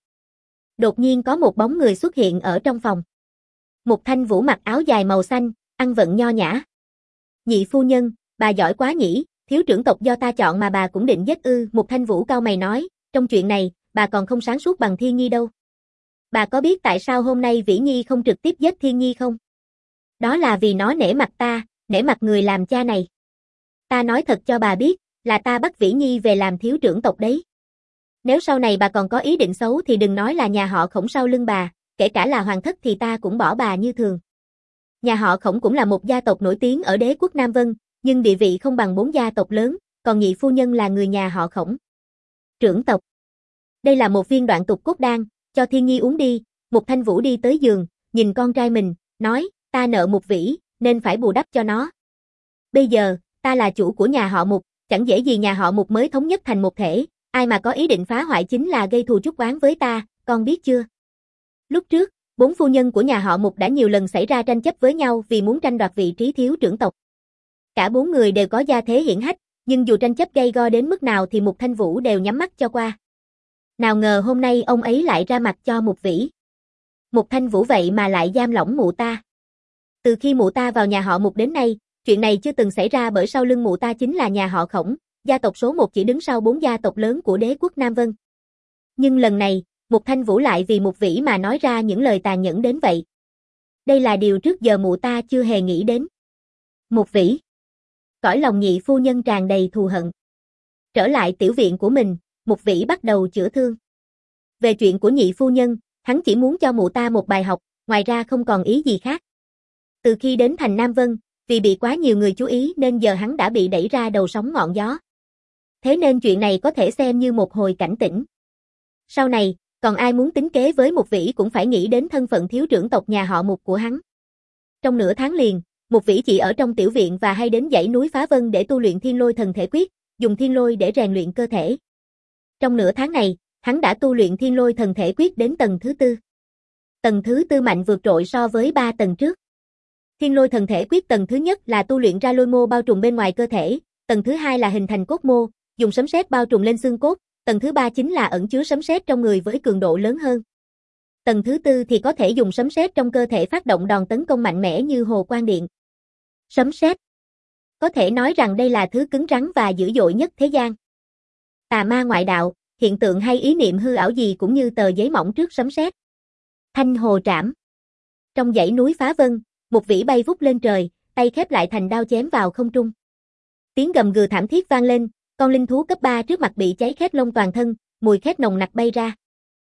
Đột nhiên có một bóng người xuất hiện ở trong phòng. Mục Thanh Vũ mặc áo dài màu xanh, ăn vận nho nhã. Nhị phu nhân, bà giỏi quá nhỉ, thiếu trưởng tộc do ta chọn mà bà cũng định giết ư? Mục Thanh Vũ cau mày nói, trong chuyện này, bà còn không sáng suốt bằng Thiên Nhi đâu. Bà có biết tại sao hôm nay Vĩ Nhi không trực tiếp giết Thiên Nhi không? Đó là vì nó nể mặt ta, nể mặt người làm cha này. Ta nói thật cho bà biết, là ta bắt Vĩ Nhi về làm thiếu trưởng tộc đấy. Nếu sau này bà còn có ý định xấu thì đừng nói là nhà họ Khổng sau lưng bà, kể cả là hoàng thất thì ta cũng bỏ bà như thường. Nhà họ Khổng cũng là một gia tộc nổi tiếng ở đế quốc Nam Vân, nhưng địa vị không bằng bốn gia tộc lớn, còn nhị phu nhân là người nhà họ Khổng. Trưởng tộc. Đây là một viên đoạn tục cốt đan, cho Thiên Nhi uống đi. Mục Thanh Vũ đi tới giường, nhìn con trai mình, nói, ta nợ Mục Vĩ, nên phải bù đắp cho nó. Bây giờ, ta là chủ của nhà họ Mục, chẳng dễ gì nhà họ Mục mới thống nhất thành một thể, ai mà có ý định phá hoại chính là gây thù chuốc oán với ta, con biết chưa? Lúc trước, bốn phu nhân của nhà họ Mục đã nhiều lần xảy ra tranh chấp với nhau vì muốn tranh đoạt vị trí thiếu trưởng tộc. Cả bốn người đều có gia thế hiển hách, nhưng dù tranh chấp gay go đến mức nào thì Mục Thanh Vũ đều nhắm mắt cho qua. Nào ngờ hôm nay ông ấy lại ra mặt cho Mục Vĩ. Mục Thanh Vũ vậy mà lại giam lỏng mụ ta. Từ khi mụ ta vào nhà họ Mục đến nay, chuyện này chưa từng xảy ra bởi sau lưng mụ ta chính là nhà họ Khổng, gia tộc số một chỉ đứng sau bốn gia tộc lớn của đế quốc Nam Vân. Nhưng lần này, Mục Thanh Vũ lại vì Mục Vĩ mà nói ra những lời tàn nhẫn đến vậy. Đây là điều trước giờ mụ ta chưa hề nghĩ đến. Mục Vĩ. Cõi lòng nhị phu nhân tràn đầy thù hận. Trở lại tiểu viện của mình, Mục Vĩ bắt đầu chữa thương. Về chuyện của nhị phu nhân, hắn chỉ muốn cho mụ ta một bài học, ngoài ra không còn ý gì khác. Từ khi đến thành Nam Vân, vì bị quá nhiều người chú ý nên giờ hắn đã bị đẩy ra đầu sóng ngọn gió. Thế nên chuyện này có thể xem như một hồi cảnh tỉnh. Sau này, còn ai muốn tính kế với Mục Vĩ cũng phải nghĩ đến thân phận thiếu trưởng tộc nhà họ Mục của hắn. Trong nửa tháng liền, Mục Vĩ chỉ ở trong tiểu viện và hay đến dãy núi Phá Vân để tu luyện Thiên Lôi Thần Thể Quyết, dùng thiên lôi để rèn luyện cơ thể. Trong nửa tháng này, hắn đã tu luyện Thiên Lôi Thần Thể Quyết đến tầng thứ tư. Tầng thứ tư mạnh vượt trội so với ba tầng trước. Thiên Lôi Thần Thể Quyết tầng thứ nhất là tu luyện ra lôi mô bao trùm bên ngoài cơ thể, tầng thứ hai là hình thành cốt mô, dùng sấm sét bao trùm lên xương cốt, tầng thứ ba chính là ẩn chứa sấm sét trong người với cường độ lớn hơn. Tầng thứ tư thì có thể dùng sấm sét trong cơ thể phát động đòn tấn công mạnh mẽ như hồ quang điện. Sấm sét. Có thể nói rằng đây là thứ cứng rắn và dữ dội nhất thế gian. Tà ma ngoại đạo, hiện tượng hay ý niệm hư ảo gì cũng như tờ giấy mỏng trước sấm sét. Thanh hồ trảm. Trong dãy núi Phá Vân, Mục Vĩ bay vút lên trời, tay khép lại thành đao chém vào không trung. Tiếng gầm gừ thảm thiết vang lên, con linh thú cấp ba trước mặt bị cháy khét lông toàn thân, mùi khét nồng nặc bay ra.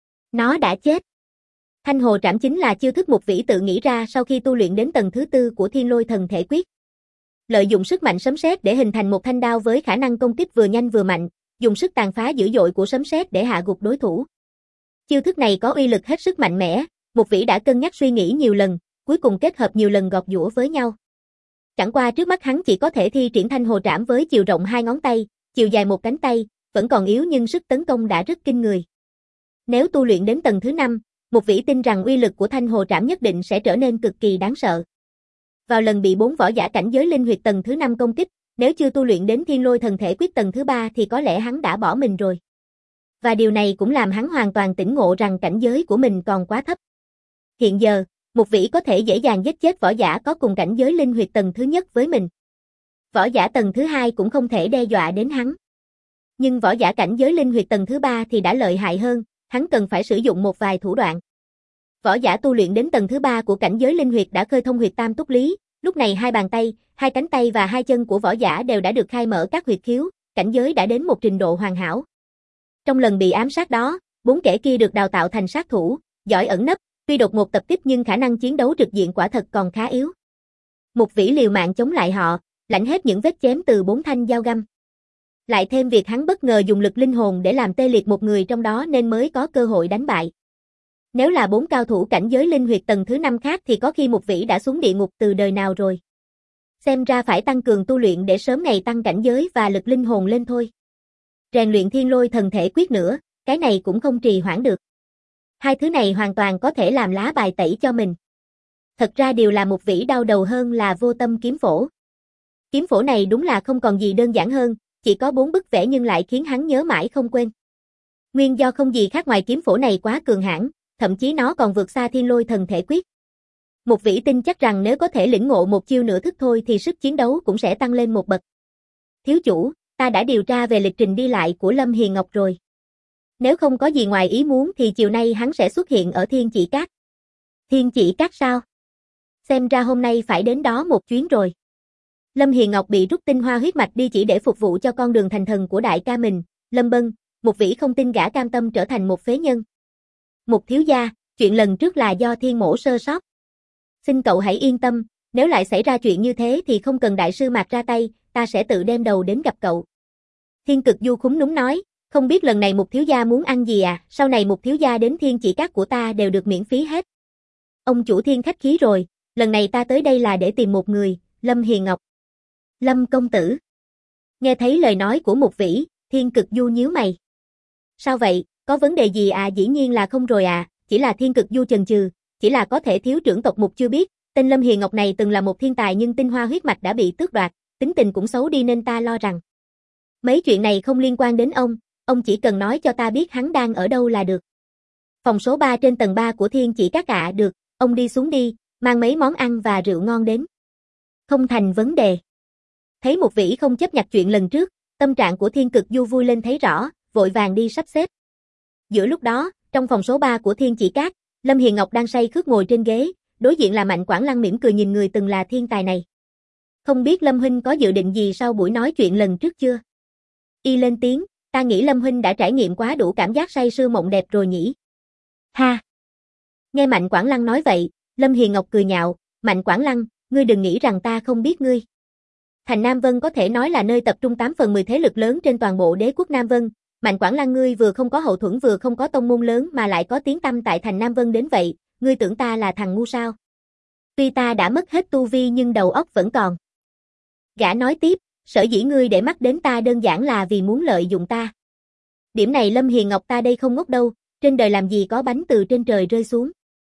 Nó đã chết. Thanh hồ trảm chính là chiêu thức Mục Vĩ tự nghĩ ra sau khi tu luyện đến tầng thứ tư của Thiên Lôi Thần Thể Quyết. Lợi dụng sức mạnh sấm sét để hình thành một thanh đao với khả năng công kích vừa nhanh vừa mạnh, dùng sức tàn phá dữ dội của sấm sét để hạ gục đối thủ. Chiêu thức này có uy lực hết sức mạnh mẽ, Mục Vĩ đã cân nhắc suy nghĩ nhiều lần, cuối cùng kết hợp nhiều lần gọt giũa với nhau. Chẳng qua trước mắt hắn chỉ có thể thi triển thanh hồ trảm với chiều rộng hai ngón tay, chiều dài một cánh tay, vẫn còn yếu nhưng sức tấn công đã rất kinh người. Nếu tu luyện đến tầng thứ năm, Mục Vĩ tin rằng uy lực của thanh hồ trảm nhất định sẽ trở nên cực kỳ đáng sợ. Vào lần bị bốn võ giả cảnh giới linh huyệt tầng thứ năm công kích, nếu chưa tu luyện đến Thiên Lôi Thần Thể Quyết tầng thứ ba thì có lẽ hắn đã bỏ mình rồi. Và điều này cũng làm hắn hoàn toàn tỉnh ngộ rằng cảnh giới của mình còn quá thấp. Hiện giờ, Mục Vĩ có thể dễ dàng giết chết võ giả có cùng cảnh giới linh huyệt tầng thứ nhất với mình. Võ giả tầng thứ hai cũng không thể đe dọa đến hắn. Nhưng võ giả cảnh giới linh huyệt tầng thứ ba thì đã lợi hại hơn, hắn cần phải sử dụng một vài thủ đoạn. võ giả tu luyện đến tầng thứ ba của cảnh giới linh huyệt đã khơi thông huyệt tam túc lý, lúc này hai bàn tay, hai cánh tay và hai chân của võ giả đều đã được khai mở các huyệt khiếu, cảnh giới đã đến một trình độ hoàn hảo. Trong lần bị ám sát đó, bốn kẻ kia được đào tạo thành sát thủ, giỏi ẩn nấp, tuy đột ngột tập kích nhưng khả năng chiến đấu trực diện quả thật còn khá yếu. Mục Vĩ liều mạng chống lại họ, lãnh hết những vết chém từ bốn thanh dao găm. Lại thêm việc hắn bất ngờ dùng lực linh hồn để làm tê liệt một người trong đó nên mới có cơ hội đánh bại. Nếu là bốn cao thủ cảnh giới linh huyệt tầng thứ năm khác thì có khi Mục Vĩ đã xuống địa ngục từ đời nào rồi. Xem ra phải tăng cường tu luyện để sớm ngày tăng cảnh giới và lực linh hồn lên thôi. Rèn luyện Thiên Lôi Thần Thể Quyết nữa, cái này cũng không trì hoãn được. Hai thứ này hoàn toàn có thể làm lá bài tẩy cho mình. Thật ra điều làm Mục Vĩ đau đầu hơn là Vô Tâm Kiếm Phổ. Kiếm phổ này đúng là không còn gì đơn giản hơn, chỉ có bốn bức vẽ nhưng lại khiến hắn nhớ mãi không quên. Nguyên do không gì khác ngoài kiếm phổ này quá cường hãn, thậm chí nó còn vượt xa Thiên Lôi Thần Thể Quyết. Mục Vĩ tin chắc rằng nếu có thể lĩnh ngộ một chiêu nửa thức thôi thì sức chiến đấu cũng sẽ tăng lên một bậc. Thiếu chủ, ta đã điều tra về lịch trình đi lại của Lâm Hiền Ngọc rồi. Nếu không có gì ngoài ý muốn thì chiều nay hắn sẽ xuất hiện ở Thiên Chỉ Cát. Thiên Chỉ Cát sao? Xem ra hôm nay phải đến đó một chuyến rồi. Lâm Hiền Ngọc bị rút tinh hoa huyết mạch đi chỉ để phục vụ cho con đường thành thần của đại ca mình, Lâm Bân. Mục Vĩ không tin gã cam tâm trở thành một phế nhân. Mục thiếu gia, chuyện lần trước là do Thiên Mỗ sơ sót. Xin cậu hãy yên tâm, nếu lại xảy ra chuyện như thế thì không cần đại sư Mạc ra tay, ta sẽ tự đem đầu đến gặp cậu. Thiên Cực Du khúm núm nói, không biết lần này Mục thiếu gia muốn ăn gì à, sau này Mục thiếu gia đến Thiên Chỉ Cát của ta đều được miễn phí hết. Ông chủ Thiên khách khí rồi, lần này ta tới đây là để tìm một người, Lâm Hiền Ngọc. Lâm công tử. Nghe thấy lời nói của Mục Vĩ, Thiên Cực Du nhíu mày. Sao vậy, có vấn đề gì à? Dĩ nhiên là không rồi à, chỉ là Thiên Cực Du chần chừ, chỉ là có thể thiếu trưởng tộc Mục chưa biết, tên Lâm Hiền Ngọc này từng là một thiên tài nhưng tinh hoa huyết mạch đã bị tước đoạt, tính tình cũng xấu đi nên ta lo rằng. Mấy chuyện này không liên quan đến ông, ông chỉ cần nói cho ta biết hắn đang ở đâu là được. Phòng số ba trên tầng ba của Thiên Chỉ Cát ạ, được, ông đi xuống đi, mang mấy món ăn và rượu ngon đến. Không thành vấn đề. Thấy Mục Vĩ không chấp nhặt chuyện lần trước, tâm trạng của Thiên Cực Du vui lên thấy rõ, vội vàng đi sắp xếp. Giữa lúc đó, trong phòng số ba của Thiên Chỉ Cát, Lâm Hiền Ngọc đang say khướt ngồi trên ghế, đối diện là Mạnh Quảng Lăng mỉm cười nhìn người từng là thiên tài này. Không biết Lâm huynh có dự định gì sau buổi nói chuyện lần trước chưa? Y lên tiếng, ta nghĩ Lâm huynh đã trải nghiệm quá đủ cảm giác say sưa mộng đẹp rồi nhỉ? Ha! Nghe Mạnh Quảng Lăng nói vậy, Lâm Hiền Ngọc cười nhạo, Mạnh Quảng Lăng, ngươi đừng nghĩ rằng ta không biết ngươi. Thành Nam Vân có thể nói là nơi tập trung tám phần mười thế lực lớn trên toàn bộ đế quốc Nam Vân, Mạnh Quảng Lăng ngươi vừa không có hậu thuẫn vừa không có tông môn lớn mà lại có tiếng tăm tại thành Nam Vân đến vậy, ngươi tưởng ta là thằng ngu sao? Tuy ta đã mất hết tu vi nhưng đầu óc vẫn còn. Gã nói tiếp, sở dĩ ngươi để mắt đến ta đơn giản là vì muốn lợi dụng ta. Điểm này Lâm Hiền Ngọc ta đây không ngốc đâu, trên đời làm gì có bánh từ trên trời rơi xuống.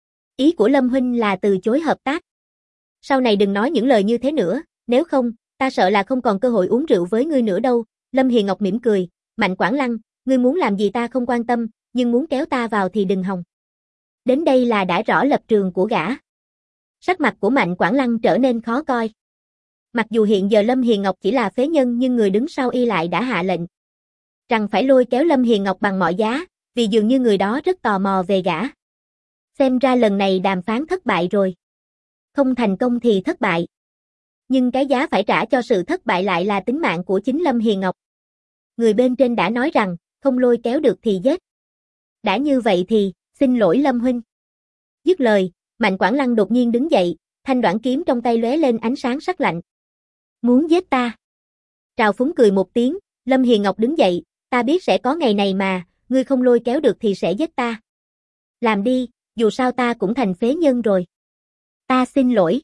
Ý của Lâm huynh là từ chối hợp tác. Sau này đừng nói những lời như thế nữa, nếu không, ta sợ là không còn cơ hội uống rượu với ngươi nữa đâu. Lâm Hiền Ngọc mỉm cười, Mạnh Quảng Lăng, ngươi muốn làm gì ta không quan tâm, nhưng muốn kéo ta vào thì đừng hòng. Đến đây là đã rõ lập trường của gã. Sắc mặt của Mạnh Quảng Lăng trở nên khó coi. Mặc dù hiện giờ Lâm Hiền Ngọc chỉ là phế nhân nhưng người đứng sau y lại đã hạ lệnh rằng phải lôi kéo Lâm Hiền Ngọc bằng mọi giá, vì dường như người đó rất tò mò về gã. Xem ra lần này đàm phán thất bại rồi. Không thành công thì thất bại. Nhưng cái giá phải trả cho sự thất bại lại là tính mạng của chính Lâm Hiền Ngọc. Người bên trên đã nói rằng, không lôi kéo được thì giết. Đã như vậy thì, xin lỗi Lâm huynh. Dứt lời, Mạnh Quảng Lăng đột nhiên đứng dậy, thanh đoạn kiếm trong tay lóe lên ánh sáng sắc lạnh. Muốn giết ta? Trào phúng cười một tiếng, Lâm Hiền Ngọc đứng dậy, ta biết sẽ có ngày này mà, ngươi không lôi kéo được thì sẽ giết ta. Làm đi, dù sao ta cũng thành phế nhân rồi. Ta xin lỗi.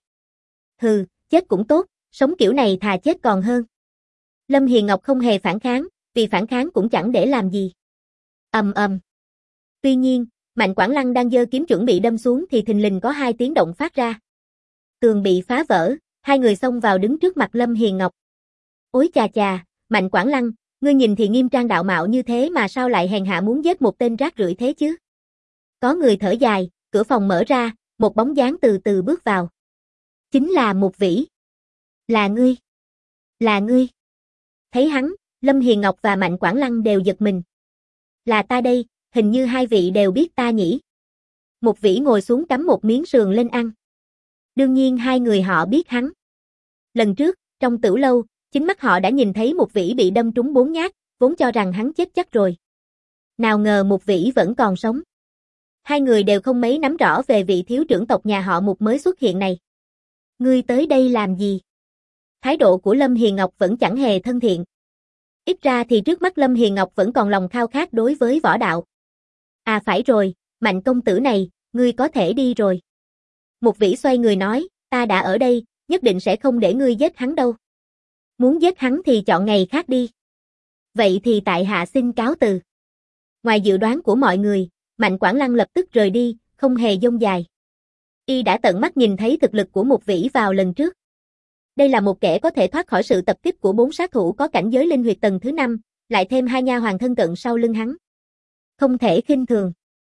Hừ, chết cũng tốt, sống kiểu này thà chết còn hơn. Lâm Hiền Ngọc không hề phản kháng, vì phản kháng cũng chẳng để làm gì. Ầm ầm. Tuy nhiên, Mạnh Quảng Lăng đang giơ kiếm chuẩn bị đâm xuống thì thình lình có hai tiếng động phát ra. Tường bị phá vỡ, hai người xông vào đứng trước mặt Lâm Hiền Ngọc. Ôi chà chà, Mạnh Quảng Lăng, ngươi nhìn thì nghiêm trang đạo mạo như thế mà sao lại hèn hạ muốn giết một tên rác rưởi thế chứ? Có người thở dài, cửa phòng mở ra, một bóng dáng từ từ bước vào. Chính là Mục Vĩ. Là ngươi. Là ngươi. Thấy hắn, Lâm Hiền Ngọc và Mạnh Quảng Lăng đều giật mình. Là ta đây, hình như hai vị đều biết ta nhỉ? Một Vĩ ngồi xuống cắm một miếng sườn lên ăn. Đương nhiên hai người họ biết hắn. Lần trước, trong tửu lâu, chính mắt họ đã nhìn thấy Một Vĩ bị đâm trúng bốn nhát, vốn cho rằng hắn chết chắc rồi. Nào ngờ Một Vĩ vẫn còn sống. Hai người đều không mấy nắm rõ về vị thiếu trưởng tộc nhà họ Mục mới xuất hiện này. Ngươi tới đây làm gì? Thái độ của Lâm Hiền Ngọc vẫn chẳng hề thân thiện. Ít ra thì trước mắt Lâm Hiền Ngọc vẫn còn lòng khao khát đối với võ đạo. À phải rồi, Mạnh công tử này, ngươi có thể đi rồi. Một Vĩ xoay người nói, ta đã ở đây, nhất định sẽ không để ngươi giết hắn đâu. Muốn giết hắn thì chọn ngày khác đi. Vậy thì tại hạ xin cáo từ. Ngoài dự đoán của mọi người, Mạnh Quảng Lăng lập tức rời đi, không hề dông dài. Y đã tận mắt nhìn thấy thực lực của Một Vĩ vào lần trước. Đây là một kẻ có thể thoát khỏi sự tập kích của bốn sát thủ có cảnh giới linh huyệt tầng thứ năm, lại thêm hai nha hoàn thân cận sau lưng hắn. Không thể khinh thường.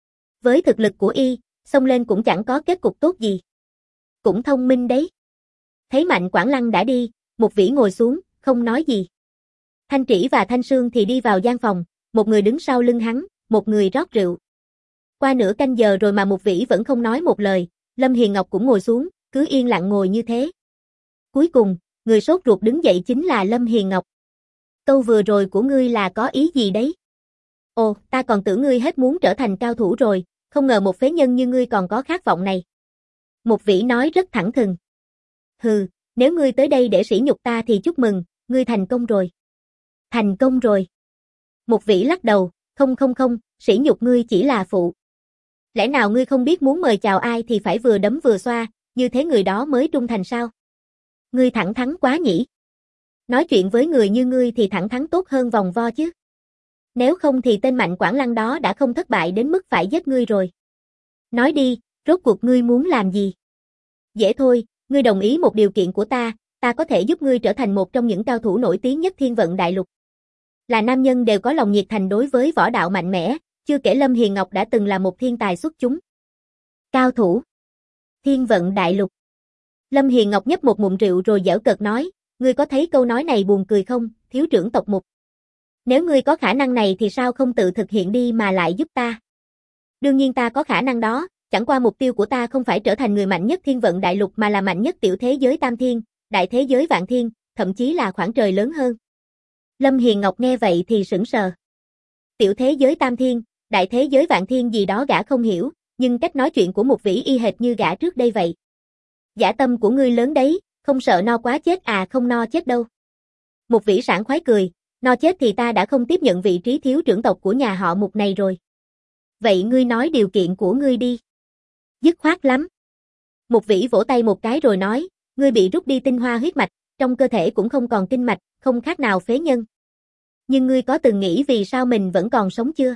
Với thực lực của Y, xông lên cũng chẳng có kết cục tốt gì. Cũng thông minh đấy. Thấy Mạnh Quảng Lăng đã đi, Một Vĩ ngồi xuống, không nói gì. Thanh Trĩ và Thanh Sương thì đi vào gian phòng, một người đứng sau lưng hắn, một người rót rượu. Qua nửa canh giờ rồi mà Một Vĩ vẫn không nói một lời, Lâm Hiền Ngọc cũng ngồi xuống, cứ yên lặng ngồi như thế. Cuối cùng, người sốt ruột đứng dậy chính là Lâm Hiền Ngọc. Câu vừa rồi của ngươi là có ý gì đấy? Ồ, ta còn tưởng ngươi hết muốn trở thành cao thủ rồi, không ngờ một phế nhân như ngươi còn có khát vọng này. Một Vĩ nói rất thẳng thừng. Hừ, nếu ngươi tới đây để sỉ nhục ta thì chúc mừng, ngươi thành công rồi. Thành công rồi. Một Vĩ lắc đầu, không không không, sỉ nhục ngươi chỉ là phụ. Lẽ nào ngươi không biết muốn mời chào ai thì phải vừa đấm vừa xoa, như thế người đó mới trung thành sao? Ngươi thẳng thắn quá nhỉ? Nói chuyện với người như ngươi thì thẳng thắn tốt hơn vòng vo chứ. Nếu không thì tên Mạnh Quảng Lăng đó đã không thất bại đến mức phải giết ngươi rồi. Nói đi, rốt cuộc ngươi muốn làm gì? Dễ thôi, ngươi đồng ý một điều kiện của ta, ta có thể giúp ngươi trở thành một trong những cao thủ nổi tiếng nhất Thiên Vận Đại Lục. Là nam nhân đều có lòng nhiệt thành đối với võ đạo mạnh mẽ, chưa kể Lâm Hiền Ngọc đã từng là một thiên tài xuất chúng. Cao thủ. Thiên Vận Đại Lục. Lâm Hiền Ngọc nhấp một ngụm rượu rồi giễu cợt nói, ngươi có thấy câu nói này buồn cười không, thiếu trưởng tộc Mục? Nếu ngươi có khả năng này thì sao không tự thực hiện đi mà lại giúp ta? Đương nhiên ta có khả năng đó, chẳng qua mục tiêu của ta không phải trở thành người mạnh nhất Thiên Vận Đại Lục mà là mạnh nhất tiểu thế giới Tam Thiên, đại thế giới Vạn Thiên, thậm chí là khoảng trời lớn hơn. Lâm Hiền Ngọc nghe vậy thì sững sờ. Tiểu thế giới Tam Thiên, đại thế giới Vạn Thiên gì đó gã không hiểu, nhưng cách nói chuyện của Một Vĩ y hệt như gã trước đây vậy. Dã tâm của ngươi lớn đấy, không sợ no quá chết à? Không no chết đâu. Một Vĩ sảng khoái cười, no chết thì ta đã không tiếp nhận vị trí thiếu trưởng tộc của nhà họ Mục này rồi. Vậy ngươi nói điều kiện của ngươi đi. Dứt khoát lắm. Một Vĩ vỗ tay một cái rồi nói, ngươi bị rút đi tinh hoa huyết mạch, trong cơ thể cũng không còn kinh mạch, không khác nào phế nhân. Nhưng ngươi có từng nghĩ vì sao mình vẫn còn sống chưa?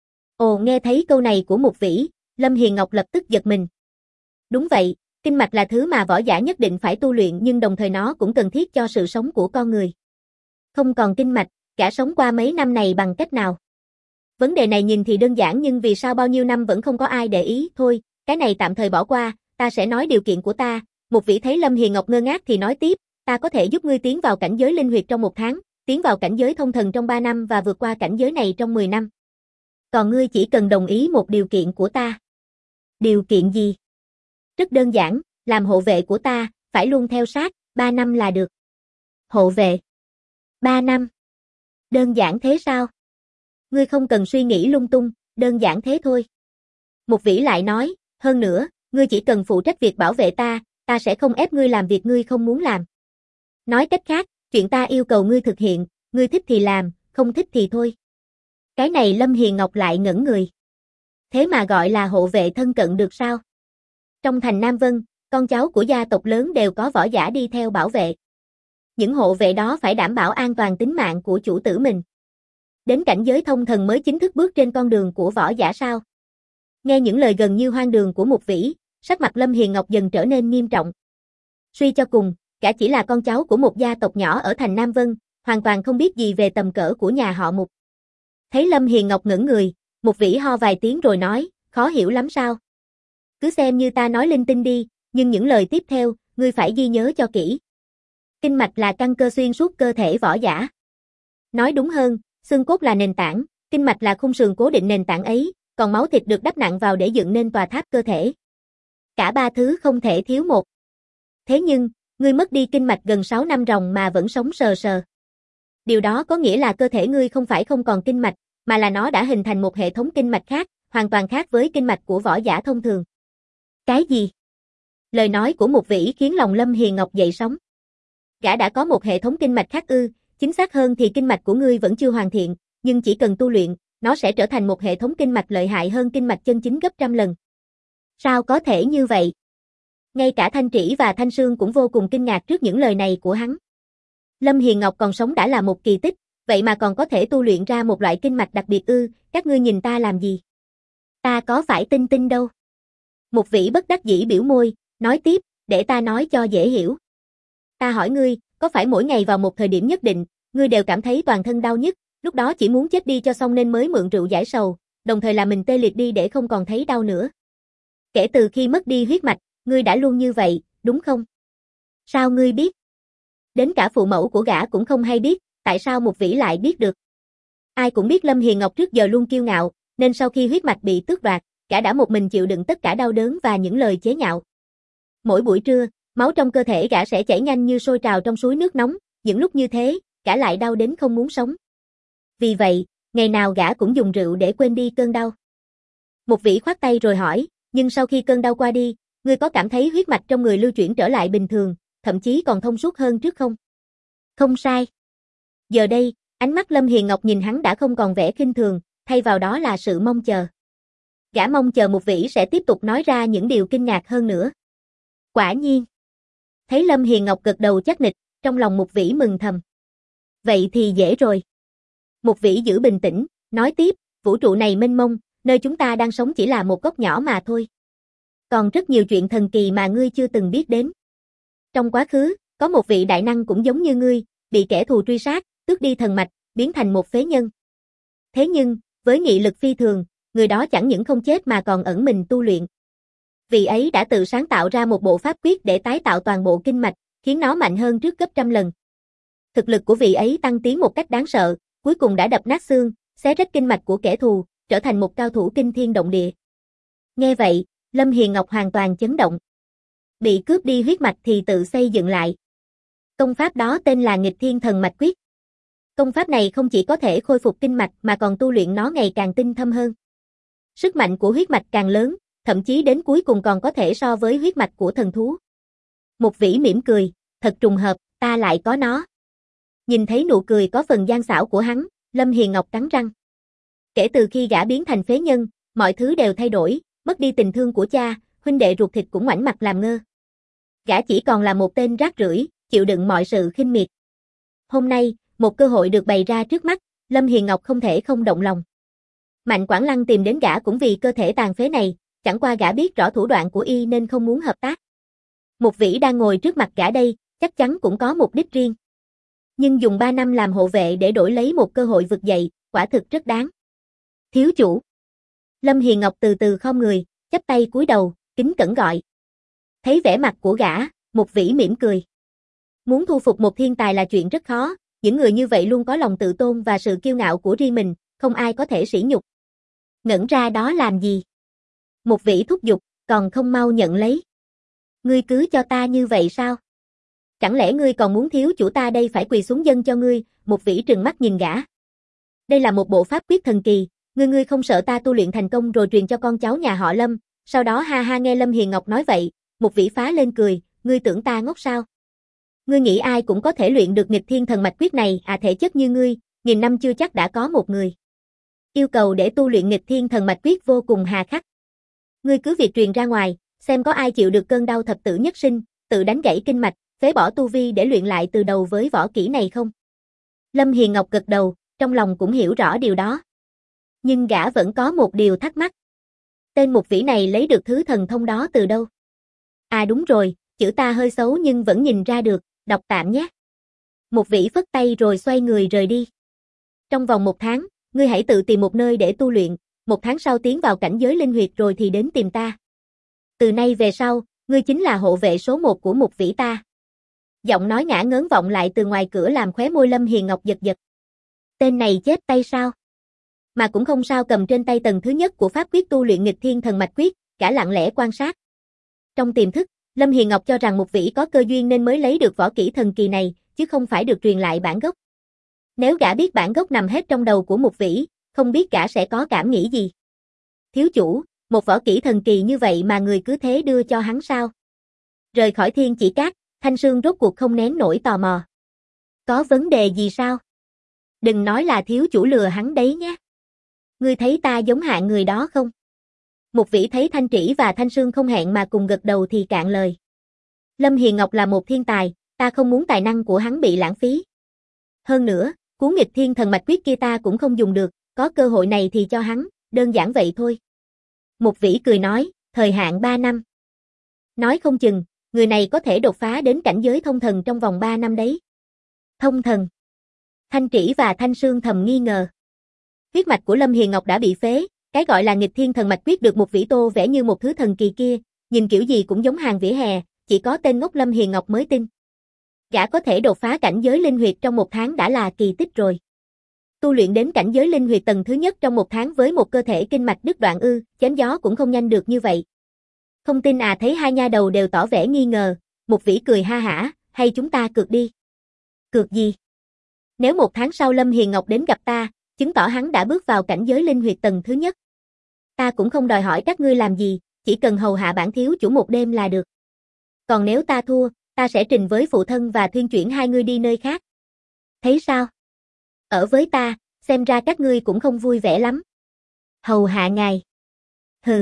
Ồ, nghe thấy câu này của Một Vĩ, Lâm Hiền Ngọc lập tức giật mình. Đúng vậy, kinh mạch là thứ mà võ giả nhất định phải tu luyện nhưng đồng thời nó cũng cần thiết cho sự sống của con người. Không còn kinh mạch, gã sống qua mấy năm này bằng cách nào? Vấn đề này nhìn thì đơn giản nhưng vì sao bao nhiêu năm vẫn không có ai để ý, thôi, cái này tạm thời bỏ qua, ta sẽ nói điều kiện của ta. Một Vĩ thấy Lâm Hiền Ngọc ngơ ngác thì nói tiếp, ta có thể giúp ngươi tiến vào cảnh giới linh huyệt trong một tháng, tiến vào cảnh giới thông thần trong ba năm và vượt qua cảnh giới này trong mười năm. Còn ngươi chỉ cần đồng ý một điều kiện của ta. Điều kiện gì? Rất đơn giản, làm hộ vệ của ta, phải luôn theo sát, ba năm là được. Hộ vệ? Ba năm? Đơn giản thế sao? Ngươi không cần suy nghĩ lung tung, đơn giản thế thôi. Một Vĩ lại nói, hơn nữa, ngươi chỉ cần phụ trách việc bảo vệ ta, ta sẽ không ép ngươi làm việc ngươi không muốn làm. Nói cách khác, chuyện ta yêu cầu ngươi thực hiện, ngươi thích thì làm, không thích thì thôi. Cái này Lâm Hiền Ngọc lại ngẩn người. Thế mà gọi là hộ vệ thân cận được sao? Trong thành Nam Vân, con cháu của gia tộc lớn đều có võ giả đi theo bảo vệ. Những hộ vệ đó phải đảm bảo an toàn tính mạng của chủ tử mình. Đến cảnh giới thông thần mới chính thức bước trên con đường của võ giả sao? Nghe những lời gần như hoang đường của Một Vĩ, sắc mặt Lâm Hiền Ngọc dần trở nên nghiêm trọng. Suy cho cùng, gã chỉ là con cháu của một gia tộc nhỏ ở thành Nam Vân, hoàn toàn không biết gì về tầm cỡ của nhà họ Mục. Thấy Lâm Hiền Ngọc ngẩn người, Một Vĩ ho vài tiếng rồi nói, khó hiểu lắm sao? Cứ xem như ta nói linh tinh đi, nhưng những lời tiếp theo, ngươi phải ghi nhớ cho kỹ. Kinh mạch là căn cơ xuyên suốt cơ thể võ giả. Nói đúng hơn, xương cốt là nền tảng, kinh mạch là khung sườn cố định nền tảng ấy, còn máu thịt được đắp nặng vào để dựng nên tòa tháp cơ thể. Cả ba thứ không thể thiếu một. Thế nhưng, ngươi mất đi kinh mạch gần sáu năm ròng mà vẫn sống sờ sờ. Điều đó có nghĩa là cơ thể ngươi không phải không còn kinh mạch, mà là nó đã hình thành một hệ thống kinh mạch khác, hoàn toàn khác với kinh mạch của võ giả thông thường. Cái gì? Lời nói của Mục Vĩ khiến lòng Lâm Hiền Ngọc dậy sóng. Gã đã có một hệ thống kinh mạch khác ư? Chính xác hơn thì kinh mạch của ngươi vẫn chưa hoàn thiện, nhưng chỉ cần tu luyện, nó sẽ trở thành một hệ thống kinh mạch lợi hại hơn kinh mạch chân chính gấp trăm lần. Sao có thể như vậy? Ngay cả Thanh Trĩ và Thanh Sương cũng vô cùng kinh ngạc trước những lời này của hắn. Lâm Hiền Ngọc còn sống đã là một kỳ tích, vậy mà còn có thể tu luyện ra một loại kinh mạch đặc biệt ư? Các ngươi nhìn ta làm gì? Ta có phải tinh tinh đâu? Mục Vĩ bất đắc dĩ biểu môi, nói tiếp, để ta nói cho dễ hiểu. Ta hỏi ngươi, có phải mỗi ngày vào một thời điểm nhất định, ngươi đều cảm thấy toàn thân đau nhức, lúc đó chỉ muốn chết đi cho xong nên mới mượn rượu giải sầu, đồng thời làm mình tê liệt đi để không còn thấy đau nữa. Kể từ khi mất đi huyết mạch, ngươi đã luôn như vậy, đúng không? Sao ngươi biết? Đến cả phụ mẫu của gã cũng không hay biết, tại sao Mục Vĩ lại biết được? Ai cũng biết Lâm Hiền Ngọc trước giờ luôn kiêu ngạo, nên sau khi huyết mạch bị tước đoạt, gã đã một mình chịu đựng tất cả đau đớn và những lời chế nhạo. Mỗi buổi trưa, máu trong cơ thể gã sẽ chảy nhanh như sôi trào trong suối nước nóng, những lúc như thế, gã lại đau đến không muốn sống. Vì vậy, ngày nào gã cũng dùng rượu để quên đi cơn đau. Mục Vĩ khoát tay rồi hỏi, nhưng sau khi cơn đau qua đi, ngươi có cảm thấy huyết mạch trong người lưu chuyển trở lại bình thường, thậm chí còn thông suốt hơn trước không? Không sai. Giờ đây, ánh mắt Lâm Hiền Ngọc nhìn hắn đã không còn vẻ khinh thường, thay vào đó là sự mong chờ. Gã mong chờ Mục Vĩ sẽ tiếp tục nói ra những điều kinh ngạc hơn nữa. Quả nhiên. Thấy Lâm Hiền Ngọc gật đầu chắc nịch, trong lòng Mục Vĩ mừng thầm. Vậy thì dễ rồi. Mục Vĩ giữ bình tĩnh, nói tiếp, vũ trụ này mênh mông, nơi chúng ta đang sống chỉ là một góc nhỏ mà thôi. Còn rất nhiều chuyện thần kỳ mà ngươi chưa từng biết đến. Trong quá khứ, có một vị đại năng cũng giống như ngươi, bị kẻ thù truy sát, tước đi thần mạch, biến thành một phế nhân. Thế nhưng, với nghị lực phi thường, người đó chẳng những không chết mà còn ẩn mình tu luyện. Vị ấy đã tự sáng tạo ra một bộ pháp quyết để tái tạo toàn bộ kinh mạch, khiến nó mạnh hơn trước gấp trăm lần. Thực lực của vị ấy tăng tiến một cách đáng sợ, cuối cùng đã đập nát xương, xé rách kinh mạch của kẻ thù, trở thành một cao thủ kinh thiên động địa. Nghe vậy, Lâm Hiền Ngọc hoàn toàn chấn động. Bị cướp đi huyết mạch thì tự xây dựng lại. Công pháp đó tên là Nghịch Thiên Thần Mạch Quyết. Công pháp này không chỉ có thể khôi phục kinh mạch mà còn tu luyện nó ngày càng tinh thâm hơn. Sức mạnh của huyết mạch càng lớn, thậm chí đến cuối cùng còn có thể so với huyết mạch của thần thú. Mục Vĩ mỉm cười, thật trùng hợp, ta lại có nó. Nhìn thấy nụ cười có phần gian xảo của hắn, Lâm Hiền Ngọc cắn răng. Kể từ khi gã biến thành phế nhân, mọi thứ đều thay đổi, mất đi tình thương của cha, huynh đệ ruột thịt cũng ngoảnh mặt làm ngơ. Gã chỉ còn là một tên rác rưởi, chịu đựng mọi sự khinh miệt. Hôm nay, một cơ hội được bày ra trước mắt, Lâm Hiền Ngọc không thể không động lòng. Mạnh Quảng Lăng tìm đến gã cũng vì cơ thể tàn phế này, chẳng qua gã biết rõ thủ đoạn của y nên không muốn hợp tác. Mục Vĩ đang ngồi trước mặt gã đây, chắc chắn cũng có mục đích riêng. Nhưng dùng ba năm làm hộ vệ để đổi lấy một cơ hội vực dậy, quả thực rất đáng. Thiếu chủ. Lâm Hiền Ngọc từ từ khom người, chắp tay cúi đầu, kính cẩn gọi. Thấy vẻ mặt của gã, Mục Vĩ mỉm cười. Muốn thu phục một thiên tài là chuyện rất khó, những người như vậy luôn có lòng tự tôn và sự kiêu ngạo của riêng mình, không ai có thể sỉ nhục. Ngẩn ra đó làm gì? Mục Vĩ thúc giục, còn không mau nhận lấy. Ngươi cứ cho ta như vậy sao? Chẳng lẽ ngươi còn muốn thiếu chủ ta đây phải quỳ xuống dâng cho ngươi? Mục Vĩ trừng mắt nhìn gã. Đây là một bộ pháp quyết thần kỳ, ngươi ngươi không sợ ta tu luyện thành công rồi truyền cho con cháu nhà họ Lâm? Sau đó ha ha nghe Lâm Hiền Ngọc nói vậy, Mục Vĩ phá lên cười, ngươi tưởng ta ngốc sao? Ngươi nghĩ ai cũng có thể luyện được Nghịch Thiên Thần Mạch Quyết này à? Thể chất như ngươi, nghìn năm chưa chắc đã có một người. Yêu cầu để tu luyện Nghịch Thiên Thần Mạch Quyết vô cùng hà khắc. Ngươi cứ việc truyền ra ngoài, xem có ai chịu được cơn đau thập tử nhất sinh, tự đánh gãy kinh mạch, phế bỏ tu vi để luyện lại từ đầu với võ kỹ này không? Lâm Hiền Ngọc gật đầu, trong lòng cũng hiểu rõ điều đó. Nhưng gã vẫn có một điều thắc mắc. Tên Mục Vĩ này lấy được thứ thần thông đó từ đâu? À đúng rồi, chữ ta hơi xấu nhưng vẫn nhìn ra được, đọc tạm nhé. Mục Vĩ phất tay rồi xoay người rời đi. Trong vòng một tháng, ngươi hãy tự tìm một nơi để tu luyện, một tháng sau tiến vào cảnh giới linh huyệt rồi thì đến tìm ta. Từ nay về sau, ngươi chính là hộ vệ số một của Mục Vĩ ta. Giọng nói ngả ngớn vọng lại từ ngoài cửa làm khóe môi Lâm Hiền Ngọc giật giật. Tên này chết tay sao? mà cũng không sao cầm trên tay tầng thứ nhất của pháp quyết tu luyện nghịch thiên thần mạch quyết, gã lặng lẽ quan sát. Trong tiềm thức, Lâm Hiền Ngọc cho rằng Mục Vĩ có cơ duyên nên mới lấy được võ kỹ thần kỳ này, chứ không phải được truyền lại bản gốc. Nếu gã biết bản gốc nằm hết trong đầu của Mục Vĩ, không biết gã sẽ có cảm nghĩ gì. Thiếu chủ, một võ kỹ thần kỳ như vậy mà người cứ thế đưa cho hắn sao? Rời khỏi Thiên Chỉ Cát, Thanh Sương rốt cuộc không nén nổi tò mò. Có vấn đề gì sao? Đừng nói là thiếu chủ lừa hắn đấy nhé. Ngươi thấy ta giống hạng người đó không? Mục Vĩ thấy Thanh Trĩ và Thanh Sương không hẹn mà cùng gật đầu thì cạn lời. Lâm Hiền Ngọc là một thiên tài, ta không muốn tài năng của hắn bị lãng phí. Hơn nữa, cuốn nghịch thiên thần mạch quyết kia ta cũng không dùng được, có cơ hội này thì cho hắn, đơn giản vậy thôi. Mục Vĩ cười nói, thời hạn ba năm. Nói không chừng, người này có thể đột phá đến cảnh giới thông thần trong vòng ba năm đấy. Thông thần. Thanh Trĩ và Thanh Sương thầm nghi ngờ. Huyết mạch của Lâm Hiền Ngọc đã bị phế, cái gọi là nghịch thiên thần mạch quyết được Mục Vĩ tô vẽ như một thứ thần kỳ kia, nhìn kiểu gì cũng giống hàng vỉa hè, chỉ có tên ngốc Lâm Hiền Ngọc mới tin. Gã có thể đột phá cảnh giới linh huyệt trong một tháng đã là kỳ tích rồi. Tu luyện đến cảnh giới linh huyệt tầng thứ nhất trong một tháng với một cơ thể kinh mạch đứt đoạn ư, chém gió cũng không nhanh được như vậy. Không tin à? Thấy hai nha đầu đều tỏ vẻ nghi ngờ, Mục Vĩ cười ha hả, hay chúng ta cược đi. Cược gì? Nếu một tháng sau Lâm Hiền Ngọc đến gặp ta, chứng tỏ hắn đã bước vào cảnh giới linh huyệt tầng thứ nhất. Ta cũng không đòi hỏi các ngươi làm gì, chỉ cần hầu hạ bản thiếu chủ một đêm là được. Còn nếu ta thua, ta sẽ trình với phụ thân và thuyên chuyển hai ngươi đi nơi khác. Thấy sao? Ở với ta, xem ra các ngươi cũng không vui vẻ lắm. Hầu hạ ngài. Hừ.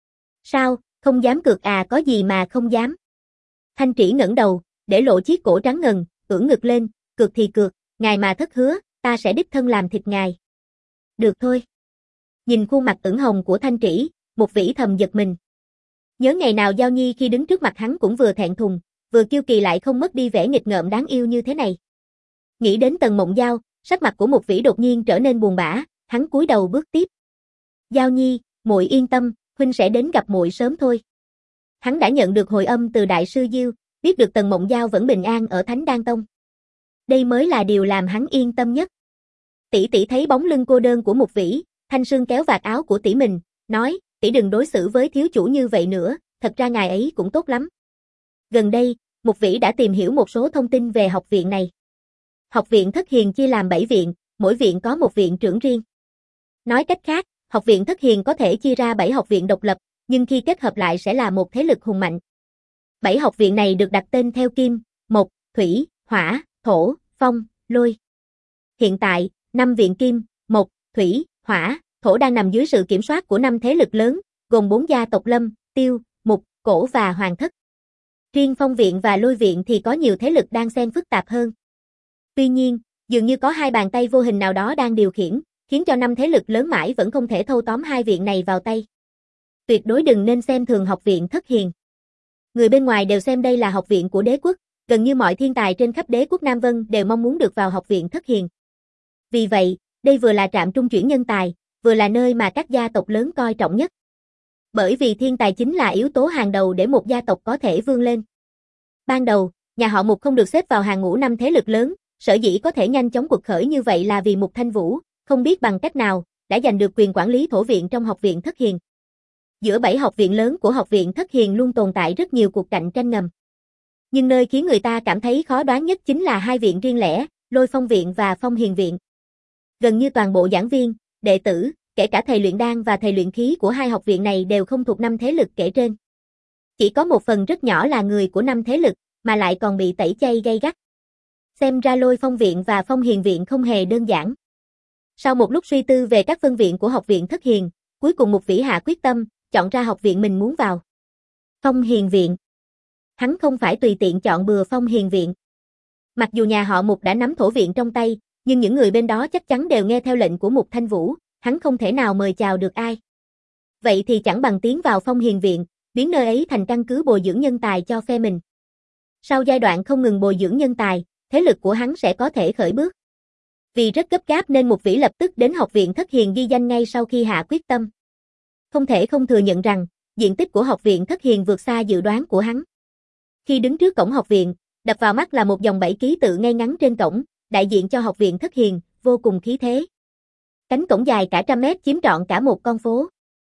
Sao, không dám cược à? Có gì mà không dám. Thanh Trĩ ngẩng đầu, để lộ chiếc cổ trắng ngần, ưỡn ngực lên, cược thì cược, ngài mà thất hứa, ta sẽ đích thân làm thịt ngài. Được thôi. Nhìn khuôn mặt ửng hồng của Thanh Trĩ, Mục Vĩ thầm giật mình. Nhớ ngày nào Giao Nhi khi đứng trước mặt hắn cũng vừa thẹn thùng, vừa kiêu kỳ lại không mất đi vẻ nghịch ngợm đáng yêu như thế này. Nghĩ đến Tần Mộng Giao, sắc mặt của Mục Vĩ đột nhiên trở nên buồn bã, hắn cúi đầu bước tiếp. Giao Nhi, muội yên tâm, huynh sẽ đến gặp muội sớm thôi. Hắn đã nhận được hồi âm từ đại sư Diêu, biết được Tần Mộng Giao vẫn bình an ở Thánh Đan Tông. Đây mới là điều làm hắn yên tâm nhất. Tỷ tỷ thấy bóng lưng cô đơn của Mục Vĩ, Thanh Sương kéo vạt áo của tỷ mình, nói, tỷ đừng đối xử với thiếu chủ như vậy nữa, thật ra ngài ấy cũng tốt lắm. Gần đây, Mục Vĩ đã tìm hiểu một số thông tin về học viện này. Học viện Thất Hiền chia làm bảy viện, mỗi viện có một viện trưởng riêng. Nói cách khác, học viện Thất Hiền có thể chia ra bảy học viện độc lập, nhưng khi kết hợp lại sẽ là một thế lực hùng mạnh. Bảy học viện này được đặt tên theo kim, mộc, thủy, hỏa, thổ, phong, lôi. Hiện tại, năm viện kim, mộc, thủy, hỏa, thổ đang nằm dưới sự kiểm soát của năm thế lực lớn, gồm bốn gia tộc Lâm, Tiêu, Mục, Cổ và Hoàng Thất. Riêng phong viện và lôi viện thì có nhiều thế lực đang xen phức tạp hơn. Tuy nhiên, dường như có hai bàn tay vô hình nào đó đang điều khiển, khiến cho năm thế lực lớn mãi vẫn không thể thâu tóm hai viện này vào tay. Tuyệt đối đừng nên xem thường học viện Thất Hiền. Người bên ngoài đều xem đây là học viện của đế quốc, gần như mọi thiên tài trên khắp đế quốc Nam Vân đều mong muốn được vào học viện Thất Hiền. Vì vậy, đây vừa là trạm trung chuyển nhân tài, vừa là nơi mà các gia tộc lớn coi trọng nhất. Bởi vì thiên tài chính là yếu tố hàng đầu để một gia tộc có thể vươn lên. Ban đầu, nhà họ Mục không được xếp vào hàng ngũ năm thế lực lớn, sở dĩ có thể nhanh chóng quật khởi như vậy là vì Mục Thanh Vũ, không biết bằng cách nào, đã giành được quyền quản lý thổ viện trong học viện Thất Hiền. Giữa bảy học viện lớn của học viện Thất Hiền luôn tồn tại rất nhiều cuộc cạnh tranh ngầm. Nhưng nơi khiến người ta cảm thấy khó đoán nhất chính là hai viện riêng lẻ, Lôi Phong viện và Phong Hiền viện. Gần như toàn bộ giảng viên, đệ tử, kể cả thầy luyện đan và thầy luyện khí của hai học viện này đều không thuộc năm thế lực kể trên. Chỉ có một phần rất nhỏ là người của năm thế lực, mà lại còn bị tẩy chay gay gắt. Xem ra Lôi Phong viện và Phong Hiền viện không hề đơn giản. Sau một lúc suy tư về các phân viện của học viện Thất Hiền, cuối cùng Mục Vĩ hạ quyết tâm, chọn ra học viện mình muốn vào. Phong Hiền viện. Hắn không phải tùy tiện chọn bừa Phong Hiền viện. Mặc dù nhà họ Mục đã nắm thổ viện trong tay, nhưng những người bên đó chắc chắn đều nghe theo lệnh của Mục Thanh Vũ, hắn không thể nào mời chào được ai. Vậy thì chẳng bằng tiến vào Phong Hiền viện, biến nơi ấy thành căn cứ bồi dưỡng nhân tài cho phe mình. Sau giai đoạn không ngừng bồi dưỡng nhân tài, thế lực của hắn sẽ có thể khởi bước. Vì rất gấp gáp nên Mục Vĩ lập tức đến học viện Thất Hiền ghi danh ngay sau khi hạ quyết tâm. Không thể không thừa nhận rằng, diện tích của học viện Thất Hiền vượt xa dự đoán của hắn. Khi đứng trước cổng học viện, đập vào mắt là một dòng bảy ký tự ngay ngắn trên cổng, đại diện cho học viện Thất Hiền, vô cùng khí thế. Cánh cổng dài cả trăm mét chiếm trọn cả một con phố.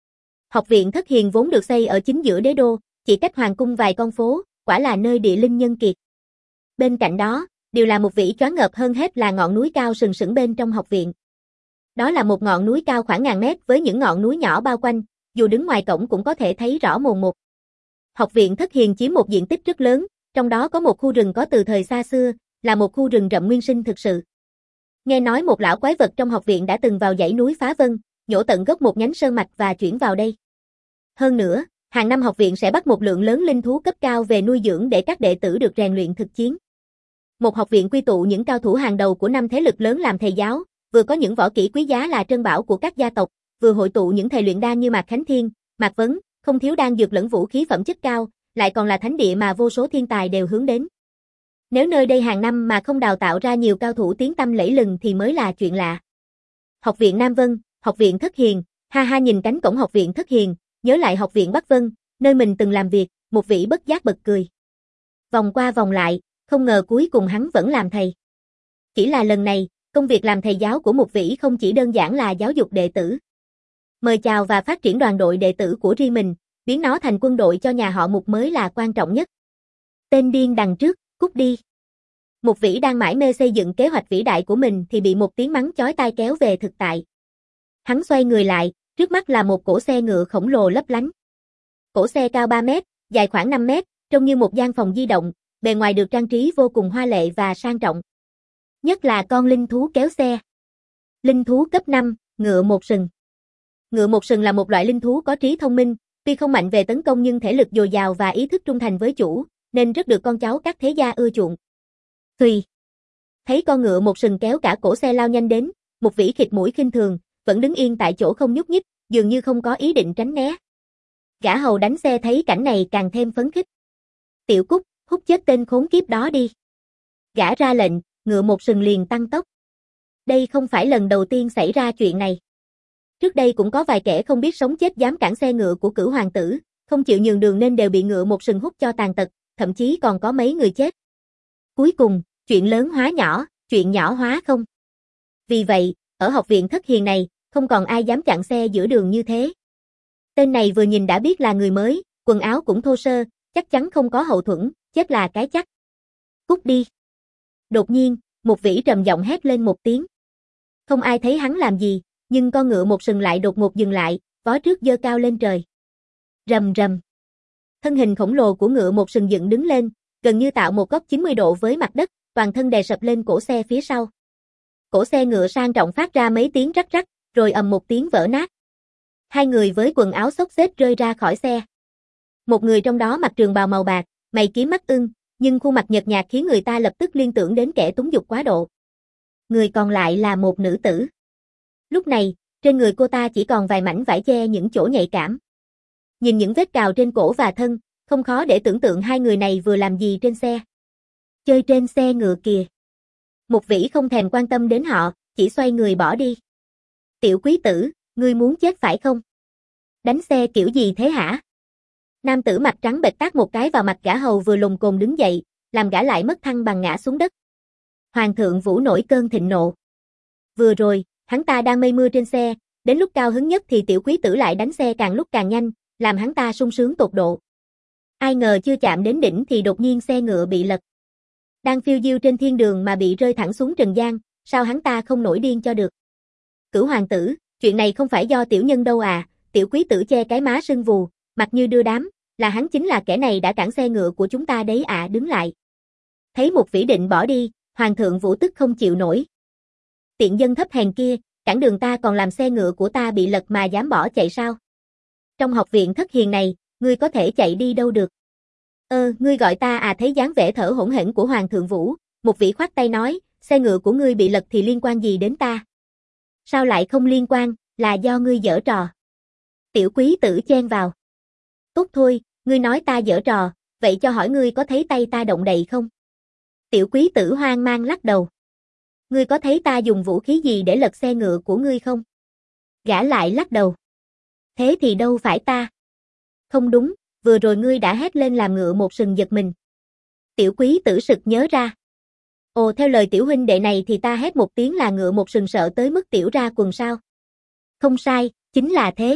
Học viện Thất Hiền vốn được xây ở chính giữa đế đô, chỉ cách hoàng cung vài con phố, quả là nơi địa linh nhân kiệt. Bên cạnh đó, điều là một vĩ choáng ngợp hơn hết là ngọn núi cao sừng sững bên trong học viện. Đó là một ngọn núi cao khoảng ngàn mét với những ngọn núi nhỏ bao quanh, dù đứng ngoài cổng cũng có thể thấy rõ mồn một. Học viện Thất Hiền chiếm một diện tích rất lớn, trong đó có một khu rừng có từ thời xa xưa, là một khu rừng rậm nguyên sinh thực sự. Nghe nói một lão quái vật trong học viện đã từng vào dãy núi Phá Vân, nhổ tận gốc một nhánh sơn mạch và chuyển vào đây. Hơn nữa, hàng năm học viện sẽ bắt một lượng lớn linh thú cấp cao về nuôi dưỡng để các đệ tử được rèn luyện thực chiến. Một học viện quy tụ những cao thủ hàng đầu của năm thế lực lớn làm thầy giáo, vừa có những võ kỹ quý giá là trân bảo của các gia tộc, vừa hội tụ những thầy luyện đan như Mạc Khánh Thiên, Mạc Vấn, không thiếu đan dược lẫn vũ khí phẩm chất cao, lại còn là thánh địa mà vô số thiên tài đều hướng đến. Nếu nơi đây hàng năm mà không đào tạo ra nhiều cao thủ tiếng tăm lẫy lừng thì mới là chuyện lạ. Học viện Nam Vân, học viện Thất Hiền, ha ha nhìn cánh cổng học viện Thất Hiền, nhớ lại học viện Bắc Vân, nơi mình từng làm việc, một vĩ bất giác bật cười. Vòng qua vòng lại, không ngờ cuối cùng hắn vẫn làm thầy. Chỉ là lần này, công việc làm thầy giáo của một vĩ không chỉ đơn giản là giáo dục đệ tử. Mời chào và phát triển đoàn đội đệ tử của riêng mình, biến nó thành quân đội cho nhà họ Mục mới là quan trọng nhất. Tên điên đằng trước, cút đi. Một vĩ đang mải mê xây dựng kế hoạch vĩ đại của mình thì bị một tiếng mắng chói tai kéo về thực tại. Hắn xoay người lại, trước mắt là một cỗ xe ngựa khổng lồ lấp lánh. Cỗ xe cao ba mét, dài khoảng năm mét, trông như một gian phòng di động, bề ngoài được trang trí vô cùng hoa lệ và sang trọng. Nhất là con linh thú kéo xe. Linh thú cấp năm, ngựa một sừng. Ngựa một sừng là một loại linh thú có trí thông minh, tuy không mạnh về tấn công nhưng thể lực dồi dào và ý thức trung thành với chủ, nên rất được con cháu các thế gia ưa chuộng. Tùy. Thấy con ngựa một sừng kéo cả cổ xe lao nhanh đến, một vĩ khịt mũi khinh thường, vẫn đứng yên tại chỗ không nhúc nhích, dường như không có ý định tránh né. Gã hầu đánh xe thấy cảnh này càng thêm phấn khích. Tiểu Cúc, hút chết tên khốn kiếp đó đi. Gã ra lệnh, ngựa một sừng liền tăng tốc. Đây không phải lần đầu tiên xảy ra chuyện này. Trước đây cũng có vài kẻ không biết sống chết dám cản xe ngựa của Cửu hoàng tử, không chịu nhường đường nên đều bị ngựa một sừng hút cho tàn tật, thậm chí còn có mấy người chết. Cuối cùng, chuyện lớn hóa nhỏ, chuyện nhỏ hóa không. Vì vậy, ở học viện Thất Hiền này, không còn ai dám chặn xe giữa đường như thế. Tên này vừa nhìn đã biết là người mới, quần áo cũng thô sơ, chắc chắn không có hậu thuẫn, chết là cái chắc. Cút đi. Đột nhiên, một vĩ trầm giọng hét lên một tiếng. Không ai thấy hắn làm gì, nhưng con ngựa một sừng lại đột ngột dừng lại, vó trước giơ cao lên trời. Rầm rầm. Thân hình khổng lồ của ngựa một sừng dựng đứng lên, gần như tạo một góc chín mươi độ với mặt đất, toàn thân đè sập lên cổ xe phía sau. Cổ xe ngựa sang trọng phát ra mấy tiếng rắc rắc, rồi ầm một tiếng vỡ nát. Hai người với quần áo xốc xếch rơi ra khỏi xe. Một người trong đó mặc trường bào màu bạc, mày kiếm mắt ưng, nhưng khuôn mặt nhợt nhạt khiến người ta lập tức liên tưởng đến kẻ túng dục quá độ. Người còn lại là một nữ tử. Lúc này, trên người cô ta chỉ còn vài mảnh vải che những chỗ nhạy cảm. Nhìn những vết cào trên cổ và thân, không khó để tưởng tượng hai người này vừa làm gì trên xe. Chơi trên xe ngựa kìa. Một vĩ không thèm quan tâm đến họ, chỉ xoay người bỏ đi. Tiểu quý tử, ngươi muốn chết phải không? Đánh xe kiểu gì thế hả? Nam tử mặt trắng bệch tát một cái vào mặt gã hầu vừa lùng cồn đứng dậy, làm gã lại mất thăng bằng ngã xuống đất. Hoàng thượng Vũ nổi cơn thịnh nộ. Vừa rồi, hắn ta đang mây mưa trên xe, đến lúc cao hứng nhất thì tiểu quý tử lại đánh xe càng lúc càng nhanh, làm hắn ta sung sướng tột độ. Ai ngờ chưa chạm đến đỉnh thì đột nhiên xe ngựa bị lật. Đang phiêu diêu trên thiên đường mà bị rơi thẳng xuống trần gian, sao hắn ta không nổi điên cho được? Cửu hoàng tử, chuyện này không phải do tiểu nhân đâu à, tiểu quý tử che cái má sưng vù, mặt như đưa đám, là hắn chính là kẻ này đã cản xe ngựa của chúng ta đấy ạ. À, đứng lại. Thấy một vĩ định bỏ đi, hoàng thượng Vũ tức không chịu nổi. Tiện dân thấp hèn kia, cản đường ta còn làm xe ngựa của ta bị lật mà dám bỏ chạy sao? Trong học viện Thất Hiền này, ngươi có thể chạy đi đâu được? Ơ, ngươi gọi ta à? Thấy dáng vẻ thở hổn hển của hoàng thượng Vũ, một vĩ khoát tay nói, xe ngựa của ngươi bị lật thì liên quan gì đến ta? Sao lại không liên quan, là do ngươi giở trò. Tiểu quý tử chen vào. Tốt thôi, ngươi nói ta giở trò, vậy cho hỏi ngươi có thấy tay ta động đậy không? Tiểu quý tử hoang mang lắc đầu. Ngươi có thấy ta dùng vũ khí gì để lật xe ngựa của ngươi không? Gã lại lắc đầu. Thế thì đâu phải ta. Không đúng, vừa rồi ngươi đã hét lên làm ngựa một sừng giật mình. Tiểu quý tử sực nhớ ra. Ồ, theo lời tiểu huynh đệ này thì ta hét một tiếng là ngựa một sừng sợ tới mức tiểu ra quần sao? Không sai, chính là thế.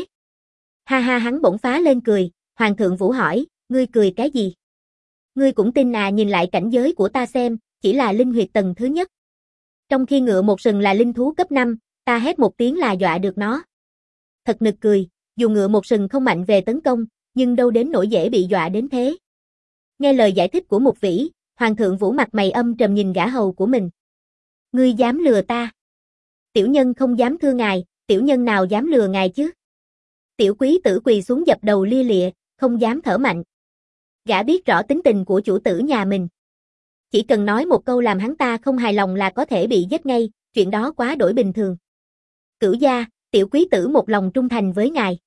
Ha ha hắn bỗng phá lên cười, Hoàng thượng Vũ hỏi, ngươi cười cái gì? Ngươi cũng tin à, nhìn lại cảnh giới của ta xem, chỉ là linh huyệt tầng thứ nhất. Trong khi ngựa một sừng là linh thú cấp năm, ta hét một tiếng là dọa được nó. Thật nực cười, dù ngựa một sừng không mạnh về tấn công, nhưng đâu đến nỗi dễ bị dọa đến thế. Nghe lời giải thích của Mục Vĩ, Hoàng thượng Vũ mặt mày âm trầm nhìn gã hầu của mình. Ngươi dám lừa ta? Tiểu nhân không dám thưa ngài, tiểu nhân nào dám lừa ngài chứ? Tiểu quý tử quỳ xuống dập đầu lia lịa, không dám thở mạnh. Gã biết rõ tính tình của chủ tử nhà mình. Chỉ cần nói một câu làm hắn ta không hài lòng là có thể bị giết ngay, chuyện đó quá đổi bình thường. Cửu gia, tiểu quý tử một lòng trung thành với ngài.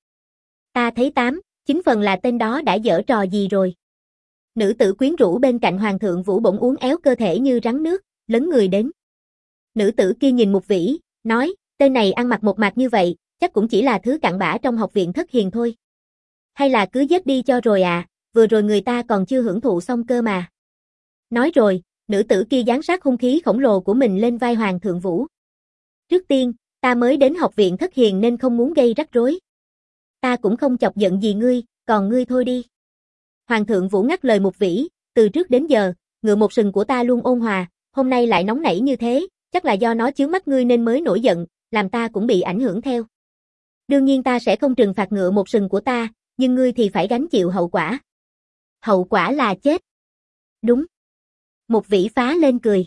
Ta thấy tám, chín phần là tên đó đã giở trò gì rồi. Nữ tử quyến rũ bên cạnh Hoàng thượng Vũ bỗng uốn éo cơ thể như rắn nước, lấn người đến. Nữ tử kia nhìn Mục Vĩ, nói, tên này ăn mặc một mạc như vậy, chắc cũng chỉ là thứ cặn bã trong học viện thất hiền thôi. Hay là cứ giết đi cho rồi à, vừa rồi người ta còn chưa hưởng thụ xong cơ mà. Nói rồi, nữ tử kia giáng sát hung khí khổng lồ của mình lên vai Hoàng thượng Vũ. Trước tiên, ta mới đến học viện thất hiền nên không muốn gây rắc rối. Ta cũng không chọc giận gì ngươi, còn ngươi thôi đi. Hoàng thượng Vũ ngắt lời Mục Vĩ, từ trước đến giờ, ngựa một sừng của ta luôn ôn hòa, hôm nay lại nóng nảy như thế, chắc là do nó chướng mắt ngươi nên mới nổi giận, làm ta cũng bị ảnh hưởng theo. Đương nhiên ta sẽ không trừng phạt ngựa một sừng của ta, nhưng ngươi thì phải gánh chịu hậu quả. Hậu quả là chết. Đúng. Mục Vĩ phá lên cười.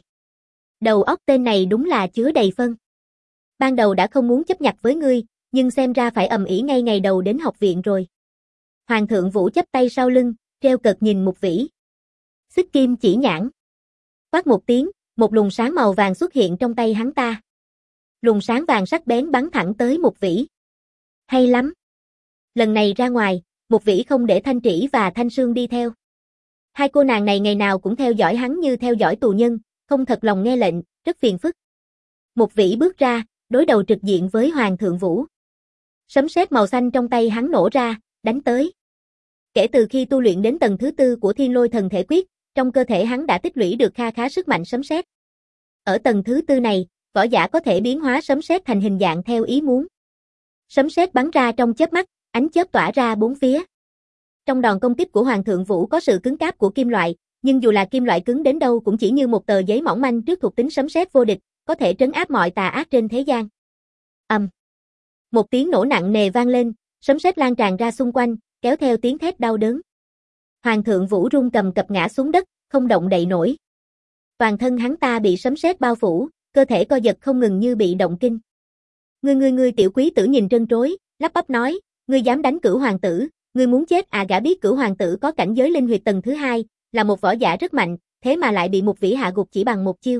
Đầu óc tên này đúng là chứa đầy phân. Ban đầu đã không muốn chấp nhặt với ngươi, nhưng xem ra phải ầm ĩ ngay ngày đầu đến học viện rồi. Hoàng thượng Vũ chắp tay sau lưng, treo cợt nhìn Mục Vĩ. Xích kim chỉ nhãn. Quát một tiếng, một luồng sáng màu vàng xuất hiện trong tay hắn ta. Luồng sáng vàng sắc bén bắn thẳng tới Mục Vĩ. Hay lắm. Lần này ra ngoài, Mục Vĩ không để Thanh Trĩ và Thanh Sương đi theo. Hai cô nàng này ngày nào cũng theo dõi hắn như theo dõi tù nhân, không thật lòng nghe lệnh, rất phiền phức. Mục Vĩ bước ra, đối đầu trực diện với Hoàng thượng Vũ. Sấm sét màu xanh trong tay hắn nổ ra, đánh tới. Kể từ khi tu luyện đến tầng thứ tư của Thiên Lôi Thần Thể Quyết, trong cơ thể hắn đã tích lũy được kha khá sức mạnh sấm sét. Ở tầng thứ tư này, võ giả có thể biến hóa sấm sét thành hình dạng theo ý muốn. Sấm sét bắn ra trong chớp mắt, ánh chớp tỏa ra bốn phía. Trong đòn công kích của Hoàng thượng Vũ có sự cứng cáp của kim loại, nhưng dù là kim loại cứng đến đâu cũng chỉ như một tờ giấy mỏng manh trước thuộc tính sấm sét vô địch, có thể trấn áp mọi tà ác trên thế gian. Ầm. Um. Một tiếng nổ nặng nề vang lên, sấm sét lan tràn ra xung quanh, kéo theo tiếng thét đau đớn. Hoàng thượng Vũ run cầm cập ngã xuống đất, không động đậy nổi. Toàn thân hắn ta bị sấm sét bao phủ, cơ thể co giật không ngừng như bị động kinh. Ngươi ngươi ngươi tiểu quý tử nhìn trân trối, lắp bắp nói, ngươi dám đánh Cửu hoàng tử, ngươi muốn chết à? Gã biết Cửu hoàng tử có cảnh giới linh huyệt tầng thứ hai, là một võ giả rất mạnh, thế mà lại bị Mục Vĩ hạ gục chỉ bằng một chiêu.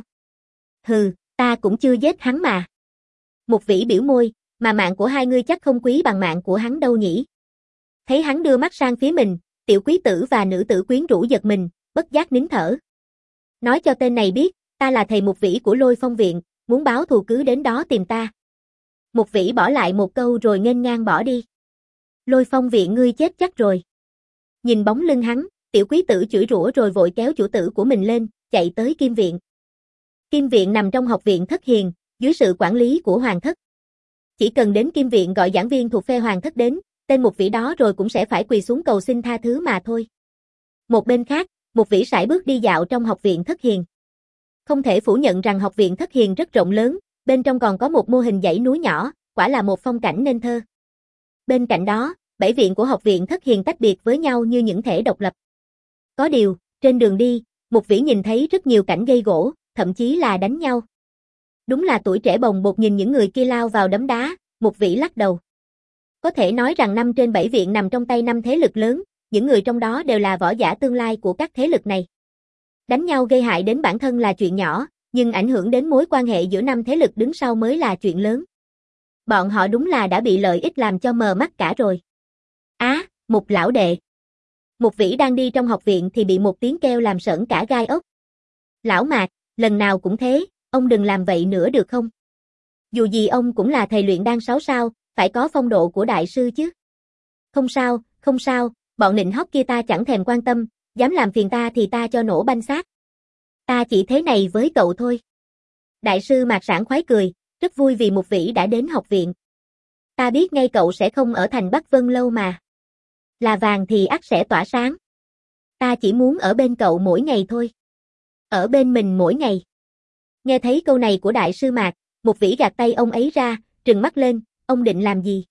Hừ, ta cũng chưa giết hắn mà. Mục Vĩ biểu môi, mà mạng của hai ngươi chắc không quý bằng mạng của hắn đâu nhỉ. Thấy hắn đưa mắt sang phía mình, tiểu quý tử và nữ tử quyến rũ giật mình, bất giác nín thở. Nói cho tên này biết, ta là thầy Mục Vĩ của Lôi Phong viện, muốn báo thù cứ đến đó tìm ta. Mục Vĩ bỏ lại một câu rồi nghênh ngang bỏ đi. Lôi Phong viện ngươi chết chắc rồi. Nhìn bóng lưng hắn, tiểu quý tử chửi rủa rồi vội kéo chủ tử của mình lên, chạy tới Kim viện. Kim viện nằm trong học viện Thất Hiền, dưới sự quản lý của Hoàng thất. Chỉ cần đến Kim viện gọi giảng viên thuộc phe Hoàng thất đến, tên Mục Vĩ đó rồi cũng sẽ phải quỳ xuống cầu xin tha thứ mà thôi. Một bên khác, Mục Vĩ sải bước đi dạo trong học viện Thất Hiền. Không thể phủ nhận rằng học viện Thất Hiền rất rộng lớn, bên trong còn có một mô hình dãy núi nhỏ, quả là một phong cảnh nên thơ. Bên cạnh đó, bảy viện của học viện Thất Hiền tách biệt với nhau như những thể độc lập. Có điều, trên đường đi, Mục Vĩ nhìn thấy rất nhiều cảnh gây gổ, thậm chí là đánh nhau. Đúng là tuổi trẻ bồng bột nhìn những người kia lao vào đấm đá, Mục Vĩ lắc đầu. Có thể nói rằng năm trên bảy viện nằm trong tay năm thế lực lớn, những người trong đó đều là võ giả tương lai của các thế lực này. Đánh nhau gây hại đến bản thân là chuyện nhỏ, nhưng ảnh hưởng đến mối quan hệ giữa năm thế lực đứng sau mới là chuyện lớn. Bọn họ đúng là đã bị lợi ích làm cho mờ mắt cả rồi. Á, à, Mục lão đệ. Mục Vĩ đang đi trong học viện thì bị một tiếng kêu làm sởn cả gai ốc. Lão Mạc, lần nào cũng thế, ông đừng làm vậy nữa được không? Dù gì ông cũng là thầy luyện đan sáu sao, phải có phong độ của đại sư chứ. Không sao, không sao, bọn nịnh hót kia ta chẳng thèm quan tâm, dám làm phiền ta thì ta cho nổ banh xác. Ta chỉ thế này với cậu thôi. Đại sư Mạc sảng khoái cười, rất vui vì Mục Vĩ đã đến học viện. Ta biết ngay cậu sẽ không ở thành Bắc Vân lâu mà. Là vàng thì ắt sẽ tỏa sáng. Ta chỉ muốn ở bên cậu mỗi ngày thôi. Ở bên mình mỗi ngày. Nghe thấy câu này của đại sư Mạc, Mục Vĩ gạt tay ông ấy ra, trừng mắt lên, ông định làm gì?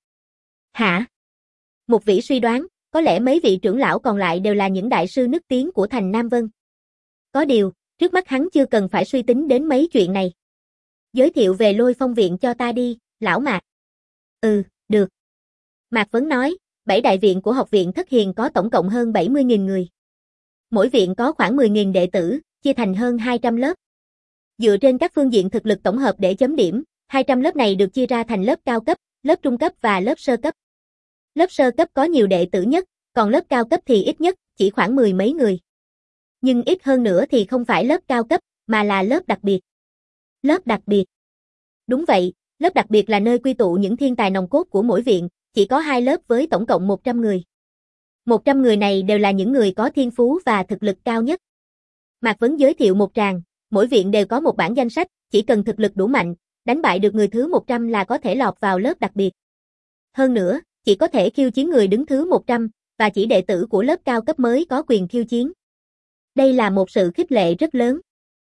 Hả? Mục Vĩ suy đoán, có lẽ mấy vị trưởng lão còn lại đều là những đại sư nức tiếng của thành Nam Vân. Có điều, trước mắt hắn chưa cần phải suy tính đến mấy chuyện này. Giới thiệu về Lôi Phong viện cho ta đi, lão Mạc. Ừ, được. Mạc Vấn nói, bảy đại viện của học viện Thất Hiền có tổng cộng hơn bảy mươi nghìn người. Mỗi viện có khoảng mười nghìn đệ tử, chia thành hơn hai trăm lớp. Dựa trên các phương diện thực lực tổng hợp để chấm điểm, hai trăm lớp này được chia ra thành lớp cao cấp, lớp trung cấp và lớp sơ cấp. Lớp sơ cấp có nhiều đệ tử nhất, còn lớp cao cấp thì ít nhất, chỉ khoảng mười mấy người. Nhưng ít hơn nữa thì không phải lớp cao cấp, mà là lớp đặc biệt. Lớp đặc biệt. Đúng vậy, lớp đặc biệt là nơi quy tụ những thiên tài nòng cốt của mỗi viện, chỉ có hai lớp với tổng cộng một trăm người. một trăm người này đều là những người có thiên phú và thực lực cao nhất. Mạc Vấn giới thiệu một tràng, mỗi viện đều có một bảng danh sách, chỉ cần thực lực đủ mạnh, đánh bại được người thứ một trăm là có thể lọt vào lớp đặc biệt. Hơn nữa, chỉ có thể khiêu chiến người đứng thứ một trăm, và chỉ đệ tử của lớp cao cấp mới có quyền khiêu chiến. Đây là một sự khích lệ rất lớn.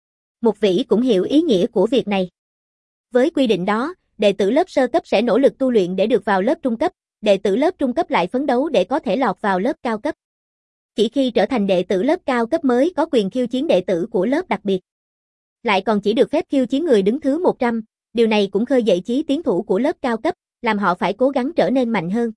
Mục Vĩ cũng hiểu ý nghĩa của việc này. Với quy định đó, đệ tử lớp sơ cấp sẽ nỗ lực tu luyện để được vào lớp trung cấp, đệ tử lớp trung cấp lại phấn đấu để có thể lọt vào lớp cao cấp. Chỉ khi trở thành đệ tử lớp cao cấp mới có quyền khiêu chiến đệ tử của lớp đặc biệt. Lại còn chỉ được phép khiêu chiến người đứng thứ một trăm, điều này cũng khơi dậy chí tiến thủ của lớp cao cấp, làm họ phải cố gắng trở nên mạnh hơn.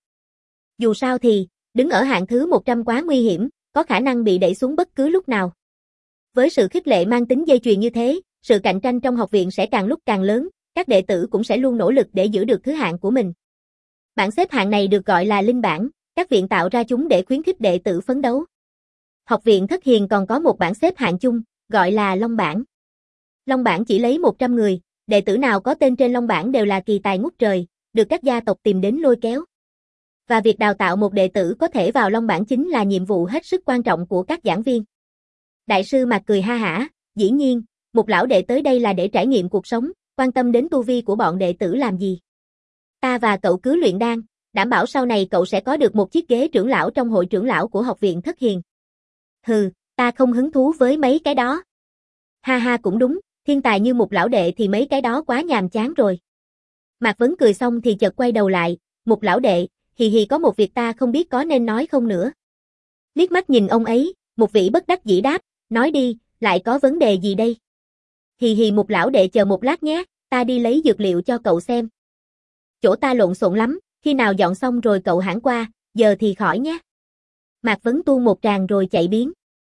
Dù sao thì, đứng ở hạng thứ một trăm quá nguy hiểm, có khả năng bị đẩy xuống bất cứ lúc nào. Với sự khích lệ mang tính dây chuyền như thế, sự cạnh tranh trong học viện sẽ càng lúc càng lớn, các đệ tử cũng sẽ luôn nỗ lực để giữ được thứ hạng của mình. Bảng xếp hạng này được gọi là linh bảng, các viện tạo ra chúng để khuyến khích đệ tử phấn đấu. Học viện Thất Hiền còn có một bảng xếp hạng chung, gọi là Long bảng. Long bảng chỉ lấy một trăm người, đệ tử nào có tên trên Long bảng đều là kỳ tài ngút trời, được các gia tộc tìm đến lôi kéo. Và việc đào tạo một đệ tử có thể vào Long bảng chính là nhiệm vụ hết sức quan trọng của các giảng viên. Đại sư Mạc cười ha hả, dĩ nhiên, một lão đệ tới đây là để trải nghiệm cuộc sống, quan tâm đến tu vi của bọn đệ tử làm gì. Ta và cậu cứ luyện đan, đảm bảo sau này cậu sẽ có được một chiếc ghế trưởng lão trong hội trưởng lão của học viện Thất Hiền. Hừ, ta không hứng thú với mấy cái đó. Ha ha cũng đúng, thiên tài như một lão đệ thì mấy cái đó quá nhàm chán rồi. Mạc Vấn cười xong thì chợt quay đầu lại, một lão đệ, hì hì có một việc ta không biết có nên nói không nữa. Liếc mắt nhìn ông ấy, Mục Vĩ bất đắc dĩ đáp, nói đi, lại có vấn đề gì đây? Hì hì một lão đệ chờ một lát nhé, ta đi lấy dược liệu cho cậu xem. Chỗ ta lộn xộn lắm, khi nào dọn xong rồi cậu hãng qua, giờ thì khỏi nhé. Mạc Vấn tu một tràng rồi chạy biến.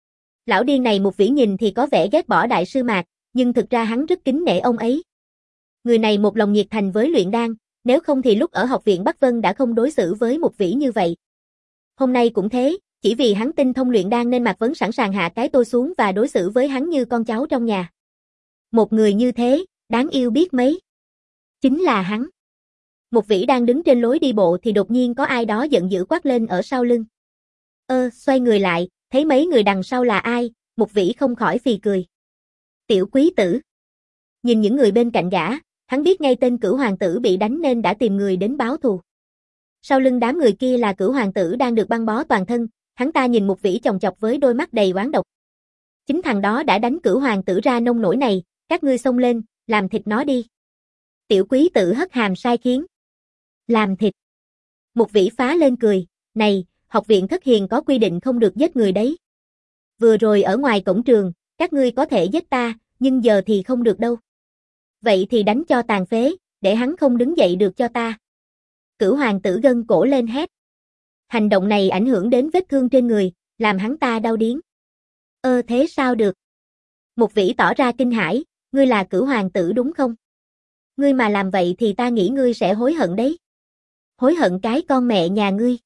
Lão điên này Mục Vĩ nhìn thì có vẻ ghét bỏ đại sư Mạc, nhưng thực ra hắn rất kính nể ông ấy. Người này một lòng nhiệt thành với luyện đan, nếu không thì lúc ở học viện Bắc Vân đã không đối xử với Mục Vĩ như vậy. Hôm nay cũng thế, chỉ vì hắn tinh thông luyện đan nên Mạc Vấn sẵn sàng hạ cái tôi xuống và đối xử với hắn như con cháu trong nhà. Một người như thế, đáng yêu biết mấy. Chính là hắn. Mục Vĩ đang đứng trên lối đi bộ thì đột nhiên có ai đó giận dữ quát lên ở sau lưng. Ơ, xoay người lại, thấy mấy người đằng sau là ai, Mục Vĩ không khỏi phì cười. Tiểu quý tử. Nhìn những người bên cạnh gã, hắn biết ngay tên Cửu hoàng tử bị đánh nên đã tìm người đến báo thù. Sau lưng đám người kia là Cửu hoàng tử đang được băng bó toàn thân, hắn ta nhìn Mục Vĩ chòng chọc với đôi mắt đầy oán độc. Chính thằng đó đã đánh Cửu hoàng tử ra nông nổi này, các ngươi xông lên, làm thịt nó đi. Tiểu quý tử hất hàm sai khiến. Làm thịt. Mục Vĩ phá lên cười, này, học viện Thất Hiền có quy định không được giết người đấy. Vừa rồi ở ngoài cổng trường, các ngươi có thể giết ta, nhưng giờ thì không được đâu. Vậy thì đánh cho tàn phế, để hắn không đứng dậy được cho ta. Cửu hoàng tử gân cổ lên hét. Hành động này ảnh hưởng đến vết thương trên người, làm hắn ta đau điếng. Ơ thế sao được? Mục Vĩ tỏ ra kinh hãi, ngươi là Cửu hoàng tử đúng không? Ngươi mà làm vậy thì ta nghĩ ngươi sẽ hối hận đấy. Hối hận cái con mẹ nhà ngươi.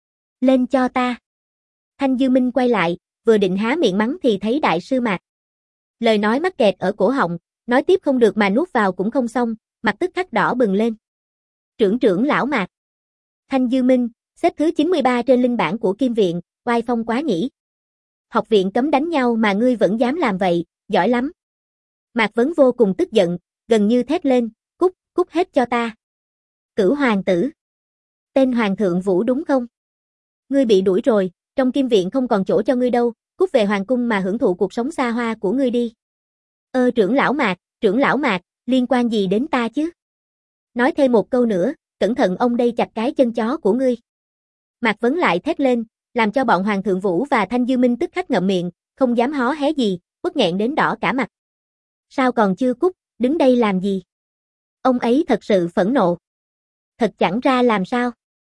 Lên cho ta. Thanh Dư Minh quay lại, vừa định há miệng mắng thì thấy đại sư Mạc. Lời nói mắc kẹt ở cổ họng, nói tiếp không được mà nuốt vào cũng không xong, mặt tức khắc đỏ bừng lên. Trưởng trưởng lão Mạc. Thanh Dư Minh, xếp thứ chín mươi ba trên linh bảng của Kim Viện, oai phong quá nhỉ. Học viện cấm đánh nhau mà ngươi vẫn dám làm vậy, giỏi lắm. Mạc Vấn vô cùng tức giận, gần như thét lên, cút, cút hết cho ta. Cửu hoàng tử. Tên Hoàng thượng Vũ đúng không? Ngươi bị đuổi rồi, trong Kim viện không còn chỗ cho ngươi đâu, cút về hoàng cung mà hưởng thụ cuộc sống xa hoa của ngươi đi. Ơ trưởng lão Mạc, trưởng lão Mạc, liên quan gì đến ta chứ? Nói thêm một câu nữa, cẩn thận ông đây chặt cái chân chó của ngươi. Mạc Vấn lại thét lên, làm cho bọn Hoàng thượng Vũ và Thanh Dư Minh tức khắc ngậm miệng, không dám hó hé gì, uất nghẹn đến đỏ cả mặt. Sao còn chưa cút, đứng đây làm gì? Ông ấy thật sự phẫn nộ. Thật chẳng ra làm sao.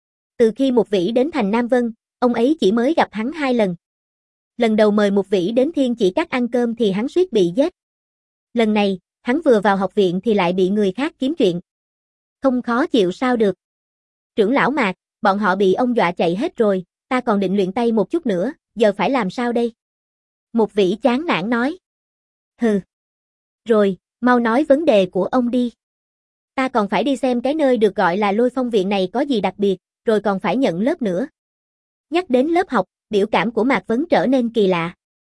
Từ khi Mục Vĩ đến thành Nam Vân, ông ấy chỉ mới gặp hắn hai lần. Lần đầu mời Mục Vĩ đến Thiên Chỉ Các ăn cơm thì hắn suýt bị giết. Lần này, hắn vừa vào học viện thì lại bị người khác kiếm chuyện. Không khó chịu sao được. Trưởng lão Mạc, bọn họ bị ông dọa chạy hết rồi, ta còn định luyện tay một chút nữa, giờ phải làm sao đây? Mục Vĩ chán nản nói. Hừ. Rồi, mau nói vấn đề của ông đi. Ta còn phải đi xem cái nơi được gọi là Lôi Phong viện này có gì đặc biệt, rồi còn phải nhận lớp nữa. Nhắc đến lớp học, biểu cảm của Mạc Vấn trở nên kỳ lạ.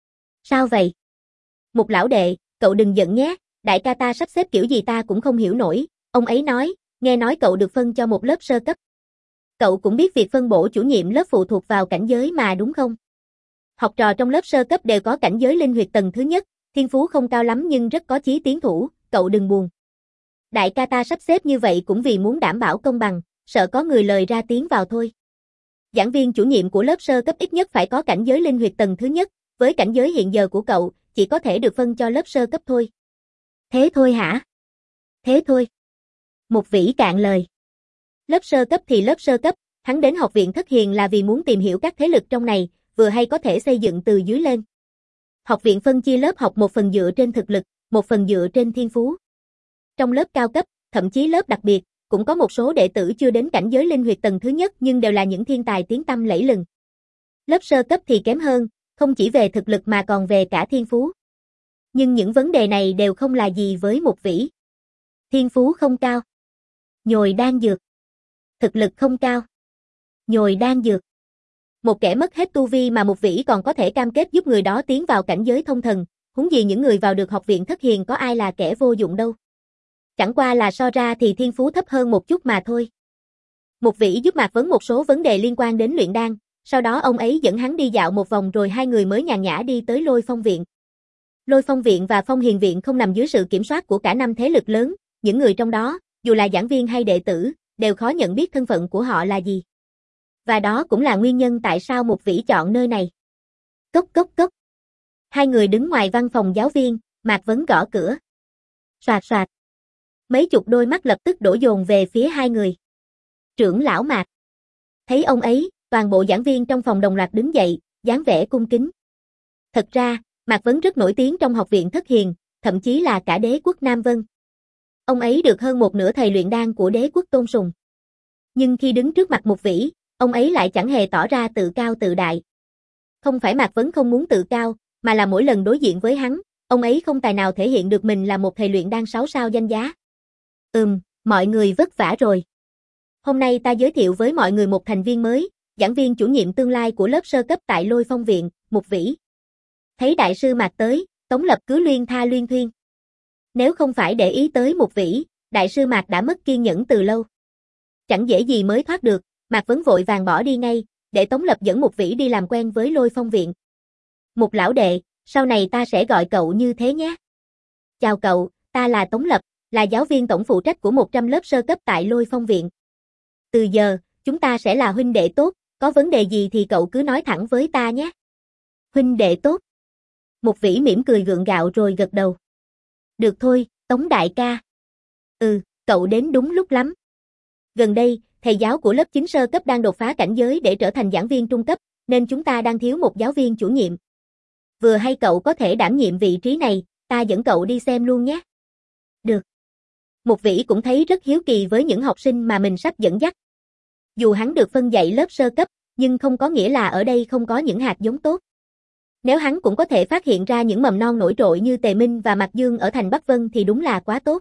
Sao vậy? Mục lão đệ, cậu đừng giận nhé, đại ca ta sắp xếp kiểu gì ta cũng không hiểu nổi, ông ấy nói, nghe nói cậu được phân cho một lớp sơ cấp. Cậu cũng biết việc phân bổ chủ nhiệm lớp phụ thuộc vào cảnh giới mà đúng không? Học trò trong lớp sơ cấp đều có cảnh giới linh huyệt tầng thứ nhất, thiên phú không cao lắm nhưng rất có chí tiến thủ, cậu đừng buồn. Đại ca ta sắp xếp như vậy cũng vì muốn đảm bảo công bằng, sợ có người lời ra tiếng vào thôi. Giảng viên chủ nhiệm của lớp sơ cấp ít nhất phải có cảnh giới linh huyệt tầng thứ nhất, với cảnh giới hiện giờ của cậu, chỉ có thể được phân cho lớp sơ cấp thôi. Thế thôi hả? Thế thôi. Mục Vĩ cạn lời. Lớp sơ cấp thì lớp sơ cấp, hắn đến học viện Thất Hiền là vì muốn tìm hiểu các thế lực trong này, vừa hay có thể xây dựng từ dưới lên. Học viện phân chia lớp học một phần dựa trên thực lực, một phần dựa trên thiên phú. Trong lớp cao cấp, thậm chí lớp đặc biệt, cũng có một số đệ tử chưa đến cảnh giới linh huyệt tầng thứ nhất nhưng đều là những thiên tài tiếng tăm lẫy lừng. Lớp sơ cấp thì kém hơn, không chỉ về thực lực mà còn về cả thiên phú. Nhưng những vấn đề này đều không là gì với Mục Vĩ. Thiên phú không cao. Nhồi đan dược. Thực lực không cao. Nhồi đan dược. Một kẻ mất hết tu vi mà Mục Vĩ còn có thể cam kết giúp người đó tiến vào cảnh giới thông thần, huống gì những người vào được học viện Thất Hiền có ai là kẻ vô dụng đâu. Chẳng qua là so ra thì thiên phú thấp hơn một chút mà thôi. Mục Vĩ giúp Mạc Vấn một số vấn đề liên quan đến luyện đan, sau đó ông ấy dẫn hắn đi dạo một vòng rồi hai người mới nhàn nhã đi tới Lôi Phong viện. Lôi Phong viện và Phong Hiền viện không nằm dưới sự kiểm soát của cả năm thế lực lớn, những người trong đó, dù là giảng viên hay đệ tử, đều khó nhận biết thân phận của họ là gì. Và đó cũng là nguyên nhân tại sao Mục Vĩ chọn nơi này. Cốc cốc cốc. Hai người đứng ngoài văn phòng giáo viên, Mạc Vấn gõ cửa. Soạt soạt. Mấy chục đôi mắt lập tức đổ dồn về phía hai người. Trưởng lão Mạc. Thấy ông ấy, toàn bộ giảng viên trong phòng đồng loạt đứng dậy, dáng vẻ cung kính. Thật ra, Mạc Vấn rất nổi tiếng trong học viện Thất Hiền, thậm chí là cả đế quốc Nam Vân. Ông ấy được hơn một nửa thầy luyện đan của đế quốc tôn sùng. Nhưng khi đứng trước mặt Mục Vĩ, ông ấy lại chẳng hề tỏ ra tự cao tự đại. Không phải Mạc Vấn không muốn tự cao, mà là mỗi lần đối diện với hắn, ông ấy không tài nào thể hiện được mình là một thầy luyện đan sáu sao danh giá. Ừm, mọi người vất vả rồi. Hôm nay ta giới thiệu với mọi người một thành viên mới, giảng viên chủ nhiệm tương lai của lớp sơ cấp tại Lôi Phong viện, Mục Vĩ. Thấy đại sư Mạc tới, Tống Lập cứ luyên tha luyên thuyên. Nếu không phải để ý tới Mục Vĩ, đại sư Mạc đã mất kiên nhẫn từ lâu. Chẳng dễ gì mới thoát được, Mạc Vấn vội vàng bỏ đi ngay, để Tống Lập dẫn Mục Vĩ đi làm quen với Lôi Phong viện. Mục lão đệ, sau này ta sẽ gọi cậu như thế nhé. Chào cậu, ta là Tống Lập, là giáo viên tổng phụ trách của một trăm lớp sơ cấp tại Lôi Phong viện. Từ giờ, chúng ta sẽ là huynh đệ tốt, có vấn đề gì thì cậu cứ nói thẳng với ta nhé. Huynh đệ tốt. Mục Vĩ mỉm cười gượng gạo rồi gật đầu. Được thôi, Tống đại ca. Ừ, cậu đến đúng lúc lắm. Gần đây, thầy giáo của lớp chín sơ cấp đang đột phá cảnh giới để trở thành giảng viên trung cấp, nên chúng ta đang thiếu một giáo viên chủ nhiệm. Vừa hay cậu có thể đảm nhiệm vị trí này, ta dẫn cậu đi xem luôn nhé. Được. Mục Vĩ cũng thấy rất hiếu kỳ với những học sinh mà mình sắp dẫn dắt. Dù hắn được phân dạy lớp sơ cấp, nhưng không có nghĩa là ở đây không có những hạt giống tốt. Nếu hắn cũng có thể phát hiện ra những mầm non nổi trội như Tề Minh và Mạc Dương ở thành Bắc Vân thì đúng là quá tốt.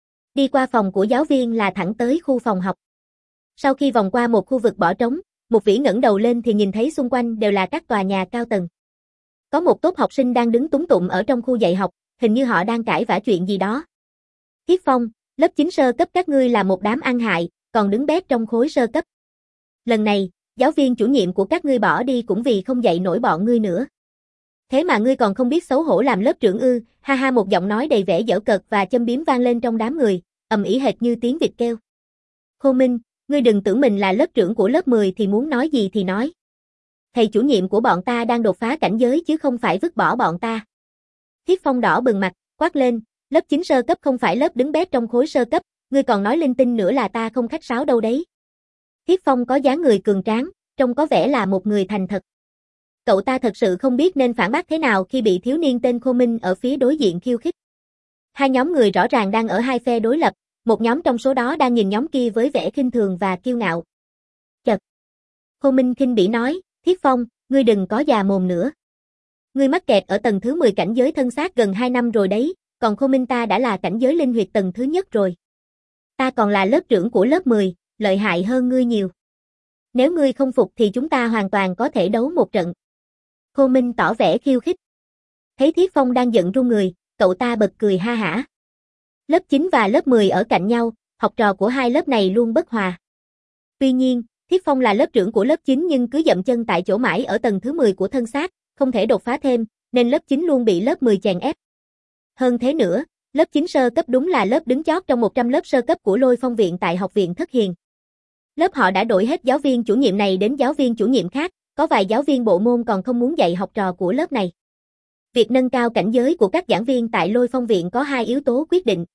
Đi qua phòng của giáo viên là thẳng tới khu phòng học. Sau khi vòng qua một khu vực bỏ trống, Mục Vĩ ngẩng đầu lên thì nhìn thấy xung quanh đều là các tòa nhà cao tầng. Có một tốp học sinh đang đứng túng tụm ở trong khu dạy học, hình như họ đang cãi vã chuyện gì đó. Thiết Phong, lớp chín sơ cấp các ngươi là một đám ăn hại, còn đứng bét trong khối sơ cấp. Lần này, giáo viên chủ nhiệm của các ngươi bỏ đi cũng vì không dạy nổi bọn ngươi nữa. Thế mà ngươi còn không biết xấu hổ làm lớp trưởng ư? Ha ha, một giọng nói đầy vẻ giễu cợt và châm biếm vang lên trong đám người, ầm ĩ hệt như tiếng vịt kêu. Khô Minh, ngươi đừng tưởng mình là lớp trưởng của lớp mười thì muốn nói gì thì nói. Thầy chủ nhiệm của bọn ta đang đột phá cảnh giới chứ không phải vứt bỏ bọn ta. Thiết Phong đỏ bừng mặt, quát lên, lớp chín sơ cấp không phải lớp đứng bét trong khối sơ cấp, ngươi còn nói linh tinh nữa là ta không khách sáo đâu đấy. Thiết Phong có dáng người cường tráng, trông có vẻ là một người thành thật. Cậu ta thật sự không biết nên phản bác thế nào khi bị thiếu niên tên Khô Minh ở phía đối diện khiêu khích. Hai nhóm người rõ ràng đang ở hai phe đối lập, một nhóm trong số đó đang nhìn nhóm kia với vẻ khinh thường và kiêu ngạo. Chật. Khô Minh khinh bỉ nói, Thiết Phong, ngươi đừng có già mồm nữa. Ngươi mắc kẹt ở tầng thứ mười cảnh giới thân xác gần hai năm rồi đấy, còn Khô Minh ta đã là cảnh giới linh huyệt tầng thứ nhất rồi. Ta còn là lớp trưởng của lớp mười, lợi hại hơn ngươi nhiều. Nếu ngươi không phục thì chúng ta hoàn toàn có thể đấu một trận. Khô Minh tỏ vẻ khiêu khích. Thấy Thiết Phong đang giận run người, cậu ta bật cười ha hả. Lớp chín và lớp mười ở cạnh nhau, học trò của hai lớp này luôn bất hòa. Tuy nhiên, Thiết Phong là lớp trưởng của lớp chín nhưng cứ dậm chân tại chỗ mãi ở tầng thứ mười của thân xác, không thể đột phá thêm, nên lớp chín luôn bị lớp mười chèn ép. Hơn thế nữa, lớp chín sơ cấp đúng là lớp đứng chót trong một trăm lớp sơ cấp của Lôi Phong Viện tại Học viện Thất Hiền. Lớp họ đã đổi hết giáo viên chủ nhiệm này đến giáo viên chủ nhiệm khác, có vài giáo viên bộ môn còn không muốn dạy học trò của lớp này. Việc nâng cao cảnh giới của các giảng viên tại Lôi Phong Viện có hai yếu tố quyết định.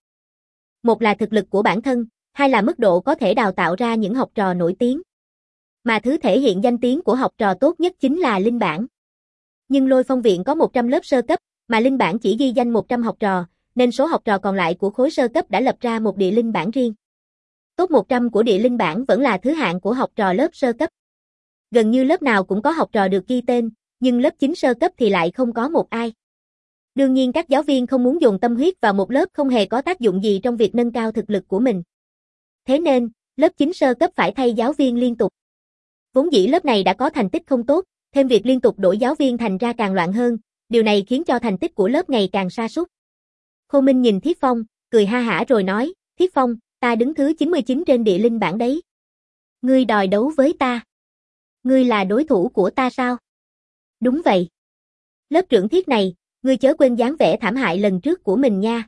Một là thực lực của bản thân, hai là mức độ có thể đào tạo ra những học trò nổi tiếng. Mà thứ thể hiện danh tiếng của học trò tốt nhất chính là linh bản. Nhưng Lôi Phong Viện có một trăm lớp sơ cấp, mà linh bản chỉ ghi danh một trăm học trò, nên số học trò còn lại của khối sơ cấp đã lập ra một địa linh bản riêng. Top một trăm của địa linh bản vẫn là thứ hạng của học trò lớp sơ cấp. Gần như lớp nào cũng có học trò được ghi tên, nhưng lớp chín sơ cấp thì lại không có một ai. Đương nhiên các giáo viên không muốn dồn tâm huyết vào một lớp không hề có tác dụng gì trong việc nâng cao thực lực của mình. Thế nên, lớp chín sơ cấp phải thay giáo viên liên tục. Vốn dĩ lớp này đã có thành tích không tốt, thêm việc liên tục đổi giáo viên thành ra càng loạn hơn, điều này khiến cho thành tích của lớp ngày càng sa sút. Khô Minh nhìn Thiết Phong, cười ha hả rồi nói, Thiết Phong, ta đứng thứ chín mươi chín trên địa linh bảng đấy. Ngươi đòi đấu với ta. Ngươi là đối thủ của ta sao? Đúng vậy. Lớp trưởng Thiết này, ngươi chớ quên dáng vẻ thảm hại lần trước của mình nha.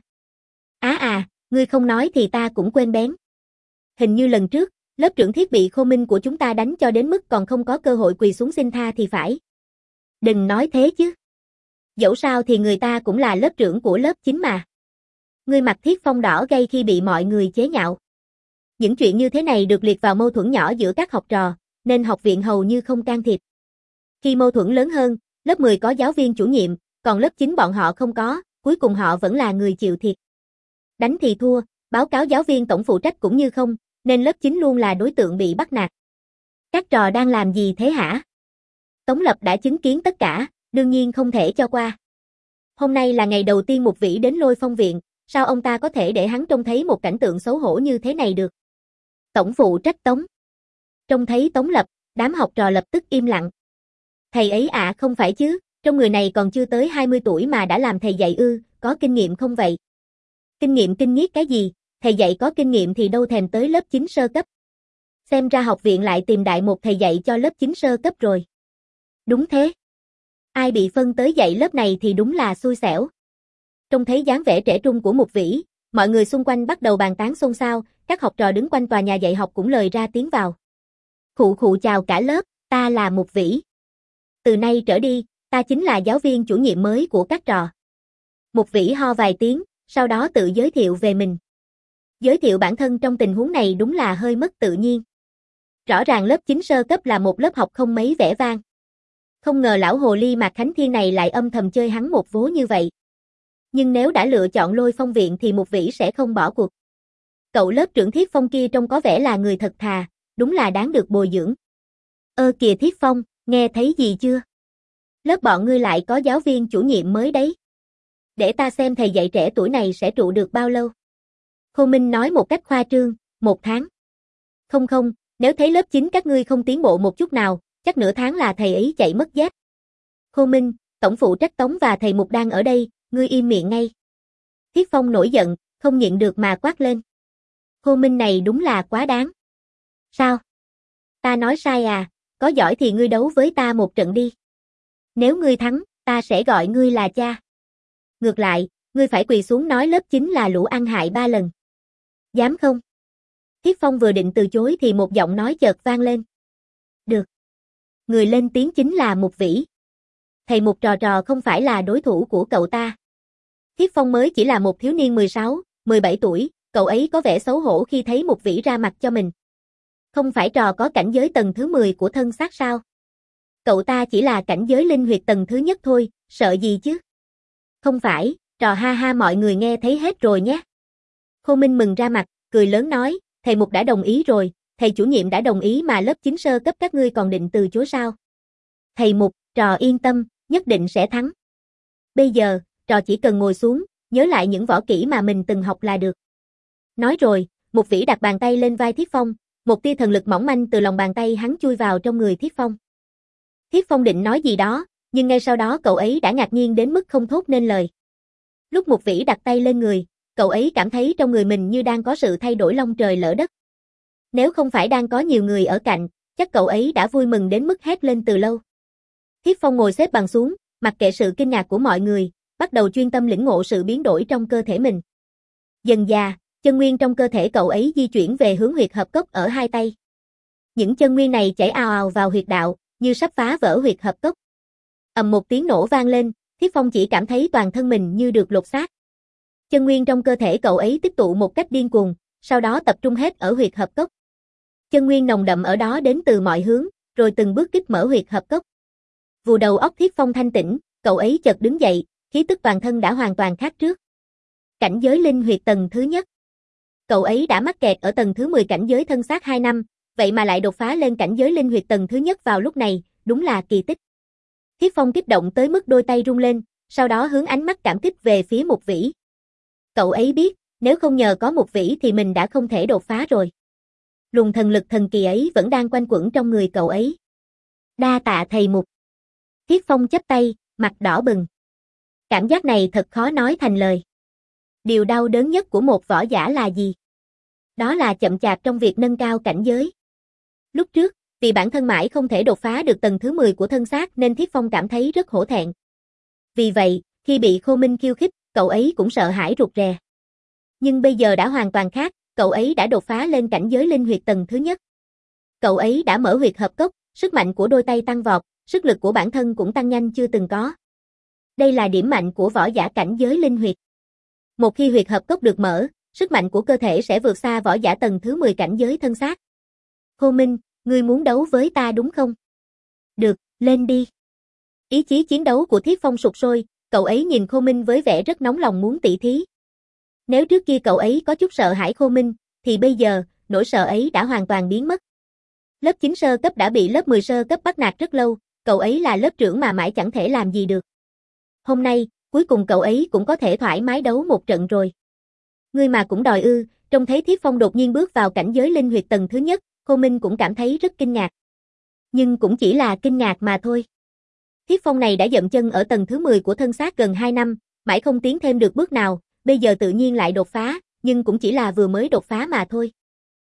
Á à, à, ngươi không nói thì ta cũng quên bén. Hình như lần trước, lớp trưởng Thiết bị Khô Minh của chúng ta đánh cho đến mức còn không có cơ hội quỳ xuống xin tha thì phải. Đừng nói thế chứ. Dẫu sao thì người ta cũng là lớp trưởng của lớp chín mà. Ngươi mặt Thiết Phong đỏ gay khi bị mọi người chế nhạo. Những chuyện như thế này được liệt vào mâu thuẫn nhỏ giữa các học trò, nên học viện hầu như không can thiệp. Khi mâu thuẫn lớn hơn, lớp mười có giáo viên chủ nhiệm, còn lớp chín bọn họ không có, cuối cùng họ vẫn là người chịu thiệt. Đánh thì thua, báo cáo giáo viên tổng phụ trách cũng như không, nên lớp chín luôn là đối tượng bị bắt nạt. Các trò đang làm gì thế hả? Tống Lập đã chứng kiến tất cả, đương nhiên không thể cho qua. Hôm nay là ngày đầu tiên Mục Vĩ đến Lôi Phong Viện, sao ông ta có thể để hắn trông thấy một cảnh tượng xấu hổ như thế này được? Tổng phụ trách Tống. Trông thấy Tống Lập, đám học trò lập tức im lặng. Thầy ấy ạ à, không phải chứ, trong người này còn chưa tới hai mươi tuổi mà đã làm thầy dạy ư, có kinh nghiệm không vậy? Kinh nghiệm kinh nghiết cái gì, thầy dạy có kinh nghiệm thì đâu thèm tới lớp chín sơ cấp. Xem ra học viện lại tìm đại một thầy dạy cho lớp chín sơ cấp rồi. Đúng thế. Ai bị phân tới dạy lớp này thì đúng là xui xẻo. Trông thấy dáng vẻ trẻ trung của Mục Vĩ, mọi người xung quanh bắt đầu bàn tán xôn xao, các học trò đứng quanh tòa nhà dạy học cũng lời ra tiếng vào. Khụ khụ chào cả lớp, ta là Mục Vĩ. Từ nay trở đi, ta chính là giáo viên chủ nhiệm mới của các trò. Mục Vĩ ho vài tiếng, sau đó tự giới thiệu về mình. Giới thiệu bản thân trong tình huống này đúng là hơi mất tự nhiên. Rõ ràng lớp chín sơ cấp là một lớp học không mấy vẻ vang. Không ngờ lão hồ ly Mạc Khánh Thiên này lại âm thầm chơi hắn một vố như vậy. Nhưng nếu đã lựa chọn Lôi Phong Viện thì Mục Vĩ sẽ không bỏ cuộc. Cậu lớp trưởng Thiết Phong kia trông có vẻ là người thật thà, đúng là đáng được bồi dưỡng. Ơ kìa Thiết Phong, nghe thấy gì chưa? Lớp bọn ngươi lại có giáo viên chủ nhiệm mới đấy. Để ta xem thầy dạy trẻ tuổi này sẽ trụ được bao lâu. Khô Minh nói một cách khoa trương, một tháng. Không không, nếu thấy lớp chín các ngươi không tiến bộ một chút nào, chắc nửa tháng là thầy ấy chạy mất dép. Khô Minh, tổng phụ trách Tống và thầy Mục đang ở đây, ngươi im miệng ngay. Thiết Phong nổi giận, không nhịn được mà quát lên. Khô Minh này đúng là quá đáng. Sao? Ta nói sai à, có giỏi thì ngươi đấu với ta một trận đi. Nếu ngươi thắng, ta sẽ gọi ngươi là cha. Ngược lại, ngươi phải quỳ xuống nói lớp chín là lũ ăn hại ba lần. Dám không? Thiết Phong vừa định từ chối thì một giọng nói chợt vang lên. Được. Người lên tiếng chính là Mục Vĩ. Thầy Mục trò trò không phải là đối thủ của cậu ta. Thiết Phong mới chỉ là một thiếu niên mười sáu, mười bảy tuổi, cậu ấy có vẻ xấu hổ khi thấy Mục Vĩ ra mặt cho mình. Không phải trò có cảnh giới tầng thứ mười của thân xác sao? Cậu ta chỉ là cảnh giới linh huyệt tầng thứ nhất thôi, sợ gì chứ? Không phải, trò ha ha mọi người nghe thấy hết rồi nhé. Khô Minh mừng ra mặt, cười lớn nói, thầy Mục đã đồng ý rồi, thầy chủ nhiệm đã đồng ý mà lớp chín sơ cấp các ngươi còn định từ chối sao? Thầy Mục, trò yên tâm, nhất định sẽ thắng. Bây giờ, trò chỉ cần ngồi xuống, nhớ lại những võ kỹ mà mình từng học là được. Nói rồi, Mục Vĩ đặt bàn tay lên vai Thiết Phong, một tia thần lực mỏng manh từ lòng bàn tay hắn chui vào trong người Thiết Phong. Thiết Phong định nói gì đó, nhưng ngay sau đó cậu ấy đã ngạc nhiên đến mức không thốt nên lời. Lúc Mục Vĩ đặt tay lên người, cậu ấy cảm thấy trong người mình như đang có sự thay đổi long trời lỡ đất. Nếu không phải đang có nhiều người ở cạnh, chắc cậu ấy đã vui mừng đến mức hét lên từ lâu. Thiết Phong ngồi xếp bằng xuống, mặc kệ sự kinh ngạc của mọi người, bắt đầu chuyên tâm lĩnh ngộ sự biến đổi trong cơ thể mình. Dần dà, chân nguyên trong cơ thể cậu ấy di chuyển về hướng huyệt hợp cốc ở hai tay. Những chân nguyên này chảy ào ào vào huyệt đạo, như sắp phá vỡ huyệt hợp cốc. Ầm một tiếng nổ vang lên, Thiết Phong chỉ cảm thấy toàn thân mình như được lột xác. Chân nguyên trong cơ thể cậu ấy tích tụ một cách điên cuồng, sau đó tập trung hết ở huyệt hợp cốc. Chân nguyên nồng đậm ở đó đến từ mọi hướng, rồi từng bước kích mở huyệt hợp cốc. Vù đầu óc Thiết Phong thanh tĩnh, cậu ấy chợt đứng dậy, khí tức toàn thân đã hoàn toàn khác trước. Cảnh giới linh huyệt tầng thứ nhất. Cậu ấy đã mắc kẹt ở tầng thứ mười cảnh giới thân xác hai năm, vậy mà lại đột phá lên cảnh giới linh huyệt tầng thứ nhất vào lúc này, đúng là kỳ tích. Thiết Phong kích động tới mức đôi tay rung lên, sau đó hướng ánh mắt cảm kích về phía Mục Vĩ. Cậu ấy biết, nếu không nhờ có Mục Vĩ thì mình đã không thể đột phá rồi. Luồng thần lực thần kỳ ấy vẫn đang quanh quẩn trong người cậu ấy. Đa tạ thầy Mục. Thiết Phong chắp tay, mặt đỏ bừng. Cảm giác này thật khó nói thành lời. Điều đau đớn nhất của một võ giả là gì? Đó là chậm chạp trong việc nâng cao cảnh giới. Lúc trước, vì bản thân mãi không thể đột phá được tầng thứ mười của thân xác nên Thiết Phong cảm thấy rất hổ thẹn. Vì vậy, khi bị Khô Minh khiêu khích, cậu ấy cũng sợ hãi rụt rè. Nhưng bây giờ đã hoàn toàn khác, cậu ấy đã đột phá lên cảnh giới linh huyệt tầng thứ nhất. Cậu ấy đã mở huyệt hợp cốc, sức mạnh của đôi tay tăng vọt, sức lực của bản thân cũng tăng nhanh chưa từng có. Đây là điểm mạnh của võ giả cảnh giới linh huyệt. Một khi huyệt hợp cốc được mở, sức mạnh của cơ thể sẽ vượt xa võ giả tầng thứ mười cảnh giới thân xác. Khô Minh, ngươi muốn đấu với ta đúng không? Được, lên đi. Ý chí chiến đấu của Thiết Phong sục sôi, cậu ấy nhìn Khô Minh với vẻ rất nóng lòng muốn tỉ thí. Nếu trước kia cậu ấy có chút sợ hãi Khô Minh, thì bây giờ, nỗi sợ ấy đã hoàn toàn biến mất. Lớp chín sơ cấp đã bị lớp mười sơ cấp bắt nạt rất lâu, cậu ấy là lớp trưởng mà mãi chẳng thể làm gì được. Hôm nay, cuối cùng cậu ấy cũng có thể thoải mái đấu một trận rồi. Ngươi mà cũng đòi ư, trông thấy Thiết Phong đột nhiên bước vào cảnh giới linh huyệt tầng thứ nhất, Khô Minh cũng cảm thấy rất kinh ngạc. Nhưng cũng chỉ là kinh ngạc mà thôi. Thiết Phong này đã dậm chân ở tầng thứ mười của thân xác gần hai năm, mãi không tiến thêm được bước nào, bây giờ tự nhiên lại đột phá, nhưng cũng chỉ là vừa mới đột phá mà thôi.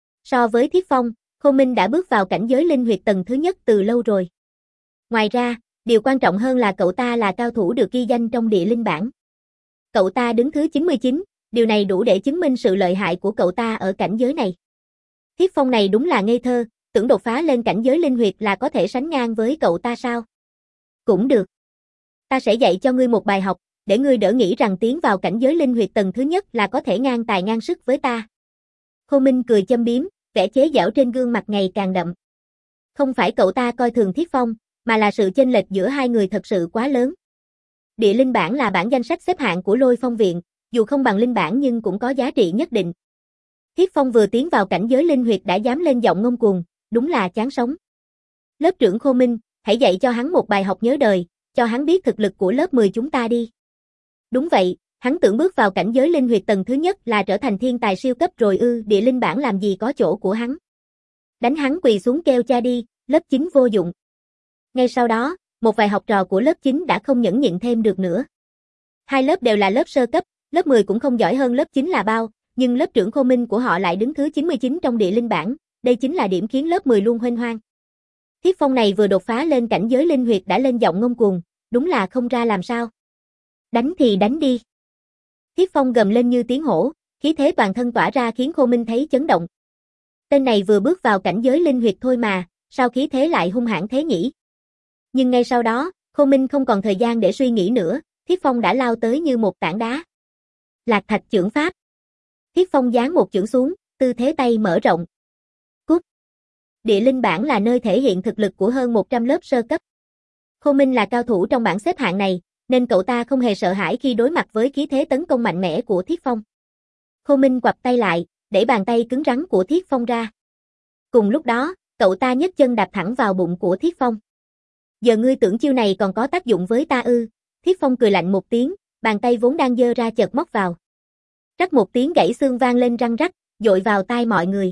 So với Thiết Phong, Khô Minh đã bước vào cảnh giới linh huyệt tầng thứ nhất từ lâu rồi. Ngoài ra, điều quan trọng hơn là cậu ta là cao thủ được ghi danh trong địa linh bảng. Cậu ta đứng thứ chín mươi chín, điều này đủ để chứng minh sự lợi hại của cậu ta ở cảnh giới này. Thiết Phong này đúng là ngây thơ, tưởng đột phá lên cảnh giới linh huyệt là có thể sánh ngang với cậu ta sao? Cũng được. Ta sẽ dạy cho ngươi một bài học, để ngươi đỡ nghĩ rằng tiến vào cảnh giới linh huyệt tầng thứ nhất là có thể ngang tài ngang sức với ta. Khô Minh cười châm biếm, vẻ chế giễu trên gương mặt ngày càng đậm. Không phải cậu ta coi thường Thiết Phong, mà là sự chênh lệch giữa hai người thật sự quá lớn. Địa linh bảng là bảng danh sách xếp hạng của Lôi Phong viện, dù không bằng linh bảng nhưng cũng có giá trị nhất định. Thiết Phong vừa tiến vào cảnh giới linh huyệt đã dám lên giọng ngông cuồng, đúng là chán sống. Lớp trưởng Khô Minh, hãy dạy cho hắn một bài học nhớ đời, cho hắn biết thực lực của lớp mười chúng ta đi. Đúng vậy, hắn tưởng bước vào cảnh giới linh huyệt tầng thứ nhất là trở thành thiên tài siêu cấp rồi ư, địa linh bảng làm gì có chỗ của hắn. Đánh hắn quỳ xuống kêu cha đi, lớp chín vô dụng. Ngay sau đó, một vài học trò của lớp chín đã không nhẫn nhịn thêm được nữa. Hai lớp đều là lớp sơ cấp, lớp mười cũng không giỏi hơn lớp chín là bao, nhưng lớp trưởng Khô Minh của họ lại đứng thứ chín mươi chín trong địa linh bảng, đây chính là điểm khiến lớp mười luôn huênh hoang. Thiết Phong này vừa đột phá lên cảnh giới linh huyệt đã lên giọng ngông cuồng, đúng là không ra làm sao. Đánh thì đánh đi. Thiết Phong gầm lên như tiếng hổ, khí thế toàn thân tỏa ra khiến Khô Minh thấy chấn động. Tên này vừa bước vào cảnh giới linh huyệt thôi mà, sao khí thế lại hung hãn thế nhỉ? Nhưng ngay sau đó, Khô Minh không còn thời gian để suy nghĩ nữa, Thiết Phong đã lao tới như một tảng đá. Lạc Thạch chưởng pháp. Thiết Phong giáng một chưởng xuống, tư thế tay mở rộng. Cút. Địa linh bảng là nơi thể hiện thực lực của hơn một trăm lớp sơ cấp. Khô Minh là cao thủ trong bảng xếp hạng này, nên cậu ta không hề sợ hãi khi đối mặt với khí thế tấn công mạnh mẽ của Thiết Phong. Khô Minh quặp tay lại, đẩy bàn tay cứng rắn của Thiết Phong ra. Cùng lúc đó, cậu ta nhấc chân đạp thẳng vào bụng của Thiết Phong. Giờ ngươi tưởng chiêu này còn có tác dụng với ta ư? Thiết Phong cười lạnh một tiếng, bàn tay vốn đang giơ ra chợt móc vào. Rắc một tiếng gãy xương vang lên răng rắc, dội vào tai mọi người.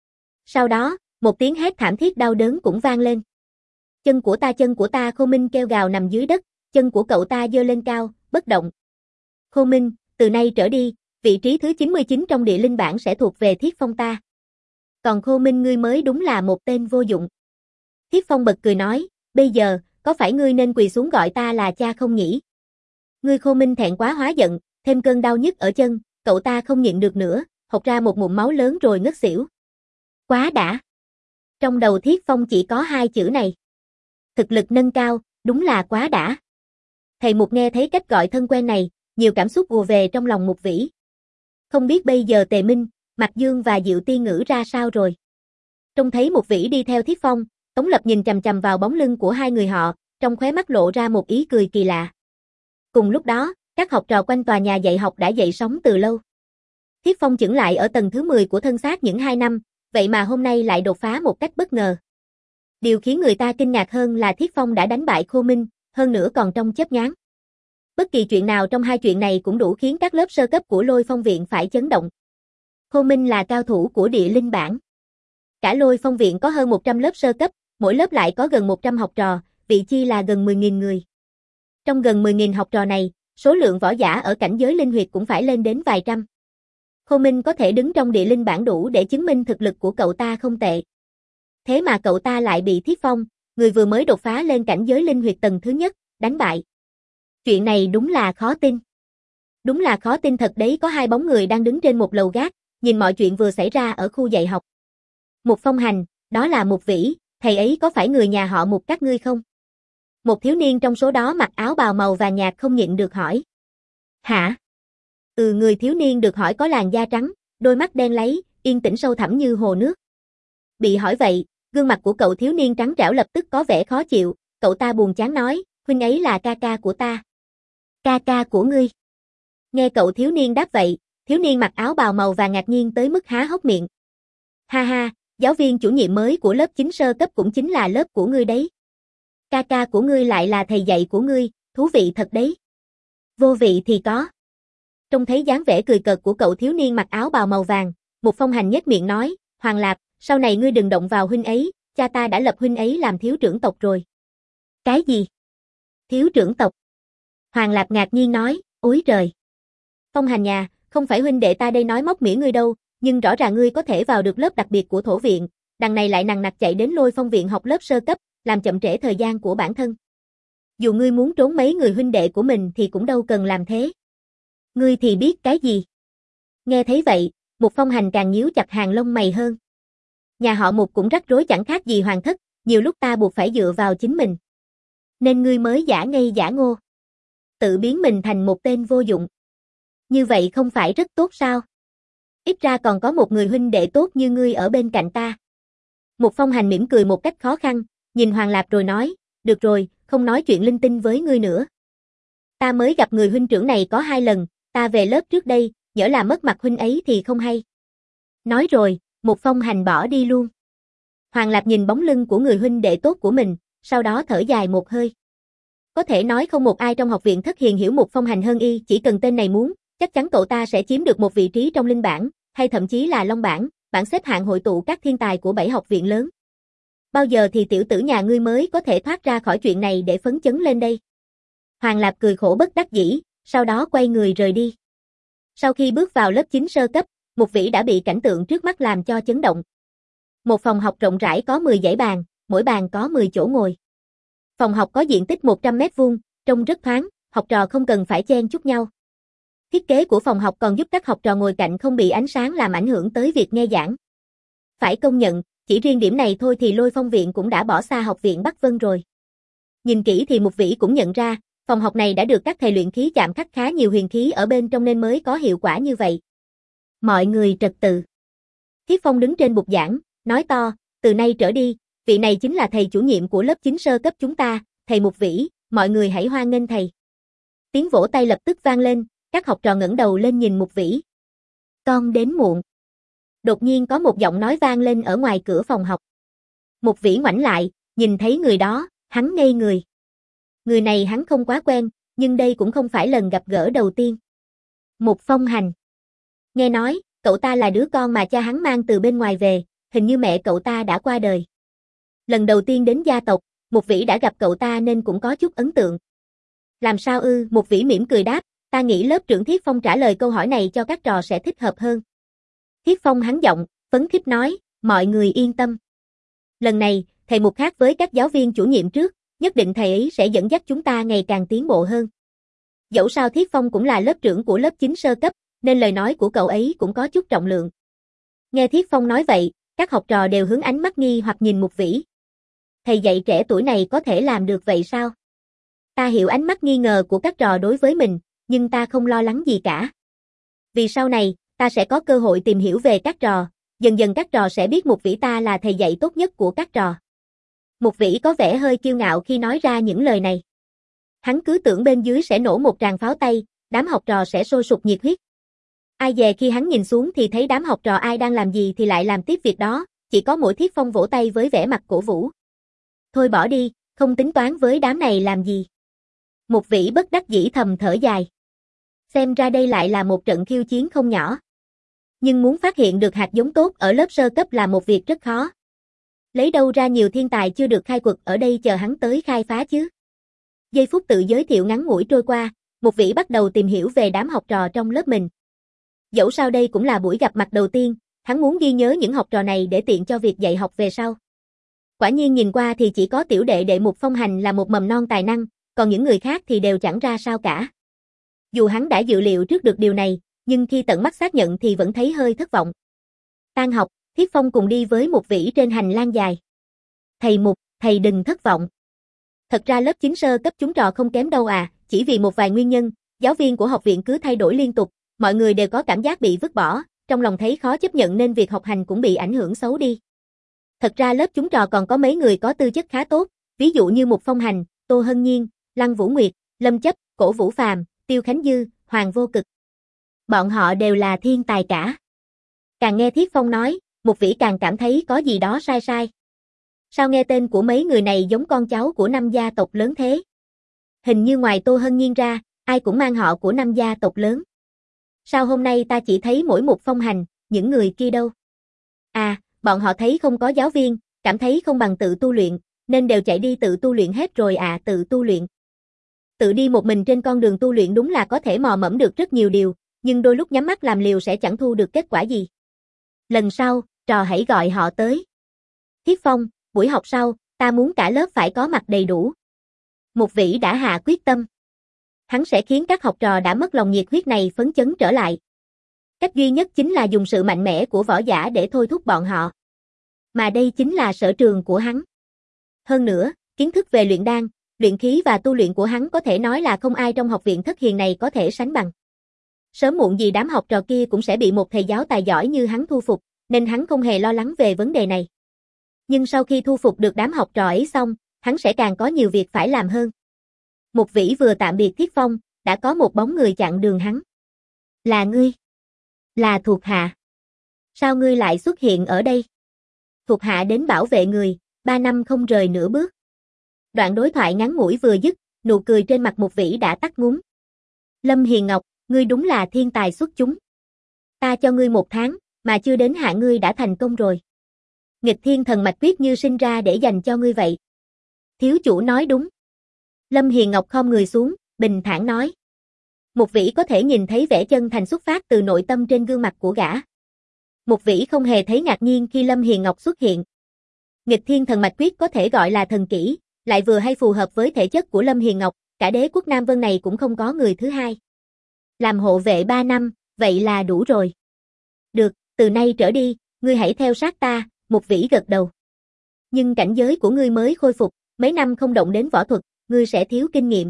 Sau đó, một tiếng hét thảm thiết đau đớn cũng vang lên. Chân của ta, chân của ta, Khô Minh kêu gào nằm dưới đất, chân của cậu ta giơ lên cao, bất động. Khô Minh, từ nay trở đi, vị trí thứ chín mươi chín trong địa linh bảng sẽ thuộc về Thiết Phong ta. Còn Khô Minh ngươi mới đúng là một tên vô dụng. Thiết Phong bật cười nói, bây giờ, có phải ngươi nên quỳ xuống gọi ta là cha không nhỉ? Ngươi Khô Minh thẹn quá hóa giận, thêm cơn đau nhức ở chân, cậu ta không nhịn được nữa, hộc ra một ngụm máu lớn rồi ngất xỉu. Quá đã. Trong đầu Thiết Phong chỉ có hai chữ này. Thực lực nâng cao, đúng là quá đã. Thầy Mục nghe thấy cách gọi thân quen này, nhiều cảm xúc ùa về trong lòng Mục Vĩ. Không biết bây giờ Tề Minh, Mạc Dương và Diệu Tiên Ngữ ra sao rồi. Trông thấy Mục Vĩ đi theo Thiết Phong, Tống Lập nhìn chằm chằm vào bóng lưng của hai người họ, trong khóe mắt lộ ra một ý cười kỳ lạ. Cùng lúc đó, các học trò quanh tòa nhà dạy học đã dậy sóng từ lâu. Thiết Phong chững lại ở tầng thứ mười của thân xác những hai năm, vậy mà hôm nay lại đột phá một cách bất ngờ. Điều khiến người ta kinh ngạc hơn là Thiết Phong đã đánh bại Khô Minh, hơn nữa còn trong chớp nhoáng. Bất kỳ chuyện nào trong hai chuyện này cũng đủ khiến các lớp sơ cấp của Lôi Phong Viện phải chấn động. Khô Minh là cao thủ của địa linh bảng. Cả Lôi Phong Viện có hơn một trăm lớp sơ cấp, mỗi lớp lại có gần một trăm học trò, vị chi là gần mười nghìn người. Trong gần mười nghìn học trò này, số lượng võ giả ở cảnh giới linh huyệt cũng phải lên đến vài trăm. Khô Minh có thể đứng trong địa linh bảng đủ để chứng minh thực lực của cậu ta không tệ. Thế mà cậu ta lại bị Thiết Phong, người vừa mới đột phá lên cảnh giới linh huyệt tầng thứ nhất, đánh bại. Chuyện này đúng là khó tin. Đúng là khó tin thật đấy, có hai bóng người đang đứng trên một lầu gác, nhìn mọi chuyện vừa xảy ra ở khu dạy học. Mục Phong Hành, đó là Mục Vĩ, thầy ấy có phải người nhà họ Mục các ngươi không? Một thiếu niên trong số đó mặc áo bào màu vàng nhạt không nhịn được hỏi. Hả? Ừ, người thiếu niên được hỏi có làn da trắng, đôi mắt đen láy, yên tĩnh sâu thẳm như hồ nước. Bị hỏi vậy, gương mặt của cậu thiếu niên trắng trẻo lập tức có vẻ khó chịu, cậu ta buồn chán nói, huynh ấy là ca ca của ta. Ca ca của ngươi? Nghe cậu thiếu niên đáp vậy, thiếu niên mặc áo bào màu vàng ngạc nhiên tới mức há hốc miệng. Ha ha, giáo viên chủ nhiệm mới của lớp chín sơ cấp cũng chính là lớp của ngươi đấy. Ca ca của ngươi lại là thầy dạy của ngươi, thú vị thật đấy. Vô vị thì có. Trông thấy dáng vẻ cười cợt của cậu thiếu niên mặc áo bào màu vàng, Mục Phong Hành nhếch miệng nói, Hoàng Lạp, sau này ngươi đừng động vào huynh ấy, cha ta đã lập huynh ấy làm thiếu trưởng tộc rồi. Cái gì? Thiếu trưởng tộc? Hoàng Lạp ngạc nhiên nói, ối trời. Phong Hành nhà, không phải huynh đệ ta đây nói móc mỉa ngươi đâu, nhưng rõ ràng ngươi có thể vào được lớp đặc biệt của thổ viện, đằng này lại nằng nặc chạy đến Lôi Phong Viện học lớp sơ cấp, làm chậm trễ thời gian của bản thân. Dù ngươi muốn trốn mấy người huynh đệ của mình thì cũng đâu cần làm thế. Ngươi thì biết cái gì? Nghe thấy vậy, Mục Phong Hành càng nhíu chặt hàng lông mày hơn. Nhà họ Mục cũng rắc rối chẳng khác gì hoàng thất, nhiều lúc ta buộc phải dựa vào chính mình. Nên ngươi mới giả ngây giả ngô. Tự biến mình thành một tên vô dụng. Như vậy không phải rất tốt sao? Ít ra còn có một người huynh đệ tốt như ngươi ở bên cạnh ta. Mục Phong Hành mỉm cười một cách khó khăn, nhìn Hoàng Lạp rồi nói, được rồi, không nói chuyện linh tinh với ngươi nữa. Ta mới gặp người huynh trưởng này có hai lần, ta về lớp trước đây, nhỡ là mất mặt huynh ấy thì không hay. Nói rồi, Mục Phong Hành bỏ đi luôn. Hoàng Lạp nhìn bóng lưng của người huynh đệ tốt của mình, sau đó thở dài một hơi. Có thể nói không một ai trong học viện Thất Hiền hiểu Mục Phong Hành hơn y, chỉ cần tên này muốn, chắc chắn cậu ta sẽ chiếm được một vị trí trong linh bảng, hay thậm chí là long bảng, bảng xếp hạng hội tụ các thiên tài của bảy học viện lớn. Bao giờ thì tiểu tử nhà ngươi mới có thể thoát ra khỏi chuyện này để phấn chấn lên đây? Hoàng Lạp cười khổ bất đắc dĩ, sau đó quay người rời đi. Sau khi bước vào lớp chín sơ cấp, Mục Vĩ đã bị cảnh tượng trước mắt làm cho chấn động. Một phòng học rộng rãi có mười dãy bàn, mỗi bàn có mười chỗ ngồi. Phòng học có diện tích một trăm mét vuông, trông rất thoáng, học trò không cần phải chen chúc nhau. Thiết kế của phòng học còn giúp các học trò ngồi cạnh không bị ánh sáng làm ảnh hưởng tới việc nghe giảng. Phải công nhận, chỉ riêng điểm này thôi thì Lôi Phong viện cũng đã bỏ xa học viện Bắc Vân rồi. Nhìn kỹ thì Mục Vĩ cũng nhận ra, phòng học này đã được các thầy luyện khí chạm khắc khá nhiều huyền khí ở bên trong nên mới có hiệu quả như vậy. Mọi người trật tự. Thiết Phong đứng trên bục giảng, nói to, từ nay trở đi, vị này chính là thầy chủ nhiệm của lớp chín sơ cấp chúng ta, thầy Mục Vĩ, mọi người hãy hoan nghênh thầy. Tiếng vỗ tay lập tức vang lên, các học trò ngẩng đầu lên nhìn Mục Vĩ. Con đến muộn. Đột nhiên có một giọng nói vang lên ở ngoài cửa phòng học. Mục Vĩ ngoảnh lại, nhìn thấy người đó, hắn ngây người. Người này hắn không quá quen, nhưng đây cũng không phải lần gặp gỡ đầu tiên. Mục Phong Hành. Nghe nói, cậu ta là đứa con mà cha hắn mang từ bên ngoài về, hình như mẹ cậu ta đã qua đời. Lần đầu tiên đến gia tộc, Mục Vĩ đã gặp cậu ta nên cũng có chút ấn tượng. Làm sao ư? Mục Vĩ mỉm cười đáp, ta nghĩ lớp trưởng Thiết Phong trả lời câu hỏi này cho các trò sẽ thích hợp hơn. Thiết Phong hắn giọng, phấn khích nói, mọi người yên tâm. Lần này, thầy Mục khác với các giáo viên chủ nhiệm trước, nhất định thầy ấy sẽ dẫn dắt chúng ta ngày càng tiến bộ hơn. Dẫu sao Thiết Phong cũng là lớp trưởng của lớp chín sơ cấp, nên lời nói của cậu ấy cũng có chút trọng lượng. Nghe Thiết Phong nói vậy, các học trò đều hướng ánh mắt nghi hoặc nhìn Mục Vĩ. Thầy dạy trẻ tuổi này có thể làm được vậy sao? Ta hiểu ánh mắt nghi ngờ của các trò đối với mình, nhưng ta không lo lắng gì cả. Vì sau này, ta sẽ có cơ hội tìm hiểu về các trò, dần dần các trò sẽ biết Mục Vĩ ta là thầy dạy tốt nhất của các trò. Mục Vĩ có vẻ hơi kiêu ngạo khi nói ra những lời này. Hắn cứ tưởng bên dưới sẽ nổ một tràng pháo tay, đám học trò sẽ sôi sục nhiệt huyết. Ai dè khi hắn nhìn xuống thì thấy đám học trò ai đang làm gì thì lại làm tiếp việc đó, chỉ có mỗi Thiết Phong vỗ tay với vẻ mặt cổ vũ. Thôi bỏ đi, không tính toán với đám này làm gì. Mục Vĩ bất đắc dĩ thầm thở dài. Xem ra đây lại là một trận khiêu chiến không nhỏ. Nhưng muốn phát hiện được hạt giống tốt ở lớp sơ cấp là một việc rất khó. Lấy đâu ra nhiều thiên tài chưa được khai quật ở đây chờ hắn tới khai phá chứ. Giây phút tự giới thiệu ngắn ngủi trôi qua, Mục Vĩ bắt đầu tìm hiểu về đám học trò trong lớp mình. Dẫu sao đây cũng là buổi gặp mặt đầu tiên, hắn muốn ghi nhớ những học trò này để tiện cho việc dạy học về sau. Quả nhiên nhìn qua thì chỉ có tiểu đệ đệ Mục Phong Hành là một mầm non tài năng, còn những người khác thì đều chẳng ra sao cả. Dù hắn đã dự liệu trước được điều này, nhưng khi tận mắt xác nhận thì vẫn thấy hơi thất vọng. Tan học, Thiết Phong cùng đi với Mục Vĩ trên hành lang dài. Thầy Mục, thầy đừng thất vọng. Thật ra lớp chín sơ cấp chúng trò không kém đâu à, chỉ vì một vài nguyên nhân, giáo viên của học viện cứ thay đổi liên tục, mọi người đều có cảm giác bị vứt bỏ, trong lòng thấy khó chấp nhận nên việc học hành cũng bị ảnh hưởng xấu đi. Thật ra lớp chúng trò còn có mấy người có tư chất khá tốt, ví dụ như Mục Phong Hành, Tô Hân Nhiên, Lăng Vũ Nguyệt, Lâm Chấp, Cổ Vũ Phàm, Tiêu Khánh Dư, Hoàng Vô Cực. Bọn họ đều là thiên tài cả. Càng nghe Thiết Phong nói, Mục Vĩ càng cảm thấy có gì đó sai sai. Sao nghe tên của mấy người này giống con cháu của năm gia tộc lớn thế? Hình như ngoài Tô Hân Nhiên ra, ai cũng mang họ của năm gia tộc lớn. Sao hôm nay ta chỉ thấy mỗi Mục Phong Hành, những người kia đâu? À, bọn họ thấy không có giáo viên, cảm thấy không bằng tự tu luyện, nên đều chạy đi tự tu luyện hết rồi à, tự tu luyện. Tự đi một mình trên con đường tu luyện đúng là có thể mò mẫm được rất nhiều điều, nhưng đôi lúc nhắm mắt làm liều sẽ chẳng thu được kết quả gì. Lần sau, trò hãy gọi họ tới. Thiết Phong, buổi học sau, ta muốn cả lớp phải có mặt đầy đủ. Mục Vĩ đã hạ quyết tâm. Hắn sẽ khiến các học trò đã mất lòng nhiệt huyết này phấn chấn trở lại. Cách duy nhất chính là dùng sự mạnh mẽ của võ giả để thôi thúc bọn họ. Mà đây chính là sở trường của hắn. Hơn nữa, kiến thức về luyện đan, luyện khí và tu luyện của hắn có thể nói là không ai trong học viện Thất Hiền này có thể sánh bằng. Sớm muộn gì đám học trò kia cũng sẽ bị một thầy giáo tài giỏi như hắn thu phục, nên hắn không hề lo lắng về vấn đề này. Nhưng sau khi thu phục được đám học trò ấy xong, hắn sẽ càng có nhiều việc phải làm hơn. Mục Vĩ vừa tạm biệt Thiết Phong, đã có một bóng người chặn đường hắn. Là ngươi? Là thuộc hạ. Sao ngươi lại xuất hiện ở đây? Thuộc hạ đến bảo vệ người, ba năm không rời nửa bước. Đoạn đối thoại ngắn ngủi vừa dứt, nụ cười trên mặt Mục Vĩ đã tắt ngúm. Lâm Hiền Ngọc, ngươi đúng là thiên tài xuất chúng. Ta cho ngươi một tháng, mà chưa đến hạ ngươi đã thành công rồi. Nghịch thiên thần mạch quyết như sinh ra để dành cho ngươi vậy. Thiếu chủ nói đúng. Lâm Hiền Ngọc khom người xuống, bình thản nói. Mục Vĩ có thể nhìn thấy vẻ chân thành xuất phát từ nội tâm trên gương mặt của gã. Mục Vĩ không hề thấy ngạc nhiên khi Lâm Hiền Ngọc xuất hiện. Nghịch thiên thần mạch quyết có thể gọi là thần kỹ, lại vừa hay phù hợp với thể chất của Lâm Hiền Ngọc, cả đế quốc Nam Vân này cũng không có người thứ hai. Làm hộ vệ ba năm, vậy là đủ rồi. Được, từ nay trở đi, ngươi hãy theo sát ta, Mục Vĩ gật đầu. Nhưng cảnh giới của ngươi mới khôi phục, mấy năm không động đến võ thuật, ngươi sẽ thiếu kinh nghiệm.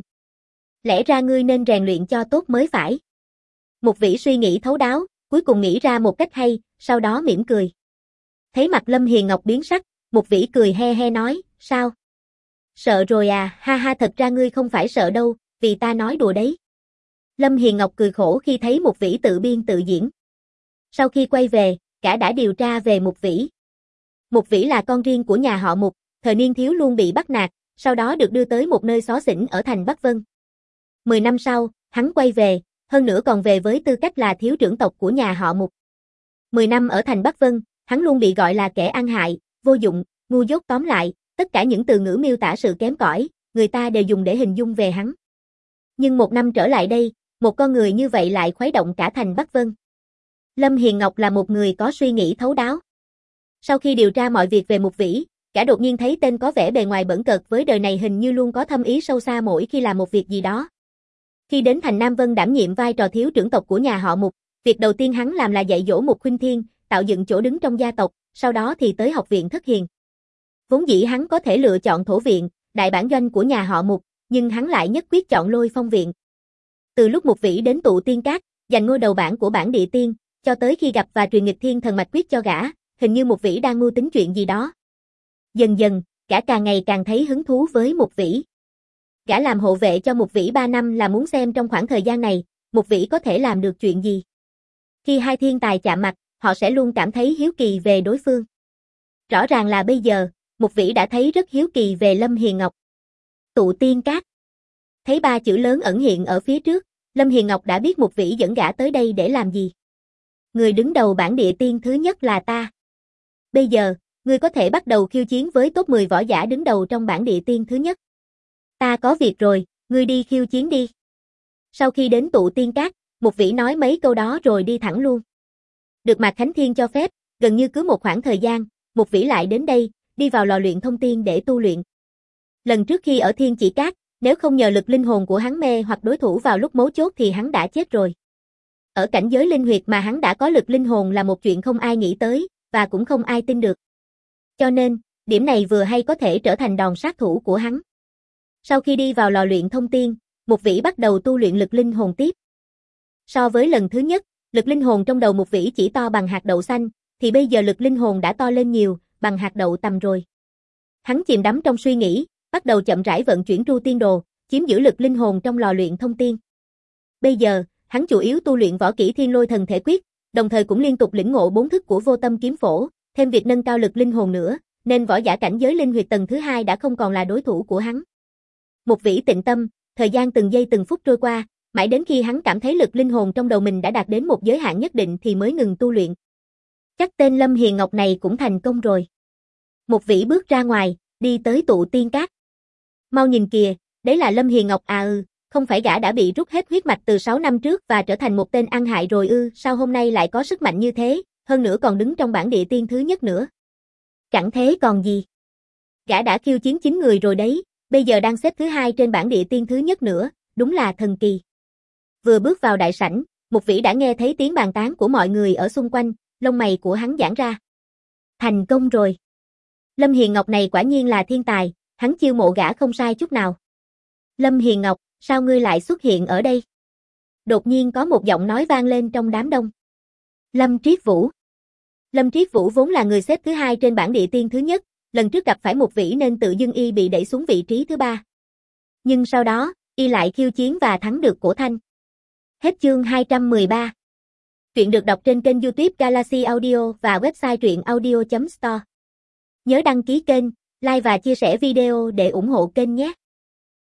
Lẽ ra ngươi nên rèn luyện cho tốt mới phải. Mục Vĩ suy nghĩ thấu đáo, cuối cùng nghĩ ra một cách hay, sau đó mỉm cười. Thấy mặt Lâm Hiền Ngọc biến sắc, Mục Vĩ cười he he nói, sao? Sợ rồi à, ha ha, thật ra ngươi không phải sợ đâu, vì ta nói đùa đấy. Lâm Hiền Ngọc cười khổ khi thấy Mục Vĩ tự biên tự diễn. Sau khi quay về, cả đã điều tra về Mục Vĩ. Mục Vĩ là con riêng của nhà họ Mục, thời niên thiếu luôn bị bắt nạt, sau đó được đưa tới một nơi xó xỉnh ở thành Bắc Vân. Mười năm sau, hắn quay về, hơn nữa còn về với tư cách là thiếu trưởng tộc của nhà họ Mục. Mười năm ở thành Bắc Vân, hắn luôn bị gọi là kẻ ăn hại, vô dụng, ngu dốt, tóm lại, tất cả những từ ngữ miêu tả sự kém cỏi, người ta đều dùng để hình dung về hắn. Nhưng một năm trở lại đây, một con người như vậy lại khuấy động cả thành Bắc Vân. Lâm Hiền Ngọc là một người có suy nghĩ thấu đáo. Sau khi điều tra mọi việc về Mục Vĩ, cả đột nhiên thấy tên có vẻ bề ngoài bẩn cợt với đời này hình như luôn có thâm ý sâu xa mỗi khi làm một việc gì đó. Khi đến thành Nam Vân đảm nhiệm vai trò thiếu trưởng tộc của nhà họ Mục, việc đầu tiên hắn làm là dạy dỗ Mục Khuynh Thiên, tạo dựng chỗ đứng trong gia tộc, sau đó thì tới học viện Thất Hiền. Vốn dĩ hắn có thể lựa chọn Thổ viện, đại bản doanh của nhà họ Mục, nhưng hắn lại nhất quyết chọn Lôi Phong viện. Từ lúc Mục Vĩ đến Tụ Tiên Các, giành ngôi đầu bảng của bảng địa tiên, cho tới khi gặp và truyền nghịch thiên thần mạch quyết cho gã, hình như Mục Vĩ đang mưu tính chuyện gì đó. Dần dần, gã càng ngày càng thấy hứng thú với Mục Vĩ. Gã làm hộ vệ cho Mục Vĩ ba năm là muốn xem trong khoảng thời gian này, Mục Vĩ có thể làm được chuyện gì. Khi hai thiên tài chạm mặt, họ sẽ luôn cảm thấy hiếu kỳ về đối phương. Rõ ràng là bây giờ, Mục Vĩ đã thấy rất hiếu kỳ về Lâm Hiền Ngọc. Tụ Tiên Các. Thấy ba chữ lớn ẩn hiện ở phía trước, Lâm Hiền Ngọc đã biết Mục Vĩ dẫn gã tới đây để làm gì. Người đứng đầu bảng địa tiên thứ nhất là ta. Bây giờ, ngươi có thể bắt đầu khiêu chiến với top mười võ giả đứng đầu trong bảng địa tiên thứ nhất. Ta có việc rồi, ngươi đi khiêu chiến đi. Sau khi đến Tụ Tiên Các, Mục Vĩ nói mấy câu đó rồi đi thẳng luôn. Được Mạc Khánh Thiên cho phép, gần như cứ một khoảng thời gian, Mục Vĩ lại đến đây, đi vào lò luyện thông tiên để tu luyện. Lần trước khi ở Thiên Chỉ Các, nếu không nhờ lực linh hồn của hắn mê hoặc đối thủ vào lúc mấu chốt thì hắn đã chết rồi. Ở cảnh giới linh huyệt mà hắn đã có lực linh hồn là một chuyện không ai nghĩ tới, và cũng không ai tin được. Cho nên, điểm này vừa hay có thể trở thành đòn sát thủ của hắn. Sau khi đi vào lò luyện thông tiên, Mục Vĩ bắt đầu tu luyện lực linh hồn tiếp. So với lần thứ nhất, lực linh hồn trong đầu Mục Vĩ chỉ to bằng hạt đậu xanh, thì bây giờ lực linh hồn đã to lên nhiều, bằng hạt đậu tầm rồi. Hắn chìm đắm trong suy nghĩ, bắt đầu chậm rãi vận chuyển Tru Tiên Đồ, chiếm giữ lực linh hồn trong lò luyện thông tiên. Bây giờ, hắn chủ yếu tu luyện võ kỹ Thiên Lôi Thần Thể Quyết, đồng thời cũng liên tục lĩnh ngộ bốn thức của Vô Tâm Kiếm Phổ, thêm việc nâng cao lực linh hồn nữa, nên võ giả cảnh giới linh huyệt tầng thứ hai đã không còn là đối thủ của hắn. Mục Vĩ tĩnh tâm, thời gian từng giây từng phút trôi qua, mãi đến khi hắn cảm thấy lực linh hồn trong đầu mình đã đạt đến một giới hạn nhất định thì mới ngừng tu luyện. Chắc tên Lâm Hiền Ngọc này cũng thành công rồi. Mục Vĩ bước ra ngoài, đi tới Tụ Tiên Các. Mau nhìn kìa, đấy là Lâm Hiền Ngọc à ư, không phải gã đã bị rút hết huyết mạch từ sáu năm trước và trở thành một tên ăn hại rồi ư, sao hôm nay lại có sức mạnh như thế, hơn nữa còn đứng trong bảng địa tiên thứ nhất nữa. Chẳng thế còn gì. Gã đã khiêu chiến chín người rồi đấy, bây giờ đang xếp thứ hai trên bảng địa tiên thứ nhất nữa, đúng là thần kỳ. Vừa bước vào đại sảnh, Mục Vĩ đã nghe thấy tiếng bàn tán của mọi người ở xung quanh, lông mày của hắn giãn ra. Thành công rồi. Lâm Hiền Ngọc này quả nhiên là thiên tài, hắn chiêu mộ gã không sai chút nào. Lâm Hiền Ngọc, sao ngươi lại xuất hiện ở đây? Đột nhiên có một giọng nói vang lên trong đám đông. Lâm Triết Vũ. Lâm Triết Vũ vốn là người xếp thứ hai trên bảng địa tiên thứ nhất, lần trước gặp phải Mục Vĩ nên tự dưng y bị đẩy xuống vị trí thứ ba. Nhưng sau đó, y lại khiêu chiến và thắng được Cổ Thanh. Hết chương hai trăm mười ba. Truyện được đọc trên kênh YouTube Galaxy Audio và website truyện audio chấm store. Nhớ đăng ký kênh, like và chia sẻ video để ủng hộ kênh nhé.